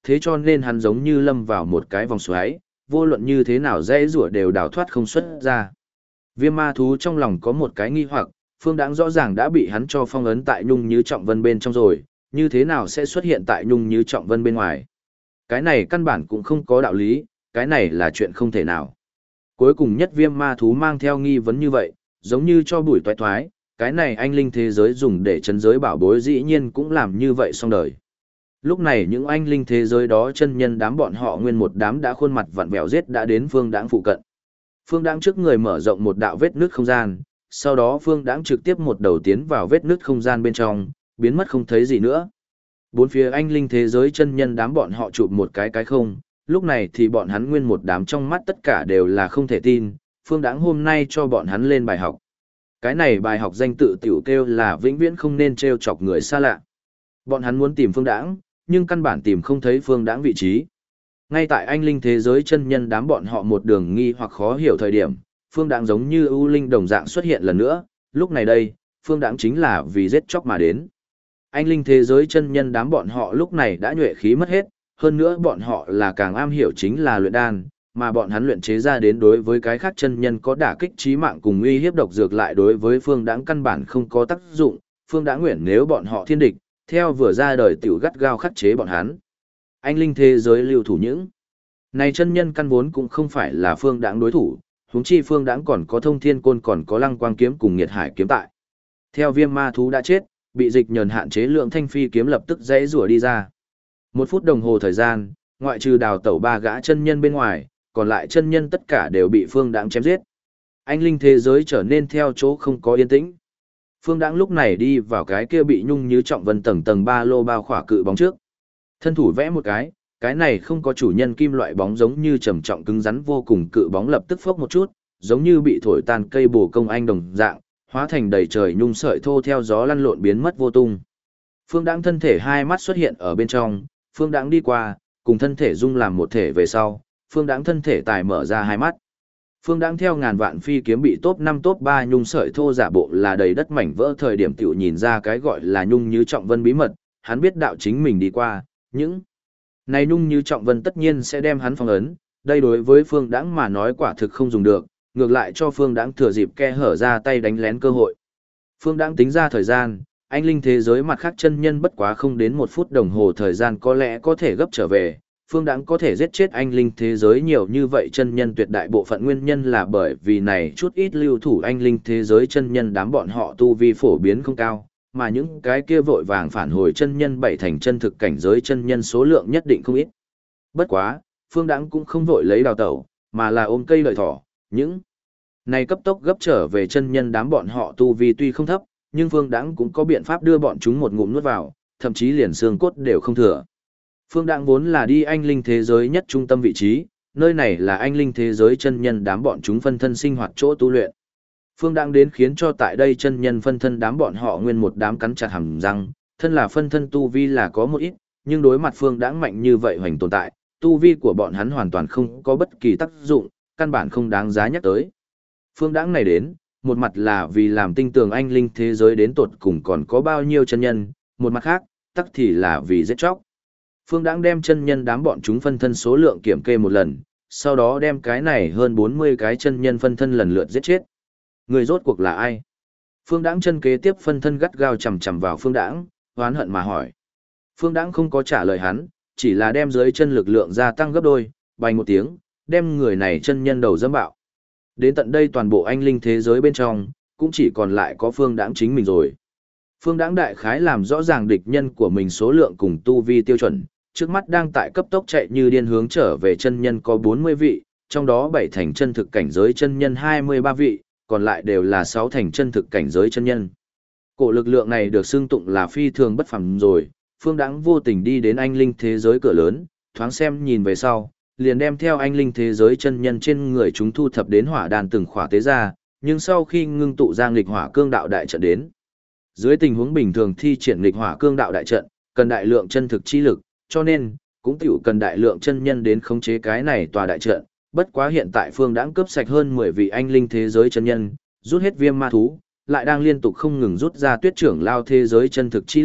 thế cho nên hắn giống như lâm vào một cái vòng xoáy, vô luận như thế nào dễ rủa đều đào thoát không xuất ra. Viêm ma thú trong lòng có một cái nghi hoặc, Phương Đãng rõ ràng đã bị hắn cho phong ấn tại Nhung Như Trọng Vân bên trong rồi, như thế nào sẽ xuất hiện tại Nhung Như Trọng Vân bên ngoài? Cái này căn bản cũng không có đạo lý, cái này là chuyện không thể nào. Cuối cùng nhất viêm ma thú mang theo nghi vấn như vậy, giống như cho bụi toái thoái, cái này anh linh thế giới dùng để chấn giới bảo bối dĩ nhiên cũng làm như vậy xong đời. Lúc này những anh linh thế giới đó chân nhân đám bọn họ nguyên một đám đã khuôn mặt vặn vẹo giết đã đến Phương Đãng phụ cận. Phương Đãng trước người mở rộng một đạo vết nứt không gian, sau đó Phương Đãng trực tiếp một đầu tiến vào vết nứt không gian bên trong, biến mất không thấy gì nữa. Bốn phía anh linh thế giới chân nhân đám bọn họ chụp một cái không, lúc này thì bọn hắn nguyên một đám trong mắt tất cả đều là không thể tin, Phương Đãng hôm nay cho bọn hắn lên bài học. Cái này bài học danh tự tiểu kêu là vĩnh viễn không nên trêu chọc người xa lạ. Bọn hắn muốn tìm Phương Đãng, nhưng căn bản tìm không thấy Phương Đãng vị trí. Ngay tại anh linh thế giới chân nhân đám bọn họ một đường nghi hoặc khó hiểu thời điểm, Phương Đãng giống như ưu linh đồng dạng xuất hiện lần nữa, lúc này đây, Phương Đãng chính là vì giết chóc mà đến. Anh linh thế giới chân nhân đám bọn họ lúc này đã nhuệ khí mất hết, hơn nữa bọn họ là càng am hiểu chính là luyện đan, mà bọn hắn luyện chế ra đến đối với cái khác chân nhân có đả kích chí mạng cùng uy hiếp độc dược lại đối với Phương Đãng căn bản không có tác dụng, Phương Đãng nguyện nếu bọn họ thiên địch, theo vừa ra đời tiểu gắt gao khắc chế bọn hắn. Anh linh thế giới lưu thủ những này chân nhân căn vốn cũng không phải là Phương Đãng đối thủ, huống chi Phương Đãng còn có Thông Thiên Côn còn có Lăng Quang kiếm cùng Nghiệt Hải kiếm tại. Theo viêm ma thú đã chết, bị dịch nhờn hạn chế lượng thanh phi kiếm lập tức dãy rủa đi ra. 1 phút đồng hồ thời gian, ngoại trừ đào tẩu 3 gã chân nhân bên ngoài, còn lại chân nhân tất cả đều bị Phương Đãng chém giết. Anh linh thế giới trở nên theo chỗ không có yên tĩnh. Phương Đãng lúc này đi vào cái kia bị Nhung Như Trọng Vân tầng tầng ba lô bao khỏa cự bóng trước. Thân thủ vẽ một cái này không có chủ nhân kim loại bóng giống như trầm trọng cứng rắn vô cùng cự bóng lập tức phốc một chút, giống như bị thổi tan cây bồ công anh đồng dạng, hóa thành đầy trời nhung sợi thô theo gió lăn lộn biến mất vô tung. Phương Đãng thân thể hai mắt xuất hiện ở bên trong, Phương Đãng đi qua, cùng thân thể dung làm một thể về sau, Phương Đãng thân thể tài mở ra hai mắt. Phương Đãng theo ngàn vạn phi kiếm bị top 5 top 3 nhung sợi thô giả bộ là đầy đất mảnh vỡ thời điểm tiểu nhìn ra cái gọi là Nhung Như Trọng Vân bí mật, hắn biết đạo chính mình đi qua, những này Nhung Như Trọng Vân tất nhiên sẽ đem hắn phong ấn, đây đối với Phương Đãng mà nói quả thực không dùng được, ngược lại cho Phương Đãng thừa dịp kẽ hở ra tay đánh lén cơ hội. Phương Đãng tính ra thời gian, anh linh thế giới mặt khác chân nhân bất quá không đến 1 phút đồng hồ thời gian có lẽ có thể gấp trở về. Phương Đãng có thể giết chết anh linh thế giới nhiều như vậy chân nhân tuyệt đại bộ phận nguyên nhân là bởi vì này chút ít lưu thủ anh linh thế giới chân nhân đám bọn họ tu vi phổ biến không cao, mà những cái kia vội vàng phản hồi chân nhân 7 thành chân thực cảnh giới chân nhân số lượng nhất định không ít. Bất quá, Phương Đãng cũng không vội lấy đào tẩu, mà là ôm cây lợi thỏ, những này cấp tốc gấp trở về chân nhân đám bọn họ tu vi tuy không thấp, nhưng Phương Đãng cũng có biện pháp đưa bọn chúng một ngụm nuốt vào, thậm chí liền xương cốt đều không thừa. Phương Đãng vốn là đi anh linh thế giới nhất trung tâm vị trí, nơi này là anh linh thế giới chân nhân đám bọn chúng phân thân sinh hoạt chỗ tu luyện. Phương Đãng đến khiến cho tại đây chân nhân phân thân đám bọn họ nguyên một đám cắn chặt hàm răng, thân là phân thân tu vi là có một ít, nhưng đối mặt Phương Đãng mạnh như vậy hoành tồn tại, tu vi của bọn hắn hoàn toàn không có bất kỳ tác dụng, căn bản không đáng giá nhắc tới. Phương Đãng này đến, một mặt là vì làm tinh tường anh linh thế giới đến tột cùng còn có bao nhiêu chân nhân, một mặt khác, tắc thì là vì giết chóc. Phương Đãng đem chân nhân đám bọn chúng phân thân số lượng kiểm kê một lần, sau đó đem cái này hơn 40 cái chân nhân phân thân lần lượt giết chết. Người rốt cuộc là ai? Phương Đãng chân kế tiếp phân thân gắt gao chằm chằm vào Phương Đãng, oán hận mà hỏi. Phương Đãng không có trả lời hắn, chỉ là đem dưới chân lực lượng gia tăng gấp đôi, bành một tiếng, đem người này chân nhân đầu dẫm bạo. Đến tận đây toàn bộ anh linh thế giới bên trong, cũng chỉ còn lại có Phương Đãng chính mình rồi. Phương Đãng đại khái làm rõ ràng địch nhân của mình số lượng cùng tu vi tiêu chuẩn, trước mắt đang tại cấp tốc chạy như điên hướng trở về chân nhân có 40 vị, trong đó 7 thành chân thực cảnh giới chân nhân 23 vị, còn lại đều là 6 thành chân thực cảnh giới chân nhân. Cổ lực lượng này được xưng tụng là phi thường bất phàm rồi, Phương Đãng vô tình đi đến anh linh thế giới cửa lớn, thoáng xem nhìn về sau, liền đem theo anh linh thế giới chân nhân trên người chúng thu thập đến hỏa đàn từng khỏa tế ra, nhưng sau khi ngưng tụ ra nghịch hỏa cương đạo đại trận đến. Dưới tình huống bình thường thi triển nghịch hỏa cương đạo đại trận, cần đại lượng chân thực chi lực, cho nên, cũng tiểu cần đại lượng chân nhân đến khống chế cái này tòa đại trận. Bất quá hiện tại Phương Đãng cướp sạch hơn 10 vị anh linh thế giới chân nhân, rút hết viêm ma thú, lại đang liên tục không ngừng rút ra tuyết trưởng lao thế giới chân thực chi lực,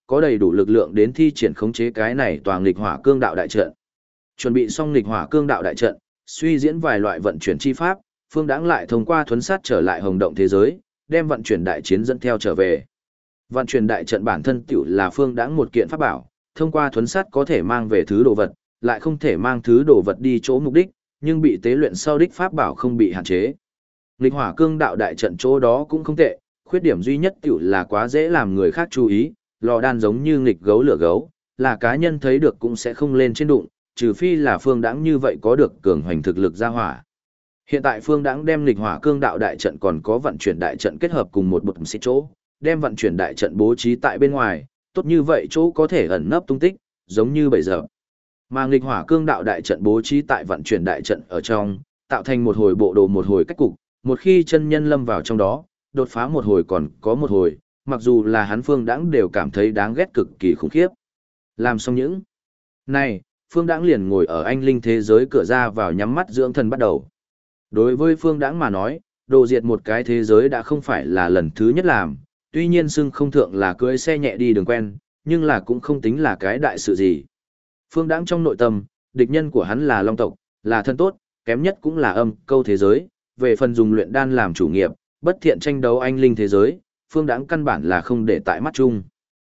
có đầy đủ lực lượng đến thi triển khống chế cái này toàn nghịch hỏa cương đạo đại trận. Chuẩn bị xong nghịch hỏa cương đạo đại trận, suy diễn vài loại vận chuyển chi pháp, Phương Đãng lại thông qua thuấn sát trở lại hồng động thế giới, đem vận chuyển đại chiến dẫn theo trở về. Vận chuyển đại trận bản thân tiểu là Phương Đãng một kiện pháp bảo, thông qua thuấn sát có thể mang về thứ đồ vật, lại không thể mang thứ đồ vật đi chỗ mục đích, nhưng bị tế luyện sau đích pháp bảo không bị hạn chế. Nghịch hỏa cương đạo đại trận chỗ đó cũng không tệ, khuyết điểm duy nhất tiểu là quá dễ làm người khác chú ý, lò đan giống như nghịch gấu lửa gấu, là cá nhân thấy được cũng sẽ không lên trên đụng, trừ phi là Phương Đãng như vậy có được cường hoành thực lực ra hỏa. Hiện tại Phương Đãng đem nghịch hỏa cương đạo đại trận còn có vận chuyển đại trận kết hợp cùng một bột xích chỗ, đem vận chuyển đại trận bố trí tại bên ngoài, tốt như vậy chỗ có thể ẩn nấp tung tích, giống như bây giờ. Mà nghịch hỏa cương đạo đại trận bố trí tại vận chuyển đại trận ở trong, tạo thành một hồi bộ đồ một hồi cách cục, một khi chân nhân lâm vào trong đó, đột phá một hồi còn có một hồi, mặc dù là hắn Phương Đãng đều cảm thấy đáng ghét cực kỳ khủng khiếp. Làm xong những này, Phương Đãng liền ngồi ở anh linh thế giới cửa ra vào nhắm mắt dưỡng thần bắt đầu. Đối với Phương Đãng mà nói, đồ diệt một cái thế giới đã không phải là lần thứ nhất làm, tuy nhiên xưng không thượng là cưỡi xe nhẹ đi đường quen, nhưng là cũng không tính là cái đại sự gì. Phương Đãng trong nội tâm, địch nhân của hắn là Long tộc, là thân tốt, kém nhất cũng là âm câu thế giới, về phần dùng luyện đan làm chủ nghiệp, bất thiện tranh đấu anh linh thế giới, Phương Đãng căn bản là không để tại mắt chung.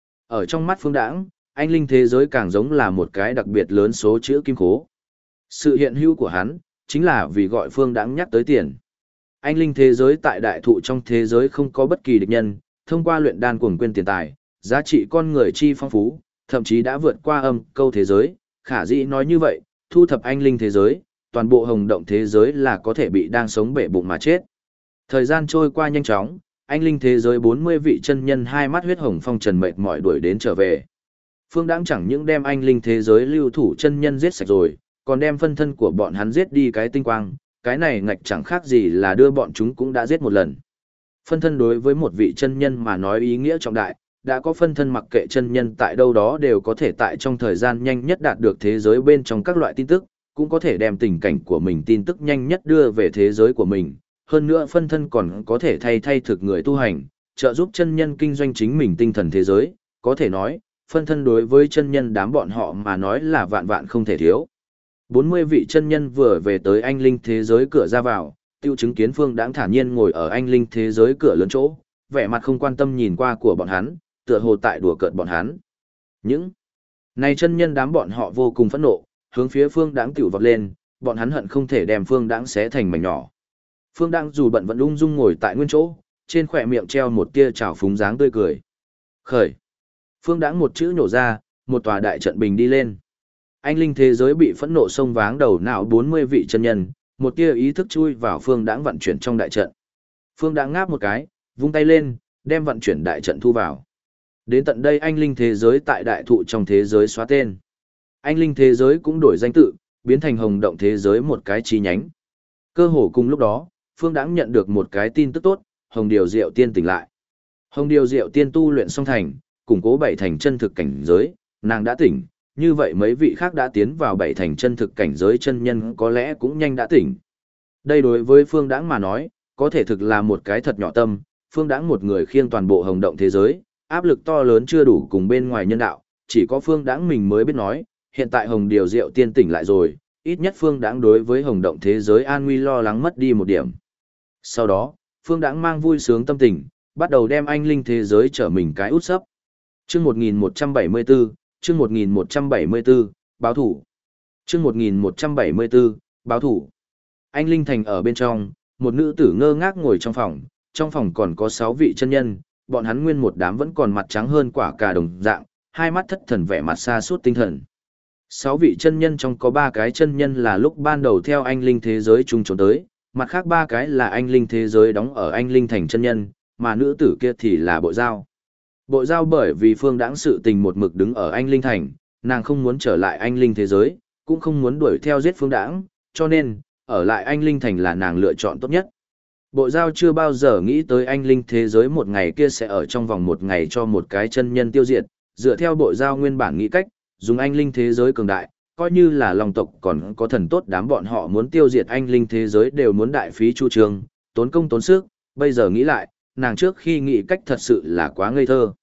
Ở trong mắt Phương Đãng, anh linh thế giới càng giống là một cái đặc biệt lớn số chữ kim khố. Sự hiện hữu của hắn, chính là vì gọi Phương Đãng nhắc tới tiền. Anh linh thế giới tại đại thụ trong thế giới không có bất kỳ địch nhân, thông qua luyện đan cuồng quên tiền tài, giá trị con người chi phong phú, thậm chí đã vượt qua âm câu thế giới, khả dĩ nói như vậy, thu thập anh linh thế giới, toàn bộ hồng động thế giới là có thể bị đang sống bể bụng mà chết. Thời gian trôi qua nhanh chóng, anh linh thế giới 40 vị chân nhân hai mắt huyết hồng phong trần mệt mỏi đuổi đến trở về. Phương Đãng chẳng những đem anh linh thế giới lưu thủ chân nhân giết sạch rồi, còn đem phân thân của bọn hắn giết đi cái tinh quang, cái này ngạch chẳng khác gì là đưa bọn chúng cũng đã giết một lần. Phân thân đối với một vị chân nhân mà nói ý nghĩa trọng đại, đã có phân thân mặc kệ chân nhân tại đâu đó đều có thể tại trong thời gian nhanh nhất đạt được thế giới bên trong các loại tin tức, cũng có thể đem tình cảnh của mình tin tức nhanh nhất đưa về thế giới của mình. Hơn nữa phân thân còn có thể thay thực người tu hành, trợ giúp chân nhân kinh doanh chính mình tinh thần thế giới, có thể nói, phân thân đối với chân nhân đám bọn họ mà nói là vạn vạn không thể thiếu. 40 vị chân nhân vừa về tới anh linh thế giới cửa ra vào, tiêu chứng kiến Phương Đãng thản nhiên ngồi ở anh linh thế giới cửa lớn chỗ, vẻ mặt không quan tâm nhìn qua của bọn hắn, tựa hồ tại đùa cợt bọn hắn. Những này chân nhân đám bọn họ vô cùng phẫn nộ, hướng phía Phương Đãng tiểu vọt lên, bọn hắn hận không thể đem Phương Đãng xé thành mảnh nhỏ. Phương Đãng dù bận vẫn ung dung ngồi tại nguyên chỗ, trên khỏe miệng treo một tia trào phúng dáng tươi cười. Khởi. Phương Đãng một chữ nhổ ra, một tòa đại trận bình đi lên. Anh linh thế giới bị phẫn nộ xông váng đầu não 40 vị chân nhân, một tia ý thức chui vào Phương Đãng vận chuyển trong đại trận. Phương Đãng ngáp một cái, vung tay lên, đem vận chuyển đại trận thu vào. Đến tận đây anh linh thế giới tại đại thụ trong thế giới xóa tên. Anh linh thế giới cũng đổi danh tự, biến thành hồng động thế giới một cái chi nhánh. Cơ hồ cùng lúc đó, Phương Đãng nhận được một cái tin tức tốt, Hồng Điều Diệu Tiên tỉnh lại. Hồng Điều Diệu Tiên tu luyện xong thành, củng cố bảy thành chân thực cảnh giới, nàng đã tỉnh, như vậy mấy vị khác đã tiến vào bảy thành chân thực cảnh giới chân nhân có lẽ cũng nhanh đã tỉnh. Đây đối với Phương Đãng mà nói, có thể thực là một cái thật nhỏ tâm, Phương Đãng một người khiêng toàn bộ hồng động thế giới, áp lực to lớn chưa đủ cùng bên ngoài nhân đạo, chỉ có Phương Đãng mình mới biết nói, hiện tại Hồng Điều Diệu Tiên tỉnh lại rồi, ít nhất Phương Đãng đối với hồng động thế giới an nguy lo lắng mất đi một điểm. Sau đó, Phương Đãng mang vui sướng tâm tình, bắt đầu đem anh linh thế giới trở mình cái út sấp. Chương 1174, chương 1174, báo thủ. Chương 1174, báo thủ. Anh linh thành ở bên trong, một nữ tử ngơ ngác ngồi trong phòng còn có 6 vị chân nhân, bọn hắn nguyên một đám vẫn còn mặt trắng hơn quả cà đồng dạng, hai mắt thất thần vẻ mặt xa suốt tinh thần. 6 vị chân nhân trong có 3 cái chân nhân là lúc ban đầu theo anh linh thế giới chung trốn tới, mặt khác 3 cái là anh linh thế giới đóng ở anh linh thành chân nhân, mà nữ tử kia thì là Bộ Giao. Bộ Giao bởi vì Phương Đãng sự tình một mực đứng ở anh linh thành, nàng không muốn trở lại anh linh thế giới, cũng không muốn đuổi theo giết Phương Đãng, cho nên, ở lại anh linh thành là nàng lựa chọn tốt nhất. Bộ Giao chưa bao giờ nghĩ tới anh linh thế giới một ngày kia sẽ ở trong vòng một ngày cho một cái chân nhân tiêu diệt, dựa theo Bộ Giao nguyên bản nghĩ cách, dùng anh linh thế giới cường đại, coi như là Long tộc còn có thần tốt đám bọn họ muốn tiêu diệt anh linh thế giới đều muốn đại phí chu trường, tốn công tốn sức, bây giờ nghĩ lại, nàng trước khi nghĩ cách thật sự là quá ngây thơ.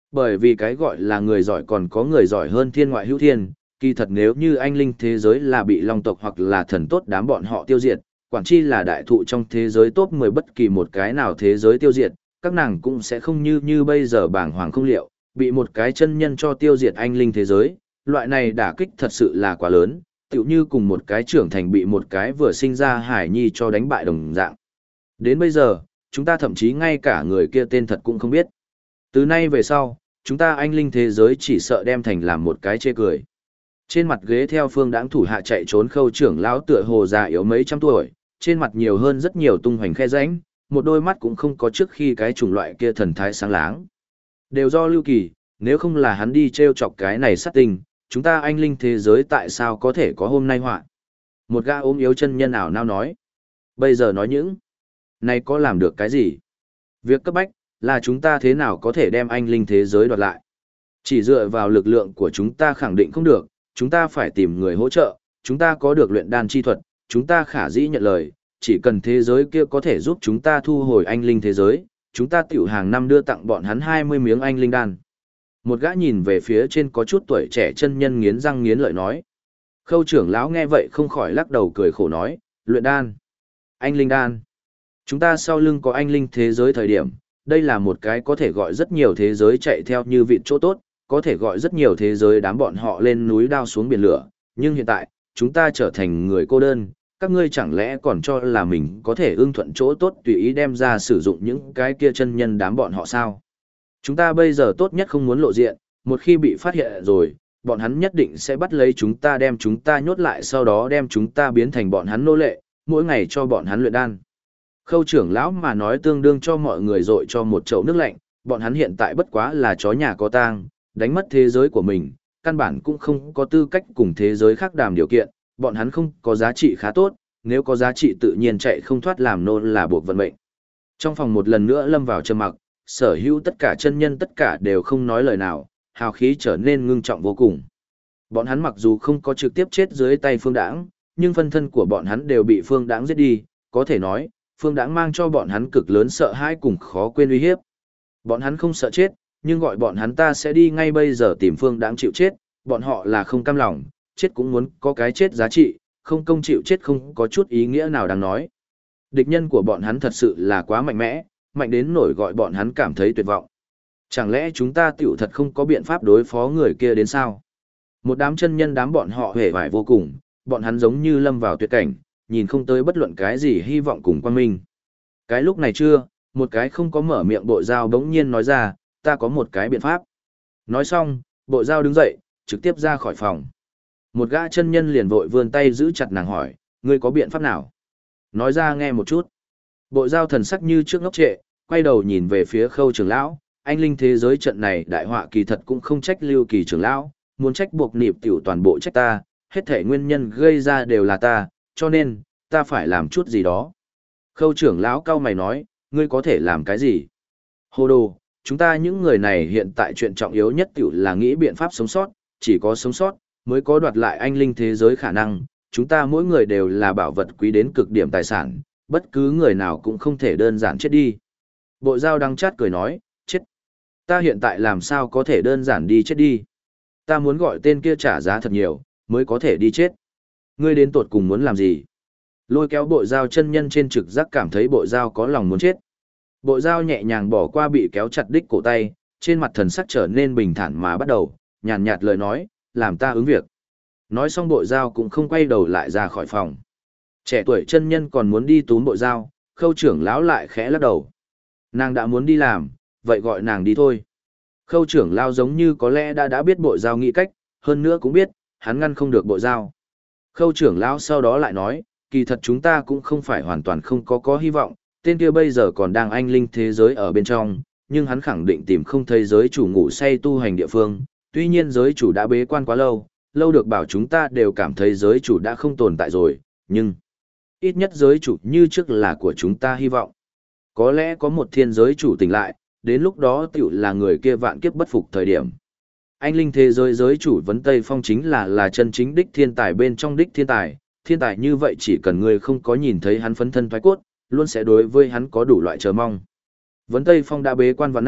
Bởi vì cái gọi là người giỏi còn có người giỏi hơn thiên ngoại hữu thiên, kỳ thật nếu như anh linh thế giới là bị long tộc hoặc là thần tốt đám bọn họ tiêu diệt, quản chi là đại thụ trong thế giới top 10 bất kỳ một cái nào thế giới tiêu diệt, các nàng cũng sẽ không như bây giờ bảng hoàng không liệu, bị một cái chân nhân cho tiêu diệt anh linh thế giới, loại này đả kích thật sự là quá lớn, tựu như cùng một cái trưởng thành bị một cái vừa sinh ra hải nhi cho đánh bại đồng dạng. Đến bây giờ, chúng ta thậm chí ngay cả người kia tên thật cũng không biết. Từ nay về sau, chúng ta anh linh thế giới chỉ sợ đem thành làm một cái chê cười. Trên mặt ghế theo phương đãng thủ hạ chạy trốn Khâu trưởng lão tựa hồ già yếu mấy trăm tuổi, trên mặt nhiều hơn rất nhiều tung hoành khe rãnh, một đôi mắt cũng không có trước khi cái chủng loại kia thần thái sáng láng. Đều do Lưu Kỳ, nếu không là hắn đi treo chọc cái này sát tình, chúng ta anh linh thế giới tại sao có thể có hôm nay họa. Một gã ốm yếu chân nhân ảo nao nói. Bây giờ nói những này có làm được cái gì? Việc cấp bách là chúng ta thế nào có thể đem anh linh thế giới đoạt lại. Chỉ dựa vào lực lượng của chúng ta khẳng định không được, chúng ta phải tìm người hỗ trợ, chúng ta có được luyện đan chi thuật, chúng ta khả dĩ nhận lời, chỉ cần thế giới kia có thể giúp chúng ta thu hồi anh linh thế giới, chúng ta tiểu hàng năm đưa tặng bọn hắn 20 miếng anh linh đan. Một gã nhìn về phía trên có chút tuổi trẻ chân nhân nghiến răng nghiến lợi nói. Khâu trưởng lão nghe vậy không khỏi lắc đầu cười khổ nói, luyện đan, anh linh đan. Chúng ta sau lưng có anh linh thế giới thời điểm, đây là một cái có thể gọi rất nhiều thế giới chạy theo như vịt chỗ tốt, có thể gọi rất nhiều thế giới đám bọn họ lên núi đao xuống biển lửa, nhưng hiện tại, chúng ta trở thành người cô đơn, các ngươi chẳng lẽ còn cho là mình có thể ưng thuận chỗ tốt tùy ý đem ra sử dụng những cái kia chân nhân đám bọn họ sao? Chúng ta bây giờ tốt nhất không muốn lộ diện, một khi bị phát hiện rồi, bọn hắn nhất định sẽ bắt lấy chúng ta đem chúng ta nhốt lại sau đó đem chúng ta biến thành bọn hắn nô lệ, mỗi ngày cho bọn hắn luyện đan. Khâu trưởng lão mà nói tương đương cho mọi người dội cho một chậu nước lạnh, bọn hắn hiện tại bất quá là chó nhà có tang, đánh mất thế giới của mình, căn bản cũng không có tư cách cùng thế giới khác đàm điều kiện, bọn hắn không có giá trị khá tốt, nếu có giá trị tự nhiên chạy không thoát làm nô là buộc vận mệnh. Trong phòng một lần nữa lâm vào trầm mặc, sở hữu tất cả chân nhân tất cả đều không nói lời nào, hào khí trở nên ngưng trọng vô cùng. Bọn hắn mặc dù không có trực tiếp chết dưới tay Phương Đãng, nhưng phân thân của bọn hắn đều bị Phương Đãng giết đi, có thể nói, Phương Đãng mang cho bọn hắn cực lớn sợ hãi cùng khó quên uy hiếp. Bọn hắn không sợ chết, nhưng gọi bọn hắn ta sẽ đi ngay bây giờ tìm Phương Đãng chịu chết, bọn họ là không cam lòng, chết cũng muốn có cái chết giá trị, không công chịu chết không có chút ý nghĩa nào đáng nói. Địch nhân của bọn hắn thật sự là quá mạnh mẽ, mạnh đến nổi gọi bọn hắn cảm thấy tuyệt vọng. Chẳng lẽ chúng ta tiểu thật không có biện pháp đối phó người kia đến sao? Một đám chân nhân đám bọn họ hề vải vô cùng, bọn hắn giống như lâm vào tuyệt cảnh, nhìn không tới bất luận cái gì hy vọng cùng quan minh. Cái lúc này chưa, một cái không có mở miệng Bộ Dao bỗng nhiên nói ra, ta có một cái biện pháp. Nói xong, Bộ Dao đứng dậy, trực tiếp ra khỏi phòng. Một gã chân nhân liền vội vươn tay giữ chặt nàng hỏi, ngươi có biện pháp nào? Nói ra nghe một chút. Bộ Dao thần sắc như trước ngốc trệ, quay đầu nhìn về phía Khâu trưởng lão, anh linh thế giới trận này đại họa kỳ thật cũng không trách Lưu Kỳ trưởng lão, muốn trách buộc nịp tiểu toàn bộ trách ta, hết thể nguyên nhân gây ra đều là ta, cho nên, ta phải làm chút gì đó. Khâu trưởng lão cau mày nói, ngươi có thể làm cái gì? Hồ đồ, chúng ta những người này hiện tại chuyện trọng yếu nhất tiểu là nghĩ biện pháp sống sót, chỉ có sống sót, mới có đoạt lại anh linh thế giới khả năng, chúng ta mỗi người đều là bảo vật quý đến cực điểm tài sản, bất cứ người nào cũng không thể đơn giản chết đi. Bộ Dao đắng chát cười nói, chết. Ta hiện tại làm sao có thể đơn giản đi chết đi. Ta muốn gọi tên kia trả giá thật nhiều, mới có thể đi chết. Ngươi đến tột cùng muốn làm gì? Lôi kéo Bộ Dao chân nhân trên trực giác cảm thấy Bộ Dao có lòng muốn chết. Bộ Dao nhẹ nhàng bỏ qua bị kéo chặt đích cổ tay, trên mặt thần sắc trở nên bình thản mà bắt đầu, nhàn nhạt lời nói, làm ta ứng việc. Nói xong Bộ Dao cũng không quay đầu lại ra khỏi phòng. Trẻ tuổi chân nhân còn muốn đi túm Bộ Dao, Khâu trưởng lão lại khẽ lắc đầu. Nàng đã muốn đi làm, vậy gọi nàng đi thôi. Khâu trưởng lão giống như có lẽ đã biết Bộ Dao nghĩ cách, hơn nữa cũng biết, hắn ngăn không được Bộ Dao. Khâu trưởng lão sau đó lại nói, kỳ thật chúng ta cũng không phải hoàn toàn không có hy vọng, tên kia bây giờ còn đang anh linh thế giới ở bên trong, nhưng hắn khẳng định tìm không thấy giới chủ ngủ say tu hành địa phương, tuy nhiên giới chủ đã bế quan quá lâu, lâu được bảo chúng ta đều cảm thấy giới chủ đã không tồn tại rồi, nhưng ít nhất giới chủ như trước là của chúng ta hy vọng. Có lẽ có một thiên giới chủ tỉnh lại, đến lúc đó tiểu là người kia vạn kiếp bất phục thời điểm. Anh linh thế giới giới chủ vấn Tây Phong chính là chân chính đích thiên tài bên trong đích thiên tài như vậy chỉ cần người không có nhìn thấy hắn phấn thân thoái cốt, luôn sẽ đối với hắn có đủ loại chờ mong. Vấn Tây Phong đã bế quan vạn năm,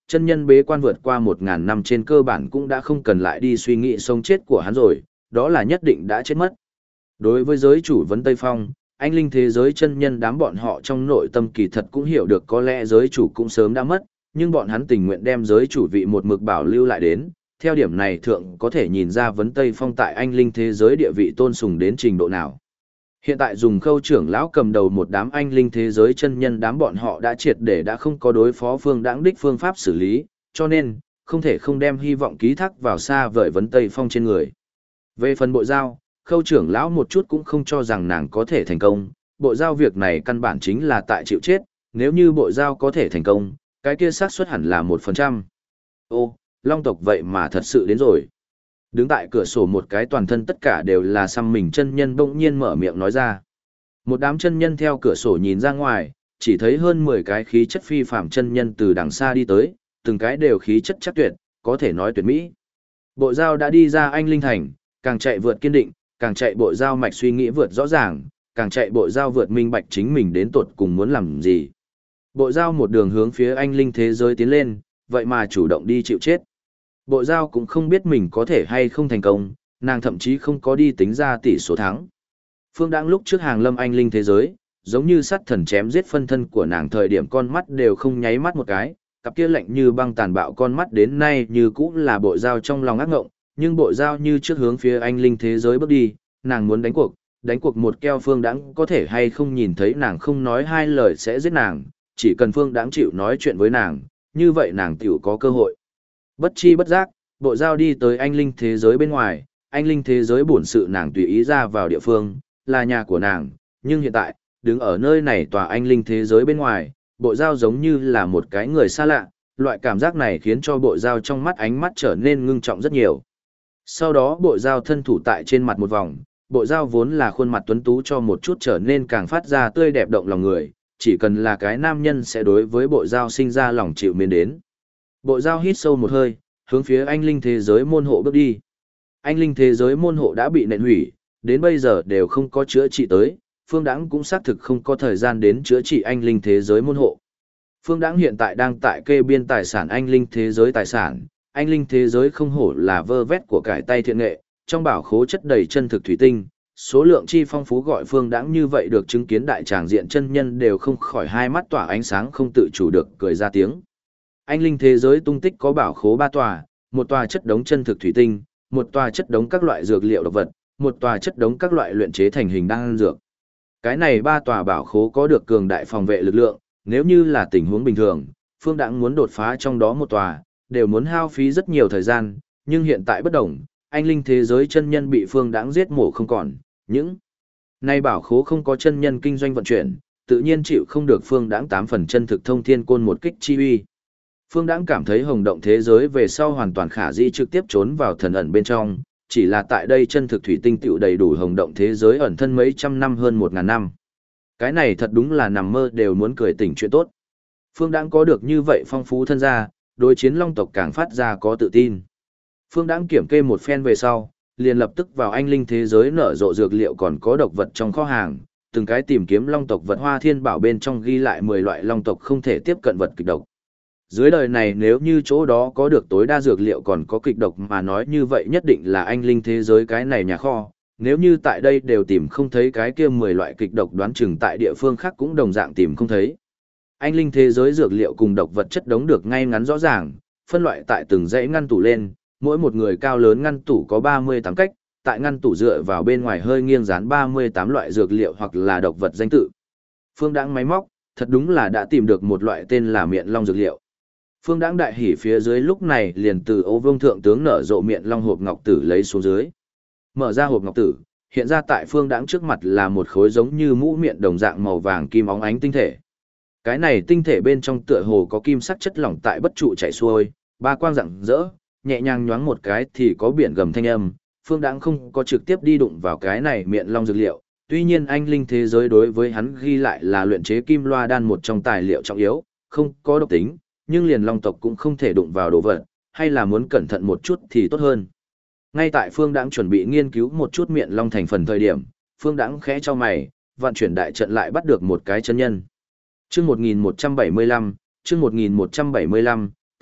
chân nhân bế quan vượt qua 1.000 năm trên cơ bản cũng đã không cần lại đi suy nghĩ sống chết của hắn rồi, đó là nhất định đã chết mất. Đối với giới chủ vấn Tây Phong, anh linh thế giới chân nhân đám bọn họ trong nội tâm kỳ thật cũng hiểu được có lẽ giới chủ cũng sớm đã mất, nhưng bọn hắn tình nguyện đem giới chủ vị một mực bảo lưu lại đến. Theo điểm này thượng có thể nhìn ra vấn Tây Phong tại anh linh thế giới địa vị tôn sùng đến trình độ nào. Hiện tại dùng Khâu trưởng lão cầm đầu một đám anh linh thế giới chân nhân đám bọn họ đã triệt để đã không có đối phó Phương Đãng đích phương pháp xử lý, cho nên không thể không đem hy vọng ký thác vào xa vời vấn Tây Phong trên người. Về phần bộ giao, Khâu trưởng lão một chút cũng không cho rằng nàng có thể thành công, bộ giao việc này căn bản chính là tại chịu chết, nếu như bộ giao có thể thành công, cái kia xác suất hẳn là 1%. Ô, Long tộc vậy mà thật sự đến rồi. Đứng tại cửa sổ một cái toàn thân tất cả đều là xăm mình chân nhân bỗng nhiên mở miệng nói ra. Một đám chân nhân theo cửa sổ nhìn ra ngoài, chỉ thấy hơn 10 cái khí chất phi phàm chân nhân từ đằng xa đi tới, từng cái đều khí chất chắc tuyệt, có thể nói tuyệt mỹ. Bộ giao đã đi ra anh linh thành, càng chạy vượt kiên định, càng chạy bộ giao mạch suy nghĩ vượt rõ ràng, càng chạy bộ giao vượt minh bạch chính mình đến tột cùng muốn làm gì. Bộ giao một đường hướng phía anh linh thế giới tiến lên, vậy mà chủ động đi chịu chết. Bộ giao cũng không biết mình có thể hay không thành công, nàng thậm chí không có đi tính ra tỷ số thắng. Phương Đãng lúc trước hàng lâm anh linh thế giới, giống như sắt thần chém giết phân thân của nàng thời điểm con mắt đều không nháy mắt một cái, cặp kia lạnh như băng tàn bạo con mắt đến nay như cũ là bộ giao trong lòng ác ngộng, nhưng bộ giao như trước hướng phía anh linh thế giới bước đi, nàng muốn đánh cuộc một keo Phương Đãng có thể hay không nhìn thấy nàng không nói hai lời sẽ giết nàng, chỉ cần Phương Đãng chịu nói chuyện với nàng, như vậy nàng tiểu có cơ hội. Bất chi bất giác, bộ giao đi tới anh linh thế giới bên ngoài, anh linh thế giới bổn sự nàng tùy ý ra vào địa phương, là nhà của nàng, nhưng hiện tại, đứng ở nơi này tòa anh linh thế giới bên ngoài, bộ giao giống như là một cái người xa lạ, loại cảm giác này khiến cho bộ giao trong mắt ánh mắt trở nên ngưng trọng rất nhiều. Sau đó bộ giao thân thủ tại trên mặt một vòng, bộ giao vốn là khuôn mặt tuấn tú cho một chút trở nên càng phát ra tươi đẹp động lòng người, chỉ cần là cái nam nhân sẽ đối với bộ giao sinh ra lòng chịu mến đến. Bộ giao hít sâu một hơi, hướng phía anh linh thế giới môn hộ bước đi. Anh linh thế giới môn hộ đã bị nện hủy, đến bây giờ đều không có chữa trị tới, Phương Đãng cũng xác thực không có thời gian đến chữa trị anh linh thế giới môn hộ. Phương Đãng hiện tại đang tại kê biên tài sản anh linh thế giới tài sản, anh linh thế giới không hổ là vơ vét của cải tay thiện nghệ, trong bảo khố chất đầy chân thực thủy tinh, số lượng chi phong phú gọi Phương Đãng như vậy được chứng kiến đại tràng diện chân nhân đều không khỏi hai mắt tỏa ánh sáng không tự chủ được cười ra tiếng. Anh linh thế giới tung tích có bảo khố 3 tòa, một tòa chất đống chân thực thủy tinh, một tòa chất đống các loại dược liệu độc vật, một tòa chất đống các loại luyện chế thành hình đan dược. Cái này 3 tòa bảo khố có được cường đại phòng vệ lực lượng, nếu như là tình huống bình thường, Phương Đãng muốn đột phá trong đó một tòa, đều muốn hao phí rất nhiều thời gian, nhưng hiện tại bất đồng, anh linh thế giới chân nhân bị Phương Đãng giết mổ không còn, những nay bảo khố không có chân nhân kinh doanh vận chuyển, tự nhiên chịu không được Phương Đãng 8 phần chân thực thông thiên côn một kích chi uy. Phương Đãng cảm thấy hồng động thế giới về sau hoàn toàn khả dĩ trực tiếp trốn vào thần ẩn bên trong, chỉ là tại đây chân thực thủy tinh tựu đầy đủ hồng động thế giới ẩn thân mấy trăm năm hơn 1.000 năm. Cái này thật đúng là nằm mơ đều muốn cười tỉnh chuyện tốt. Phương Đãng có được như vậy phong phú thân gia, đối chiến long tộc càng phát ra có tự tin. Phương Đãng kiểm kê một phen về sau, liền lập tức vào anh linh thế giới nở rộ dược liệu còn có độc vật trong kho hàng, từng cái tìm kiếm long tộc vật hoa thiên bảo bên trong ghi lại 10 loại long tộc không thể tiếp cận vật kịch độc. Dưới đời này nếu như chỗ đó có được tối đa dược liệu còn có kịch độc mà nói như vậy nhất định là anh linh thế giới cái này nhà kho, nếu như tại đây đều tìm không thấy cái kia 10 loại kịch độc đoán chừng tại địa phương khác cũng đồng dạng tìm không thấy. Anh linh thế giới dược liệu cùng độc vật chất đống được ngay ngắn rõ ràng, phân loại tại từng dãy ngăn tủ lên, mỗi một người cao lớn ngăn tủ có 38 cách, tại ngăn tủ dựa vào bên ngoài hơi nghiêng dán 38 loại dược liệu hoặc là độc vật danh tự. Phương Đãng máy móc, thật đúng là đã tìm được một loại tên là miệng long dược liệu. Phương Đãng đại hỉ phía dưới lúc này liền từ Ô Vương thượng tướng nở rộ miệng long hộp ngọc tử lấy xuống dưới. Mở ra hộp ngọc tử, hiện ra tại Phương Đãng trước mặt là một khối giống như mũ miệng đồng dạng màu vàng kim óng ánh tinh thể. Cái này tinh thể bên trong tựa hồ có kim sắc chất lỏng tại bất trụ chảy xuôi, ba quang rạng rỡ, nhẹ nhàng nhoáng một cái thì có biển gầm thanh âm. Phương Đãng không có trực tiếp đi đụng vào cái này miệng long dược liệu, tuy nhiên anh linh thế giới đối với hắn ghi lại là luyện chế kim loa đan một trong tài liệu trọng yếu, không có độc tính, nhưng liền long tộc cũng không thể đụng vào đồ vật, hay là muốn cẩn thận một chút thì tốt hơn. Ngay tại Phương Đãng chuẩn bị nghiên cứu một chút miệng long thành phần thời điểm, Phương Đãng khẽ cho mày, vận chuyển đại trận lại bắt được một cái chân nhân. Chương 1175,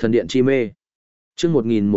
Thần điện chi mê. Chương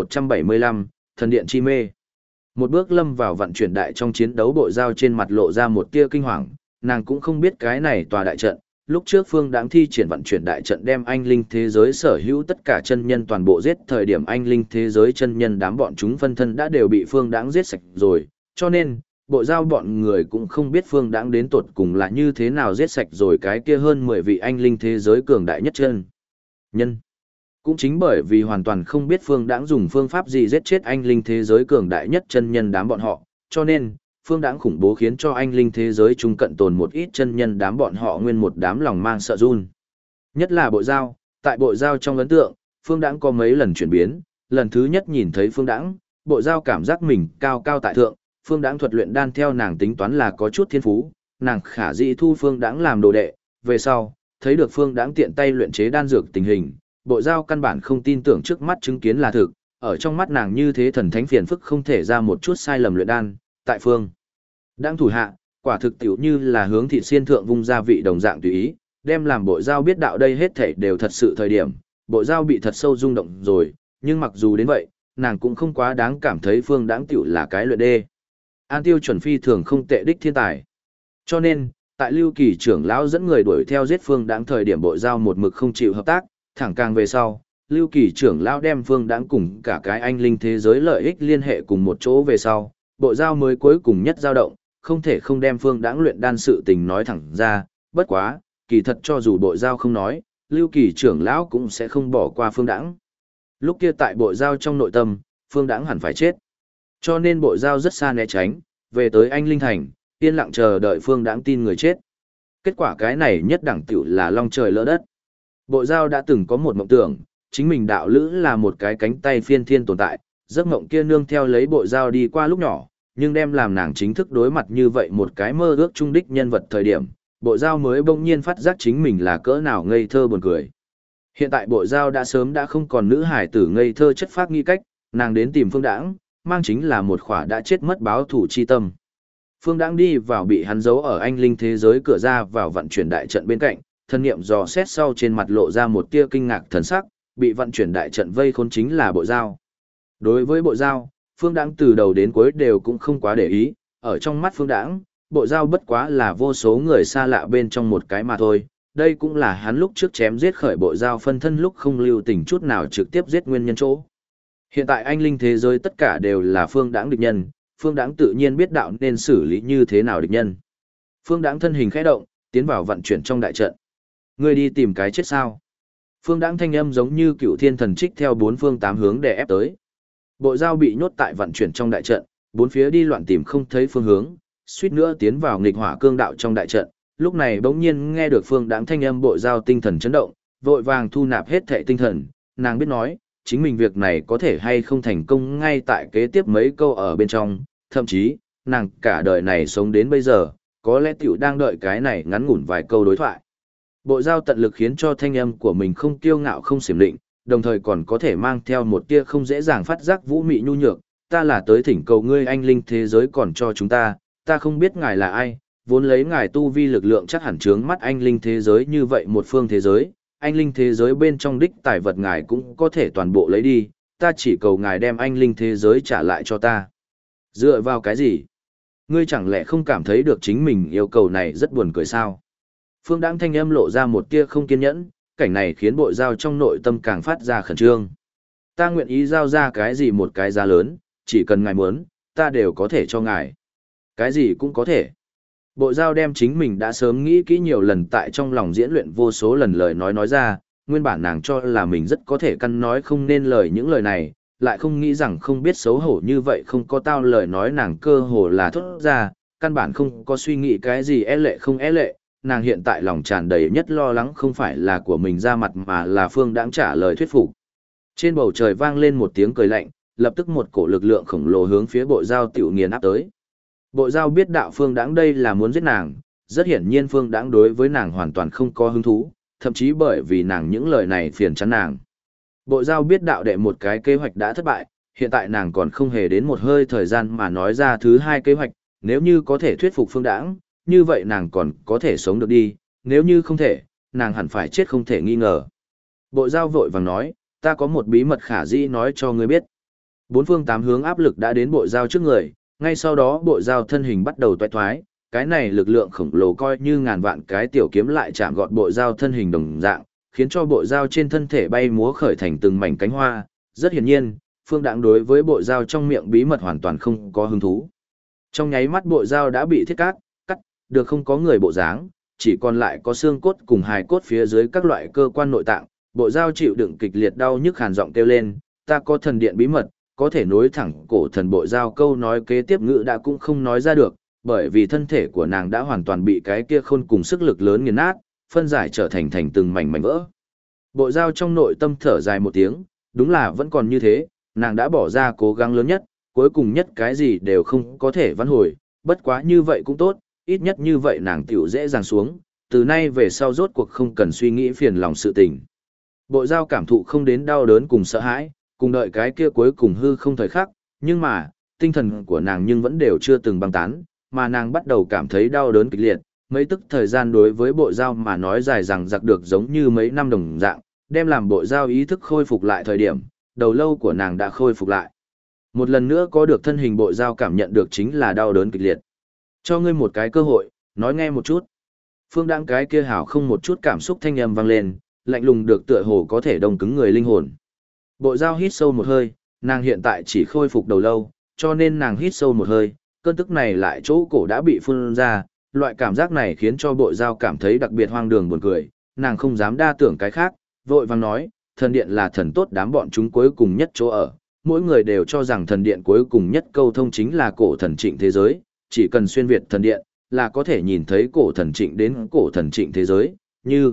1175, Thần điện chi mê. Một bước lâm vào vận chuyển đại trong chiến đấu, Bộ Dao trên mặt lộ ra một tia kinh hoàng, nàng cũng không biết cái này tòa đại trận, lúc trước Phương Đãng thi triển vận chuyển đại trận đem anh linh thế giới sở hữu tất cả chân nhân toàn bộ giết, thời điểm anh linh thế giới chân nhân đám bọn chúng phân thân đã đều bị Phương Đãng giết sạch rồi, cho nên Bộ Dao bọn người cũng không biết Phương Đãng đến tột cùng là như thế nào giết sạch rồi cái kia hơn 10 vị anh linh thế giới cường đại nhất chân nhân. Cũng chính bởi vì hoàn toàn không biết Phương Đãng dùng phương pháp gì giết chết anh linh thế giới cường đại nhất chân nhân đám bọn họ, cho nên Phương Đãng khủng bố khiến cho anh linh thế giới trung cận tồn một ít chân nhân đám bọn họ nguyên một đám lòng mang sợ run. Nhất là Bộ Dao, tại Bộ Dao trong ấn tượng, Phương Đãng có mấy lần chuyển biến, lần thứ nhất nhìn thấy Phương Đãng, Bộ Dao cảm giác mình cao cao tại thượng, Phương Đãng thuật luyện đan theo nàng tính toán là có chút thiên phú, nàng khả dĩ thu Phương Đãng làm đồ đệ, về sau, thấy được Phương Đãng tiện tay luyện chế đan dược tình hình, Bộ Dao căn bản không tin tưởng trước mắt chứng kiến là thực, ở trong mắt nàng như thế thần thánh phiền phức không thể ra một chút sai lầm luyện đan, tại Phương Đãng thủ hạ, quả thực tiểu như là hướng thịt xiên thượng vung gia vị đồng dạng tùy ý, đem làm Bộ Dao biết đạo đây hết thảy đều thật sự thời điểm, Bộ Dao bị thật sâu rung động rồi, nhưng mặc dù đến vậy, nàng cũng không quá đáng cảm thấy Phương Đãng tiểu là cái luyện đê. An tiêu chuẩn phi thường không tệ đích thiên tài. Cho nên, tại Lưu Kỳ trưởng lão dẫn người đuổi theo giết Phương Đãng thời điểm, Bộ Dao một mực không chịu hợp tác, thẳng càng về sau, Lưu Kỳ trưởng lão đem Phương Đãng cùng cả cái anh linh thế giới lợi ích liên hệ cùng một chỗ về sau, Bộ Dao mới cuối cùng nhất dao động, không thể không đem Phương Đãng luyện đan sự tình nói thẳng ra, bất quá, kỳ thật cho dù Bộ Dao không nói, Lưu Kỳ trưởng lão cũng sẽ không bỏ qua Phương Đãng. Lúc kia tại Bộ Dao trong nội tâm, Phương Đãng hẳn phải chết. Cho nên Bộ Dao rất xa né tránh, về tới anh linh thành, yên lặng chờ đợi Phương Đãng tin người chết. Kết quả cái này nhất đẳng tiểu là long trời lỡ đất. Bộ Dao đã từng có một mộng tưởng, chính mình đạo lữ là một cái cánh tay phiên thiên tồn tại, giấc mộng kia nương theo lấy Bộ Dao đi qua lúc nhỏ, nhưng đem làm nàng chính thức đối mặt như vậy một cái mơ ước trung đích nhân vật thời điểm, Bộ Dao mới bỗng nhiên phát giác chính mình là cỡ nào ngây thơ buồn cười. Hiện tại Bộ Dao đã sớm đã không còn nữ hải tử ngây thơ chất phác nghi cách, nàng đến tìm Phương Đãng, mang chính là một khỏa đã chết mất báo thủ chi tâm. Phương Đãng đi vào bị hắn giấu ở anh linh thế giới cửa ra vào vận chuyển đại trận bên cạnh, thân niệm dò xét sau trên mặt lộ ra một tia kinh ngạc thần sắc, bị vận chuyển đại trận vây khốn chính là Bộ Dao. Đối với Bộ Dao, Phương Đãng từ đầu đến cuối đều cũng không quá để ý, ở trong mắt Phương Đãng, Bộ Dao bất quá là vô số người xa lạ bên trong một cái mà thôi, đây cũng là hắn lúc trước chém giết khởi Bộ Dao phân thân lúc không lưu tình chút nào trực tiếp giết nguyên nhân chỗ. Hiện tại anh linh thế giới tất cả đều là Phương Đãng địch nhân, Phương Đãng tự nhiên biết đạo nên xử lý như thế nào địch nhân. Phương Đãng thân hình khẽ động, tiến vào vận chuyển trong đại trận. Ngươi đi tìm cái chết sao? Phương Đãng thanh âm giống như cựu thiên thần trích theo bốn phương tám hướng để ép tới. Bộ Dao bị nhốt tại vận chuyển trong đại trận, bốn phía đi loạn tìm không thấy phương hướng, suýt nữa tiến vào nghịch hỏa cương đạo trong đại trận. Lúc này bỗng nhiên nghe được Phương Đãng thanh âm, Bộ Dao tinh thần chấn động, vội vàng thu nạp hết thệ tinh thần, nàng biết nói, chính mình việc này có thể hay không thành công ngay tại kế tiếp mấy câu ở bên trong, thậm chí, nàng cả đời này sống đến bây giờ, có lẽ tiểu đang đợi cái này ngắn ngủn vài câu đối thoại. Bộ Dao tận lực khiến cho thanh âm của mình không kiêu ngạo không xiểm định, đồng thời còn có thể mang theo một tia không dễ dàng phát giác vũ mị nhu nhược, ta là tới thỉnh cầu ngươi anh linh thế giới còn cho chúng ta không biết ngài là ai, vốn lấy ngài tu vi lực lượng chắc hẳn trướng mắt anh linh thế giới như vậy một phương thế giới, anh linh thế giới bên trong đích tài vật ngài cũng có thể toàn bộ lấy đi, ta chỉ cầu ngài đem anh linh thế giới trả lại cho ta. Dựa vào cái gì? Ngươi chẳng lẽ không cảm thấy được chính mình yêu cầu này rất buồn cười sao? Phương Đãng thanh âm lộ ra một tia không kiên nhẫn, cảnh này khiến Bộ Dao trong nội tâm càng phát ra khẩn trương. Ta nguyện ý giao ra cái gì một cái giá lớn, chỉ cần ngài muốn, ta đều có thể cho ngài. Cái gì cũng có thể. Bộ Dao đem chính mình đã sớm nghĩ kỹ nhiều lần tại trong lòng diễn luyện vô số lần lời nói ra, nguyên bản nàng cho là mình rất có thể căn nói không nên lời những lời này, lại không nghĩ rằng không biết xấu hổ như vậy không có tao lời nói nàng cơ hồ là thốt ra, căn bản không có suy nghĩ cái gì e lệ không e lệ, nàng hiện tại lòng tràn đầy nhất lo lắng không phải là của mình ra mặt mà là Phương Đãng trả lời thuyết phục. Trên bầu trời vang lên một tiếng cười lạnh, lập tức một cổ lực lượng khổng lồ hướng phía Bộ Dao tiểu nghiền áp tới. Bộ Dao biết đạo Phương Đãng đây là muốn giết nàng, rất hiển nhiên Phương Đãng đối với nàng hoàn toàn không có hứng thú, thậm chí bởi vì nàng những lời này phiền chán nàng. Bộ Dao biết đạo đệ một cái kế hoạch đã thất bại, hiện tại nàng còn không hề đến một hơi thời gian mà nói ra thứ hai kế hoạch, nếu như có thể thuyết phục Phương Đãng, như vậy nàng còn có thể sống được đi, nếu như không thể, nàng hẳn phải chết không thể nghi ngờ. Bộ Dao vội vàng nói, ta có một bí mật khả dĩ nói cho ngươi biết. Bốn phương tám hướng áp lực đã đến bộ dao trước người, ngay sau đó bộ dao thân hình bắt đầu toái thoái, cái này lực lượng khổng lồ coi như ngàn vạn cái tiểu kiếm lại chạm gọt bộ dao thân hình đồng dạng, khiến cho bộ dao trên thân thể bay múa khởi thành từng mảnh cánh hoa. Rất hiển nhiên, Phương Đãng đối với bộ dao trong miệng bí mật hoàn toàn không có hứng thú. Trong nháy mắt bộ dao đã bị thiết cắt, được không có người bộ dáng, chỉ còn lại có xương cốt cùng hài cốt phía dưới các loại cơ quan nội tạng. Bộ dao chịu đựng kịch liệt đau nhức hàn giọng kêu lên, ta có thần điện bí mật, có thể nối thẳng cổ thần. Bộ dao câu nói kế tiếp ngữ đã cũng không nói ra được, bởi vì thân thể của nàng đã hoàn toàn bị cái kia khôn cùng sức lực lớn nghiền nát, phân giải trở thành từng mảnh mảnh vỡ. Bộ dao trong nội tâm thở dài một tiếng, đúng là vẫn còn như thế, nàng đã bỏ ra cố gắng lớn nhất, cuối cùng nhất cái gì đều không có thể vãn hồi, bất quá như vậy cũng tốt, ít nhất như vậy nàng tiểu dễ dàng xuống, từ nay về sau rốt cuộc không cần suy nghĩ phiền lòng sự tình. Bộ dao cảm thụ không đến đau đớn cùng sợ hãi, cùng đợi cái kia cuối cùng hư không thời khắc, nhưng mà, tinh thần của nàng nhưng vẫn đều chưa từng băng tán, mà nàng bắt đầu cảm thấy đau đớn kịch liệt, mấy tức thời gian đối với bộ dao mà nói dài rằng giặc được giống như mấy năm đồng dạng, đem làm bộ dao ý thức khôi phục lại thời điểm, đầu lâu của nàng đã khôi phục lại. Một lần nữa có được thân hình bộ dao cảm nhận được chính là đau đớn kịch liệt. Cho ngươi một cái cơ hội, nói nghe một chút. Phương Đãng cái kia hảo không một chút cảm xúc thanh âm vang lên, lạnh lùng được tựa hồ có thể đông cứng người linh hồn. Bộ dao hít sâu một hơi, nàng hiện tại chỉ khôi phục đầu lâu, cho nên nàng hít sâu một hơi, cơn tức này lại chỗ cổ đã bị phun ra, loại cảm giác này khiến cho bộ dao cảm thấy đặc biệt hoang đường buồn cười, nàng không dám đa tưởng cái khác, vội vàng nói, thần điện là thần tốt đám bọn chúng cuối cùng nhất chỗ ở, mỗi người đều cho rằng thần điện cuối cùng nhất câu thông chính là cổ thần trịnh thế giới, chỉ cần xuyên việt thần điện, là có thể nhìn thấy cổ thần trịnh đến cổ thần trịnh thế giới, như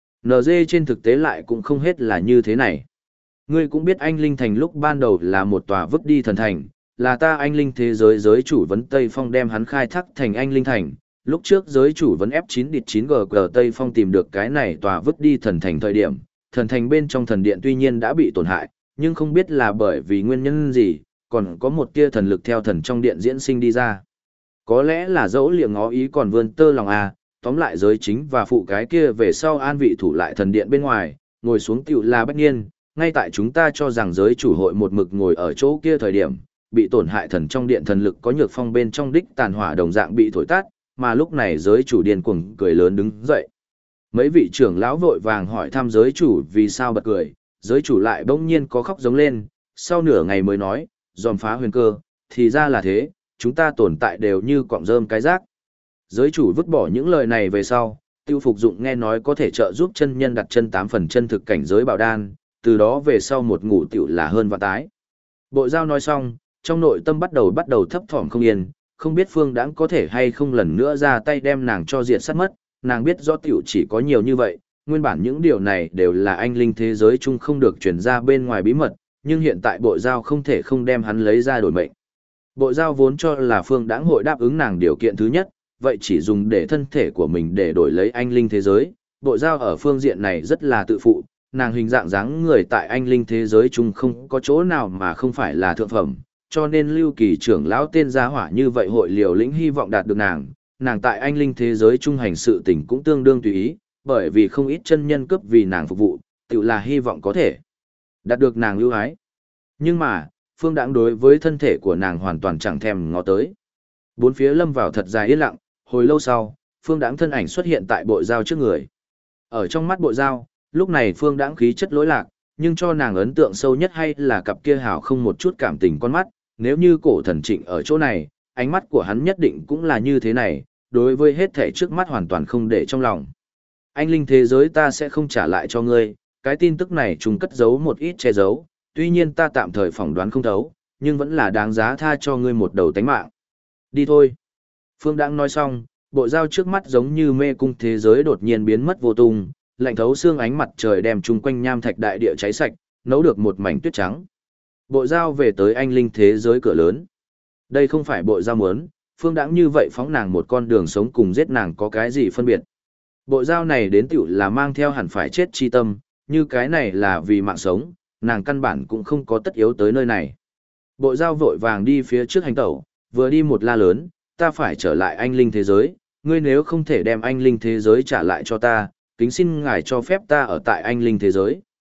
NG trên thực tế lại cũng không hết là như thế này. Ngươi cũng biết anh Linh Thành lúc ban đầu là một tòa vứt đi thần thành, là ta anh Linh thế giới giới chủ vấn Tây Phong đem hắn khai thác thành anh Linh Thành. Lúc trước giới chủ vấn F9-9GG Tây Phong tìm được cái này tòa vứt đi thần thành thời điểm, thần thành bên trong thần điện tuy nhiên đã bị tổn hại, nhưng không biết là bởi vì nguyên nhân gì, còn có một tia thần lực theo thần trong điện diễn sinh đi ra. Có lẽ là dẫu liệng ngó ý còn vươn tơ lòng à, tóm lại giới chính và phụ cái kia về sau an vị thủ lại thần điện bên ngoài, ngồi xuống tiểu là bách niên, ngay tại chúng ta cho rằng giới chủ hội một mực ngồi ở chỗ kia thời điểm, bị tổn hại thần trong điện thần lực có nhược phong bên trong đích tàn hỏa đồng dạng bị thổi tắt, mà lúc này giới chủ điên cuồng cười lớn đứng dậy. Mấy vị trưởng lão vội vàng hỏi thăm giới chủ vì sao bật cười, giới chủ lại bỗng nhiên có khóc giống lên, sau nửa ngày mới nói, dòm phá huyền cơ, thì ra là thế, chúng ta tồn tại đều như cọng rơm cái rác. Giới chủ vứt bỏ những lời này về sau, Tiêu Phục Dụng nghe nói có thể trợ giúp chân nhân đặt chân 8 phần chân thực cảnh giới bảo đan, từ đó về sau một ngủ tiểu là hơn vạn tái. Bộ Giao nói xong, trong nội tâm bắt đầu thấp thỏm không yên, không biết Phương Đãng có thể hay không lần nữa ra tay đem nàng cho diệt sát mất, nàng biết rõ tiểu chỉ có nhiều như vậy, nguyên bản những điều này đều là anh linh thế giới chung không được truyền ra bên ngoài bí mật, nhưng hiện tại Bộ Giao không thể không đem hắn lấy ra đổi mệnh. Bộ Giao vốn cho là Phương Đãng hội đáp ứng nàng điều kiện thứ nhất, vậy chỉ dùng để thân thể của mình để đổi lấy anh linh thế giới. Bộ Giao ở phương diện này rất là tự phụ, nàng hình dạng dáng người tại anh linh thế giới chung không có chỗ nào mà không phải là thượng phẩm, cho nên Lưu Kỳ trưởng lão tên gia hỏa như vậy hội liều lĩnh hy vọng đạt được nàng tại anh linh thế giới trung hành sự tình cũng tương đương tùy ý, bởi vì không ít chân nhân cấp vì nàng phục vụ, tự là hy vọng có thể đạt được nàng lưu ái. Nhưng mà, Phương Đãng đối với thân thể của nàng hoàn toàn chẳng thèm ngó tới. Bốn phía lâm vào thật dài yên lặng, hồi lâu sau, Phương Đãng thân ảnh xuất hiện tại Bộ Giao trước người. Ở trong mắt Bộ Giao, lúc này Phương Đãng khí chất lỗi lạc, nhưng cho nàng ấn tượng sâu nhất hay là cặp kia hào không một chút cảm tình con mắt, nếu như cổ thần trịnh ở chỗ này, ánh mắt của hắn nhất định cũng là như thế này, đối với hết thể trước mắt hoàn toàn không để trong lòng. Anh linh thế giới ta sẽ không trả lại cho ngươi, cái tin tức này chúng cất giấu một ít che giấu, tuy nhiên ta tạm thời phỏng đoán không thấu, nhưng vẫn là đáng giá tha cho ngươi một đầu tánh mạng. Đi thôi. Phương Đãng nói xong, Bộ Giao trước mắt giống như mê cung thế giới đột nhiên biến mất vô tung, lạnh thấu xương ánh mặt trời đem chung quanh nham thạch đại địa cháy sạch, nấu được một mảnh tuyết trắng. Bộ Giao về tới anh linh thế giới cửa lớn. Đây không phải Bộ Giao muốn, Phương Đãng như vậy phóng nàng một con đường sống cùng giết nàng có cái gì phân biệt. Bộ Giao này đến tiểu là mang theo hẳn phải chết chi tâm, như cái này là vì mạng sống, nàng căn bản cũng không có tất yếu tới nơi này. Bộ Giao vội vàng đi phía trước hành tẩu, vừa đi một la lớn, ta phải trở lại anh linh thế giới, ngươi nếu không thể đem anh linh thế giới trả lại cho ta, kính xin ngài cho phép ta ở tại anh linh thế giới.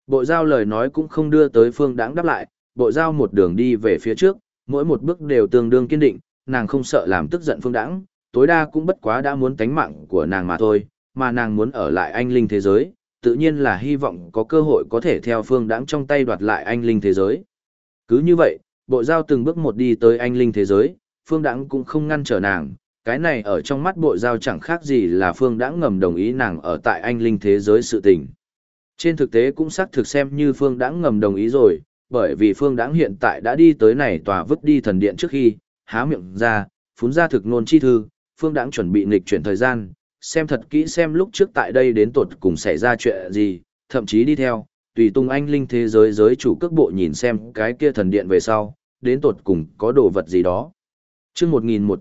Bộ giao lời nói cũng không đưa tới Phương Đãng đáp lại, bộ giao một đường đi về phía trước, mỗi một bước đều tương đương kiên định, nàng không sợ làm tức giận Phương Đãng, tối đa cũng bất quá đã muốn tánh mạng của nàng mà thôi, mà nàng muốn ở lại anh linh thế giới, tự nhiên là hy vọng có cơ hội có thể theo Phương Đãng trong tay đoạt lại anh linh thế giới. Cứ như vậy, bộ giao từng bước một đi tới anh linh thế giới, Phương Đãng cũng không ngăn trở nàng, cái này ở trong mắt bộ giao chẳng khác gì là Phương Đãng ngầm đồng ý nàng ở tại anh linh thế giới sự tình. Trên thực tế cũng xác thực xem như Phương Đãng ngầm đồng ý rồi, bởi vì Phương Đãng hiện tại đã đi tới này tòa vứt đi thần điện trước khi, há miệng ra, phun ra thực nôn chi thư, Phương Đãng chuẩn bị nghịch chuyển thời gian, xem thật kỹ xem lúc trước tại đây đến tột cùng xảy ra chuyện gì, thậm chí đi theo, tùy tung anh linh thế giới giới chủ cước bộ nhìn xem cái kia thần điện về sau, đến tột cùng có đồ vật gì đó. Chương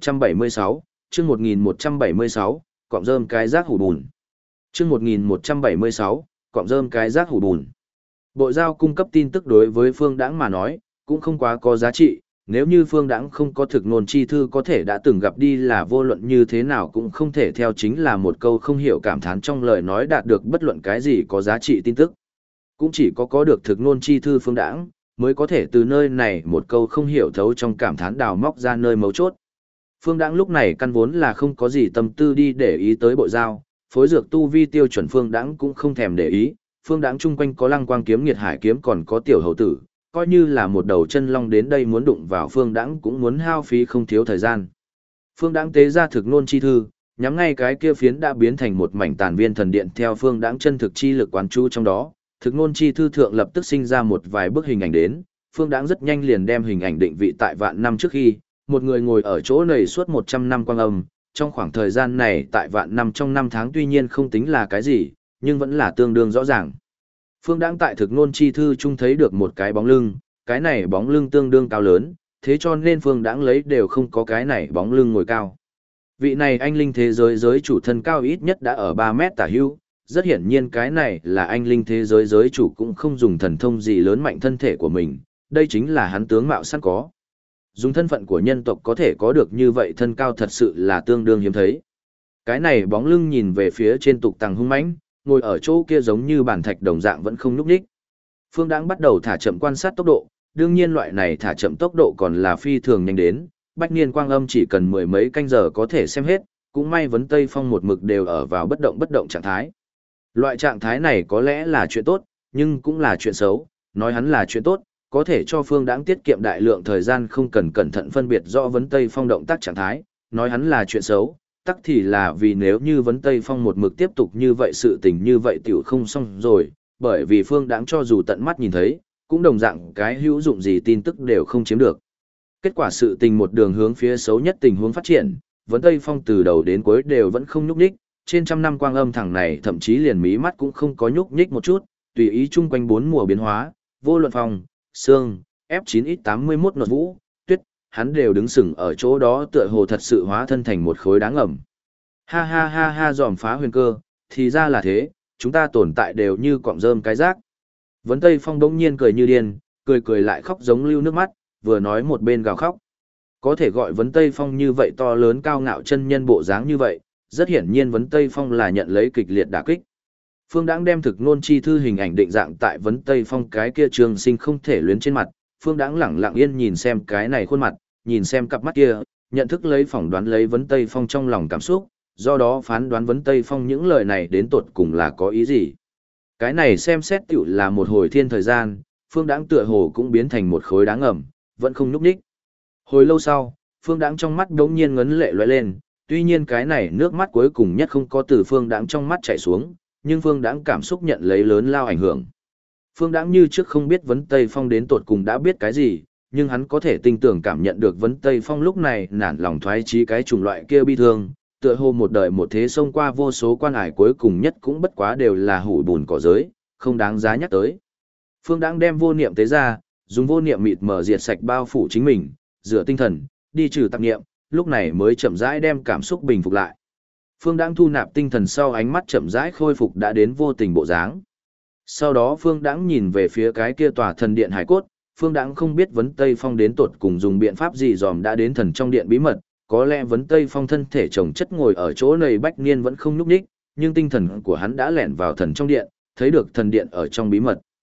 1176, chương 1176, cọng rơm cái rác hủ bùn. Chương 1176, cọng rơm cái rác hủ bùn. Bộ giao cung cấp tin tức đối với Phương Đãng mà nói, cũng không quá có giá trị, nếu như Phương Đãng không có thực nôn chi thư có thể đã từng gặp đi là vô luận như thế nào cũng không thể theo chính là một câu không hiểu cảm thán trong lời nói đạt được bất luận cái gì có giá trị tin tức. Cũng chỉ có được thực nôn chi thư Phương Đãng, mới có thể từ nơi này một câu không hiểu thấu trong cảm thán đào móc ra nơi mấu chốt. Phương Đãng lúc này căn vốn là không có gì tâm tư đi để ý tới bộ giao, phối dược tu vi tiêu chuẩn Phương Đãng cũng không thèm để ý, Phương Đãng chung quanh có Lăng Quang kiếm, Nghiệt Hải kiếm còn có tiểu hầu tử, coi như là một đầu chân long đến đây muốn đụng vào Phương Đãng cũng muốn hao phí không thiếu thời gian. Phương Đãng tế ra thực nôn chi thư, nhắm ngay cái kia phiến đã biến thành một mảnh tàn viên thần điện theo Phương Đãng chân thực chi lực quán chú trong đó, thực nôn chi thư thượng lập tức sinh ra một vài bức hình ảnh đến, Phương Đãng rất nhanh liền đem hình ảnh định vị tại vạn năm trước khi, một người ngồi ở chỗ này suốt 100 năm quang âm, trong khoảng thời gian này tại vạn năm trong năm tháng tuy nhiên không tính là cái gì, nhưng vẫn là tương đương rõ ràng. Phương Đãng tại thực nôn chi thư chung thấy được một cái bóng lưng, cái này bóng lưng tương đương cao lớn, thế cho nên Phương Đãng lấy đều không có cái này bóng lưng ngồi cao. Vị này anh linh thế giới giới chủ thân cao ít nhất đã ở 3 mét tả hữu, rất hiển nhiên cái này là anh linh thế giới giới chủ cũng không dùng thần thông gì lớn mạnh thân thể của mình, đây chính là hắn tướng mạo sẵn có. Dùng thân phận của nhân tộc có thể có được như vậy thân cao thật sự là tương đương hiếm thấy. Cái này bóng lưng nhìn về phía trên tục tàng hung mãnh, ngồi ở chỗ kia giống như bản thạch đồng dạng vẫn không nhúc nhích. Phương Đãng bắt đầu thả chậm quan sát tốc độ, đương nhiên loại này thả chậm tốc độ còn là phi thường nhanh đến, bách niên quang âm chỉ cần mười mấy canh giờ có thể xem hết, cũng may vấn Tây Phong một mực đều ở vào bất động trạng thái. Loại trạng thái này có lẽ là chuyện tốt, nhưng cũng là chuyện xấu, nói hắn là chuyện tốt, có thể cho Phương Đãng tiết kiệm đại lượng thời gian không cần cẩn thận phân biệt rõ vấn Tây Phong động tác trạng thái, nói hắn là chuyện xấu, tắc thì là vì nếu như vấn Tây Phong một mực tiếp tục như vậy sự tình như vậy tiểu không xong rồi, bởi vì Phương Đãng cho dù tận mắt nhìn thấy, cũng đồng dạng cái hữu dụng gì tin tức đều không chiếm được. Kết quả sự tình một đường hướng phía xấu nhất tình huống phát triển, vấn Tây Phong từ đầu đến cuối đều vẫn không nhúc nhích, trên trăm năm quang âm thẳng này thậm chí liền mí mắt cũng không có nhúc nhích một chút, tùy ý chung quanh bốn mùa biến hóa, vô luận phong, sương, F9X81 nột vũ, tuyết, hắn đều đứng sừng ở chỗ đó tựa hồ thật sự hóa thân thành một khối đá ngầm. Ha ha ha ha dòm phá huyền cơ, thì ra là thế, chúng ta tồn tại đều như cọng rơm cái rác. Vấn Tây Phong bỗng nhiên cười như điên, cười lại khóc giống lưu nước mắt, vừa nói một bên gào khóc. Có thể gọi Vấn Tây Phong như vậy to lớn cao ngạo chân nhân bộ dáng như vậy, rất hiển nhiên Vấn Tây Phong là nhận lấy kịch liệt đả kích. Phương Đãng đem thực nôn chi thư hình ảnh định dạng tại Vấn Tây Phong cái kia trường sinh không thể luyến trên mặt, Phương Đãng lẳng lặng yên nhìn xem cái này khuôn mặt, nhìn xem cặp mắt kia, nhận thức lấy phỏng đoán lấy Vấn Tây Phong trong lòng cảm xúc, do đó phán đoán Vấn Tây Phong những lời này đến tột cùng là có ý gì. Cái này xem xét tiểu là một hồi thiên thời gian, Phương Đãng tựa hồ cũng biến thành một khối đá ngầm, vẫn không nhúc nhích. Hồi lâu sau, Phương Đãng trong mắt đống nhiên ngấn lệ lóe lên, tuy nhiên cái này nước mắt cuối cùng nhất không có từ Phương Đãng trong mắt chảy xuống, nhưng Phương Đãng cảm xúc nhận lấy lớn lao ảnh hưởng. Phương Đãng như trước không biết Vấn Tây Phong đến tột cùng đã biết cái gì, nhưng hắn có thể tinh tưởng cảm nhận được Vấn Tây Phong lúc này nản lòng thoái chí cái chủng loại kia bi thương, tựa hồ một đời một thế xông qua vô số quan ải cuối cùng nhất cũng bất quá đều là hủ bùn cỏ giới, không đáng giá nhắc tới. Phương Đãng đem vô niệm tế ra, dùng vô niệm mịt mờ diệt sạch bao phủ chính mình, rửa tinh thần, đi trừ tạp niệm, lúc này mới chậm rãi đem cảm xúc bình phục lại. Phương Đãng thu nạp tinh thần sau ánh mắt chậm rãi khôi phục đã đến vô tình bộ dáng. Sau đó Phương Đãng nhìn về phía cái kia tòa thần điện hải cốt, Phương Đãng không biết Vấn Tây Phong đến tột cùng dùng biện pháp gì dòm đã đến thần trong điện bí mật, có lẽ Vấn Tây Phong thân thể chồng chất ngồi ở chỗ này bách niên vẫn không nhúc nhích, nhưng tinh thần của hắn đã lẻn vào thần trong điện, thấy được thần điện ở trong bí mật.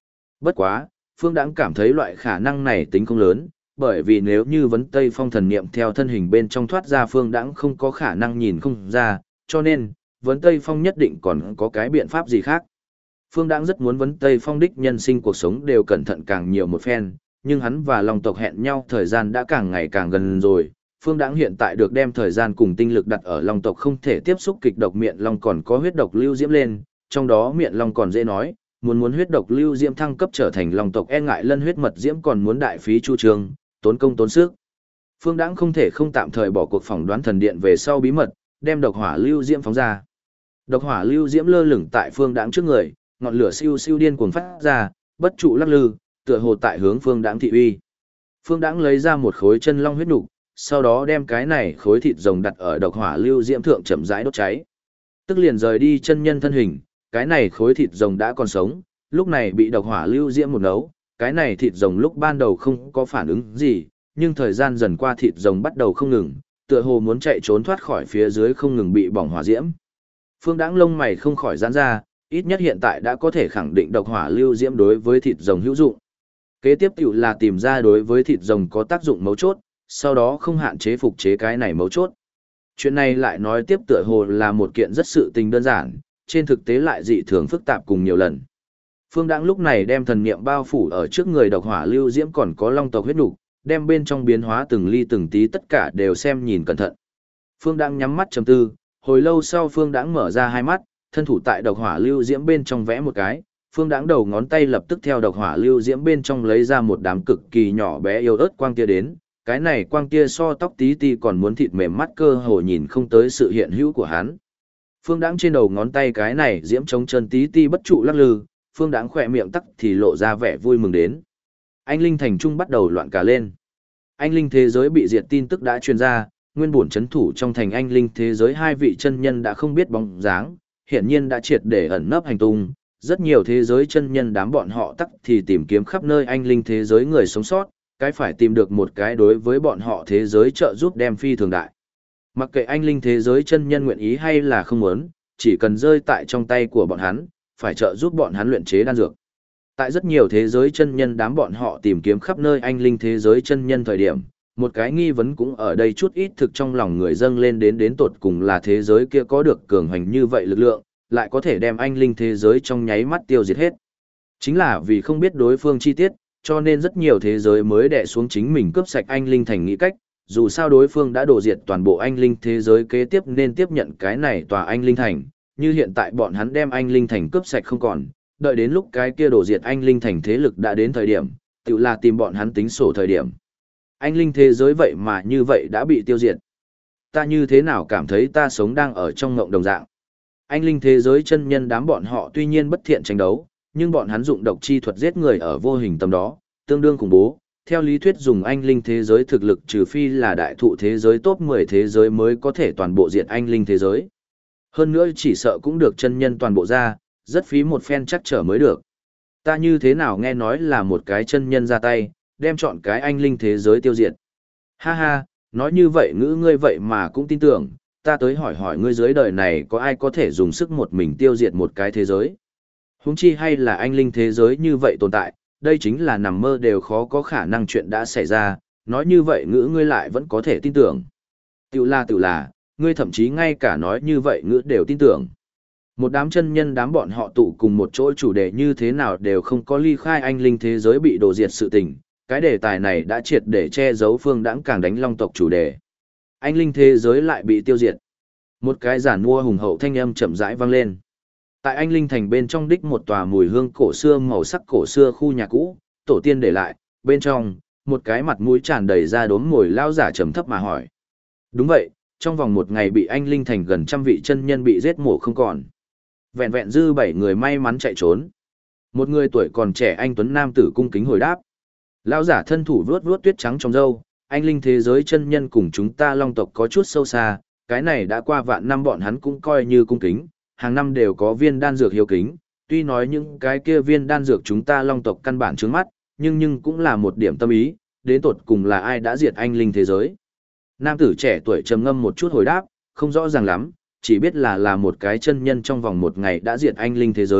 Bất quá, Phương Đãng cảm thấy loại khả năng này tính không lớn, bởi vì nếu như vấn Tây Phong thần niệm theo thân hình bên trong thoát ra Phương Đãng không có khả năng nhìn không ra, cho nên, vấn Tây Phong nhất định còn có cái biện pháp gì khác. Phương Đãng rất muốn vấn Tây Phong đích nhân sinh cuộc sống đều cẩn thận càng nhiều một phen, nhưng hắn và Long tộc hẹn nhau thời gian đã càng ngày càng gần rồi. Phương Đãng hiện tại được đem thời gian cùng tinh lực đặt ở Long tộc không thể tiếp xúc kịch độc miệng Long còn có huyết độc lưu diễm lên, trong đó miệng Long còn dễ nói, muốn huyết độc lưu diễm thăng cấp trở thành Long tộc e ngại lân huyết mật diễm còn muốn đại phí chu trường, tốn công tốn sức. Phương Đãng không thể không tạm thời bỏ cuộc phỏng đoán thần điện về sau bí mật, đem độc hỏa lưu diễm phóng ra. Độc hỏa lưu diễm lơ lửng tại Phương Đãng trước người, ngọn lửa siêu siêu điên cuồng phát ra, bất trụ lắc lư, tựa hồ tại hướng Phương Đãng thị uy. Phương Đãng lấy ra một khối chân long huyết nục, sau đó đem cái này khối thịt rồng đặt ở độc hỏa lưu diễm thượng chậm rãi đốt cháy. Tức liền rời đi chân nhân thân hình, cái này khối thịt rồng đã còn sống, lúc này bị độc hỏa lưu diễm một nấu, cái này thịt rồng lúc ban đầu không có phản ứng gì, nhưng thời gian dần qua thịt rồng bắt đầu không ngừng, tựa hồ muốn chạy trốn thoát khỏi phía dưới không ngừng bị bỏng hỏa diễm. Phương Đãng lông mày không khỏi giãn ra, ít nhất hiện tại đã có thể khẳng định độc hỏa lưu diễm đối với thịt rồng hữu dụng. Kế tiếp tiểu là tìm ra đối với thịt rồng có tác dụng mấu chốt, sau đó không hạn chế phục chế cái này mấu chốt. Chuyện này lại nói tiếp tựa hồ là một kiện rất sự tình đơn giản, trên thực tế lại dị thường phức tạp cùng nhiều lần. Phương Đãng lúc này đem thần niệm bao phủ ở trước người độc hỏa lưu diễm còn có long tộc huyết nục, đem bên trong biến hóa từng ly từng tí tất cả đều xem nhìn cẩn thận. Phương Đãng nhắm mắt trầm tư, hồi lâu sau Phương Đãng mở ra hai mắt, thân thủ tại độc hỏa lưu diễm bên trong vẽ một cái, Phương Đãng đầu ngón tay lập tức theo độc hỏa lưu diễm bên trong lấy ra một đám cực kỳ nhỏ bé yếu ớt quang tia đến, cái này quang tia so tóc tí ti còn muốn thịt mềm mắt cơ hồ nhìn không tới sự hiện hữu của hắn. Phương Đãng trên đầu ngón tay cái này diễm chống chân tí ti bất trụ lắc lư, Phương Đãng khỏe miệng tắc thì lộ ra vẻ vui mừng đến. Anh linh thành trung bắt đầu loạn cả lên. Anh linh thế giới bị diệt tin tức đã truyền ra, nguyên bổn chấn thủ trong thành anh linh thế giới hai vị chân nhân đã không biết bóng dáng, hiển nhiên đã triệt để ẩn nấp hành tung. Rất nhiều thế giới chân nhân đám bọn họ tắc thì tìm kiếm khắp nơi anh linh thế giới người sống sót, cái phải tìm được một cái đối với bọn họ thế giới trợ giúp đem phi thường đại. Mặc kệ anh linh thế giới chân nhân nguyện ý hay là không muốn, chỉ cần rơi tại trong tay của bọn hắn, phải trợ giúp bọn hắn luyện chế đan dược. Tại rất nhiều thế giới chân nhân đám bọn họ tìm kiếm khắp nơi anh linh thế giới chân nhân thời điểm, một cái nghi vấn cũng ở đây chút ít thực trong lòng người dâng lên đến tột cùng là thế giới kia có được cường hành như vậy lực lượng, lại có thể đem anh linh thế giới trong nháy mắt tiêu diệt hết. Chính là vì không biết đối phương chi tiết, cho nên rất nhiều thế giới mới đè xuống chính mình cướp sạch anh linh thành nghĩ cách, dù sao đối phương đã đổ diệt toàn bộ anh linh thế giới kế tiếp nên tiếp nhận cái này tòa anh linh thành, như hiện tại bọn hắn đem anh linh thành cướp sạch không còn, đợi đến lúc cái kia đổ diệt anh linh thành thế lực đã đến thời điểm, tự là tìm bọn hắn tính sổ thời điểm. Anh linh thế giới vậy mà như vậy đã bị tiêu diệt. Ta như thế nào cảm thấy ta sống đang ở trong ngộng đồng dạng. Anh linh thế giới chân nhân đám bọn họ tuy nhiên bất thiện tranh đấu, nhưng bọn hắn dụng độc chi thuật giết người ở vô hình tầm đó, tương đương khủng bố. Theo lý thuyết dùng anh linh thế giới thực lực trừ phi là đại thụ thế giới top 10 thế giới mới có thể toàn bộ diệt anh linh thế giới. Hơn nữa chỉ sợ cũng được chân nhân toàn bộ ra, rất phí một phen chắc trở mới được. Ta như thế nào nghe nói là một cái chân nhân ra tay, đem chọn cái anh linh thế giới tiêu diệt. Ha ha, nói như vậy ngữ ngươi vậy mà cũng tin tưởng, ta tới hỏi hỏi ngươi dưới đời này có ai có thể dùng sức một mình tiêu diệt một cái thế giới. Huống chi hay là anh linh thế giới như vậy tồn tại, đây chính là nằm mơ đều khó có khả năng chuyện đã xảy ra, nói như vậy ngữ ngươi lại vẫn có thể tin tưởng. Tự là, ngươi thậm chí ngay cả nói như vậy ngữ đều tin tưởng. Một đám chân nhân đám bọn họ tụ cùng một chỗ chủ đề như thế nào đều không có ly khai anh linh thế giới bị đổ diệt sự tình, cái đề tài này đã triệt để che giấu Phương Đãng càng đánh long tộc chủ đề. Anh linh thế giới lại bị tiêu diệt. Một cái giản mua hùng hậu thanh âm chậm rãi vang lên. Tại anh linh thành bên trong đích một tòa mùi hương cổ xưa màu sắc cổ xưa khu nhà cũ, tổ tiên để lại, bên trong, một cái mặt mũi tràn đầy da đốm mồi lao giả trầm thấp mà hỏi. Đúng vậy, trong vòng một ngày bị anh linh thành gần trăm vị chân nhân bị giết mổ không còn. Vẹn vẹn dư 7 người may mắn chạy trốn. Một người tuổi còn trẻ anh tuấn nam tử cung kính hồi đáp. Lão giả thân thủ vuốt vuốt tuyết trắng trong râu, anh linh thế giới chân nhân cùng chúng ta long tộc có chút sâu xa, cái này đã qua vạn năm bọn hắn cũng coi như cung kính, hàng năm đều có viên đan dược hiếu kính, tuy nói những cái kia viên đan dược chúng ta long tộc căn bản trướng mắt, nhưng cũng là một điểm tâm ý, đến tột cùng là ai đã diệt anh linh thế giới. Nam tử trẻ tuổi trầm ngâm một chút hồi đáp, không rõ ràng lắm, chỉ biết là một cái chân nhân trong vòng một ngày đã diệt anh linh thế giới,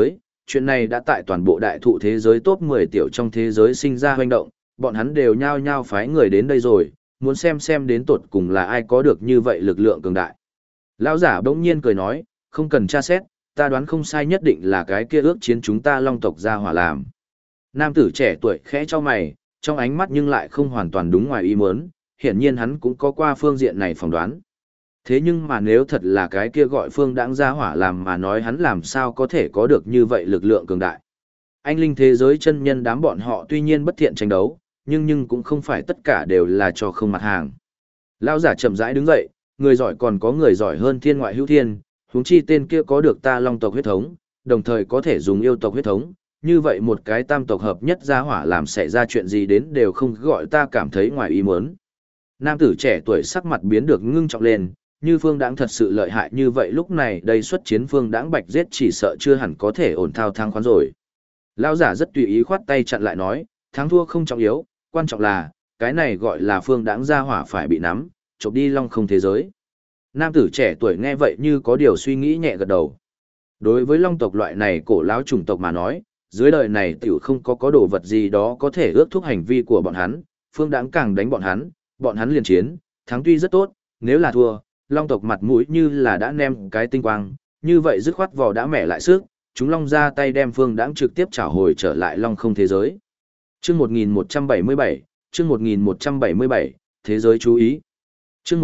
chuyện này đã tại toàn bộ đại thụ thế giới top 10 tiểu trong thế giới sinh ra hoành động, bọn hắn đều nhao nhao phái người đến đây rồi, muốn xem đến tột cùng là ai có được như vậy lực lượng cường đại. Lão giả bỗng nhiên cười nói, không cần tra xét, ta đoán không sai nhất định là cái kia ước chiến chúng ta Long tộc ra hỏa làm. Nam tử trẻ tuổi khẽ cho mày, trong ánh mắt nhưng lại không hoàn toàn đúng ngoài ý muốn, hiển nhiên hắn cũng có qua phương diện này phỏng đoán. Thế nhưng mà nếu thật là cái kia gọi phương đãng ra hỏa làm mà nói hắn làm sao có thể có được như vậy lực lượng cường đại. Anh linh thế giới chân nhân đám bọn họ tuy nhiên bất thiện tranh đấu, nhưng cũng không phải tất cả đều là cho không mặt hàng. Lão giả chậm rãi đứng dậy, người giỏi còn có người giỏi hơn thiên ngoại hữu thiên, huống chi tên kia có được ta Long tộc huyết thống, đồng thời có thể dùng yêu tộc huyết thống, như vậy một cái tam tộc hợp nhất ra hỏa làm xảy ra chuyện gì đến đều không gọi ta cảm thấy ngoài ý muốn. Nam tử trẻ tuổi sắc mặt biến được ngưng trọng lên, như Phương Đãng thật sự lợi hại như vậy lúc này đây xuất chiến Phương Đãng bạch giết chỉ sợ chưa hẳn có thể ổn thao thắng khoán rồi. Lão giả rất tùy ý khoát tay chặn lại nói, thắng thua không trọng yếu, quan trọng là, cái này gọi là Phương Đãng ra hỏa phải bị nắm, chộp đi Long không thế giới. Nam tử trẻ tuổi nghe vậy như có điều suy nghĩ nhẹ gật đầu. Đối với Long tộc loại này cổ lão chủng tộc mà nói, dưới đời này tiểu không có đồ vật gì đó có thể ước thúc hành vi của bọn hắn, Phương Đãng càng đánh bọn hắn liền chiến, thắng tuy rất tốt, nếu là thua, Long tộc mặt mũi như là đã ném cái tinh quang, như vậy dứt khoát vò đã mẻ lại sức, chúng Long ra tay đem Phương Đãng trực tiếp trả hồi trở lại Long không thế giới. Chương 1177, chương 1177, thế giới chú ý. Chương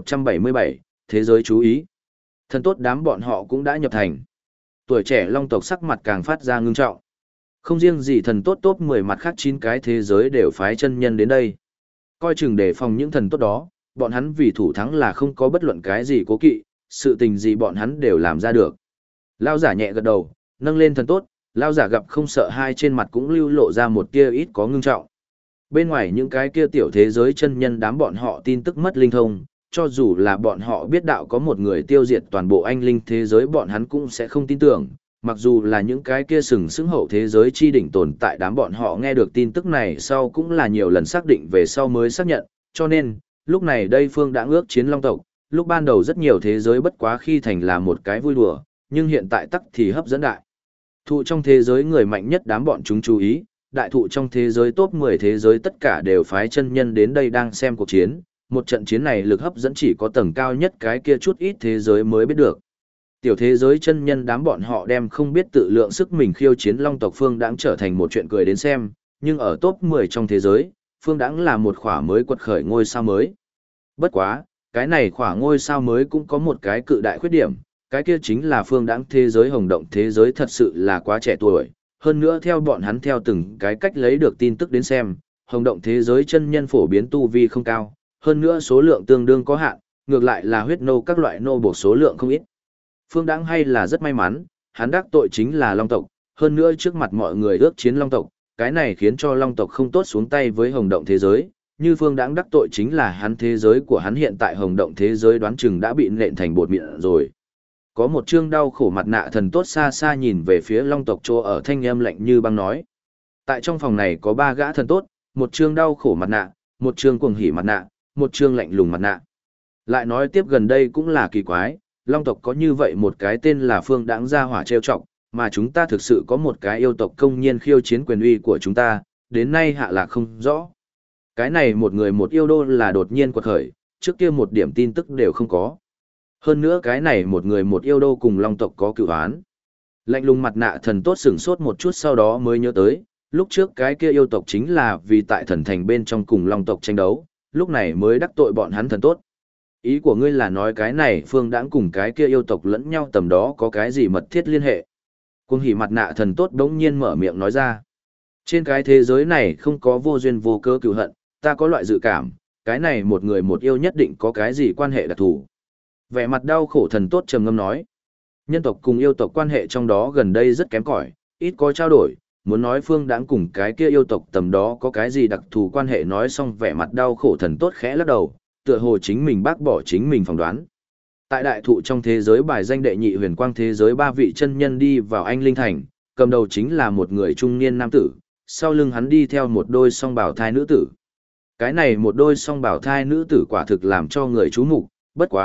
1177, thế giới chú ý. Thần tốt đám bọn họ cũng đã nhập thành. Tuổi trẻ Long tộc sắc mặt càng phát ra ngưng trọng. Không riêng gì thần tốt top 10 mặt khác 9 cái thế giới đều phái chân nhân đến đây. Coi chừng đề phòng những thần tốt đó, bọn hắn vì thủ thắng là không có bất luận cái gì cố kỵ, sự tình gì bọn hắn đều làm ra được. Lao giả nhẹ gật đầu, nâng lên thần tốt, lao giả gặp không sợ hai trên mặt cũng lưu lộ ra một tia ít có ngưng trọng. Bên ngoài những cái kia tiểu thế giới chân nhân đám bọn họ tin tức mất linh thông, cho dù là bọn họ biết đạo có một người tiêu diệt toàn bộ anh linh thế giới bọn hắn cũng sẽ không tin tưởng, mặc dù là những cái kia sừng sững hậu thế giới chi đỉnh tồn tại đám bọn họ nghe được tin tức này sau cũng là nhiều lần xác định về sau mới xác nhận, cho nên, lúc này đây Phương đã ước chiến Long tộc, lúc ban đầu rất nhiều thế giới bất quá khi thành là một cái vui đùa, nhưng hiện tại tắc thì hấp dẫn đại. Thụ trong thế giới người mạnh nhất đám bọn chúng chú ý, đại thụ trong thế giới top 10 thế giới tất cả đều phái chân nhân đến đây đang xem cuộc chiến, một trận chiến này lực hấp dẫn chỉ có tầng cao nhất cái kia chút ít thế giới mới biết được. Tiểu thế giới chân nhân đám bọn họ đem không biết tự lượng sức mình khiêu chiến Long tộc Phương Đãng trở thành một chuyện cười đến xem, nhưng ở top 10 trong thế giới, Phương Đãng là một khỏa mới quật khởi ngôi sao mới. Bất quá, cái này khỏa ngôi sao mới cũng có một cái cự đại khuyết điểm, cái kia chính là Phương Đãng thế giới hồng động thế giới thật sự là quá trẻ tuổi, hơn nữa theo bọn hắn theo từng cái cách lấy được tin tức đến xem, hồng động thế giới chân nhân phổ biến tu vi không cao, hơn nữa số lượng tương đương có hạn, ngược lại là huyết nô các loại nô buộc số lượng không ít. Phương Đãng hay là rất may mắn, hắn đắc tội chính là Long tộc, hơn nữa trước mặt mọi người ước chiến Long tộc, cái này khiến cho Long tộc không tốt xuống tay với hồng động thế giới, như Phương Đãng đắc tội chính là hắn thế giới của hắn hiện tại hồng động thế giới đoán chừng đã bị nện thành bột mịn rồi. Có một trương đau khổ mặt nạ thần tốt xa xa nhìn về phía Long tộc chỗ ở thanh âm lạnh như băng nói. Tại trong phòng này có 3 gã thần tốt, một trương đau khổ mặt nạ, một trương cuồng hỉ mặt nạ, một trương lạnh lùng mặt nạ. Lại nói tiếp gần đây cũng là kỳ quái, Long tộc có như vậy một cái tên là Phương Đãng gia hỏa trêu chọc, mà chúng ta thực sự có một cái yêu tộc công nhiên khiêu chiến quyền uy của chúng ta, đến nay hạ lạc không rõ. Cái này một người một yêu đô là đột nhiên quật khởi, trước kia một điểm tin tức đều không có. Hơn nữa cái này một người một yêu đô cùng Long tộc có cựu án. Lạnh lùng mặt nạ thần tốt sửng sốt một chút sau đó mới nhớ tới, lúc trước cái kia yêu tộc chính là vì tại thần thành bên trong cùng Long tộc tranh đấu, lúc này mới đắc tội bọn hắn thần tốt. Ý của ngươi là nói cái này Phương Đãng cùng cái kia yêu tộc lẫn nhau tầm đó có cái gì mật thiết liên hệ. Cuồng hỉ mặt nạ thần tốt đống nhiên mở miệng nói ra. Trên cái thế giới này không có vô duyên vô cớ cựu hận, ta có loại dự cảm, cái này một người một yêu nhất định có cái gì quan hệ đặc thù. Vẻ mặt đau khổ thần tốt trầm ngâm nói. Nhân tộc cùng yêu tộc quan hệ trong đó gần đây rất kém cỏi, ít có trao đổi, muốn nói Phương Đãng cùng cái kia yêu tộc tầm đó có cái gì đặc thù quan hệ nói xong vẻ mặt đau khổ thần tốt khẽ lắc đầu, tựa hồ chính mình bác bỏ chính mình phỏng đoán. Tại đại thụ trong thế giới bài danh đệ nhị huyền quang thế giới 3 vị chân nhân đi vào anh linh thành, cầm đầu chính là một người trung niên nam tử, sau lưng hắn đi theo một đôi song bảo thai nữ tử. Cái này một đôi song bảo thai nữ tử quả thực làm cho người chú mục, bất quá,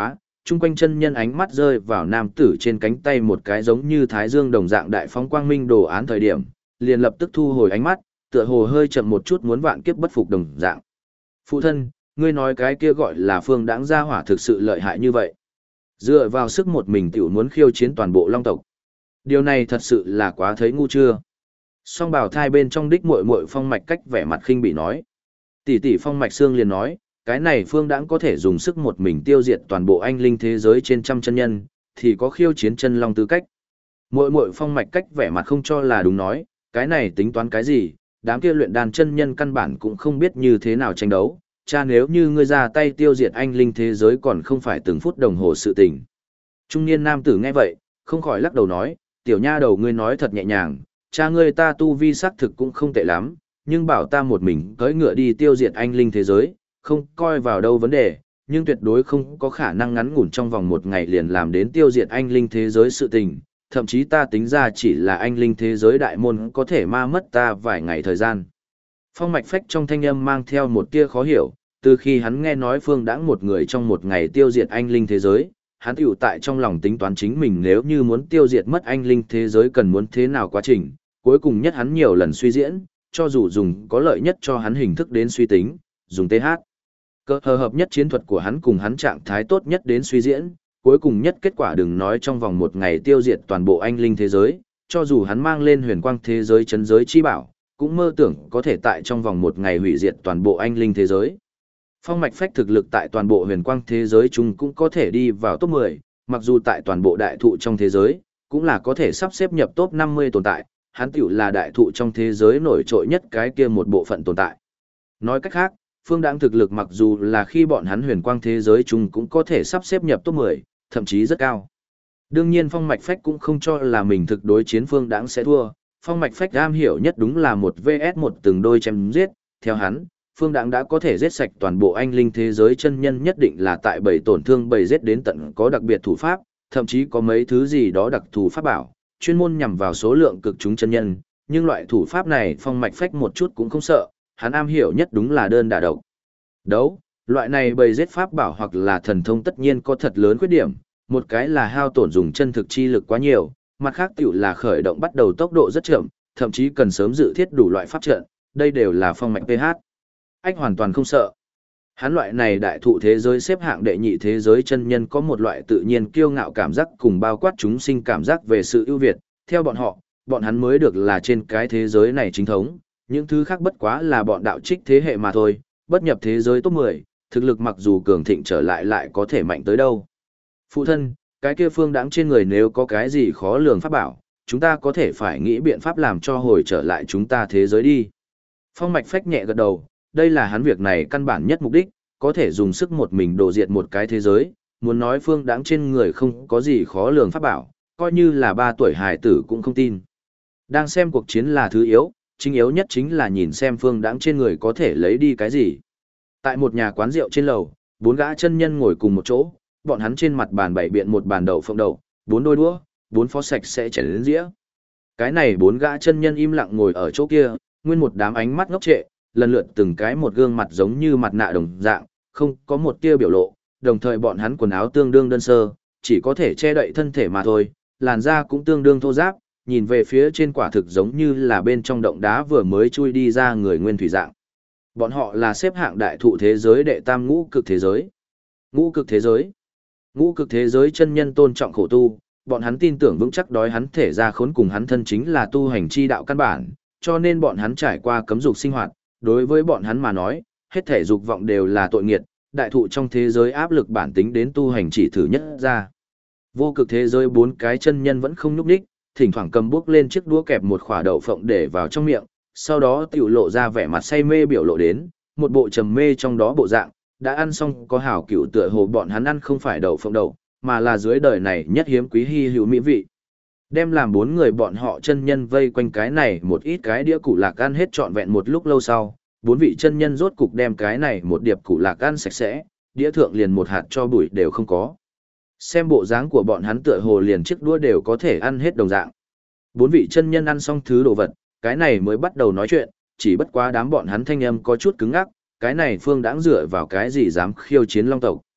chung quanh chân nhân ánh mắt rơi vào nam tử trên cánh tay một cái giống như thái dương đồng dạng đại phóng quang minh đồ án thời điểm, liền lập tức thu hồi ánh mắt, tựa hồ hơi chậm một chút muốn vạn kiếp bất phục đồng dạng. Phụ thân, ngươi nói cái kia gọi là Phương Đãng gia hỏa thực sự lợi hại như vậy. Dựa vào sức một mình tiểu muốn khiêu chiến toàn bộ Long tộc. Điều này thật sự là quá thấy ngu chưa. Song bảo thai bên trong đích muội muội Phong Mạch Cách vẻ mặt khinh bị nói. Tỷ tỷ Phong Mạch Sương liền nói, cái này Phương Đãng có thể dùng sức một mình tiêu diệt toàn bộ anh linh thế giới trên trăm chân nhân, thì có khiêu chiến chân long tư cách. Muội muội Phong Mạch Cách vẻ mặt không cho là đúng nói, cái này tính toán cái gì, đám kia luyện đàn chân nhân căn bản cũng không biết như thế nào tranh đấu, cha nếu như ngươi ra tay tiêu diệt anh linh thế giới còn không phải từng phút đồng hồ sự tình. Trung niên nam tử nghe vậy, không khỏi lắc đầu nói, tiểu nha đầu ngươi nói thật nhẹ nhàng, cha ngươi ta tu vi xác thực cũng không tệ lắm, nhưng bảo ta một mình cưỡi ngựa đi tiêu diệt anh linh thế giới, không coi vào đâu vấn đề, nhưng tuyệt đối không có khả năng ngắn ngủn trong vòng một ngày liền làm đến tiêu diệt anh linh thế giới sự tình, thậm chí ta tính ra chỉ là anh linh thế giới đại môn có thể ma mất ta vài ngày thời gian. Phong Mạch Phách trong thanh âm mang theo một tia khó hiểu, từ khi hắn nghe nói Phương Đãng một người trong một ngày tiêu diệt anh linh thế giới, hắn tiểu tại trong lòng tính toán chính mình nếu như muốn tiêu diệt mất anh linh thế giới cần muốn thế nào quá trình, cuối cùng nhất hắn nhiều lần suy diễn, cho dù dùng có lợi nhất cho hắn hình thức đến suy tính, dùng TH. Cơ hợp nhất chiến thuật của hắn cùng hắn trạng thái tốt nhất đến suy diễn, cuối cùng nhất kết quả đừng nói trong vòng một ngày tiêu diệt toàn bộ anh linh thế giới, cho dù hắn mang lên huyền quang thế giới chấn giới chi bảo, cũng mơ tưởng có thể tại trong vòng một ngày hủy diệt toàn bộ anh linh thế giới. Phong Mạch Phách thực lực tại toàn bộ huyền quang thế giới chung cũng có thể đi vào top 10, mặc dù tại toàn bộ đại thụ trong thế giới, cũng là có thể sắp xếp nhập top 50 tồn tại, hắn tiểu là đại thụ trong thế giới nổi trội nhất cái kia một bộ phận tồn tại. Nói cách khác, Phương Đãng thực lực mặc dù là khi bọn hắn huyền quang thế giới chung cũng có thể sắp xếp nhập top 10, thậm chí rất cao. Đương nhiên Phong Mạch Phách cũng không cho là mình thực đối chiến Phương Đãng sẽ thua, Phong Mạch Phách am hiểu nhất đúng là một vs một từng đôi chém giết, theo hắn, Phương Đãng đã có thể giết sạch toàn bộ anh linh thế giới chân nhân nhất định là tại bầy tổn thương bầy giết đến tận có đặc biệt thủ pháp, thậm chí có mấy thứ gì đó đặc thù pháp bảo, chuyên môn nhằm vào số lượng cực chúng chân nhân, nhưng loại thủ pháp này Phong Mạch Phách một chút cũng không sợ, hắn am hiểu nhất đúng là đơn đả độc. Đấu, loại này bầy giết pháp bảo hoặc là thần thông tất nhiên có thật lớn khuyết điểm, một cái là hao tổn dùng chân thực chi lực quá nhiều, mặt khác tiểu là khởi động bắt đầu tốc độ rất chậm, thậm chí cần sớm dự thiết đủ loại pháp trận, đây đều là Phong Mạch PH. Anh hoàn toàn không sợ. Hắn loại này đại thụ thế giới xếp hạng đệ nhị thế giới chân nhân có một loại tự nhiên kiêu ngạo cảm giác cùng bao quát chúng sinh cảm giác về sự ưu việt, theo bọn họ, bọn hắn mới được là trên cái thế giới này chính thống, những thứ khác bất quá là bọn đạo trích thế hệ mà thôi, bất nhập thế giới top 10, thực lực mặc dù cường thịnh trở lại lại có thể mạnh tới đâu. Phụ thân, cái kia Phương Đãng trên người nếu có cái gì khó lường pháp bảo, chúng ta có thể phải nghĩ biện pháp làm cho hồi trở lại chúng ta thế giới đi. Phong Mạch Phách nhẹ gật đầu, đây là hắn việc này căn bản nhất mục đích, có thể dùng sức một mình đổ diệt một cái thế giới, muốn nói Phương Đãng trên người không có gì khó lường pháp bảo, coi như là 3 tuổi hài tử cũng không tin. Đang xem cuộc chiến là thứ yếu, chính yếu nhất chính là nhìn xem Phương Đãng trên người có thể lấy đi cái gì. Tại một nhà quán rượu trên lầu, 4 gã chân nhân ngồi cùng một chỗ, bọn hắn trên mặt bàn bày biện một bàn đậu phộng đậu, 4 đôi đũa, 4 phó sạch sẽ chén đến dĩa. Cái này 4 gã chân nhân im lặng ngồi ở chỗ kia, nguyên một đám ánh mắt ngốc trệ, lần lượt từng cái một gương mặt giống như mặt nạ đồng dạng, không có một tia biểu lộ, đồng thời bọn hắn quần áo tương đương đơn sơ, chỉ có thể che đậy thân thể mà thôi, làn da cũng tương đương thô ráp, nhìn về phía trên quả thực giống như là bên trong động đá vừa mới chui đi ra người nguyên thủy dạng. Bọn họ là xếp hạng đại thụ thế giới đệ tam ngũ cực thế giới. Ngũ cực thế giới. Ngũ cực thế giới chân nhân tôn trọng khổ tu, bọn hắn tin tưởng vững chắc đói hắn thể ra khốn cùng hắn thân chính là tu hành chi đạo căn bản, cho nên bọn hắn trải qua cấm dục sinh hoạt, đối với bọn hắn mà nói, hết thể dục vọng đều là tội nghiệt, đại thụ trong thế giới áp lực bản tính đến tu hành chỉ thử nhất ra. Vô cực thế giới 4 cái chân nhân vẫn không nhúc nhích, thỉnh thoảng cầm bước lên chiếc đũa kẹp một quả đậu phộng để vào trong miệng, sau đó tiểu lộ ra vẻ mặt say mê biểu lộ đến, một bộ trầm mê trong đó bộ dạng, đã ăn xong có hảo cửu tựa hồ bọn hắn ăn không phải đậu phộng đậu, mà là dưới đời này nhất hiếm quý hi hữu mỹ vị. Đem làm 4 người bọn họ chân nhân vây quanh cái này một ít cái đĩa củ lạc ăn hết trọn vẹn một lúc lâu sau, 4 vị chân nhân rốt cục đem cái này một điệp củ lạc ăn sạch sẽ, đĩa thượng liền một hạt cho bụi đều không có. Xem bộ dáng của bọn hắn tựa hồ liền chiếc đũa đều có thể ăn hết đồng dạng. 4 vị chân nhân ăn xong thứ đồ vật, cái này mới bắt đầu nói chuyện, chỉ bất quá đám bọn hắn thanh âm có chút cứng ngắc, cái này Phương Đãng dựa vào cái gì dám khiêu chiến Long tộc.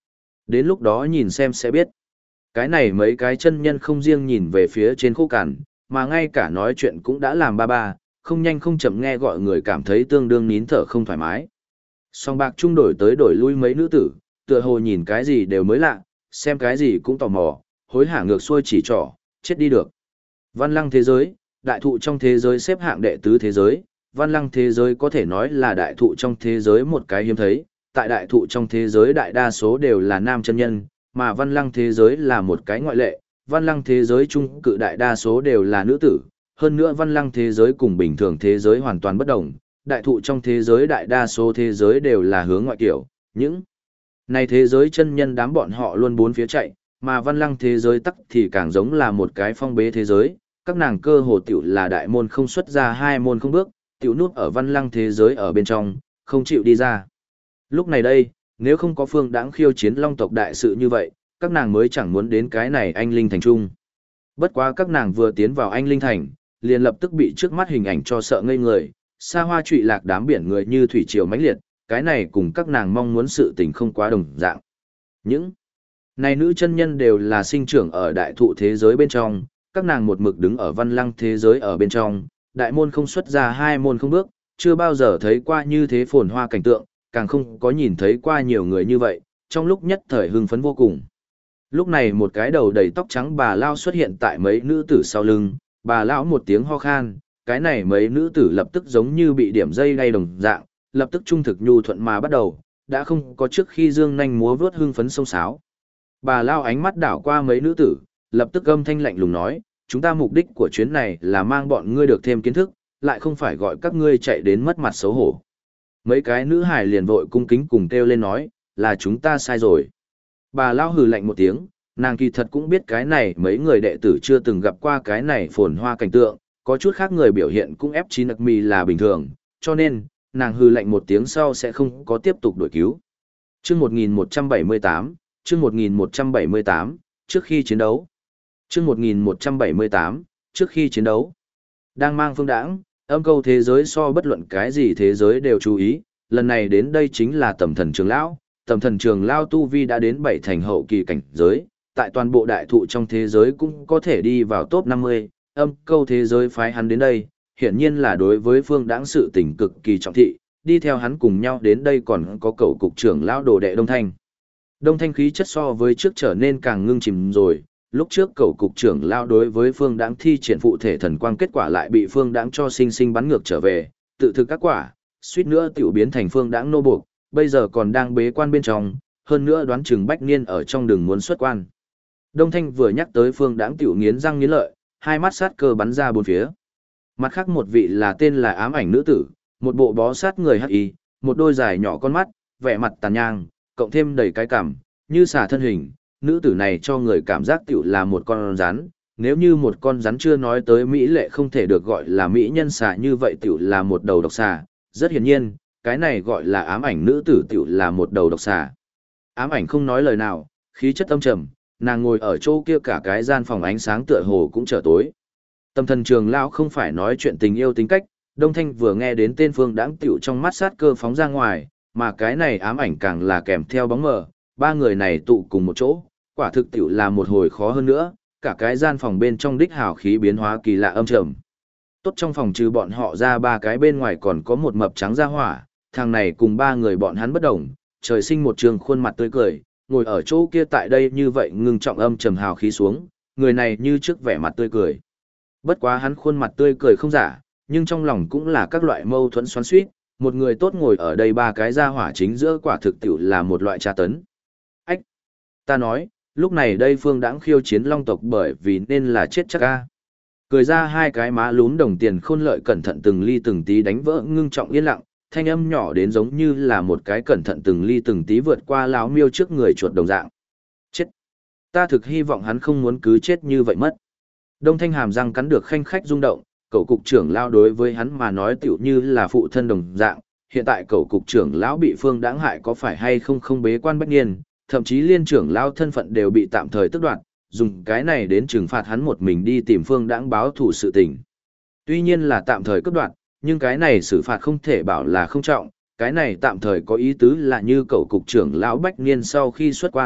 Đến lúc đó nhìn xem sẽ biết. Cái này mấy cái chân nhân không riêng nhìn về phía trên khô cằn, mà ngay cả nói chuyện cũng đã làm ba ba, không nhanh không chậm nghe gọi người cảm thấy tương đương nín thở không thoải mái. Song bạc trung đổi tới đổi lui mấy nữ tử, tựa hồ nhìn cái gì đều mới lạ, xem cái gì cũng tò mò, hối hả ngược xuôi chỉ trỏ, chết đi được. Văn lăng thế giới, đại thụ trong thế giới xếp hạng đệ tứ thế giới, văn lăng thế giới có thể nói là đại thụ trong thế giới một cái hiếm thấy, tại đại thụ trong thế giới đại đa số đều là nam chân nhân, mà văn lăng thế giới là một cái ngoại lệ, văn lăng thế giới trung cự đại đa số đều là nữ tử, hơn nữa văn lăng thế giới cùng bình thường thế giới hoàn toàn bất đồng, đại thụ trong thế giới đại đa số thế giới đều là hướng ngoại kiểu, những này thế giới chân nhân đám bọn họ luôn bốn phía chạy, mà văn lăng thế giới tắc thì càng giống là một cái phong bế thế giới, các nàng cơ hồ tiểu là đại môn không xuất ra hai môn không bước, tiểu nút ở văn lăng thế giới ở bên trong, không chịu đi ra. Lúc này đây, nếu không có phương đãng khiêu chiến long tộc đại sự như vậy, các nàng mới chẳng muốn đến cái này anh linh thành trung. Bất quá các nàng vừa tiến vào anh linh thành, liền lập tức bị trước mắt hình ảnh cho sợ ngây người, xa hoa trụy lạc đám biển người như thủy triều mãnh liệt, cái này cùng các nàng mong muốn sự tình không quá đồng dạng. Những này nữ chân nhân đều là sinh trưởng ở đại thụ thế giới bên trong, các nàng một mực đứng ở văn lăng thế giới ở bên trong, đại môn không xuất ra hai môn không bước, chưa bao giờ thấy qua như thế phồn hoa cảnh tượng, càng không có nhìn thấy qua nhiều người như vậy, trong lúc nhất thời hưng phấn vô cùng. Lúc này một cái đầu đầy tóc trắng bà lao xuất hiện tại mấy nữ tử sau lưng, bà lão một tiếng ho khan, cái này mấy nữ tử lập tức giống như bị điểm dây đay đồng dạng, lập tức trung thực nhu thuận mà bắt đầu, đã không có trước khi dương nhanh múa vớt hưng phấn sông sáo. Bà lao ánh mắt đảo qua mấy nữ tử, lập tức âm thanh lạnh lùng nói, chúng ta mục đích của chuyến này là mang bọn ngươi được thêm kiến thức, lại không phải gọi các ngươi chạy đến mất mặt xấu hổ. Mấy cái nữ hài liền vội cung kính cùng kêu lên nói, là chúng ta sai rồi. Bà lao hừ lạnh một tiếng, nàng kỳ thật cũng biết cái này mấy người đệ tử chưa từng gặp qua cái này phồn hoa cảnh tượng, có chút khác người biểu hiện cũng ép chín nặc mì là bình thường, cho nên, nàng hừ lạnh một tiếng sau sẽ không có tiếp tục đuổi cứu. Chương 1178, chương 1178, trước khi chiến đấu. Chương 1178, trước khi chiến đấu. Đang mang phương đãng, âm câu thế giới so bất luận cái gì thế giới đều chú ý, lần này đến đây chính là tầm thần trường lão. Tầm thần trường lao tu vi đã đến 7 thành hậu kỳ cảnh giới, tại toàn bộ đại thụ trong thế giới cũng có thể đi vào top 50, âm câu thế giới phái hắn đến đây, hiển nhiên là đối với phương đãng sự tình cực kỳ trọng thị, đi theo hắn cùng nhau đến đây còn có cậu cục trưởng lão đồ đệ Đông Thanh. Đông Thanh khí chất so với trước trở nên càng ngưng chìm rồi, lúc trước cậu cục trưởng lão đối với phương đãng thi triển phụ thể thần quang kết quả lại bị phương đãng cho sinh sinh bắn ngược trở về, tự thực các quả, suýt nữa tiểu biến thành phương đãng nô buộc, bây giờ còn đang bế quan bên trong, hơn nữa đoán chừng bách niên ở trong đường muốn xuất quan. Đông Thanh vừa nhắc tới phương đãng tiểu nghiến răng nghiến lợi, hai mắt sát cơ bắn ra bốn phía. Mặt khác một vị là tên là ám ảnh nữ tử, một bộ bó sát người hắc y, một đôi dài nhỏ con mắt, vẻ mặt tàn nhang, cộng thêm đầy cái cằm, như xà thân hình, nữ tử này cho người cảm giác tiểu là một con rắn, nếu như một con rắn chưa nói tới mỹ lệ không thể được gọi là mỹ nhân xà như vậy tiểu là một đầu độc xà, rất hiển nhiên, cái này gọi là ám ảnh nữ tử tiểu là một đầu độc xà. Ám ảnh không nói lời nào, khí chất âm trầm, nàng ngồi ở chỗ kia cả cái gian phòng ánh sáng tựa hồ cũng trở tối. Tâm thần trường lão không phải nói chuyện tình yêu tính cách, Đông Thanh vừa nghe đến tên phương đãng tiểu trong mắt sát cơ phóng ra ngoài, mà cái này ám ảnh càng là kèm theo bóng mờ, ba người này tụ cùng một chỗ, quả thực tiểu là một hồi khó hơn nữa, cả cái gian phòng bên trong đích hào khí biến hóa kỳ lạ âm trầm. Tốt trong phòng trừ bọn họ ra ba cái bên ngoài còn có một mập trắng ra hỏa, thằng này cùng ba người bọn hắn bất đồng, trời sinh một trường khuôn mặt tươi cười, ngồi ở chỗ kia tại đây như vậy ngưng trọng âm trầm hào khí xuống, người này như trước vẻ mặt tươi cười. Bất quá hắn khuôn mặt tươi cười không giả, nhưng trong lòng cũng là các loại mâu thuẫn xoắn xuýt, một người tốt ngồi ở đây ba cái ra hỏa chính giữa quả thực tiểu là một loại tra tấn. Ách! Ta nói, lúc này đây phương đãng khiêu chiến long tộc bởi vì nên là chết chắc ca. Cười ra hai cái má lún đồng tiền khôn lợi cẩn thận từng ly từng tí đánh vỡ ngưng trọng yên lặng, thanh âm nhỏ đến giống như là một cái cẩn thận từng ly từng tí vượt qua láo miêu trước người chuột đồng dạng. Chết! Ta thực hy vọng hắn không muốn cứ chết như vậy mất. Đông Thanh hàm răng cắn được khanh khách rung động, cậu cục trưởng lao đối với hắn mà nói tiểu như là phụ thân đồng dạng, hiện tại cậu cục trưởng lão bị phương đãng hại có phải hay không không bế quan bách niên, thậm chí liên trưởng lao thân phận đều bị tạm thời tước đoạt, dùng cái này đến trừng phạt hắn một mình đi tìm phương đãng báo thù sự tình. Tuy nhiên là tạm thời cướp đoạt, nhưng cái này xử phạt không thể bảo là không trọng, cái này tạm thời có ý tứ là như cậu cục trưởng lão bách niên sau khi xuất quan,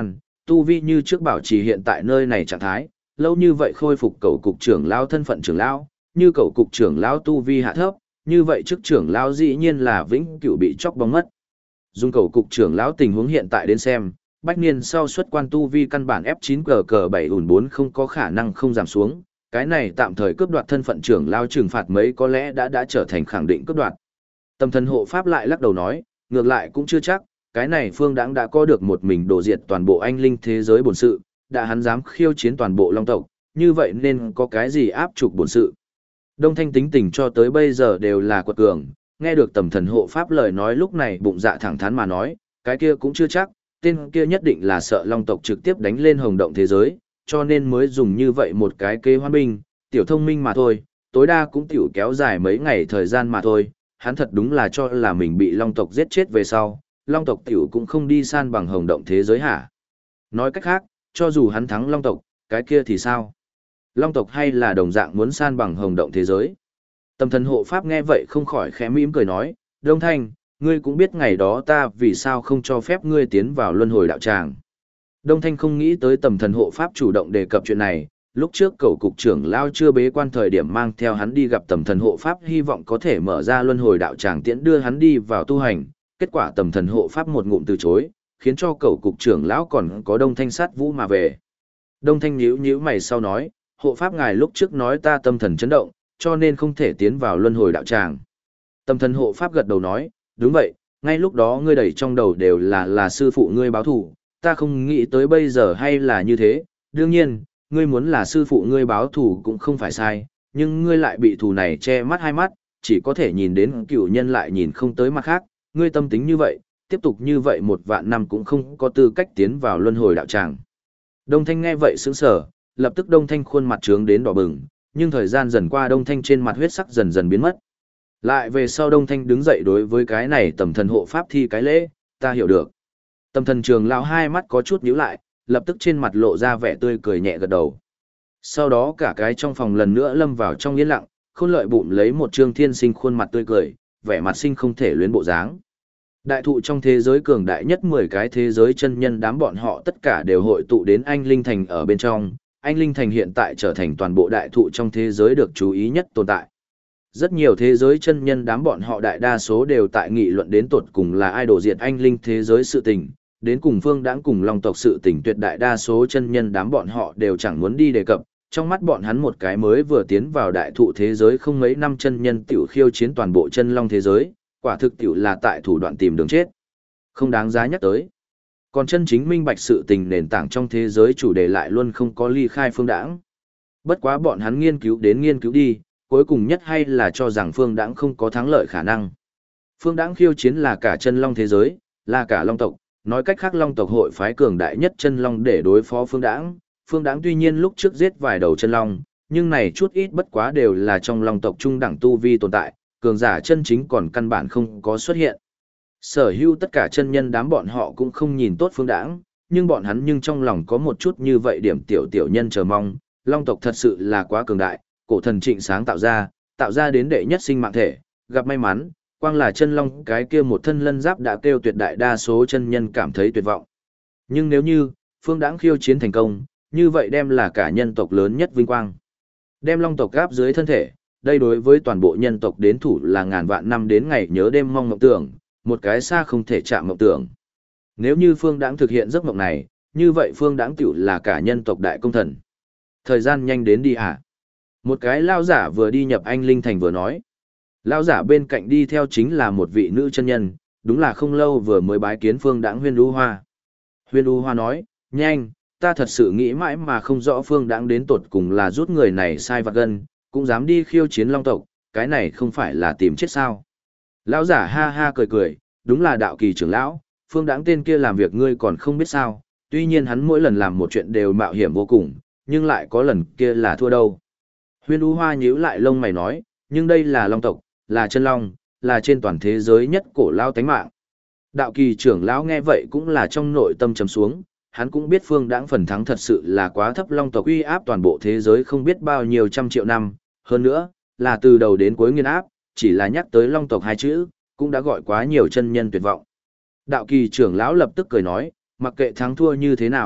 tu vi như trước bảo trì hiện tại nơi này trạng thái, lâu như vậy khôi phục cậu cục trưởng lão thân phận trưởng lão, như cậu cục trưởng lão tu vi hạ thấp, như vậy chức trưởng lão dĩ nhiên là vĩnh cửu bị chóc bóng mất. Dùng cậu cục trưởng lão tình huống hiện tại đến xem, Bách Niên sau xuất quan tu vi căn bản F9 cờ 7 ủn 4 không có khả năng không giảm xuống, cái này tạm thời cướp đoạt thân phận trưởng lão trừng phạt mấy có lẽ đã trở thành khẳng định cướp đoạt. Tâm thần hộ pháp lại lắc đầu nói, ngược lại cũng chưa chắc, cái này Phương Đãng đã có được một mình đổ diệt toàn bộ anh linh thế giới bổn sự, đã hắn dám khiêu chiến toàn bộ long tộc, như vậy nên có cái gì áp trục bổn sự. Đông Thanh tính tình cho tới bây giờ đều là quật cường, nghe được tầm thần hộ pháp lời nói lúc này bụng dạ thẳng thắn mà nói, cái kia cũng chưa chắc, tên kia nhất định là sợ long tộc trực tiếp đánh lên hồng động thế giới, cho nên mới dùng như vậy một cái kế hoan binh, tiểu thông minh mà thôi, tối đa cũng tiểu kéo dài mấy ngày thời gian mà thôi, hắn thật đúng là cho là mình bị long tộc giết chết về sau, long tộc tiểu cũng không đi san bằng hồng động thế giới hả. Nói cách khác, cho dù hắn thắng long tộc, cái kia thì sao? Long tộc hay là đồng dạng muốn san bằng hồng động thế giới? Tâm thần hộ pháp nghe vậy không khỏi khẽ mỉm cười nói, Đông Thanh, ngươi cũng biết ngày đó ta vì sao không cho phép ngươi tiến vào luân hồi đạo tràng. Đông Thanh không nghĩ tới tầm thần hộ pháp chủ động đề cập chuyện này, lúc trước cậu cục trưởng lao chưa bế quan thời điểm mang theo hắn đi gặp tầm thần hộ pháp hy vọng có thể mở ra luân hồi đạo tràng tiễn đưa hắn đi vào tu hành, kết quả tầm thần hộ pháp một ngụm từ chối, khiến cho cậu cục trưởng lão còn có Đông Thanh sát vũ mà về. Đông Thanh nhíu mày sau nói, hộ pháp ngài lúc trước nói ta tâm thần chấn động, cho nên không thể tiến vào luân hồi đạo tràng. Tâm thần hộ pháp gật đầu nói, đúng vậy, ngay lúc đó ngươi đẩy trong đầu đều là sư phụ ngươi báo thù, ta không nghĩ tới bây giờ hay là như thế, đương nhiên, ngươi muốn là sư phụ ngươi báo thù cũng không phải sai, nhưng ngươi lại bị thù này che mắt hai mắt, chỉ có thể nhìn đến cựu nhân lại nhìn không tới mặt khác, ngươi tâm tính như vậy, tiếp tục như vậy 1.000 năm cũng không có tư cách tiến vào luân hồi đạo tràng. Đông Thanh nghe vậy sững sờ, lập tức Đông Thanh khuôn mặt trướng đến đỏ bừng, nhưng thời gian dần qua Đông Thanh trên mặt huyết sắc dần dần biến mất. Lại về sau Đông Thanh đứng dậy đối với cái này tầm thần hộ pháp thi cái lễ, ta hiểu được. Tầm thần trường lão hai mắt có chút nhíu lại, lập tức trên mặt lộ ra vẻ tươi cười nhẹ gật đầu. Sau đó cả cái trong phòng lần nữa lâm vào trong yên lặng, Khôn Lợi bụng lấy một trương thiên sinh khuôn mặt tươi cười, vẻ mặt sinh không thể luyến bộ dáng. Đại thụ trong thế giới cường đại nhất 10 cái thế giới chân nhân đám bọn họ tất cả đều hội tụ đến Anh Linh Thành ở bên trong. Anh Linh Thành hiện tại trở thành toàn bộ đại thụ trong thế giới được chú ý nhất tồn tại. Rất nhiều thế giới chân nhân đám bọn họ đại đa số đều tại nghị luận đến tột cùng là ai đổ diệt Anh Linh thế giới sự tình, đến cùng Phương Đãng cùng Long tộc sự tình tuyệt đại đa số chân nhân đám bọn họ đều chẳng muốn đi đề cập, trong mắt bọn hắn một cái mới vừa tiến vào đại thụ thế giới không mấy năm chân nhân tiểu khiêu chiến toàn bộ chân long thế giới, quả thực tiểu là tại thủ đoạn tìm đường chết. Không đáng giá nhắc tới. Còn chân chính minh bạch sự tình nền tảng trong thế giới chủ đề lại luôn không có ly khai Phương Đãng. Bất quá bọn hắn nghiên cứu đến nghiên cứu đi, cuối cùng nhất hay là cho rằng Phương Đãng không có thắng lợi khả năng. Phương Đãng khiêu chiến là cả chân long thế giới, là cả long tộc, nói cách khác long tộc hội phái cường đại nhất chân long để đối phó Phương Đãng. Phương Đãng tuy nhiên lúc trước giết vài đầu chân long, nhưng này chút ít bất quá đều là trong long tộc trung đẳng tu vi tồn tại, cường giả chân chính còn căn bản không có xuất hiện. Sở hữu tất cả chân nhân đám bọn họ cũng không nhìn tốt Phương Đãng, nhưng bọn hắn nhưng trong lòng có một chút như vậy điểm tiểu nhân chờ mong, long tộc thật sự là quá cường đại, cổ thần Trịnh sáng tạo ra đến đệ nhất sinh mạng thể, gặp may mắn, quang là chân long cái kia một thân lân giáp đã kêu tuyệt đại đa số chân nhân cảm thấy tuyệt vọng. Nhưng nếu như Phương Đãng khiêu chiến thành công, như vậy đem là cả nhân tộc lớn nhất vinh quang. Đem long tộc gáp dưới thân thể, đây đối với toàn bộ nhân tộc đến thủ là ngàn vạn năm đến ngày nhớ đêm mong mộng tưởng, một cái xa không thể chạm mộng tưởng. Nếu như Phương Đãng thực hiện giấc mộng này, như vậy Phương Đãng tiểu là cả nhân tộc đại công thần. Thời gian nhanh đến đi hả? Một cái lao giả vừa đi nhập Anh Linh Thành vừa nói. Lao giả bên cạnh đi theo chính là một vị nữ chân nhân, đúng là không lâu vừa mới bái kiến Phương Đãng Huyên U Hoa. Huyên U Hoa nói, nhanh, ta thật sự nghĩ mãi mà không rõ Phương Đãng đến tột cùng là rút người này sai vặt gân, cũng dám đi khiêu chiến long tộc, cái này không phải là tìm chết sao. Lão giả ha ha cười, đúng là đạo kỳ trưởng lão, Phương Đãng tên kia làm việc ngươi còn không biết sao, tuy nhiên hắn mỗi lần làm một chuyện đều mạo hiểm vô cùng, nhưng lại có lần kia là thua đâu. Huyên U Hoa nhíu lại lông mày nói, nhưng đây là long tộc, là chân long, là trên toàn thế giới nhất cổ lao tánh mạng. Đạo kỳ trưởng lão nghe vậy cũng là trong nội tâm trầm xuống, hắn cũng biết Phương Đãng phần thắng thật sự là quá thấp, long tộc uy áp toàn bộ thế giới không biết bao nhiêu trăm triệu năm, hơn nữa, là từ đầu đến cuối nghiền áp, chỉ là nhắc tới long tộc hai chữ, cũng đã gọi quá nhiều chân nhân tuyệt vọng. Đạo kỳ trưởng lão lập tức cười nói, mặc kệ thắng thua như thế nào,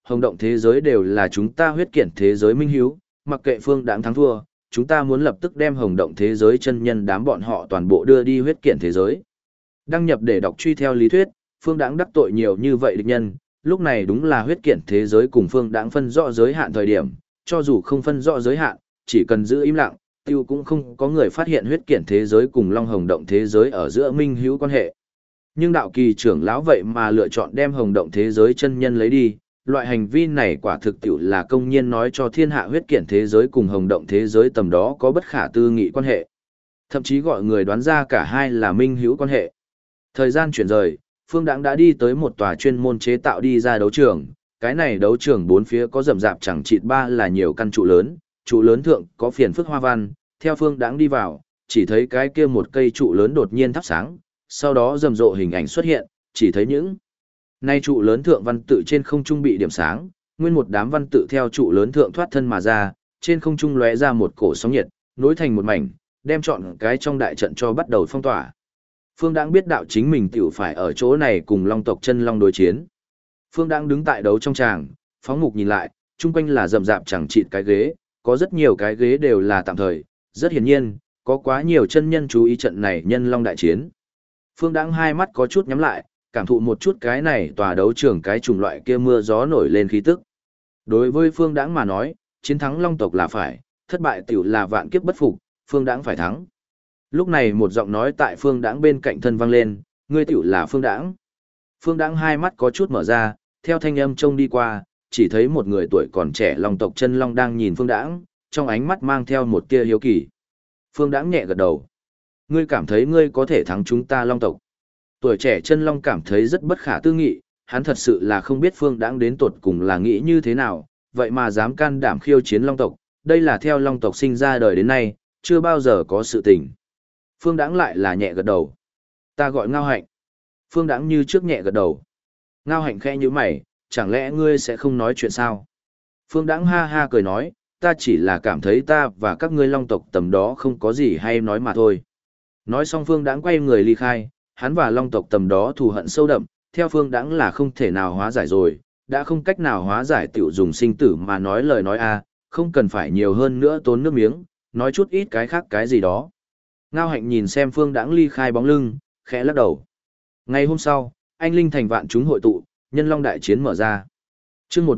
hồng động thế giới đều là chúng ta huyết kiển thế giới minh hiếu, mặc kệ Phương Đãng thắng thua, chúng ta muốn lập tức đem hồng động thế giới chân nhân đám bọn họ toàn bộ đưa đi huyết kiển thế giới. Đăng nhập để đọc truy theo lý thuyết, Phương Đãng đắc tội nhiều như vậy địch nhân, lúc này đúng là huyết kiển thế giới cùng Phương Đãng phân rõ giới hạn thời điểm, cho dù không phân rõ giới hạn, chỉ cần giữ im lặng, tiêu cũng không có người phát hiện huyết kiển thế giới cùng Long Hồng Động thế giới ở giữa minh hữu quan hệ. Nhưng đạo kỳ trưởng lão vậy mà lựa chọn đem Hồng Động thế giới chân nhân lấy đi, loại hành vi này quả thực tiểu là công nhiên nói cho thiên hạ huyết kiển thế giới cùng Hồng Động thế giới tầm đó có bất khả tư nghị quan hệ. Thậm chí gọi người đoán ra cả hai là minh hữu quan hệ. Thời gian chuyển rời, Phương Đãng đã đi tới một tòa chuyên môn chế tạo đi ra đấu trường, cái này đấu trường bốn phía có rậm rạp chẳng chịt ba là nhiều căn trụ lớn thượng có phiền phức hoa văn, theo Phương Đãng đi vào, chỉ thấy cái kia một cây trụ lớn đột nhiên thắp sáng, sau đó rầm rộ hình ảnh xuất hiện, chỉ thấy những nay trụ lớn thượng văn tự trên không trung bị điểm sáng, nguyên một đám văn tự theo trụ lớn thượng thoát thân mà ra, trên không trung lóe ra một cổ sóng nhiệt, nối thành một mảnh, đem trọn cái trong đại trận cho bắt đầu phong tỏa. Phương Đãng biết đạo chính mình tiểu phải ở chỗ này cùng Long tộc chân long đối chiến. Phương Đãng đứng tại đấu trong tràng, phóng mục nhìn lại, chung quanh là rậm rạp chẳng chịt cái ghế, có rất nhiều cái ghế đều là tạm thời, rất hiển nhiên, có quá nhiều chân nhân chú ý trận này nhân long đại chiến. Phương Đãng hai mắt có chút nhắm lại, cảm thụ một chút cái này tòa đấu trường cái chủng loại kia mưa gió nổi lên khí tức. Đối với Phương Đãng mà nói, chiến thắng Long tộc là phải, thất bại tiểu là vạn kiếp bất phục, Phương Đãng phải thắng. Lúc này một giọng nói tại Phương Đãng bên cạnh thân vang lên, ngươi tiểu là Phương Đãng. Phương Đãng hai mắt có chút mở ra, theo thanh âm trông đi qua, chỉ thấy một người tuổi còn trẻ Long tộc chân long đang nhìn Phương Đãng, trong ánh mắt mang theo một tia hiếu kỳ. Phương Đãng nhẹ gật đầu. Ngươi cảm thấy ngươi có thể thắng chúng ta Long tộc. Tuổi trẻ chân long cảm thấy rất bất khả tư nghị, hắn thật sự là không biết Phương Đãng đến tột cùng là nghĩ như thế nào, vậy mà dám can đảm khiêu chiến Long tộc, đây là theo Long tộc sinh ra đời đến nay, chưa bao giờ có sự tình. Phương Đãng lại là nhẹ gật đầu. Ta gọi Ngao Hạnh. Phương Đãng như trước nhẹ gật đầu. Ngao Hạnh khẽ nhíu mày, chẳng lẽ ngươi sẽ không nói chuyện sao? Phương Đãng ha ha cười nói, ta chỉ là cảm thấy ta và các ngươi Long tộc tầm đó không có gì hay nói mà thôi. Nói xong Phương Đãng quay người ly khai, hắn và Long tộc tầm đó thù hận sâu đậm, theo Phương Đãng là không thể nào hóa giải rồi, đã không cách nào hóa giải tiểu dùng sinh tử mà nói lời nói a, không cần phải nhiều hơn nữa tốn nước miếng, nói chút ít cái khác cái gì đó. Ngao Hạnh nhìn xem Phương Đãng ly khai bóng lưng, khẽ lắc đầu. Ngày hôm sau, anh linh thành vạn chúng hội tụ, nhân long đại chiến mở ra. Chương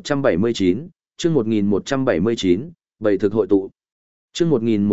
1179, chương 1179, bảy thực hội tụ. Chương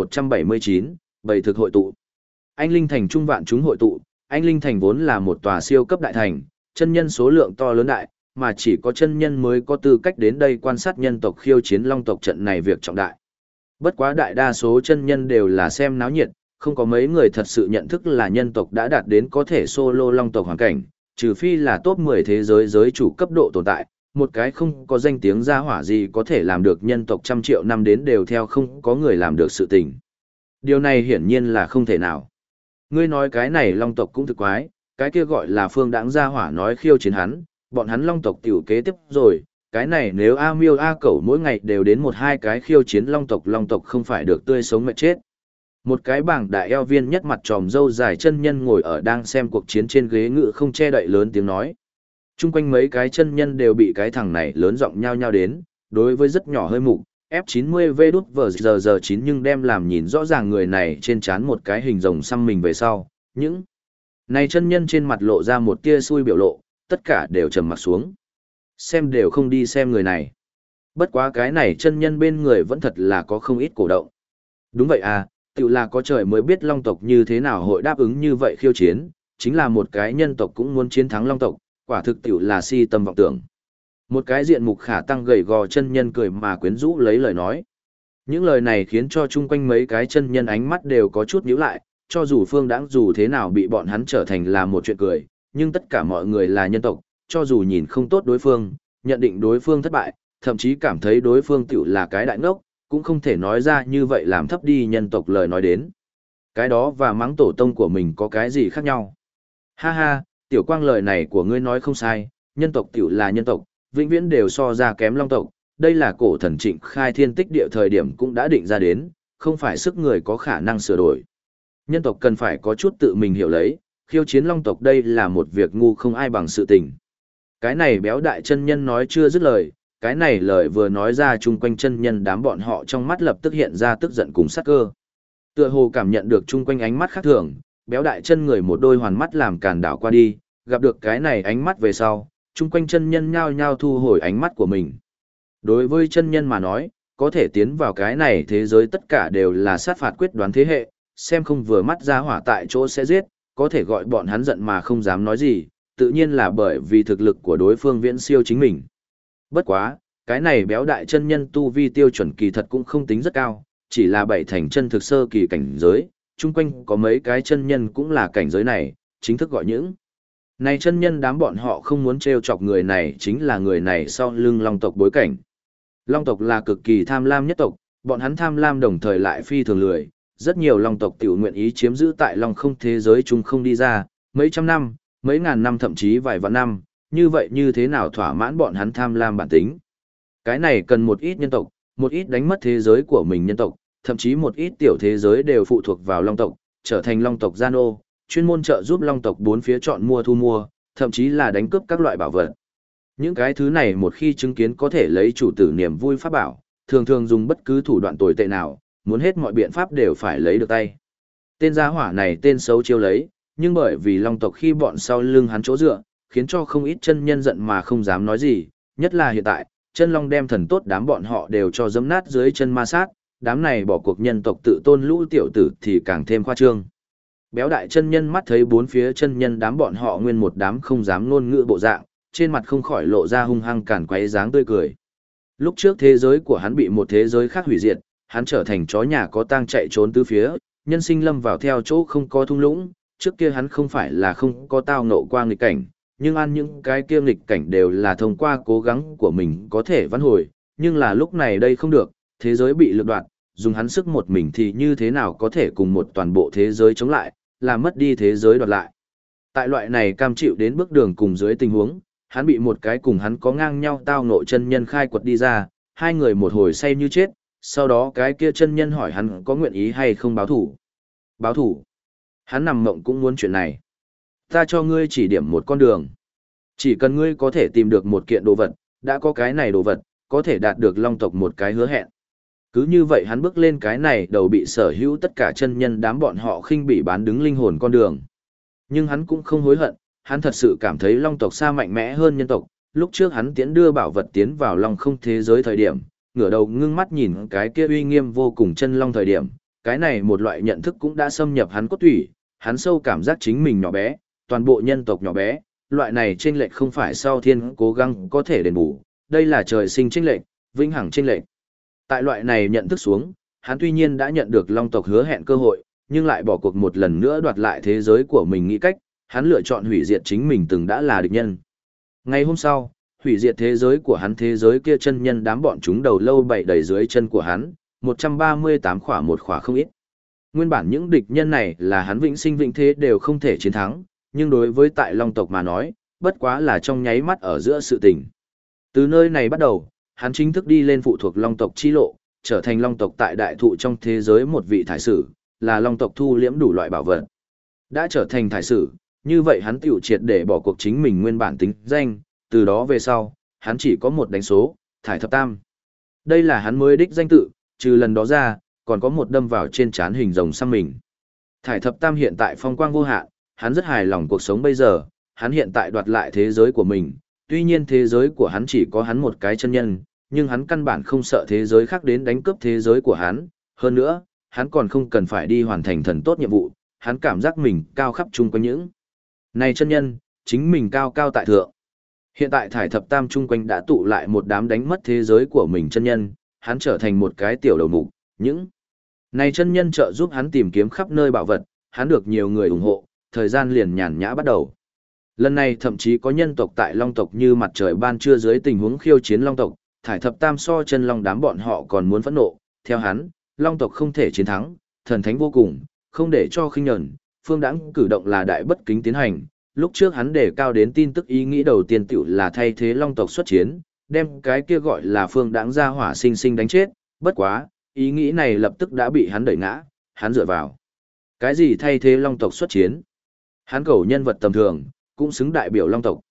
1179, bảy thực hội tụ. Anh linh thành trung vạn chúng hội tụ, anh linh thành vốn là một tòa siêu cấp đại thành, chân nhân số lượng to lớn đại, mà chỉ có chân nhân mới có tư cách đến đây quan sát nhân tộc khiêu chiến long tộc trận này việc trọng đại. Bất quá đại đa số chân nhân đều là xem náo nhiệt, không có mấy người thật sự nhận thức là nhân tộc đã đạt đến có thể solo long tộc hoàn cảnh, trừ phi là top 10 thế giới giới chủ cấp độ tồn tại, một cái không có danh tiếng gia hỏa gì có thể làm được nhân tộc trăm triệu năm đến đều theo không có người làm được sự tình. Điều này hiển nhiên là không thể nào. Ngươi nói cái này long tộc cũng thực quái, cái kia gọi là Phương Đãng gia hỏa nói khiêu chiến hắn, bọn hắn long tộc tiểu kế tiếp rồi, cái này nếu A Miêu A Cẩu mỗi ngày đều đến một hai cái khiêu chiến long tộc không phải được tươi sống mệt chết. Một cái bảng đại eo viên nhất mặt tròm râu dài chân nhân ngồi ở đang xem cuộc chiến trên ghế ngự không che đậy lớn tiếng nói. Chung quanh mấy cái chân nhân đều bị cái thằng này lớn giọng nhao nhao đến, đối với rất nhỏ hơi mục, F90V đút vờ giờ 9 nhưng đem làm nhìn rõ ràng người này trên trán một cái hình rồng xăm mình về sau. Những này chân nhân trên mặt lộ ra một tia xui biểu lộ, tất cả đều trầm mặt xuống. Xem đều không đi xem người này. Bất quá cái này chân nhân bên người vẫn thật là có không ít cổ động. Đúng vậy à, tự là có trời mới biết long tộc như thế nào hội đáp ứng như vậy khiêu chiến, chính là một cái nhân tộc cũng muốn chiến thắng long tộc, quả thực tiểu là si tâm vọng tưởng. Một cái diện mục khả tăng gầy gò chân nhân cười mà quyến rũ lấy lời nói. Những lời này khiến cho chung quanh mấy cái chân nhân ánh mắt đều có chút nhíu lại, cho dù Phương Đãng dù thế nào bị bọn hắn trở thành là một chuyện cười, nhưng tất cả mọi người là nhân tộc, cho dù nhìn không tốt đối phương, nhận định đối phương thất bại, thậm chí cảm thấy đối phương tiểu là cái đại ngốc, cũng không thể nói ra như vậy làm thấp đi nhân tộc lời nói đến. Cái đó và mắng tổ tông của mình có cái gì khác nhau? Ha ha, tiểu quang lời này của ngươi nói không sai, nhân tộc tiểu là nhân tộc, vĩnh viễn đều so ra kém long tộc, đây là cổ thần Trịnh khai thiên tích địa thời điểm cũng đã định ra đến, không phải sức người có khả năng sửa đổi. Nhân tộc cần phải có chút tự mình hiểu lấy, khiêu chiến long tộc đây là một việc ngu không ai bằng sự tình. Cái này béo đại chân nhân nói chưa dứt lời, cái này lời vừa nói ra chung quanh chân nhân đám bọn họ trong mắt lập tức hiện ra tức giận cùng sát cơ. Tựa hồ cảm nhận được chung quanh ánh mắt khác thường, béo đại chân người một đôi hoàn mắt làm càn đảo qua đi, gặp được cái này ánh mắt về sau, chung quanh chân nhân nhao nhao thu hồi ánh mắt của mình. Đối với chân nhân mà nói, có thể tiến vào cái này thế giới tất cả đều là sát phạt quyết đoán thế hệ, xem không vừa mắt ra hỏa tại chỗ sẽ giết, có thể gọi bọn hắn giận mà không dám nói gì, tự nhiên là bởi vì thực lực của đối phương viễn siêu chính mình. Bất quá, cái này béo đại chân nhân tu vi tiêu chuẩn kỳ thật cũng không tính rất cao, chỉ là bảy thành chân thực sơ kỳ cảnh giới, chung quanh có mấy cái chân nhân cũng là cảnh giới này, chính thức gọi những. Này chân nhân đám bọn họ không muốn trêu chọc người này chính là người này sau lưng long tộc bối cảnh. Long tộc là cực kỳ tham lam nhất tộc, bọn hắn tham lam đồng thời lại phi thường lười, rất nhiều long tộc tiểu nguyện ý chiếm giữ tại long không thế giới chung không đi ra, mấy trăm năm, mấy ngàn năm thậm chí vài vạn năm, như vậy như thế nào thỏa mãn bọn hắn tham lam bản tính. Cái này cần một ít nhân tộc, một ít đánh mất thế giới của mình nhân tộc, thậm chí một ít tiểu thế giới đều phụ thuộc vào long tộc, trở thành long tộc gian ô, chuyên môn trợ giúp long tộc bốn phía chọn mua thu mua, thậm chí là đánh cướp các loại bảo vật. Những cái thứ này một khi chứng kiến có thể lấy chủ tử niềm vui pháp bảo, thường thường dùng bất cứ thủ đoạn tồi tệ nào, muốn hết mọi biện pháp đều phải lấy được tay. Tên gia hỏa này tên xấu chiêu lấy, nhưng bởi vì long tộc khi bọn sau lưng hắn chỗ dựa, khiến cho không ít chân nhân giận mà không dám nói gì, nhất là hiện tại, chân long đem thần tốt đám bọn họ đều cho dẫm nát dưới chân ma sát, đám này bỏ cuộc nhân tộc tự tôn lũ tiểu tử thì càng thêm khoa trương. Béo đại chân nhân mắt thấy bốn phía chân nhân đám bọn họ nguyên một đám không dám ngôn ngữ bộ dạng, trên mặt không khỏi lộ ra hung hăng cản quấy dáng tươi cười. Lúc trước thế giới của hắn bị một thế giới khác hủy diệt, hắn trở thành chó nhà có tang chạy trốn tứ phía, nhân sinh lâm vào theo chỗ không có thung lũng, trước kia hắn không phải là không có tao ngộ qua nghịch cảnh, nhưng ăn những cái kia nghịch cảnh đều là thông qua cố gắng của mình có thể vãn hồi, nhưng là lúc này đây không được, thế giới bị lược đoạt, dùng hắn sức một mình thì như thế nào có thể cùng một toàn bộ thế giới chống lại, làm mất đi thế giới đoạt lại. Tại loại này cam chịu đến bước đường cùng dưới tình huống, hắn bị một cái cùng hắn có ngang nhau tao ngộ chân nhân khai quật đi ra, hai người một hồi say như chết, sau đó cái kia chân nhân hỏi hắn có nguyện ý hay không báo thủ. Báo thủ? Hắn nằm mộng cũng muốn chuyện này. Ta cho ngươi chỉ điểm một con đường. Chỉ cần ngươi có thể tìm được một kiện đồ vật, đã có cái này đồ vật, có thể đạt được long tộc một cái hứa hẹn. Cứ như vậy hắn bước lên cái này đầu bị sở hữu tất cả chân nhân đám bọn họ khinh bị bán đứng linh hồn con đường. Nhưng hắn cũng không hối hận, hắn thật sự cảm thấy long tộc xa mạnh mẽ hơn nhân tộc. Lúc trước hắn tiến đưa bảo vật tiến vào long không thế giới thời điểm, ngửa đầu ngưng mắt nhìn cái kia uy nghiêm vô cùng chân long thời điểm, cái này một loại nhận thức cũng đã xâm nhập hắn cốt thủy, hắn sâu cảm giác chính mình nhỏ bé, toàn bộ nhân tộc nhỏ bé, loại này chênh lệch không phải sau thiên cố gắng có thể đền bù, đây là trời sinh chênh lệch, vĩnh hằng chênh lệch. Tại loại này nhận thức xuống, hắn tuy nhiên đã nhận được long tộc hứa hẹn cơ hội, nhưng lại bỏ cuộc một lần nữa đoạt lại thế giới của mình nghĩ cách, hắn lựa chọn hủy diệt chính mình từng đã là địch nhân. Ngày hôm sau, hủy diệt thế giới của hắn thế giới kia chân nhân đám bọn chúng đầu lâu bày đầy dưới chân của hắn, 138 khỏa một khỏa không ít. Nguyên bản những địch nhân này là hắn vĩnh sinh vĩnh thế đều không thể chiến thắng, nhưng đối với tại long tộc mà nói, bất quá là trong nháy mắt ở giữa sự tình. Từ nơi này bắt đầu, hắn chính thức đi lên phụ thuộc long tộc chi lộ, trở thành long tộc tại đại thụ trong thế giới một vị thải sử, là long tộc thu liễm đủ loại bảo vật. Đã trở thành thải sử, như vậy hắn tiểu triệt để bỏ cuộc chính mình nguyên bản tính danh, từ đó về sau, hắn chỉ có một đánh số, thải thập tam. Đây là hắn mới đích danh tự, trừ lần đó ra, còn có một đâm vào trên trán hình rồng xăm mình. Thải thập tam hiện tại phong quang vô hạn, hắn rất hài lòng cuộc sống bây giờ, hắn hiện tại đoạt lại thế giới của mình, tuy nhiên thế giới của hắn chỉ có hắn một cái chân nhân, nhưng hắn căn bản không sợ thế giới khác đến đánh cướp thế giới của hắn, hơn nữa, hắn còn không cần phải đi hoàn thành thần tốt nhiệm vụ, hắn cảm giác mình cao khắp chung quanh những. Này chân nhân, chính mình cao cao tại thượng. Hiện tại thải thập tam chung quanh đã tụ lại một đám đánh mất thế giới của mình chân nhân, hắn trở thành một cái tiểu đầu mục, những. Này chân nhân trợ giúp hắn tìm kiếm khắp nơi bảo vật, hắn được nhiều người ủng hộ, thời gian liền nhàn nhã bắt đầu. Lần này thậm chí có nhân tộc tại long tộc như mặt trời ban trưa dưới tình huống khiêu chiến long tộc, thải thập tam so chân long đám bọn họ còn muốn phẫn nộ, theo hắn, long tộc không thể chiến thắng, thần thánh vô cùng, không để cho khinh nhẫn, phương đãng cử động là đại bất kính tiến hành. Lúc trước hắn đề cao đến tin tức ý nghĩ đầu tiên tiểu là thay thế long tộc xuất chiến, đem cái kia gọi là phương đãng ra hỏa sinh sinh đánh chết, bất quá, ý nghĩ này lập tức đã bị hắn đẩy ngã, hắn dựa vào. Cái gì thay thế long tộc xuất chiến? Hắn cầu nhân vật tầm thường, cũng xứng đại biểu long tộc.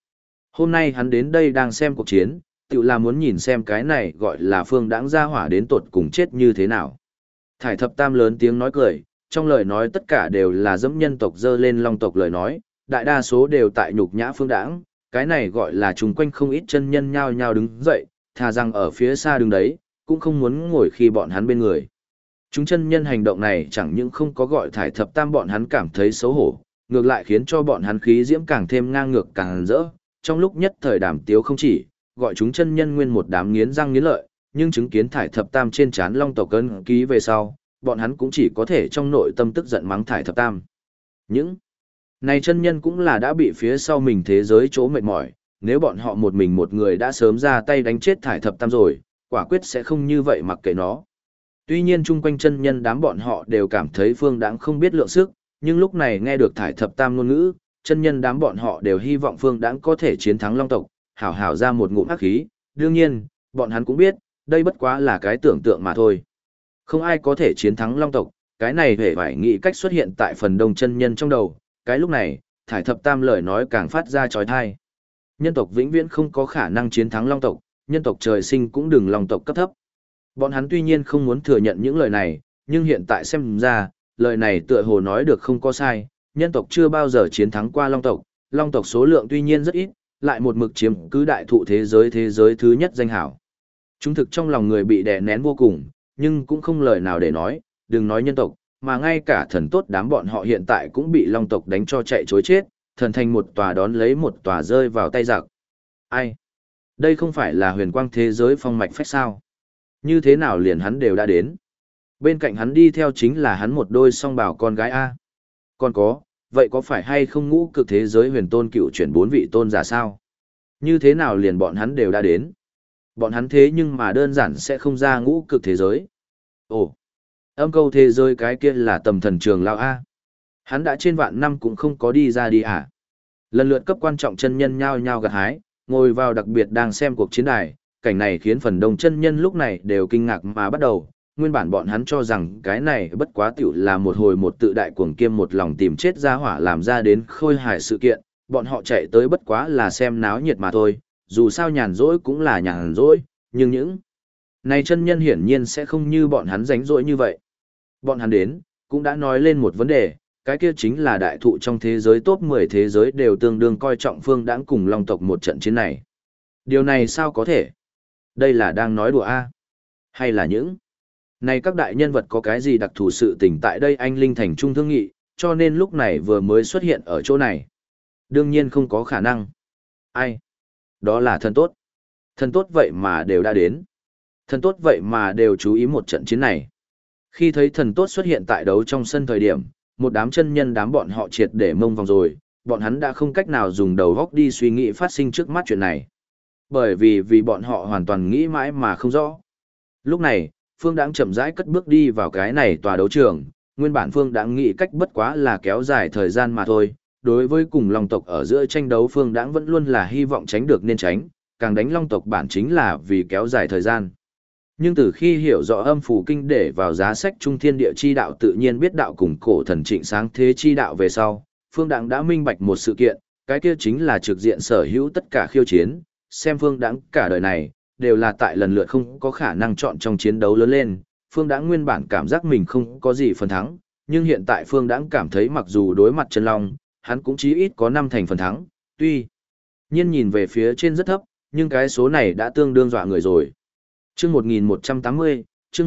Hôm nay hắn đến đây đang xem cuộc chiến, tự là muốn nhìn xem cái này gọi là Phương Đãng ra hỏa đến tột cùng chết như thế nào. Thải Thập Tam lớn tiếng nói cười, trong lời nói tất cả đều là dẫm nhân tộc dơ lên long tộc lời nói, đại đa số đều tại nhục nhã Phương Đãng, cái này gọi là chung quanh không ít chân nhân nhao nhao đứng dậy, thà rằng ở phía xa đứng đấy, cũng không muốn ngồi khi bọn hắn bên người. Chúng chân nhân hành động này chẳng những không có gọi Thải Thập Tam bọn hắn cảm thấy xấu hổ, ngược lại khiến cho bọn hắn khí diễm càng thêm ngang ngược càng rỡ, trong lúc nhất thời đàm tiếu không chỉ, gọi chúng chân nhân nguyên một đám nghiến răng nghiến lợi, nhưng chứng kiến Thải Thập Tam trên trán long tộc ấn ký về sau, bọn hắn cũng chỉ có thể trong nội tâm tức giận mắng Thải Thập Tam. Những này chân nhân cũng là đã bị phía sau mình thế giới chỗ mệt mỏi, nếu bọn họ một mình một người đã sớm ra tay đánh chết Thải Thập Tam rồi, quả quyết sẽ không như vậy mặc kệ nó. Tuy nhiên chung quanh chân nhân đám bọn họ đều cảm thấy Phương Đãng không biết lượng sức, nhưng lúc này nghe được Thải Thập Tam ngôn ngữ, chân nhân đám bọn họ đều hy vọng Phương Đãng có thể chiến thắng long tộc, hảo hảo ra một ngụm ác khí, đương nhiên, bọn hắn cũng biết, đây bất quá là cái tưởng tượng mà thôi. Không ai có thể chiến thắng long tộc, cái này hề phải nghĩ cách xuất hiện tại phần đông chân nhân trong đầu, cái lúc này, Thải Thập Tam lời nói càng phát ra chói tai. Nhân tộc vĩnh viễn không có khả năng chiến thắng long tộc, nhân tộc trời sinh cũng đừng long tộc cấp thấp. Bọn hắn tuy nhiên không muốn thừa nhận những lời này, nhưng hiện tại xem ra, lời này tựa hồ nói được không có sai, nhân tộc chưa bao giờ chiến thắng qua long tộc số lượng tuy nhiên rất ít, lại một mực chiếm cứ đại thụ thế giới thứ nhất danh hảo. Chúng thực trong lòng người bị đè nén vô cùng, nhưng cũng không lời nào để nói, đừng nói nhân tộc, mà ngay cả thần tốt đám bọn họ hiện tại cũng bị long tộc đánh cho chạy chối chết, thần thành một tòa đón lấy một tòa rơi vào tay giặc. Ai? Đây không phải là huyền quang thế giới phong mạch phách sao? Như thế nào liền hắn đều đã đến? Bên cạnh hắn đi theo chính là hắn một đôi song bảo con gái A. Còn có, vậy có phải hay không ngũ cực thế giới huyền tôn cựu chuyển 4 vị tôn giả sao? Như thế nào liền bọn hắn đều đã đến? Bọn hắn thế nhưng mà đơn giản sẽ không ra ngũ cực thế giới. Ồ, âm câu thế giới cái kia là tầm thần trường lao A. Hắn đã trên vạn năm cũng không có đi ra đi à. Lần lượt cấp quan trọng chân nhân nhao nhao gặt hái, ngồi vào đặc biệt đang xem cuộc chiến đài, cảnh này khiến phần đông chân nhân lúc này đều kinh ngạc mà bắt đầu. Nguyên bản bọn hắn cho rằng cái này bất quá tiểu là một hồi một tự đại cuồng kiêm một lòng tìm chết ra hỏa làm ra đến khôi hài sự kiện, bọn họ chạy tới bất quá là xem náo nhiệt mà thôi, dù sao nhàn rỗi cũng là nhàn rỗi, nhưng những này chân nhân hiển nhiên sẽ không như bọn hắn rảnh rỗi như vậy. Bọn hắn đến, cũng đã nói lên một vấn đề, cái kia chính là đại thụ trong thế giới top 10 thế giới đều tương đương coi trọng Phương Đãng cùng long tộc một trận chiến này. Điều này sao có thể? Đây là đang nói đùa a? Hay là những này các đại nhân vật có cái gì đặc thù sự tình tại đây anh Linh Thành Trung thương nghị, cho nên lúc này vừa mới xuất hiện ở chỗ này? Đương nhiên không có khả năng. Ai? Đó là thần tốt. Thần tốt vậy mà đều đã đến. Thần tốt vậy mà đều chú ý một trận chiến này. Khi thấy thần tốt xuất hiện tại đấu trong sân thời điểm, một đám chân nhân đám bọn họ triệt để mông vòng rồi, bọn hắn đã không cách nào dùng đầu góc đi suy nghĩ phát sinh trước mắt chuyện này. Bởi vì bọn họ hoàn toàn nghĩ mãi mà không rõ. Lúc này, Phương Đãng chậm rãi cất bước đi vào cái này tòa đấu trường, nguyên bản Phương Đãng nghĩ cách bất quá là kéo dài thời gian mà thôi. Đối với cùng long tộc ở giữa tranh đấu Phương Đãng vẫn luôn là hy vọng tránh được nên tránh, càng đánh long tộc bản chính là vì kéo dài thời gian. Nhưng từ khi hiểu rõ âm phủ kinh để vào giá sách trung thiên địa chi đạo tự nhiên biết đạo cùng cổ thần trịnh sáng thế chi đạo về sau, Phương Đãng đã minh bạch một sự kiện, cái kia chính là trực diện sở hữu tất cả khiêu chiến, xem Phương Đãng cả đời này, đều là tại lần lượt không có khả năng chọn trong chiến đấu lớn lên, Phương Đãng nguyên bản cảm giác mình không có gì phần thắng, nhưng hiện tại Phương Đãng cảm thấy mặc dù đối mặt chân long, hắn cũng chí ít có 5 thành phần thắng, tuy nhiên nhìn về phía trên rất thấp, nhưng cái số này đã tương đương dọa người rồi. Chương 1180, chương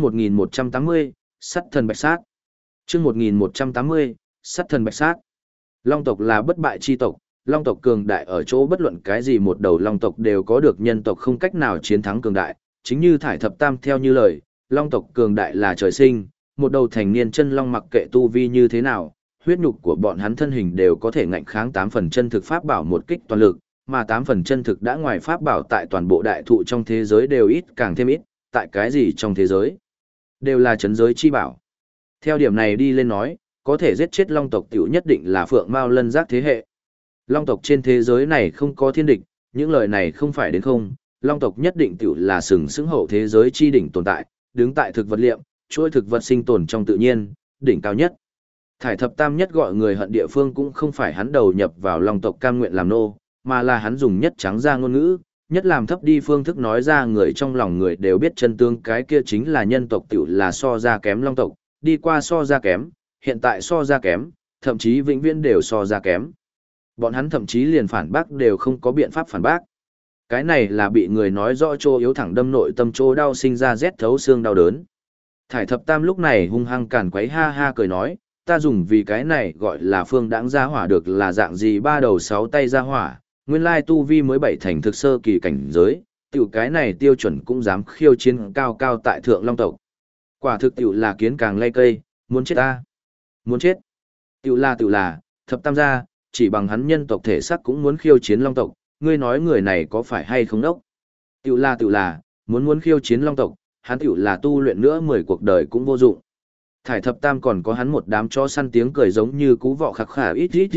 1180, sắt thần bạch sát. Chương 1180, sắt thần bạch sát. Long tộc là bất bại chi tộc, long tộc cường đại ở chỗ bất luận cái gì một đầu long tộc đều có được nhân tộc không cách nào chiến thắng cường đại, chính như Thải Thập Tam theo như lời, long tộc cường đại là trời sinh, một đầu thành niên chân long mặc kệ tu vi như thế nào, huyết nhục của bọn hắn thân hình đều có thể ngạnh kháng 8 phần chân thực pháp bảo một kích toàn lực, mà 8 phần chân thực đã ngoài pháp bảo tại toàn bộ đại thụ trong thế giới đều ít càng thêm ít, tại cái gì trong thế giới đều là chấn giới chi bảo. Theo điểm này đi lên nói, có thể giết chết long tộc tiểu nhất định là phượng mao lân giác thế hệ. Long tộc trên thế giới này không có thiên địch, những lời này không phải đến không, long tộc nhất định tiểu là sừng sững hậu thế giới chi đỉnh tồn tại, đứng tại thực vật liệm, chuỗi thực vật sinh tồn trong tự nhiên, đỉnh cao nhất. Thải Thập Tam nhất gọi người hận địa phương cũng không phải hắn đầu nhập vào long tộc cam nguyện làm nô, mà là hắn dùng nhất trắng ra ngôn ngữ, nhất làm thấp đi phương thức nói ra người trong lòng người đều biết chân tướng cái kia chính là nhân tộc tiểu là so ra kém long tộc, đi qua so ra kém, hiện tại so ra kém, thậm chí vĩnh viễn đều so ra kém. Bọn hắn thậm chí liền phản bác đều không có biện pháp phản bác. Cái này là bị người nói rõ chỗ yếu thẳng đâm nội tâm chỗ đau sinh ra rét thấu xương đau đớn. Thải thập tam lúc này hung hăng càn quấy ha ha cười nói, ta dùng vì cái này gọi là phương đãng gia hỏa được là dạng gì ba đầu sáu tay gia hỏa, nguyên lai tu vi mới bảy thành thực sơ kỳ cảnh giới, tiểu cái này tiêu chuẩn cũng dám khiêu chiến cao cao tại thượng long tộc. Quả thực tiểu là kiến càng lay cây, muốn chết ta. Muốn chết. Tiểu là, thập tam gia, chỉ bằng hắn nhân tộc thể xác cũng muốn khiêu chiến long tộc, ngươi nói người này có phải hay không đốc? Tiểu là, muốn khiêu chiến long tộc, hắn tiểu là tu luyện nữa 10 cuộc đời cũng vô dụng. Thải thập tam còn có hắn một đám chó săn tiếng cười giống như cú vọ khạc khả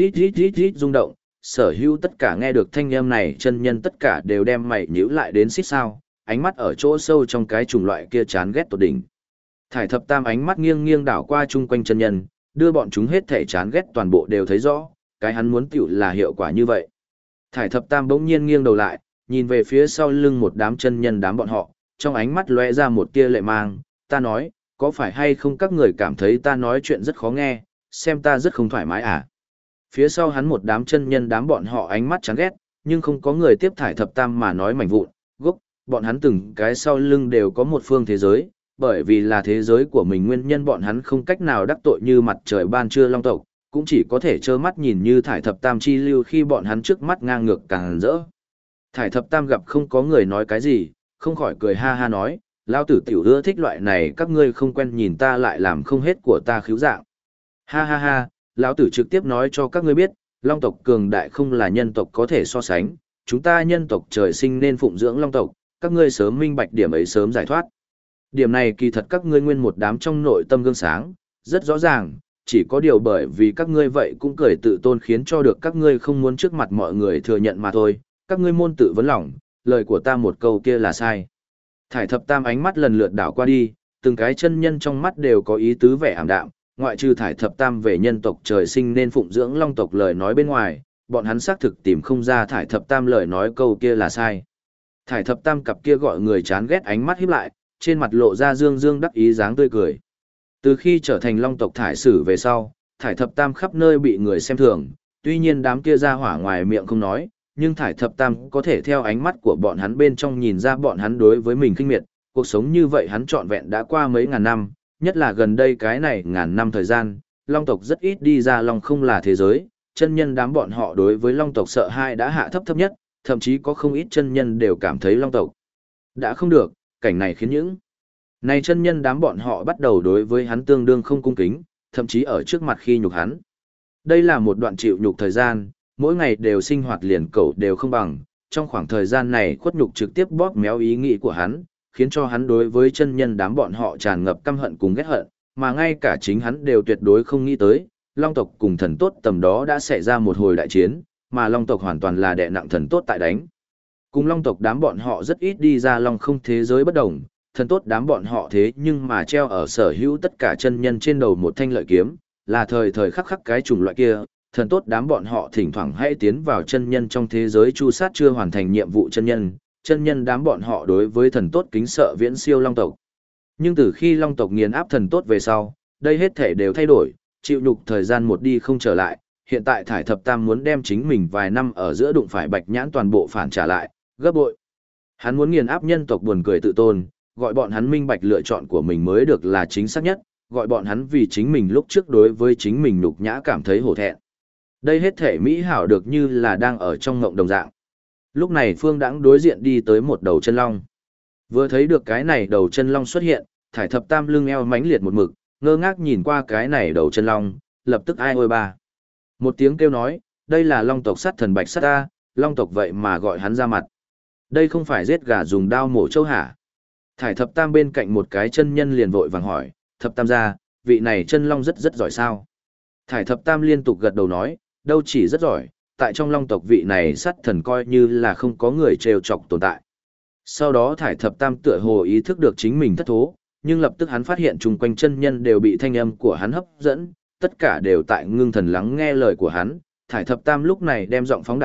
ít rung động, sở hữu tất cả nghe được thanh âm này chân nhân tất cả đều đem mày nhíu lại đến xít sao, ánh mắt ở chỗ sâu trong cái chủng loại kia chán ghét tột đỉnh. Thải thập tam ánh mắt nghiêng nghiêng đảo qua chung quanh chân nhân, đưa bọn chúng hết thể chán ghét toàn bộ đều thấy rõ, cái hắn muốn tiểu là hiệu quả như vậy. Thải thập tam bỗng nhiên nghiêng đầu lại, nhìn về phía sau lưng một đám chân nhân đám bọn họ, trong ánh mắt lóe ra một tia lệ mang, ta nói, có phải hay không các người cảm thấy ta nói chuyện rất khó nghe, xem ta rất không thoải mái à? Phía sau hắn một đám chân nhân đám bọn họ ánh mắt chán ghét, nhưng không có người tiếp thải thập tam mà nói mảnh vụn, gốc, bọn hắn từng cái sau lưng đều có một phương thế giới, bởi vì là thế giới của mình nguyên nhân bọn hắn không cách nào đắc tội như mặt trời ban trưa long tộc, cũng chỉ có thể trơ mắt nhìn như thải thập tam chi lưu khi bọn hắn trước mắt ngang ngược càng rỡ. Thải thập tam gặp không có người nói cái gì, không khỏi cười ha ha nói, lao tử tiểu ưa thích loại này các ngươi không quen nhìn ta lại làm không hết của ta khiếu dạng. Ha ha ha, lão tử trực tiếp nói cho các ngươi biết, long tộc cường đại không là nhân tộc có thể so sánh, chúng ta nhân tộc trời sinh nên phụng dưỡng long tộc, các ngươi sớm minh bạch điểm ấy sớm giải thoát. Điểm này kỳ thật các ngươi nguyên một đám trong nội tâm gương sáng, rất rõ ràng, chỉ có điều bởi vì các ngươi vậy cũng cười tự tôn khiến cho được các ngươi không muốn trước mặt mọi người thừa nhận mà thôi, các ngươi môn tự vấn lòng, lời của ta một câu kia là sai. Thải thập tam ánh mắt lần lượt đảo qua đi, từng cái chân nhân trong mắt đều có ý tứ vẻ ảm đạm, ngoại trừ thải thập tam về nhân tộc trời sinh nên phụng dưỡng long tộc lời nói bên ngoài, bọn hắn xác thực tìm không ra thải thập tam lời nói câu kia là sai. Thải thập tam cặp kia gọi người chán ghét ánh mắt híp lại, trên mặt lộ ra dương dương đắc ý dáng tươi cười. Từ khi trở thành long tộc thải sử về sau, thải thập tam khắp nơi bị người xem thường, tuy nhiên đám kia ra hỏa ngoài miệng không nói, nhưng thải thập tam có thể theo ánh mắt của bọn hắn bên trong nhìn ra bọn hắn đối với mình khinh miệt, cuộc sống như vậy hắn trọn vẹn đã qua mấy ngàn năm, nhất là gần đây cái này ngàn năm thời gian, long tộc rất ít đi ra long không là thế giới, chân nhân đám bọn họ đối với long tộc sợ hãi đã hạ thấp thấp nhất, thậm chí có không ít chân nhân đều cảm thấy long tộc đã không được, cảnh này khiến những này chân nhân đám bọn họ bắt đầu đối với hắn tương đương không cung kính, thậm chí ở trước mặt khi nhục hắn. Đây là một đoạn chịu nhục thời gian, mỗi ngày đều sinh hoạt liền cẩu đều không bằng, trong khoảng thời gian này khuất nhục trực tiếp bóp méo ý nghĩ của hắn, khiến cho hắn đối với chân nhân đám bọn họ tràn ngập căm hận cùng ghét hận, mà ngay cả chính hắn đều tuyệt đối không nghĩ tới, long tộc cùng thần tốt tầm đó đã xảy ra một hồi đại chiến, mà long tộc hoàn toàn là đè nặng thần tốt tại đánh. Cùng long tộc đám bọn họ rất ít đi ra long không thế giới bất đồng, thần tốt đám bọn họ thế nhưng mà treo ở sở hữu tất cả chân nhân trên đầu một thanh lợi kiếm, là thời thời khắc khắc cái chủng loại kia, thần tốt đám bọn họ thỉnh thoảng hãy tiến vào chân nhân trong thế giới chu sát chưa hoàn thành nhiệm vụ chân nhân đám bọn họ đối với thần tốt kính sợ viễn siêu long tộc. Nhưng từ khi long tộc nghiền áp thần tốt về sau, đây hết thể đều thay đổi, chịu nhục thời gian một đi không trở lại, hiện tại thải thập tam muốn đem chính mình vài năm ở giữa đụng phải bạch nhãn toàn bộ phản trả lại, gấp bội. Hắn muốn nghiền áp nhân tộc buồn cười tự tôn, gọi bọn hắn minh bạch lựa chọn của mình mới được là chính xác nhất, gọi bọn hắn vì chính mình lúc trước đối với chính mình nhục nhã cảm thấy hổ thẹn. Đây hết thể mỹ hảo được như là đang ở trong ngộng đồng dạng. Lúc này Phương Đãng đối diện đi tới một đầu chân long. Vừa thấy được cái này đầu chân long xuất hiện, thải thập tam lưng eo mãnh liệt một mực, ngơ ngác nhìn qua cái này đầu chân long, lập tức ai ôi ba. Một tiếng kêu nói, đây là long tộc sát thần bạch sát ta, long tộc vậy mà gọi hắn ra mặt. Đây không phải giết gà dùng đao mổ trâu hả? Thải thập tam bên cạnh một cái chân nhân liền vội vàng hỏi, thập tam gia, vị này chân long rất giỏi sao? Thải thập tam liên tục gật đầu nói, đâu chỉ rất giỏi, tại trong long tộc vị này sát thần coi như là không có người trêu chọc tồn tại. Sau đó thải thập tam tựa hồ ý thức được chính mình thất thố, nhưng lập tức hắn phát hiện chung quanh chân nhân đều bị thanh âm của hắn hấp dẫn, tất cả đều tại ngưng thần lắng nghe lời của hắn. Thải thập tam lúc này đem giọng phóng đại đạo,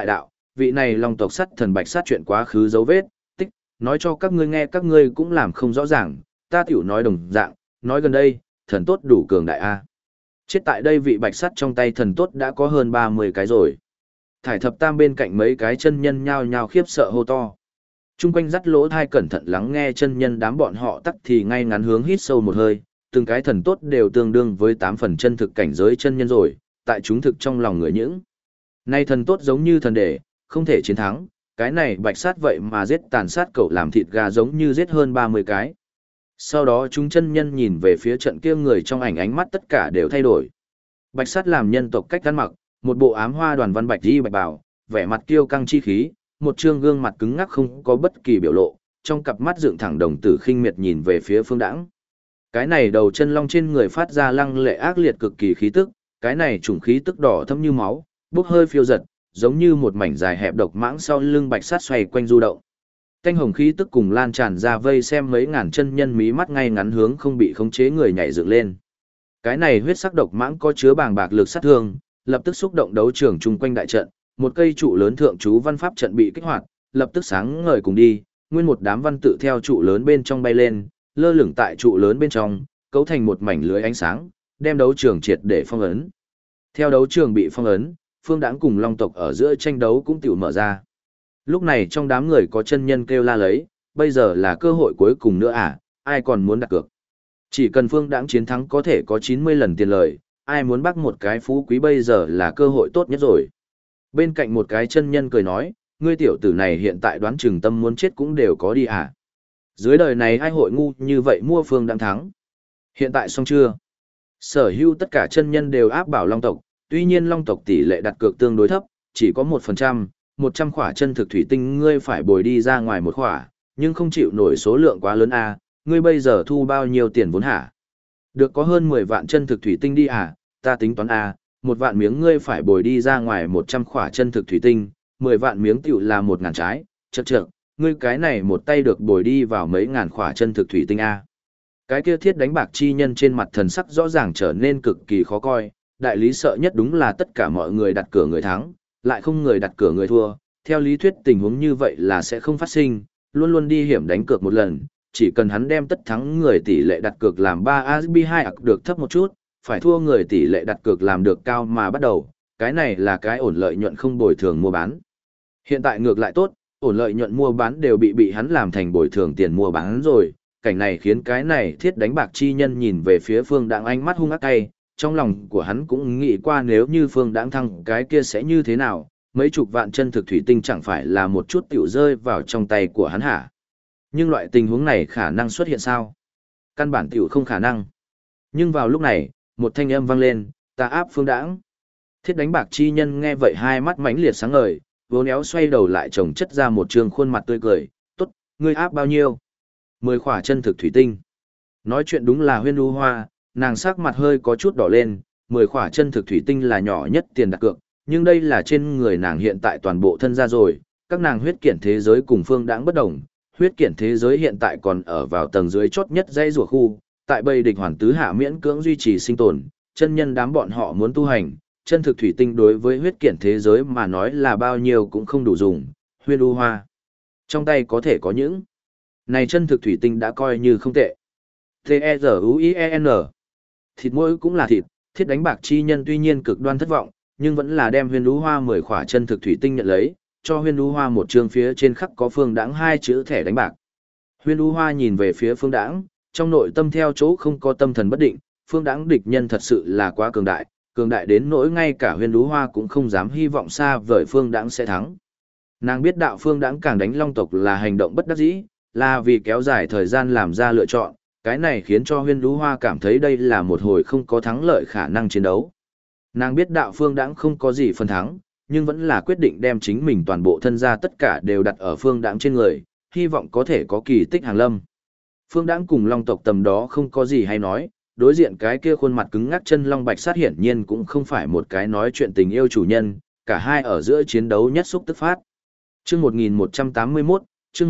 vị này long tộc sắt thần bạch sát chuyện quá khứ dấu vết, tích, nói cho các ngươi nghe các ngươi cũng làm không rõ ràng, ta tiểu nói đồng dạng, nói gần đây, thần tốt đủ cường đại a. Chết tại đây vị bạch sắt trong tay thần tốt đã có hơn 30 cái rồi. Thải thập tam bên cạnh mấy cái chân nhân nhao nhao khiếp sợ hô to. Trung quanh dắt lỗ thai cẩn thận lắng nghe chân nhân đám bọn họ tắc thì ngay ngắn hướng hít sâu một hơi, từng cái thần tốt đều tương đương với 8 phần chân thực cảnh giới chân nhân rồi, tại chúng thực trong lòng người những. Nay thần tốt giống như thần đệ, không thể chiến thắng, cái này bạch sát vậy mà giết tàn sát cậu làm thịt gà giống như giết hơn 30 cái. Sau đó chúng chân nhân nhìn về phía trận kia người trong ảnh ánh mắt tất cả đều thay đổi. Bạch sát làm nhân tộc cách ăn mặc, một bộ ám hoa đoàn văn bạch y bạch bào, vẻ mặt kiêu căng chi khí, một trương gương mặt cứng ngắc không có bất kỳ biểu lộ, trong cặp mắt dựng thẳng đồng tử khinh miệt nhìn về phía Phương Đãng. Cái này đầu chân long trên người phát ra lăng lệ ác liệt cực kỳ khí tức, cái này chủng khí tức đỏ thẫm như máu, bốc hơi phiêu giật, giống như một mảnh dài hẹp độc mãng sau lưng bạch sát xoay quanh du động. Thanh hồng khí tức cùng lan tràn ra vây xem mấy ngàn chân nhân mí mắt ngay ngắn hướng không bị khống chế người nhảy dựng lên. Cái này huyết sắc độc mãng có chứa bàng bạc lực sát thương, lập tức xúc động đấu trường chung quanh đại trận, một cây trụ lớn thượng chú văn pháp trận bị kích hoạt, lập tức sáng ngời cùng đi, nguyên một đám văn tự theo trụ lớn bên trong bay lên, lơ lửng tại trụ lớn bên trong, cấu thành một mảnh lưới ánh sáng, đem đấu trường triệt để phong ấn. Theo đấu trường bị phong ấn, Phương Đãng cùng Long tộc ở giữa tranh đấu cũng tiểu mở ra. Lúc này trong đám người có chân nhân kêu la lấy, bây giờ là cơ hội cuối cùng nữa à, ai còn muốn đặt cược. Chỉ cần Phương Đãng chiến thắng có thể có 90 lần tiền lời, ai muốn bắt một cái phú quý bây giờ là cơ hội tốt nhất rồi. Bên cạnh một cái chân nhân cười nói, ngươi tiểu tử này hiện tại đoán chừng tâm muốn chết cũng đều có đi à. Dưới đời này ai hội ngu như vậy mua Phương Đãng thắng. Hiện tại xong chưa? Sở hữu tất cả chân nhân đều áp bảo Long tộc, tuy nhiên Long tộc tỷ lệ đặt cược tương đối thấp, chỉ có 1%, 100 khỏa chân thực thủy tinh ngươi phải bồi đi ra ngoài một khỏa, nhưng không chịu nổi số lượng quá lớn à, ngươi bây giờ thu bao nhiêu tiền vốn hả? Được có hơn 10 vạn chân thực thủy tinh đi à, ta tính toán à, 1 vạn miếng ngươi phải bồi đi ra ngoài 100 khỏa chân thực thủy tinh, 10 vạn miếng tiểu là 1.000 trái, chậc, ngươi cái này một tay được bồi đi vào mấy ngàn khỏa chân thực thủy tinh à. Cái kia thiết đánh bạc chi nhân trên mặt thần sắc rõ ràng trở nên cực kỳ khó coi, đại lý sợ nhất đúng là tất cả mọi người đặt cược người thắng, lại không người đặt cược người thua, theo lý thuyết tình huống như vậy là sẽ không phát sinh, luôn luôn đi hiểm đánh cược một lần, chỉ cần hắn đem tất thắng người tỷ lệ đặt cược làm 3AB2 được thấp một chút, phải thua người tỷ lệ đặt cược làm được cao mà bắt đầu, cái này là cái ổn lợi nhuận không bồi thường mua bán. Hiện tại ngược lại tốt, ổn lợi nhuận mua bán đều bị hắn làm thành bồi thường tiền mua bán rồi, cảnh này khiến cái này thiết đánh bạc chi nhân nhìn về phía Phương Đãng ánh mắt hung ác cay, trong lòng của hắn cũng nghĩ qua nếu như Phương Đãng thăng cái kia sẽ như thế nào, mấy chục vạn chân thực thủy tinh chẳng phải là một chút tiểu rơi vào trong tay của hắn hả? Nhưng loại tình huống này khả năng xuất hiện sao? Căn bản tiểu không khả năng. Nhưng vào lúc này, một thanh âm vang lên, ta áp Phương Đãng. Thiết đánh bạc chi nhân nghe vậy hai mắt mãnh liệt sáng ngời, vốn éo xoay đầu lại chồng chất ra một trường khuôn mặt tươi cười, tốt, ngươi áp bao nhiêu? 10 khỏa chân thực thủy tinh. Nói chuyện đúng là Huyên U Hoa, nàng sắc mặt hơi có chút đỏ lên, 10 khỏa chân thực thủy tinh là nhỏ nhất tiền đặt cược, nhưng đây là trên người nàng hiện tại toàn bộ thân ra rồi, các nàng huyết kiện thế giới cùng Phương Đãng bất đồng, huyết kiện thế giới hiện tại còn ở vào tầng dưới chốt nhất dãy rùa khu, tại bầy địch hoàn tứ hạ miễn cưỡng duy trì sinh tồn, chân nhân đám bọn họ muốn tu hành, chân thực thủy tinh đối với huyết kiện thế giới mà nói là bao nhiêu cũng không đủ dùng, Huyên U Hoa. Trong tay có thể có những này chân thực thủy tinh đã coi như không tệ. T-E-Z-U-I-E-N. Thịt mỗi cũng là thịt, thiết đánh bạc chi nhân tuy nhiên cực đoan thất vọng, nhưng vẫn là đem Huyên Ú Hoa 10 khỏa chân thực thủy tinh nhận lấy, cho Huyên Ú Hoa một chương phía trên khắc có Phương Đãng 2 chữ thẻ đánh bạc. Huyên Ú Hoa nhìn về phía Phương Đãng, trong nội tâm theo chỗ không có tâm thần bất định, Phương Đãng địch nhân thật sự là quá cường đại đến nỗi ngay cả Huyên Ú Hoa cũng không dám hy vọng xa vời Phương Đãng sẽ thắng. Nàng biết đạo Phương Đãng càng đánh Long tộc là hành động bất đắc dĩ, là vì kéo dài thời gian làm ra lựa chọn, cái này khiến cho Huyên Ú Hoa cảm thấy đây là một hồi không có thắng lợi khả năng chiến đấu. Nàng biết đạo Phương Đãng không có gì phần thắng, nhưng vẫn là quyết định đem chính mình toàn bộ thân gia tất cả đều đặt ở Phương Đãng trên người, hy vọng có thể có kỳ tích hàng lâm. Phương Đãng cùng Long tộc tầm đó không có gì hay nói, đối diện cái kia khuôn mặt cứng ngắc chân long bạch sát hiển nhiên cũng không phải một cái nói chuyện tình yêu chủ nhân, cả hai ở giữa chiến đấu nhất xúc tức phát. Chương 1181, chương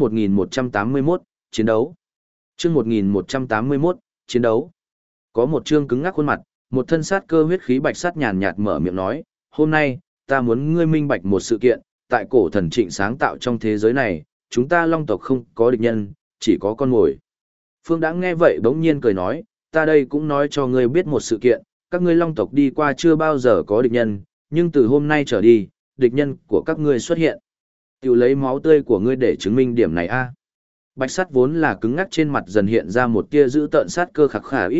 1181, chiến đấu. Chương 1181, chiến đấu. Có một chương cứng ngắc khuôn mặt, một thân sát cơ huyết khí bạch sát nhàn nhạt mở miệng nói, hôm nay, ta muốn ngươi minh bạch một sự kiện, tại cổ thần trịnh sáng tạo trong thế giới này, chúng ta long tộc không có địch nhân, chỉ có con mồi. Phương Đãng nghe vậy bỗng nhiên cười nói, ta đây cũng nói cho ngươi biết một sự kiện, các ngươi long tộc đi qua chưa bao giờ có địch nhân, nhưng từ hôm nay trở đi, địch nhân của các ngươi xuất hiện. Tiểu lấy máu tươi của ngươi để chứng minh điểm này a. Bạch sắt vốn là cứng ngắc trên mặt dần hiện ra một tia dữ tợn sát cơ khắc khả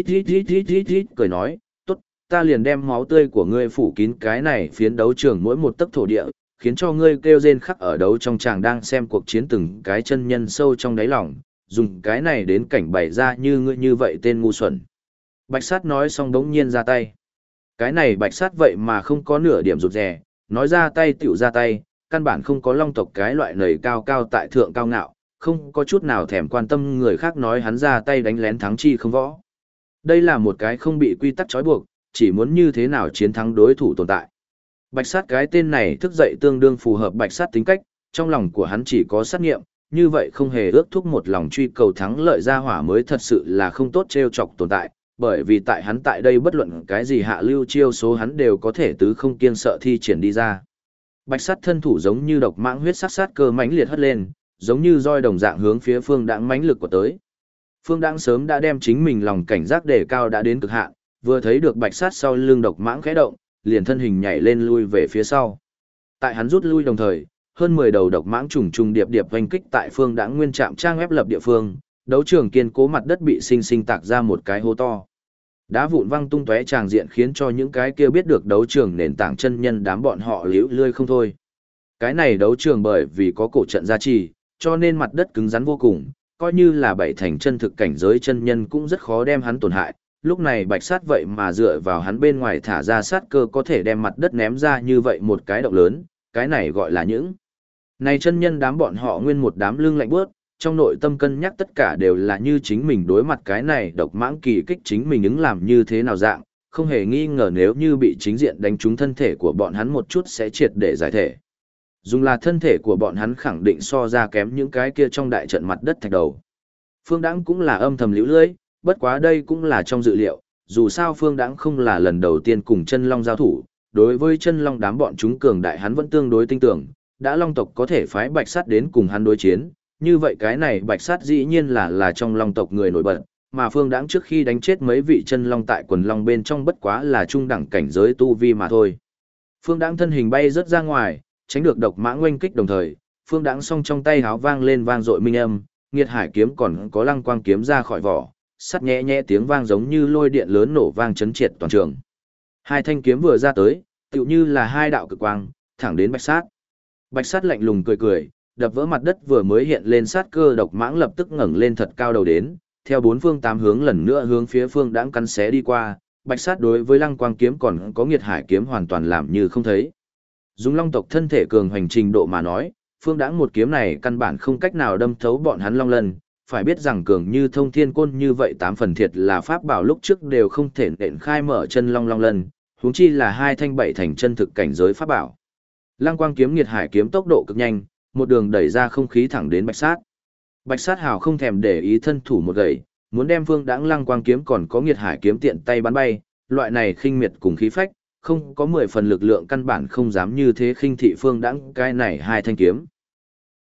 ít, cười nói, tốt, ta liền đem máu tươi của ngươi phủ kín cái này phiến đấu trường mỗi một tấc thổ địa, khiến cho ngươi kêu rên khắc ở đấu trong tràng đang xem cuộc chiến từng cái chân nhân sâu trong đáy lòng, dùng cái này đến cảnh bày ra như ngươi như vậy tên ngu xuẩn. Bạch sát nói xong đống nhiên ra tay. Cái này bạch sát vậy mà không có nửa điểm rụt rè, nói ra tay tiểu ra tay, căn bản không có long tộc cái loại nầy cao cao tại thượng cao ngạo, không có chút nào thèm quan tâm người khác nói hắn ra tay đánh lén thắng chi không võ. Đây là một cái không bị quy tắc trói buộc, chỉ muốn như thế nào chiến thắng đối thủ tồn tại. Bạch sát cái tên này thức dậy tương đương phù hợp bạch sát tính cách, trong lòng của hắn chỉ có sát nghiệm, như vậy không hề ước thúc một lòng truy cầu thắng lợi ra hỏa mới thật sự là không tốt trêu chọc tồn tại, bởi vì tại hắn tại đây bất luận cái gì hạ lưu chiêu số hắn đều có thể tứ không kiêng sợ thi triển đi ra. Bạch sắt thân thủ giống như độc mãng huyết sắc sát cơ mãnh liệt hất lên, giống như roi đồng dạng hướng phía Phương Đãng mãnh lực của tới. Phương Đãng sớm đã đem chính mình lòng cảnh giác đề cao đã đến cực hạn, vừa thấy được bạch sắt sau lưng độc mãng khẽ động, liền thân hình nhảy lên lui về phía sau. Tại hắn rút lui đồng thời, hơn 10 đầu độc mãng trùng trùng điệp điệp vành kích tại Phương Đãng nguyên trạm trang ép lập địa phương, đấu trường kiên cố mặt đất bị sinh sinh tạc ra một cái hố to. Đá vụn văng tung tóe tràng diện khiến cho những cái kia biết được đấu trường nền tảng chân nhân đám bọn họ liễu lươi không thôi. Cái này đấu trường bởi vì có cổ trận gia trì, cho nên mặt đất cứng rắn vô cùng, coi như là bảy thành chân thực cảnh giới chân nhân cũng rất khó đem hắn tổn hại. Lúc này bạch sát vậy mà dựa vào hắn bên ngoài thả ra sát cơ có thể đem mặt đất ném ra như vậy một cái động lớn, cái này gọi là những. Này chân nhân đám bọn họ nguyên một đám lưng lạnh bước, trong nội tâm cân nhắc tất cả đều là như chính mình đối mặt cái này độc mãng kỳ kích chính mình ứng làm như thế nào dạng, không hề nghi ngờ nếu như bị chính diện đánh trúng thân thể của bọn hắn một chút sẽ triệt để giải thể. Dùng là thân thể của bọn hắn khẳng định so ra kém những cái kia trong đại trận mặt đất thạch đầu. Phương Đãng cũng là âm thầm liễu lưỡi, bất quá đây cũng là trong dự liệu, dù sao Phương Đãng không là lần đầu tiên cùng chân long giao thủ, đối với chân long đám bọn chúng cường đại hắn vẫn tương đối tin tưởng, đã long tộc có thể phái bạch sát đến cùng hắn đối chiến, như vậy cái này bạch sát dĩ nhiên là trong long tộc người nổi bật, mà Phương Đãng trước khi đánh chết mấy vị chân long tại quần long bên trong bất quá là trung đẳng cảnh giới tu vi mà thôi. Phương Đãng thân hình bay rất ra ngoài, tránh được độc mãng oanh kích đồng thời, Phương Đãng song trong tay háo vang lên vang dội minh âm, nghiệt hải kiếm còn có lăng quang kiếm ra khỏi vỏ, sắt nhẹ nhẹ tiếng vang giống như lôi điện lớn nổ vang chấn triệt toàn trường. Hai thanh kiếm vừa ra tới, tựu như là hai đạo cực quang, thẳng đến bạch sát. Bạch sát lạnh lùng cười cười, đập vỡ mặt đất vừa mới hiện lên sát cơ độc mãng lập tức ngẩng lên thật cao đầu đến, theo bốn phương tám hướng lần nữa hướng phía Phương Đãng cắn xé đi qua, bạch sát đối với lăng quang kiếm còn có nghiệt hải kiếm hoàn toàn làm như không thấy. Dùng long tộc thân thể cường hành trình độ mà nói, Phương Đãng một kiếm này căn bản không cách nào đâm thấu bọn hắn long lân, phải biết rằng cường như thông thiên côn như vậy 8 phần thiệt là pháp bảo lúc trước đều không thể nện khai mở chân long long lân, huống chi là hai thanh bảy thành chân thực cảnh giới pháp bảo. Lăng quang kiếm nghiệt hải kiếm tốc độ cực nhanh, một đường đẩy ra không khí thẳng đến bạch sát. Bạch sát hào không thèm để ý thân thủ một gậy, muốn đem Phương Đãng lăng quang kiếm còn có nghiệt hải kiếm tiện tay bắn bay, loại này khinh miệt cùng khí phách, không có 10 phần lực lượng căn bản không dám như thế khinh thị Phương Đãng cái này hai thanh kiếm.